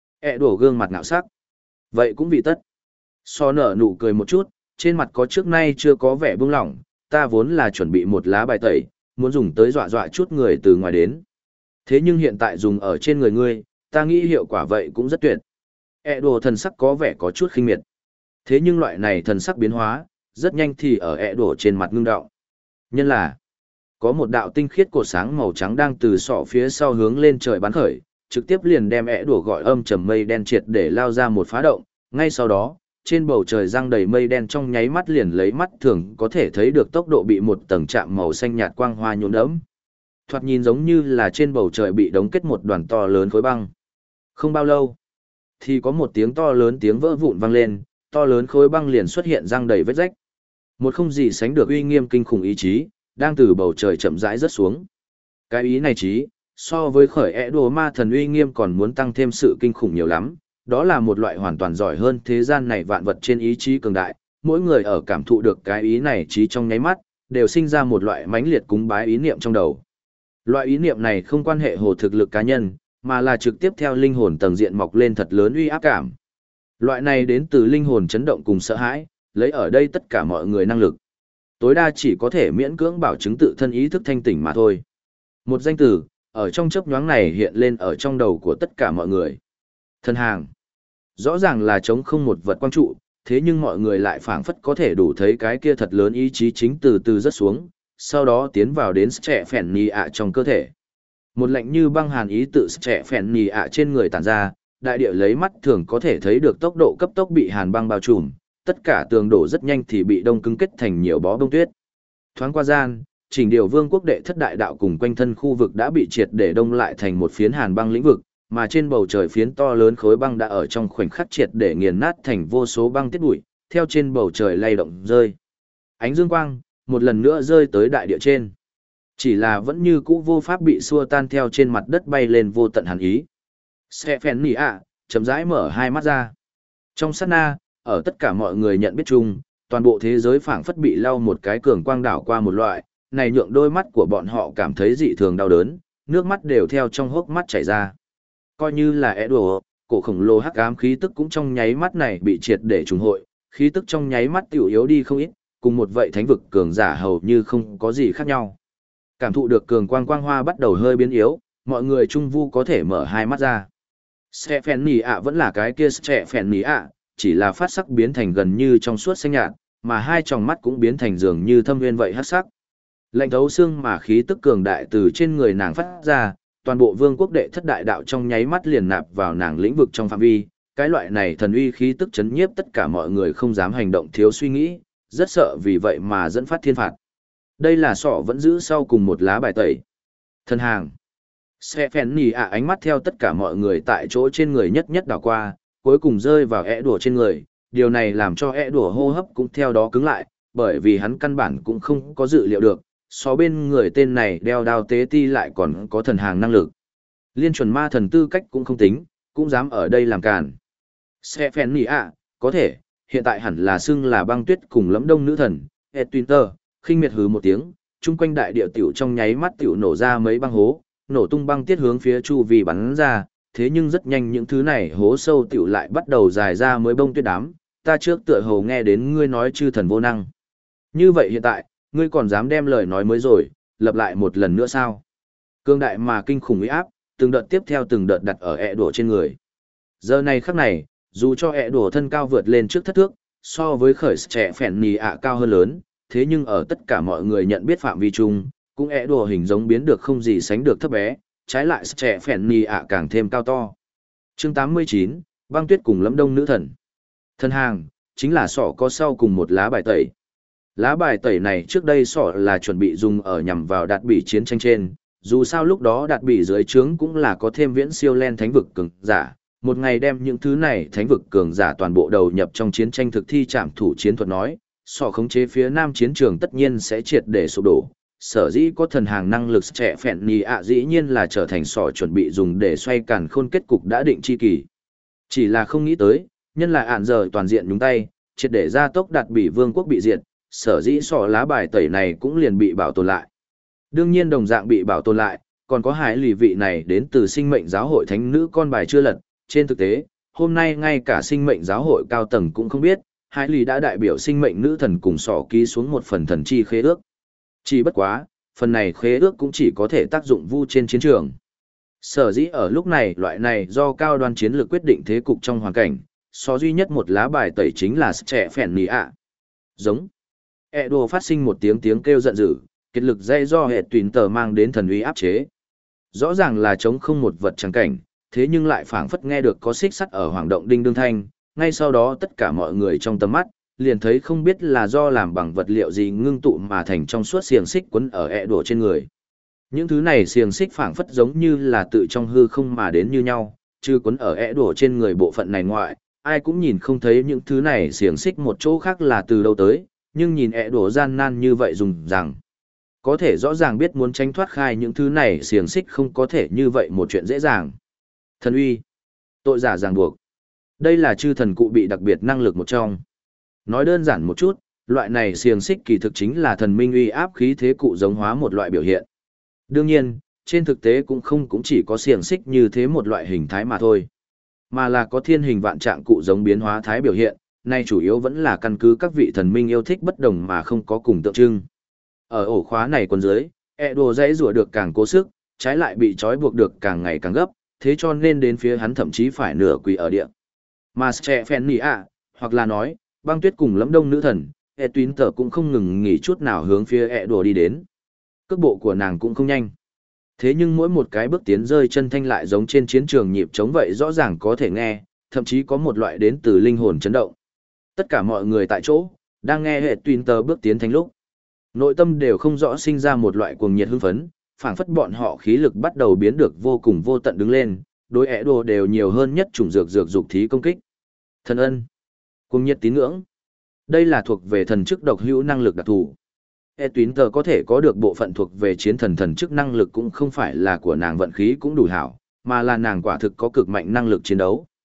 Đổ gương mặt ngạo sắc. Vậy cũng vì tất. So nở nụ cười một chút, trên mặt có trước nay chưa có vẻ buông lỏng, ta vốn là chuẩn bị một lá bài tẩy, muốn dùng tới dọa chút người từ ngoài đến. Thế nhưng hiện tại dùng ở trên người ngươi, ta nghĩ hiệu quả vậy cũng rất tuyệt. Đổ thần sắc có vẻ có chút khinh miệt. Thế nhưng loại này thần sắc biến hóa, rất nhanh thì ở đổ trên mặt ngưng đọng. Nhân là, có một đạo tinh khiết cột sáng màu trắng đang từ sọ phía sau hướng lên trời bắn khởi, trực tiếp liền đem đổ gọi âm trầm mây đen triệt để lao ra một phá động. Ngay sau đó, trên bầu trời giăng đầy mây đen trong nháy mắt liền lấy mắt thường có thể thấy được tốc độ bị một tầng chạm màu xanh nhạt quang hoa nhuộm đẫm. Thoạt nhìn giống như là trên bầu trời bị đóng kết một đoàn to lớn khối băng. Không bao lâu, thì có một tiếng to lớn tiếng vỡ vụn vang lên, to lớn khối băng liền xuất hiện răng đầy vết rách. Một không gì sánh được uy nghiêm kinh khủng ý chí, đang từ bầu trời chậm rãi rớt xuống. Cái ý này chí, so với khởi đồ ma thần uy nghiêm còn muốn tăng thêm sự kinh khủng nhiều lắm, đó là một loại hoàn toàn giỏi hơn thế gian này vạn vật trên ý chí cường đại, mỗi người ở cảm thụ được cái ý này chí trong nháy mắt, đều sinh ra một loại mãnh liệt cúng bái ý niệm trong đầu. Loại ý niệm này không quan hệ hồ thực lực cá nhân, mà là trực tiếp theo linh hồn tầng diện mọc lên thật lớn uy áp cảm. Loại này đến từ linh hồn chấn động cùng sợ hãi, lấy ở đây tất cả mọi người năng lực. Tối đa chỉ có thể miễn cưỡng bảo chứng tự thân ý thức thanh tỉnh mà thôi. Một danh từ, ở trong chớp nhoáng này hiện lên ở trong đầu của tất cả mọi người. Thân hàng. Rõ ràng là trống không một vật quang trụ, thế nhưng mọi người lại phảng phất có thể đủ thấy cái kia thật lớn ý chí chính từ từ rớt xuống, sau đó tiến vào đến trẻ phèn nì ạ trong cơ thể. Một lạnh như băng hàn ý tự trẻ phèn nì ạ trên người tản ra, đại địa lấy mắt thường có thể thấy được tốc độ cấp tốc bị hàn băng bao trùm, tất cả tường đổ rất nhanh thì bị đông cứng kết thành nhiều bó bông tuyết. Thoáng qua gian, chỉnh điều vương quốc đệ thất đại đạo cùng quanh thân khu vực đã bị triệt để đông lại thành một phiến hàn băng lĩnh vực, mà trên bầu trời phiến to lớn khối băng đã ở trong khoảnh khắc triệt để nghiền nát thành vô số băng tiết bụi, theo trên bầu trời lay động rơi. Ánh dương quang, một lần nữa rơi tới đại địa trên. Chỉ là vẫn như cũ vô pháp bị xua tan theo trên mặt đất bay lên vô tận hàn ý. Stephen Nì ạ, chậm rãi mở hai mắt ra. Trong sát na, ở tất cả mọi người nhận biết chung, toàn bộ thế giới phảng phất bị lau một cái cường quang đảo qua một loại, này nhượng đôi mắt của bọn họ cảm thấy dị thường đau đớn, nước mắt đều theo trong hốc mắt chảy ra. Coi như là Edo, cổ khổng lồ hắc ám khí tức cũng trong nháy mắt này bị triệt để trùng hội, khí tức trong nháy mắt tiểu yếu đi không ít, cùng một vậy thánh vực cường giả hầu như không có gì khác nhau. Cảm thụ được cường quang quang hoa bắt đầu hơi biến yếu, mọi người trung vu có thể mở hai mắt ra. Stephen ạ vẫn là cái kia Stephen ạ, chỉ là phát sắc biến thành gần như trong suốt xanh nhạt, mà hai tròng mắt cũng biến thành dường như thâm nguyên vậy hắc sắc. Lạnh thấu xương mà khí tức cường đại từ trên người nàng phát ra, toàn bộ vương quốc đệ thất đại đạo trong nháy mắt liền nạp vào nàng lĩnh vực trong phạm vi, cái loại này thần uy khí tức chấn nhiếp tất cả mọi người không dám hành động thiếu suy nghĩ, rất sợ vì vậy mà dẫn phát thiên phạt. Đây là sọ vẫn giữ sau cùng một lá bài tẩy. Thần hàng. Stephen ạ ánh mắt theo tất cả mọi người tại chỗ trên người nhất nhất đảo qua, cuối cùng rơi vào ẻ đùa trên người, điều này làm cho ẻ đùa hô hấp cũng theo đó cứng lại, bởi vì hắn căn bản cũng không có dự liệu được, so bên người tên này đeo đao tế ti lại còn có thần hàng năng lực. Liên chuẩn ma thần tư cách cũng không tính, cũng dám ở đây làm càn. Stephen ạ, có thể, hiện tại hẳn là xưng là băng tuyết cùng lẫm đông nữ thần, Etwinter, khinh miệt hứ một tiếng, chung quanh đại địa tiểu trong nháy mắt tiểu nổ ra mấy băng hố, nổ tung băng tiết hướng phía chu vi bắn ra, thế nhưng rất nhanh những thứ này hố sâu tiểu lại bắt đầu dài ra mới bông tuyết đám, ta trước tựa hồ nghe đến ngươi nói chư thần vô năng. Như vậy hiện tại, ngươi còn dám đem lời nói mới rồi, lặp lại một lần nữa sao? Cương đại mà kinh khủng uy áp, từng đợt tiếp theo từng đợt đặt ở ẹ đổ trên người. Giờ này khắc này, dù cho ẹ đổ thân cao vượt lên trước thất thước, so với khởi trẻ phèn nì ạ cao hơn lớn, thế nhưng ở tất cả mọi người nhận biết phạm vi chung, cũng ẹ đổ hình giống biến được không gì sánh được thấp bé, trái lại trẻ phèn nì ạ càng thêm cao to. Chương 89, băng tuyết cùng lẫm đông nữ thần. Thần hàng, chính là sọ có sau cùng một lá bài tẩy. Lá bài tẩy này trước đây sọ là chuẩn bị dùng ở nhằm vào đạt bỉ chiến tranh trên, dù sao lúc đó đạt bỉ dưới trướng cũng là có thêm viễn siêu len thánh vực cường giả, một ngày đem những thứ này thánh vực cường giả toàn bộ đầu nhập trong chiến tranh thực thi trảm thủ chiến thuật nói, sọ khống chế phía nam chiến trường tất nhiên sẽ triệt để sụp đổ. Sở dĩ có thần hàng năng lực trẻ phèn nì ạ dĩ nhiên là trở thành sọ chuẩn bị dùng để xoay càn khôn kết cục đã định chi kỳ. Chỉ là không nghĩ tới, nhân là ạn giờ toàn diện nhúng tay, triệt để gia tốc đạt bỉ vương quốc bị diệt, sở dĩ sọ lá bài tẩy này cũng liền bị bảo tồn lại. Đương nhiên đồng dạng bị bảo tồn lại, còn có hải lì vị này đến từ sinh mệnh giáo hội thánh nữ con bài chưa lật. Trên thực tế, hôm nay ngay cả sinh mệnh giáo hội cao tầng cũng không biết, hải lì đã đại biểu sinh mệnh nữ thần cùng sọ ký xuống một phần thần chi khế ước. Chỉ bất quá, phần này khế ước cũng chỉ có thể tác dụng vu trên chiến trường. Sở dĩ ở lúc này loại này do cao đoan chiến lược quyết định thế cục trong hoàn cảnh, so duy nhất một lá bài tẩy chính là trẻ phèn nì ạ. Giống. Edo phát sinh một tiếng kêu giận dữ, kết lực dây do hệ tuyến tờ mang đến thần uy áp chế. Rõ ràng là chống không một vật trắng cảnh, thế nhưng lại phảng phất nghe được có xích sắt ở hoàng động đinh đương thanh, ngay sau đó tất cả mọi người trong tầm mắt, liền thấy không biết là do làm bằng vật liệu gì ngưng tụ mà thành trong suốt xiềng xích quấn ở Edo trên người. Những thứ này xiềng xích phảng phất giống như là tự trong hư không mà đến như nhau, chứ quấn ở Edo trên người bộ phận này ngoại, ai cũng nhìn không thấy những thứ này xiềng xích một chỗ khác là từ đâu tới, nhưng nhìn Edo gian nan như vậy dùng rằng, có thể rõ ràng biết muốn tránh thoát khai những thứ này xiềng xích không có thể như vậy một chuyện dễ dàng. Thần uy, tội giả ràng buộc. Đây là chư thần cụ bị đặc biệt năng lực một trong. Nói đơn giản một chút, loại này xiềng xích kỳ thực chính là thần minh uy áp khí thế cụ giống hóa một loại biểu hiện. Đương nhiên, trên thực tế cũng chỉ có xiềng xích như thế một loại hình thái mà thôi, mà là có thiên hình vạn trạng cụ giống biến hóa thái biểu hiện, nay chủ yếu vẫn là căn cứ các vị thần minh yêu thích bất đồng mà không có cùng tượng trưng. Ở ổ khóa này quần dưới, Edo dãy rủa được càng cố sức, trái lại bị trói buộc được càng ngày càng gấp, thế cho nên đến phía hắn thậm chí phải nửa quỳ ở địa. Mà Stephen hoặc là nói, băng tuyết cùng lẫm đông nữ thần, Etwinter cũng không ngừng nghỉ chút nào hướng phía Edo đi đến. Cước bộ của nàng cũng không nhanh. Thế nhưng mỗi một cái bước tiến rơi chân thanh lại giống trên chiến trường nhịp trống vậy rõ ràng có thể nghe, thậm chí có một loại đến từ linh hồn chấn động. Tất cả mọi người tại chỗ, đang nghe Etwinter bước tiến thanh lúc. Nội tâm đều không rõ sinh ra một loại cuồng nhiệt hưng phấn, phảng phất bọn họ khí lực bắt đầu biến được vô cùng vô tận đứng lên, đối Edo đều nhiều hơn nhất chủng dược dục thí công kích. Thần ân, cuồng nhiệt tín ngưỡng. Đây là thuộc về thần chức độc hữu năng lực đặc thù. Etwinter có thể có được bộ phận thuộc về chiến thần chức năng lực cũng không phải là của nàng vận khí cũng đủ hảo, mà là nàng quả thực có cực mạnh năng lực chiến đấu.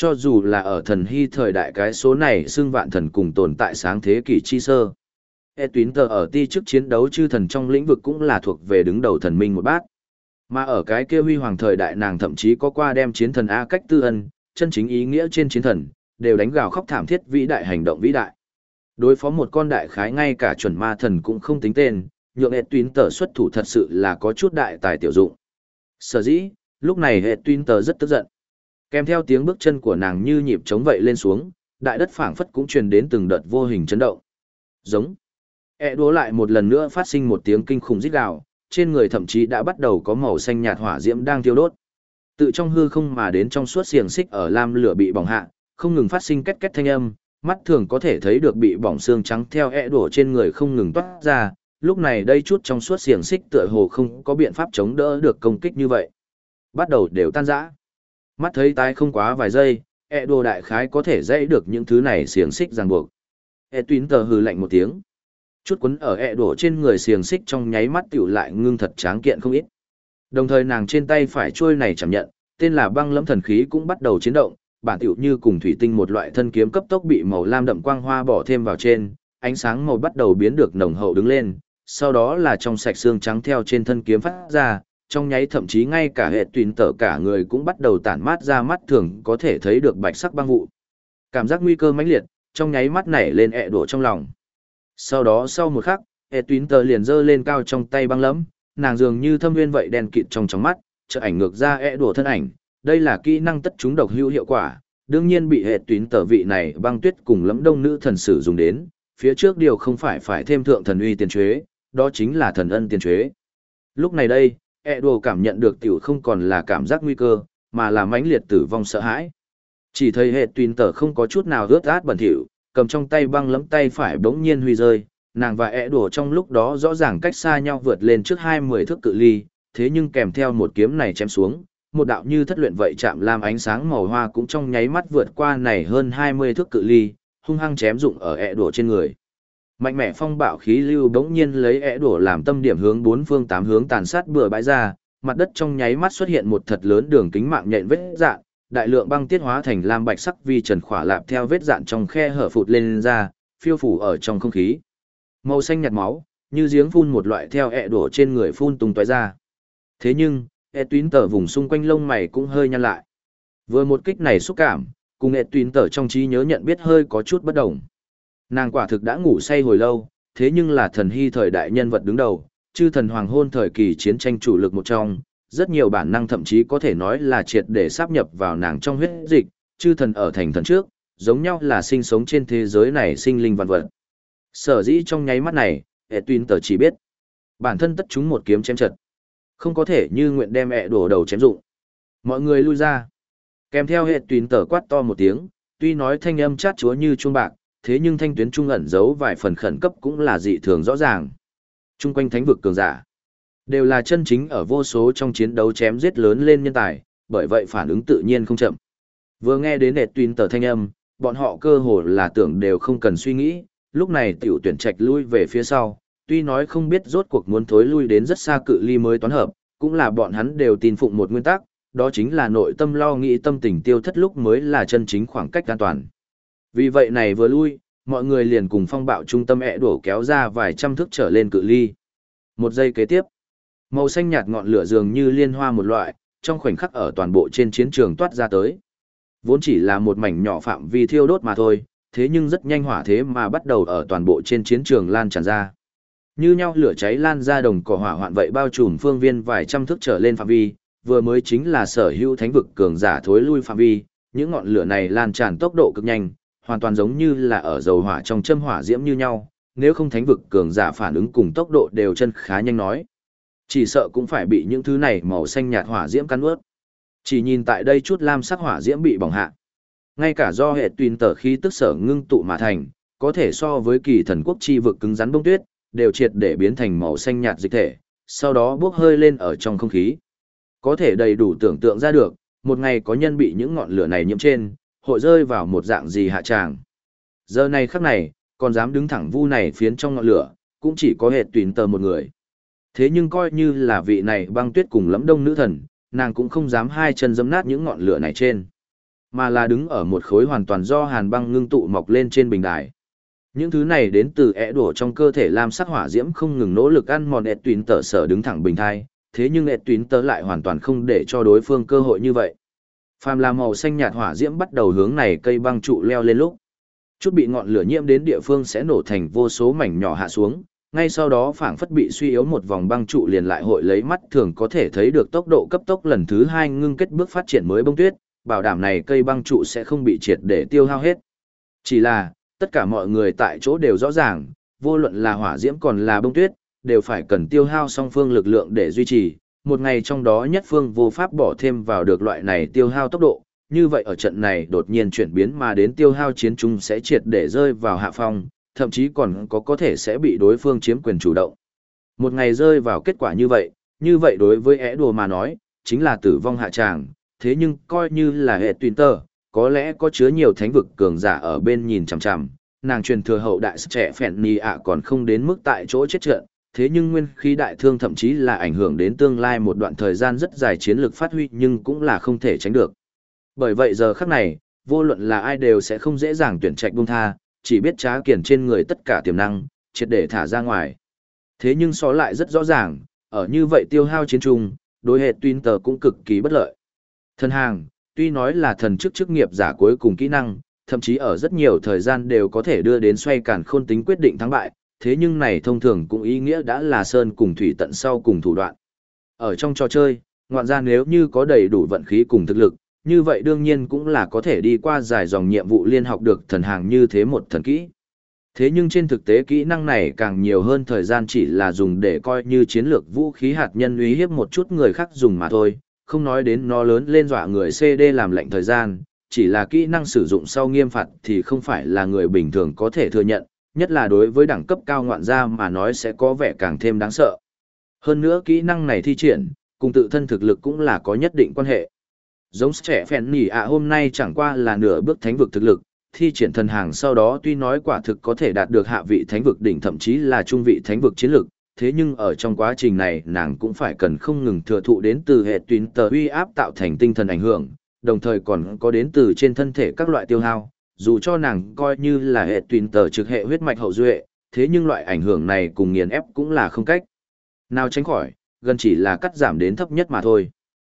Cho dù là ở thần hy thời đại cái số này xưng vạn thần cùng tồn tại sáng thế kỷ chi sơ. Tuyến tờ ở ti chức chiến đấu chư thần trong lĩnh vực cũng là thuộc về đứng đầu thần minh một bát. Mà ở cái kia huy hoàng thời đại nàng thậm chí có qua đem chiến thần A cách tư ân, chân chính ý nghĩa trên chiến thần, đều đánh gào khóc thảm thiết vĩ đại hành động vĩ đại. Đối phó một con đại khái ngay cả chuẩn ma thần cũng không tính tên, nhượng Tuyến tờ xuất thủ thật sự là có chút đại tài tiểu dụng. Sở dĩ, lúc này Tuyến tờ rất tức giận. Kèm theo tiếng bước chân của nàng như nhịp trống vậy lên xuống, đại đất phảng phất cũng truyền đến từng đợt vô hình chấn động. Giống. Đúa lại một lần nữa phát sinh một tiếng kinh khủng rít gào, trên người thậm chí đã bắt đầu có màu xanh nhạt hỏa diễm đang thiêu đốt. Tự trong hư không mà đến trong suốt xiềng xích ở lam lửa bị bỏng hạ, không ngừng phát sinh két két thanh âm, mắt thường có thể thấy được bị bỏng xương trắng theo đổ trên người không ngừng toát ra, lúc này đây chút trong suốt xiềng xích tựa hồ không có biện pháp chống đỡ được công kích như vậy. Bắt đầu đều tan rã. Mắt thấy tái không quá vài giây, đồ đại khái có thể dãy được những thứ này xiềng xích ràng buộc. Tuyến tờ hừ lạnh một tiếng. Chút quấn ở đổ trên người xiềng xích trong nháy mắt tiểu lại ngưng thật tráng kiện không ít. Đồng thời nàng trên tay phải trôi này cảm nhận, tên là băng lẫm thần khí cũng bắt đầu chiến động, bản tiểu như cùng thủy tinh một loại thân kiếm cấp tốc bị màu lam đậm quang hoa bỏ thêm vào trên, ánh sáng màu bắt đầu biến được nồng hậu đứng lên, sau đó là trong sạch xương trắng theo trên thân kiếm phát ra, trong nháy thậm chí ngay cả hệ tuyến tở cả người cũng bắt đầu tản mát ra mắt thường có thể thấy được bạch sắc băng vụ. Cảm giác nguy cơ mãnh liệt, trong nháy mắt nảy lên đổ trong lòng. Sau đó sau một khắc, tuyến tờ liền giơ lên cao trong tay băng lẫm, nàng dường như thâm nguyên vậy đen kịt trong mắt, chợt ảnh ngược ra đổ thân ảnh. Đây là kỹ năng tất chúng độc hữu hiệu quả, đương nhiên bị hệ tuyến tờ vị này băng tuyết cùng lẫm đông nữ thần sử dùng đến, phía trước điều không phải thêm thượng thần uy tiền chế, đó chính là thần ân tiền chế. Lúc này đây, đổ cảm nhận được tiểu không còn là cảm giác nguy cơ, mà là mãnh liệt tử vong sợ hãi. Chỉ thấy hệ tuyến tờ không có chút nào ướt át bẩn thỉu, cầm trong tay băng lẫm tay phải bỗng nhiên huy rơi, nàng và đổ trong lúc đó rõ ràng cách xa nhau vượt lên trước 20 thước cự ly, thế nhưng kèm theo một kiếm này chém xuống, một đạo như thất luyện vậy chạm lam ánh sáng màu hoa cũng trong nháy mắt vượt qua này hơn 20 thước cự ly, hung hăng chém dụng ở đổ trên người. Mạnh mẽ phong bạo khí lưu bỗng nhiên lấy đổ làm tâm điểm hướng bốn phương tám hướng tàn sát bừa bãi ra, mặt đất trong nháy mắt xuất hiện một thật lớn đường kính mạng nhện vết dạn, đại lượng băng tiết hóa thành lam bạch sắc vi trần khỏa lạp theo vết dạn trong khe hở phụt lên ra, phiêu phủ ở trong không khí. Màu xanh nhạt máu, như giếng phun một loại theo đổ trên người phun tung tóe ra. Thế nhưng, tuyến tở vùng xung quanh lông mày cũng hơi nhăn lại. Vừa một kích này xúc cảm, cùng tuyến tở trong trí nhớ nhận biết hơi có chút bất đồng. Nàng quả thực đã ngủ say hồi lâu, thế nhưng là thần hy thời đại nhân vật đứng đầu, chư thần hoàng hôn thời kỳ chiến tranh chủ lực một trong, rất nhiều bản năng thậm chí có thể nói là triệt để sáp nhập vào nàng trong huyết dịch, chư thần ở thành thần trước, giống nhau là sinh sống trên thế giới này sinh linh vạn vật. Sở dĩ trong nháy mắt này, tuyến tở chỉ biết, bản thân tất chúng một kiếm chém chật. Không có thể như nguyện đem đổ đầu chém dụng. Mọi người lui ra. Kèm theo hệ tuyến tở quát to một tiếng, tuy nói thanh âm chát chúa như chuông bạc, thế nhưng thanh tuyến trung ẩn giấu vài phần khẩn cấp cũng là dị thường rõ ràng. Trung quanh thánh vực cường giả, đều là chân chính ở vô số trong chiến đấu chém giết lớn lên nhân tài, bởi vậy phản ứng tự nhiên không chậm. Vừa nghe đến hệ tuyến tở thanh âm, bọn họ cơ hồ là tưởng đều không cần suy nghĩ, lúc này tiểu tuyển trạch lui về phía sau, tuy nói không biết rốt cuộc muốn thối lui đến rất xa cự ly mới toán hợp, cũng là bọn hắn đều tin phụng một nguyên tắc, đó chính là nội tâm lo nghĩ tâm tình tiêu thất lúc mới là chân chính khoảng cách an toàn. Vì vậy này vừa lui, mọi người liền cùng phong bạo trung tâm đổ kéo ra vài trăm thước trở lên cự ly. Một giây kế tiếp, màu xanh nhạt ngọn lửa dường như liên hoa một loại, trong khoảnh khắc ở toàn bộ trên chiến trường toát ra tới. Vốn chỉ là một mảnh nhỏ phạm vi thiêu đốt mà thôi, thế nhưng rất nhanh hỏa thế mà bắt đầu ở toàn bộ trên chiến trường lan tràn ra. Như nhau lửa cháy lan ra đồng cỏ hỏa hoạn vậy bao trùm phương viên vài trăm thước trở lên phạm vi, vừa mới chính là sở hữu thánh vực cường giả thối lui phạm vi, những ngọn lửa này lan tràn tốc độ cực nhanh, hoàn toàn giống như là ở dầu hỏa trong châm hỏa diễm như nhau, nếu không thánh vực cường giả phản ứng cùng tốc độ đều chân khá nhanh nói. Chỉ sợ cũng phải bị những thứ này màu xanh nhạt hỏa diễm cắn ướt. Chỉ nhìn tại đây chút lam sắc hỏa diễm bị bỏng hạ. Ngay cả do hệ tuyến tở khí tức sở ngưng tụ mà thành, có thể so với kỳ thần quốc chi vực cứng rắn bông tuyết, đều triệt để biến thành màu xanh nhạt dịch thể, sau đó bốc hơi lên ở trong không khí. Có thể đầy đủ tưởng tượng ra được, một ngày có nhân bị những ngọn lửa này nhiễm trên, hội rơi vào một dạng gì hạ tràng. Giờ này khắc này, còn dám đứng thẳng vu này phiến trong ngọn lửa, cũng chỉ có hệ tuyến tờ một người. Thế nhưng coi như là vị này băng tuyết cùng lẫm đông nữ thần, nàng cũng không dám hai chân giẫm nát những ngọn lửa này trên. mà là đứng ở một khối hoàn toàn do hàn băng ngưng tụ mọc lên trên bình đài. Những thứ này đến từ ẻ đổ trong cơ thể lam sắc hỏa diễm không ngừng nỗ lực ăn mòn Tuyến Tở sở đứng thẳng bình thai, thế nhưng Tuyến Tở lại hoàn toàn không để cho đối phương cơ hội như vậy. Phàm là màu xanh nhạt hỏa diễm bắt đầu hướng này cây băng trụ leo lên lúc, chút bị ngọn lửa nhiễm đến địa phương sẽ nổ thành vô số mảnh nhỏ hạ xuống, ngay sau đó phảng phất bị suy yếu một vòng băng trụ liền lại hội lấy mắt thường có thể thấy được tốc độ cấp tốc lần thứ 2 ngưng kết bước phát triển mới bông tuyết, bảo đảm này cây băng trụ sẽ không bị triệt để tiêu hao hết. Chỉ là, tất cả mọi người tại chỗ đều rõ ràng, vô luận là hỏa diễm còn là bông tuyết, đều phải cần tiêu hao song phương lực lượng để duy trì, một ngày trong đó nhất phương vô pháp bỏ thêm vào được loại này tiêu hao tốc độ, như vậy ở trận này đột nhiên chuyển biến mà đến tiêu hao chiến trung sẽ triệt để rơi vào hạ phong, thậm chí còn có thể sẽ bị đối phương chiếm quyền chủ động. Một ngày rơi vào kết quả như vậy đối với ẻ đùa mà nói, chính là tử vong hạ tràng, thế nhưng coi như là hệ tuyên tơ, có lẽ có chứa nhiều thánh vực cường giả ở bên nhìn chằm chằm, nàng truyền thừa hậu đại trẻ phèn nì ạ còn không đến mức tại chỗ chết trận, thế nhưng nguyên khí đại thương thậm chí là ảnh hưởng đến tương lai một đoạn thời gian rất dài chiến lược phát huy nhưng cũng là không thể tránh được. Bởi vậy giờ khắc này, vô luận là ai đều sẽ không dễ dàng tuyển trạch buông tha, chỉ biết trá kiển trên người tất cả tiềm năng, triệt để thả ra ngoài. Thế nhưng so lại rất rõ ràng, ở như vậy tiêu hao chiến trung, đối hệ Tuyên Tờ cũng cực kỳ bất lợi. Thần hàng, tuy nói là thần chức nghiệp giả cuối cùng kỹ năng, thậm chí ở rất nhiều thời gian đều có thể đưa đến xoay càn khôn tính quyết định thắng bại, thế nhưng này thông thường cũng ý nghĩa đã là sơn cùng thủy tận sau cùng thủ đoạn. Ở trong trò chơi, ngoạn ra nếu như có đầy đủ vận khí cùng thực lực, như vậy đương nhiên cũng là có thể đi qua dài dòng nhiệm vụ liên học được thần hàng như thế một thần kỹ. Thế nhưng trên thực tế kỹ năng này càng nhiều hơn thời gian chỉ là dùng để coi như chiến lược vũ khí hạt nhân uy hiếp một chút người khác dùng mà thôi, không nói đến nó lớn lên dọa người CD làm lệnh thời gian, chỉ là kỹ năng sử dụng sau nghiêm phạt thì không phải là người bình thường có thể thừa nhận, nhất là đối với đẳng cấp cao ngoạn gia mà nói sẽ có vẻ càng thêm đáng sợ. Hơn nữa kỹ năng này thi triển, cùng tự thân thực lực cũng là có nhất định quan hệ. Giống trẻ phèn nỉ ạ hôm nay chẳng qua là nửa bước thánh vực thực lực, thi triển thần hàng sau đó tuy nói quả thực có thể đạt được hạ vị thánh vực đỉnh thậm chí là trung vị thánh vực chiến lực, thế nhưng ở trong quá trình này nàng cũng phải cần không ngừng thừa thụ đến từ hệ Tuyên Tờ uy áp tạo thành tinh thần ảnh hưởng, đồng thời còn có đến từ trên thân thể các loại tiêu hao, dù cho nàng coi như là hệ Tuyên Tờ trực hệ huyết mạch hậu duệ, thế nhưng loại ảnh hưởng này cùng nghiền ép cũng là không cách nào tránh khỏi, gần chỉ là cắt giảm đến thấp nhất mà thôi.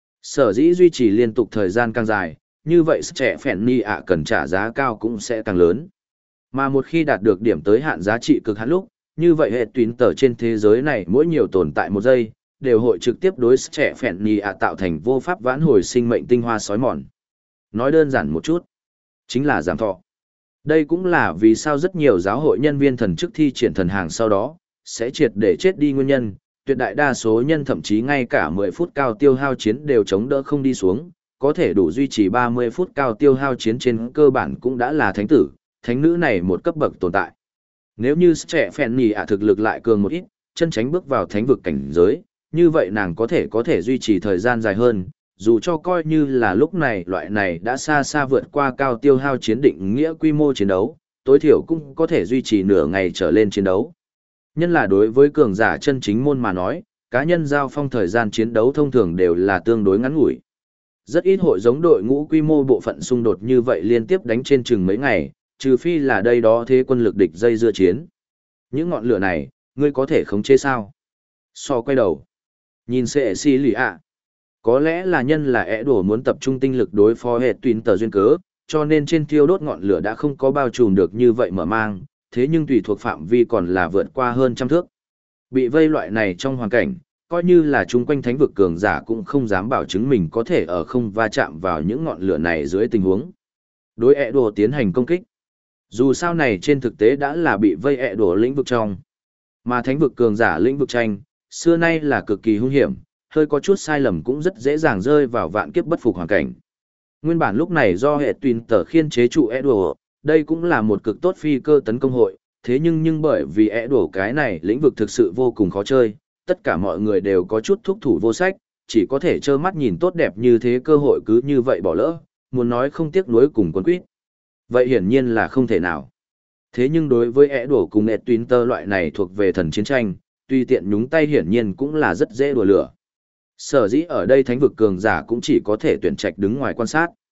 Sở dĩ duy trì liên tục thời gian càng dài, như vậy trẻ phèn ni ạ cần trả giá cao cũng sẽ càng lớn. Mà một khi đạt được điểm tới hạn giá trị cực hạn lúc, như vậy hệ Tuyên Tờ trên thế giới này mỗi nhiều tồn tại một giây, đều hội trực tiếp đối trẻ phèn ni ạ tạo thành vô pháp vãn hồi sinh mệnh tinh hoa sói mòn. Nói đơn giản một chút, chính là giảm thọ. Đây cũng là vì sao rất nhiều giáo hội nhân viên thần chức thi triển thần hàng sau đó, sẽ triệt để chết đi nguyên nhân, tuyệt đại đa số nhân thậm chí ngay cả 10 phút cao tiêu hao chiến đều chống đỡ không đi xuống, có thể đủ duy trì 30 phút cao tiêu hao chiến trên cơ bản cũng đã là thánh tử, thánh nữ này một cấp bậc tồn tại. Nếu như trẻ phèn nhì ạ thực lực lại cường một ít, chân tránh bước vào thánh vực cảnh giới, như vậy nàng có thể duy trì thời gian dài hơn, dù cho coi như là lúc này loại này đã xa xa vượt qua cao tiêu hao chiến định nghĩa quy mô chiến đấu, tối thiểu cũng có thể duy trì nửa ngày trở lên chiến đấu. Nhân là đối với cường giả chân chính môn mà nói, cá nhân giao phong thời gian chiến đấu thông thường đều là tương đối ngắn ngủi. Rất ít hội giống đội ngũ quy mô bộ phận xung đột như vậy liên tiếp đánh trên chừng mấy ngày, trừ phi là đây đó thế quân lực địch dây dưa chiến. Những ngọn lửa này, ngươi có thể khống chế sao? So quay đầu. Nhìn sẽ xì lì ạ. Có lẽ là nhân là ẻ đổ muốn tập trung tinh lực đối phó hệ Tuyên Tờ duyên cớ, cho nên trên thiêu đốt ngọn lửa đã không có bao trùm được như vậy mở mang, thế nhưng tùy thuộc phạm vi còn là vượt qua hơn trăm thước. Bị vây loại này trong hoàn cảnh, coi như là chung quanh thánh vực cường giả cũng không dám bảo chứng mình có thể ở không va chạm vào những ngọn lửa này dưới tình huống. Đối ẻ đổ tiến hành công kích. Dù sao này trên thực tế đã là bị vây ẻ đổ lĩnh vực trong. Mà thánh vực cường giả lĩnh vực tranh, xưa nay là cực kỳ hung hiểm, hơi có chút sai lầm cũng rất dễ dàng rơi vào vạn kiếp bất phục hoàn cảnh. Nguyên bản lúc này do hệ Tuyên Tờ khiên chế trụ ẻ đổ, đây cũng là một cực tốt phi cơ tấn công hội, thế nhưng bởi vì ẻ đổ cái này lĩnh vực thực sự vô cùng khó chơi, tất cả mọi người đều có chút thúc thủ vô sách, chỉ có thể trơ mắt nhìn tốt đẹp như thế cơ hội cứ như vậy bỏ lỡ, muốn nói không tiếc nuối cùng quấn quýt. Vậy hiển nhiên là không thể nào. Thế nhưng đối với ẻ đổ cùng Tuyên Tờ loại này thuộc về thần chiến tranh, tuy tiện nhúng tay hiển nhiên cũng là rất dễ đùa lửa. Sở dĩ ở đây thánh vực cường giả cũng chỉ có thể tuyển trạch đứng ngoài quan sát.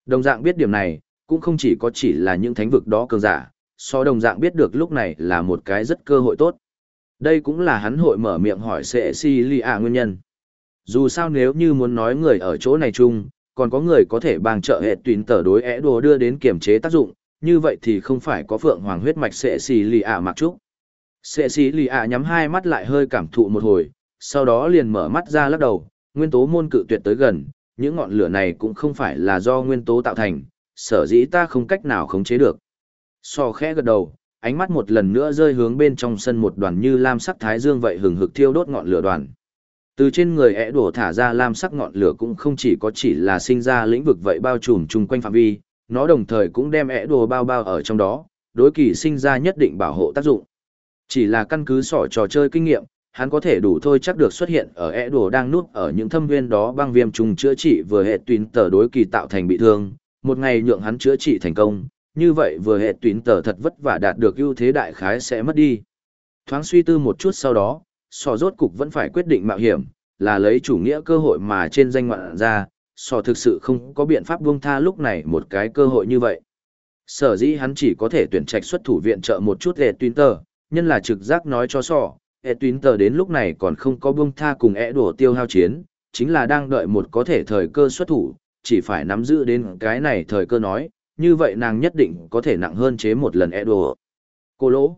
Đồng dạng biết điểm này, cũng không chỉ là những thánh vực đó cường giả, đồng dạng biết được lúc này là một cái rất cơ hội tốt. Đây cũng là hắn hội mở miệng hỏi Cecilia nguyên nhân. Dù sao nếu như muốn nói người ở chỗ này chung, còn có người có thể bằng trợ hệ tuyến tờ đối ẻ đồ đưa đến kiểm chế tác dụng, như vậy thì không phải có phượng hoàng huyết mạch Cecilia mặc trúc. Cecilia nhắm hai mắt lại hơi cảm thụ một hồi, sau đó liền mở mắt ra lắc đầu, nguyên tố môn cự tuyệt tới gần, những ngọn lửa này cũng không phải là do nguyên tố tạo thành, sở dĩ ta không cách nào khống chế được. Khẽ gật đầu, ánh mắt một lần nữa rơi hướng bên trong sân một đoàn như lam sắc thái dương vậy hừng hực thiêu đốt ngọn lửa đoàn. Từ trên người ẻ đổ thả ra lam sắc ngọn lửa cũng không chỉ là sinh ra lĩnh vực vậy bao trùm chung quanh phạm vi, nó đồng thời cũng đem ẻ đổ bao bao ở trong đó, đối kỳ sinh ra nhất định bảo hộ tác dụng. Chỉ là căn cứ trò chơi kinh nghiệm, hắn có thể đủ thôi chắc được xuất hiện ở ẻ đổ đang núp ở những thâm nguyên đó băng viêm trùng chữa trị vừa hệ tuyến tờ đối kỳ tạo thành bị thương, một ngày nhượng hắn chữa trị thành công, như vậy vừa hệ tuyến tờ thật vất vả đạt được ưu thế đại khái sẽ mất đi. Thoáng suy tư một chút sau đó, rốt cục vẫn phải quyết định mạo hiểm, là lấy chủ nghĩa cơ hội mà trên danh ngoạn ra, thực sự không có biện pháp buông tha lúc này một cái cơ hội như vậy. Sở dĩ hắn chỉ có thể tuyển trạch xuất thủ viện trợ một chút hệ tuyến tờ, nhân là trực giác nói cho hệ tuyến tờ đến lúc này còn không có buông tha cùng ẻ đổ tiêu hao chiến, chính là đang đợi một có thể thời cơ xuất thủ, chỉ phải nắm giữ đến cái này thời cơ nói, như vậy nàng nhất định có thể nặng hơn chế một lần ẻ đổ. Cô lỗ.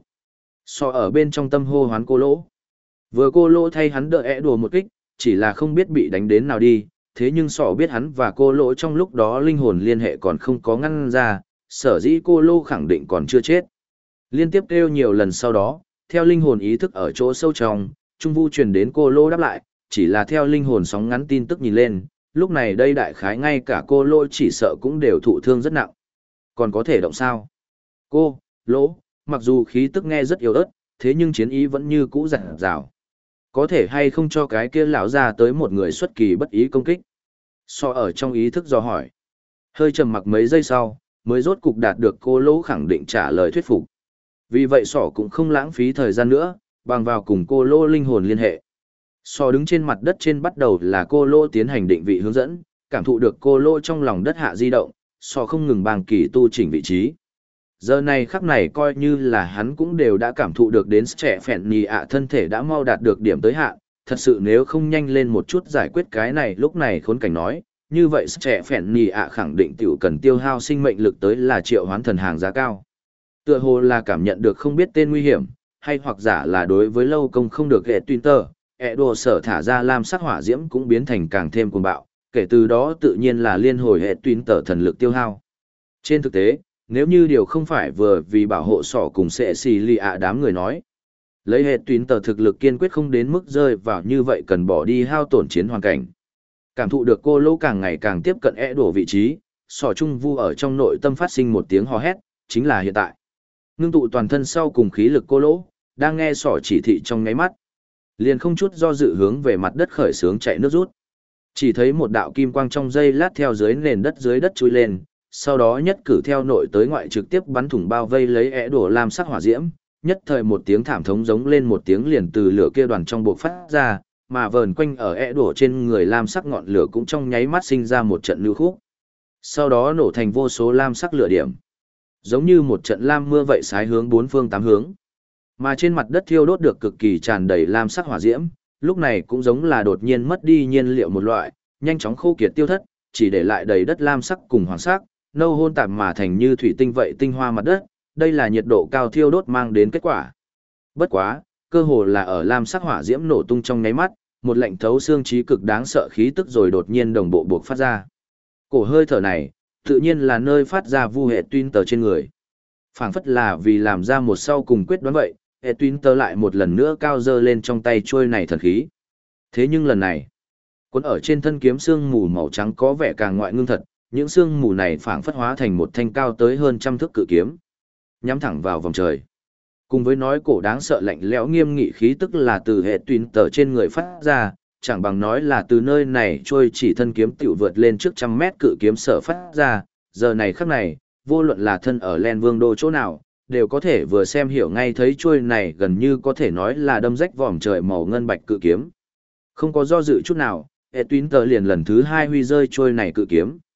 Ở bên trong tâm hô hoán cô lỗ. Vừa cô lỗ thay hắn đợi ẻ đổ một kích, chỉ là không biết bị đánh đến nào đi, thế nhưng biết hắn và cô lỗ trong lúc đó linh hồn liên hệ còn không có ngăn ra, sở dĩ cô lỗ khẳng định còn chưa chết. Liên tiếp kêu nhiều lần sau đó, theo linh hồn ý thức ở chỗ sâu trong, Trung Vu truyền đến cô lỗ đáp lại, chỉ là theo linh hồn sóng ngắn tin tức nhìn lên, lúc này đây đại khái ngay cả cô lỗ chỉ sợ cũng đều thụ thương rất nặng. Còn có thể động sao? Cô, lỗ, mặc dù khí tức nghe rất yếu ớt, thế nhưng chiến ý vẫn như cũ dạt dào. Có thể hay không cho cái kia lão ra tới một người xuất kỳ bất ý công kích? Ở trong ý thức do hỏi. Hơi trầm mặc mấy giây sau, mới rốt cục đạt được cô lỗ khẳng định trả lời thuyết phục. Vì vậy cũng không lãng phí thời gian nữa, bằng vào cùng cô lỗ linh hồn liên hệ. Đứng trên mặt đất trên bắt đầu là cô lỗ tiến hành định vị hướng dẫn, cảm thụ được cô lỗ trong lòng đất hạ di động, không ngừng bằng kỳ tu chỉnh vị trí. Giờ này khắc này coi như là hắn cũng đều đã cảm thụ được đến trẻ phèn nhì ạ thân thể đã mau đạt được điểm tới hạn, thật sự nếu không nhanh lên một chút giải quyết cái này lúc này khốn cảnh nói, như vậy trẻ phèn nhì ạ khẳng định tiểu cần tiêu hao sinh mệnh lực tới là triệu hoán thần hàng giá cao. Tựa hồ là cảm nhận được không biết tên nguy hiểm, hay hoặc giả là đối với lâu công không được hệ Twitter, ẹ đồ sở thả ra lam sắc hỏa diễm cũng biến thành càng thêm cuồng bạo, kể từ đó tự nhiên là liên hồi hệ Twitter thần lực tiêu hao. Trên thực tế, nếu như điều không phải vừa vì bảo hộ cùng sẽ xì lì ạ đám người nói, lấy hệ Twitter thực lực kiên quyết không đến mức rơi vào như vậy cần bỏ đi hao tổn chiến hoàn cảnh. Cảm thụ được cô lỗ càng ngày càng tiếp cận ẹ đổ vị trí, Trung Vu ở trong nội tâm phát sinh một tiếng hò hét, chính là hiện tại. Ngưng tụ toàn thân sau cùng khí lực cô lỗ, đang nghe chỉ thị trong ngáy mắt. Liền không chút do dự hướng về mặt đất khởi sướng chạy nước rút. Chỉ thấy một đạo kim quang trong giây lát theo dưới nền đất dưới đất chui lên, sau đó nhất cử theo nội tới ngoại trực tiếp bắn thủng bao vây lấy ẻ đổ lam sắc hỏa diễm, nhất thời một tiếng thảm thống giống lên một tiếng liền từ lửa kia đoàn trong buộc phát ra, mà vờn quanh ở ẻ đổ trên người lam sắc ngọn lửa cũng trong nháy mắt sinh ra một trận lưu khúc. Sau đó nổ thành vô số lam sắc lửa điểm. Giống như một trận lam mưa vậy xái hướng bốn phương tám hướng. Mà trên mặt đất thiêu đốt được cực kỳ tràn đầy lam sắc hỏa diễm, lúc này cũng giống là đột nhiên mất đi nhiên liệu một loại, nhanh chóng khô kiệt tiêu thất, chỉ để lại đầy đất lam sắc cùng hoàng sắc, nâu hôn tạp mà thành như thủy tinh vậy tinh hoa mặt đất, đây là nhiệt độ cao thiêu đốt mang đến kết quả. Bất quá, cơ hồ là ở lam sắc hỏa diễm nổ tung trong nháy mắt, một lạnh thấu xương trí cực đáng sợ khí tức rồi đột nhiên đồng bộ buộc phát ra. Cổ hơi thở này, tự nhiên là nơi phát ra vu hệ tuyên tờ trên người. Phảng phất là vì làm ra một sau cùng quyết đoán vậy, hệ tuyên tờ lại một lần nữa cao dơ lên trong tay trôi này thần khí. Thế nhưng lần này, cuốn ở trên thân kiếm xương mù màu trắng có vẻ càng ngoại ngưng thật, những xương mù này phảng phất hóa thành một thanh cao tới hơn trăm thước cự kiếm, nhắm thẳng vào vòng trời. Cùng với nói cổ đáng sợ lạnh lẽo nghiêm nghị khí tức là từ hệ tuyên tờ trên người phát ra, chẳng bằng nói là từ nơi này trôi chỉ thân kiếm tiểu vượt lên trước trăm mét cự kiếm sở phát ra, giờ này khắc này, vô luận là thân ở Len Vương Đô chỗ nào, đều có thể vừa xem hiểu ngay thấy trôi này gần như có thể nói là đâm rách vòm trời màu ngân bạch cự kiếm. Không có do dự chút nào, hệ tuyến tờ liền lần thứ hai huy rơi trôi này cự kiếm.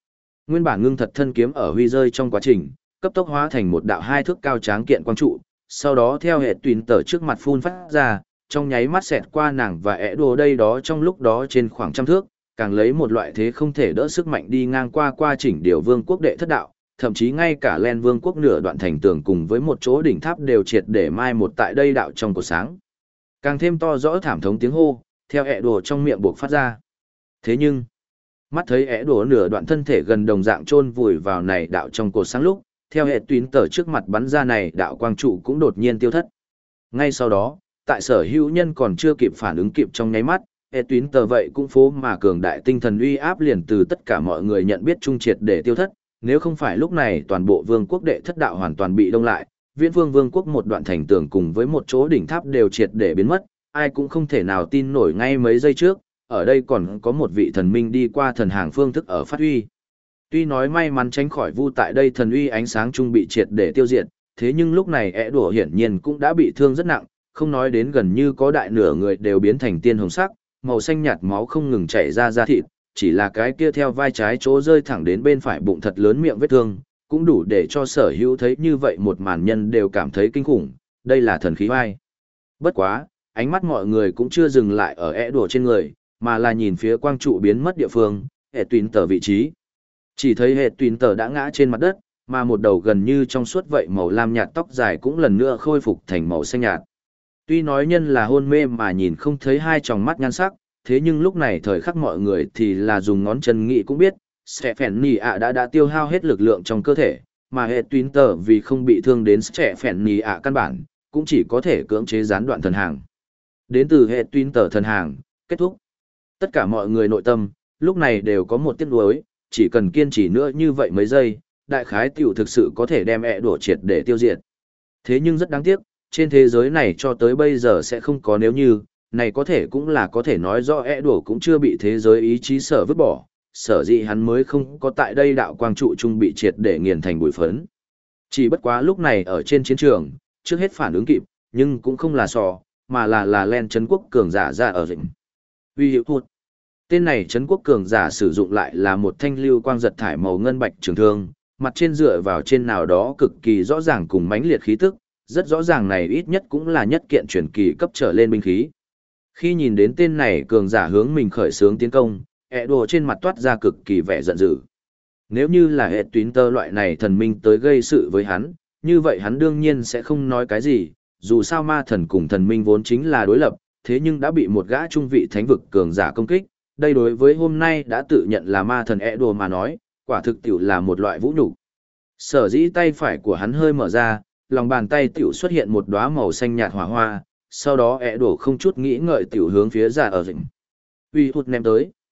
Nguyên bản ngưng thật thân kiếm ở huy rơi trong quá trình, cấp tốc hóa thành một đạo 2 thước cao tráng kiện quang trụ, sau đó theo hệ tuyến tở trước mặt phun phát ra, trong nháy mắt xẹt qua nàng và ẻ đồ đây đó trong lúc đó trên khoảng trăm thước, càng lấy một loại thế không thể đỡ sức mạnh đi ngang qua chỉnh điều vương quốc đệ thất đạo, thậm chí ngay cả Len vương quốc nửa đoạn thành tường cùng với một chỗ đỉnh tháp đều triệt để mai một tại đây đạo trong cột sáng. Càng thêm to rõ thảm thống tiếng hô, theo ẻ đồ trong miệng buộc phát ra. Thế nhưng, mắt thấy ẻ đồ nửa đoạn thân thể gần đồng dạng chôn vùi vào này đạo trong cột sáng lúc, theo hệ tuyến tở trước mặt bắn ra này đạo quang trụ cũng đột nhiên tiêu thất. Ngay sau đó, tại sở hữu nhân còn chưa kịp phản ứng kịp trong nháy mắt, hệ tuyến tở vậy cũng phố mà cường đại tinh thần uy áp liền từ tất cả mọi người nhận biết trung triệt để tiêu thất, nếu không phải lúc này toàn bộ vương quốc đệ thất đạo hoàn toàn bị đông lại, viễn vương vương quốc một đoạn thành tường cùng với một chỗ đỉnh tháp đều triệt để biến mất, ai cũng không thể nào tin nổi ngay mấy giây trước, ở đây còn có một vị thần minh đi qua thần hàng phương thức ở phát huy. Tuy nói may mắn tránh khỏi vu tại đây thần uy ánh sáng trung bị triệt để tiêu diệt, thế nhưng lúc này ẻ đùa hiển nhiên cũng đã bị thương rất nặng, không nói đến gần như có đại nửa người đều biến thành tiên hồng sắc, màu xanh nhạt máu không ngừng chảy ra da thịt, chỉ là cái kia theo vai trái chỗ rơi thẳng đến bên phải bụng thật lớn miệng vết thương, cũng đủ để cho sở hữu thấy như vậy một màn nhân đều cảm thấy kinh khủng, đây là thần khí vai. Bất quá, ánh mắt mọi người cũng chưa dừng lại ở ẻ đùa trên người, mà là nhìn phía quang trụ biến mất địa phương, hệ tuyến tờ vị trí. Chỉ thấy hệ tuyến tờ đã ngã trên mặt đất, mà một đầu gần như trong suốt vậy màu lam nhạt tóc dài cũng lần nữa khôi phục thành màu xanh nhạt. Tuy nói nhân là hôn mê mà nhìn không thấy hai tròng mắt nhan sắc, thế nhưng lúc này thời khắc mọi người thì là dùng ngón chân nghĩ cũng biết, sẽ phèn nì ạ đã tiêu hao hết lực lượng trong cơ thể, mà hệ tuyến tờ vì không bị thương đến sẽ phèn nì ạ căn bản, cũng chỉ có thể cưỡng chế gián đoạn thần hàng. Đến từ hệ tuyến tờ thần hàng, kết thúc. Tất cả mọi người nội tâm, lúc này đều có một tiếc nuối, chỉ cần kiên trì nữa như vậy mấy giây, đại khái tiểu thực sự có thể đem ẻ đổ triệt để tiêu diệt. Thế nhưng rất đáng tiếc, trên thế giới này cho tới bây giờ sẽ không có nếu như, này có thể cũng là có thể nói do ẻ đổ cũng chưa bị thế giới ý chí sở vứt bỏ, sở dĩ hắn mới không có tại đây đạo quang trụ trung bị triệt để nghiền thành bụi phấn. Chỉ bất quá lúc này ở trên chiến trường, trước hết phản ứng kịp, nhưng cũng không là sò, mà là Len Trấn Quốc cường giả ra ở rình. Vì hiệu thuật, tên này Trấn Quốc cường giả sử dụng lại là một thanh lưu quang giật thải màu ngân bạch trường thương, mặt trên dựa vào trên nào đó cực kỳ rõ ràng cùng mãnh liệt khí tức, rất rõ ràng này ít nhất cũng là nhất kiện truyền kỳ cấp trở lên binh khí. Khi nhìn đến tên này cường giả hướng mình khởi xướng tiến công, ẻ đồ trên mặt toát ra cực kỳ vẻ giận dữ. Nếu như là hệ tuyến tơ loại này thần minh tới gây sự với hắn, như vậy hắn đương nhiên sẽ không nói cái gì, dù sao ma thần cùng thần minh vốn chính là đối lập, thế nhưng đã bị một gã trung vị thánh vực cường giả công kích, đây đối với hôm nay đã tự nhận là ma thần ẻ đồ mà nói, quả thực tiểu là một loại vũ nhục. Sở dĩ tay phải của hắn hơi mở ra, lòng bàn tay tiểu xuất hiện một đóa màu xanh nhạt hỏa hoa, sau đó ẻ đồ không chút nghĩ ngợi tiểu hướng phía ra ở rình. Uy hụt ném tới.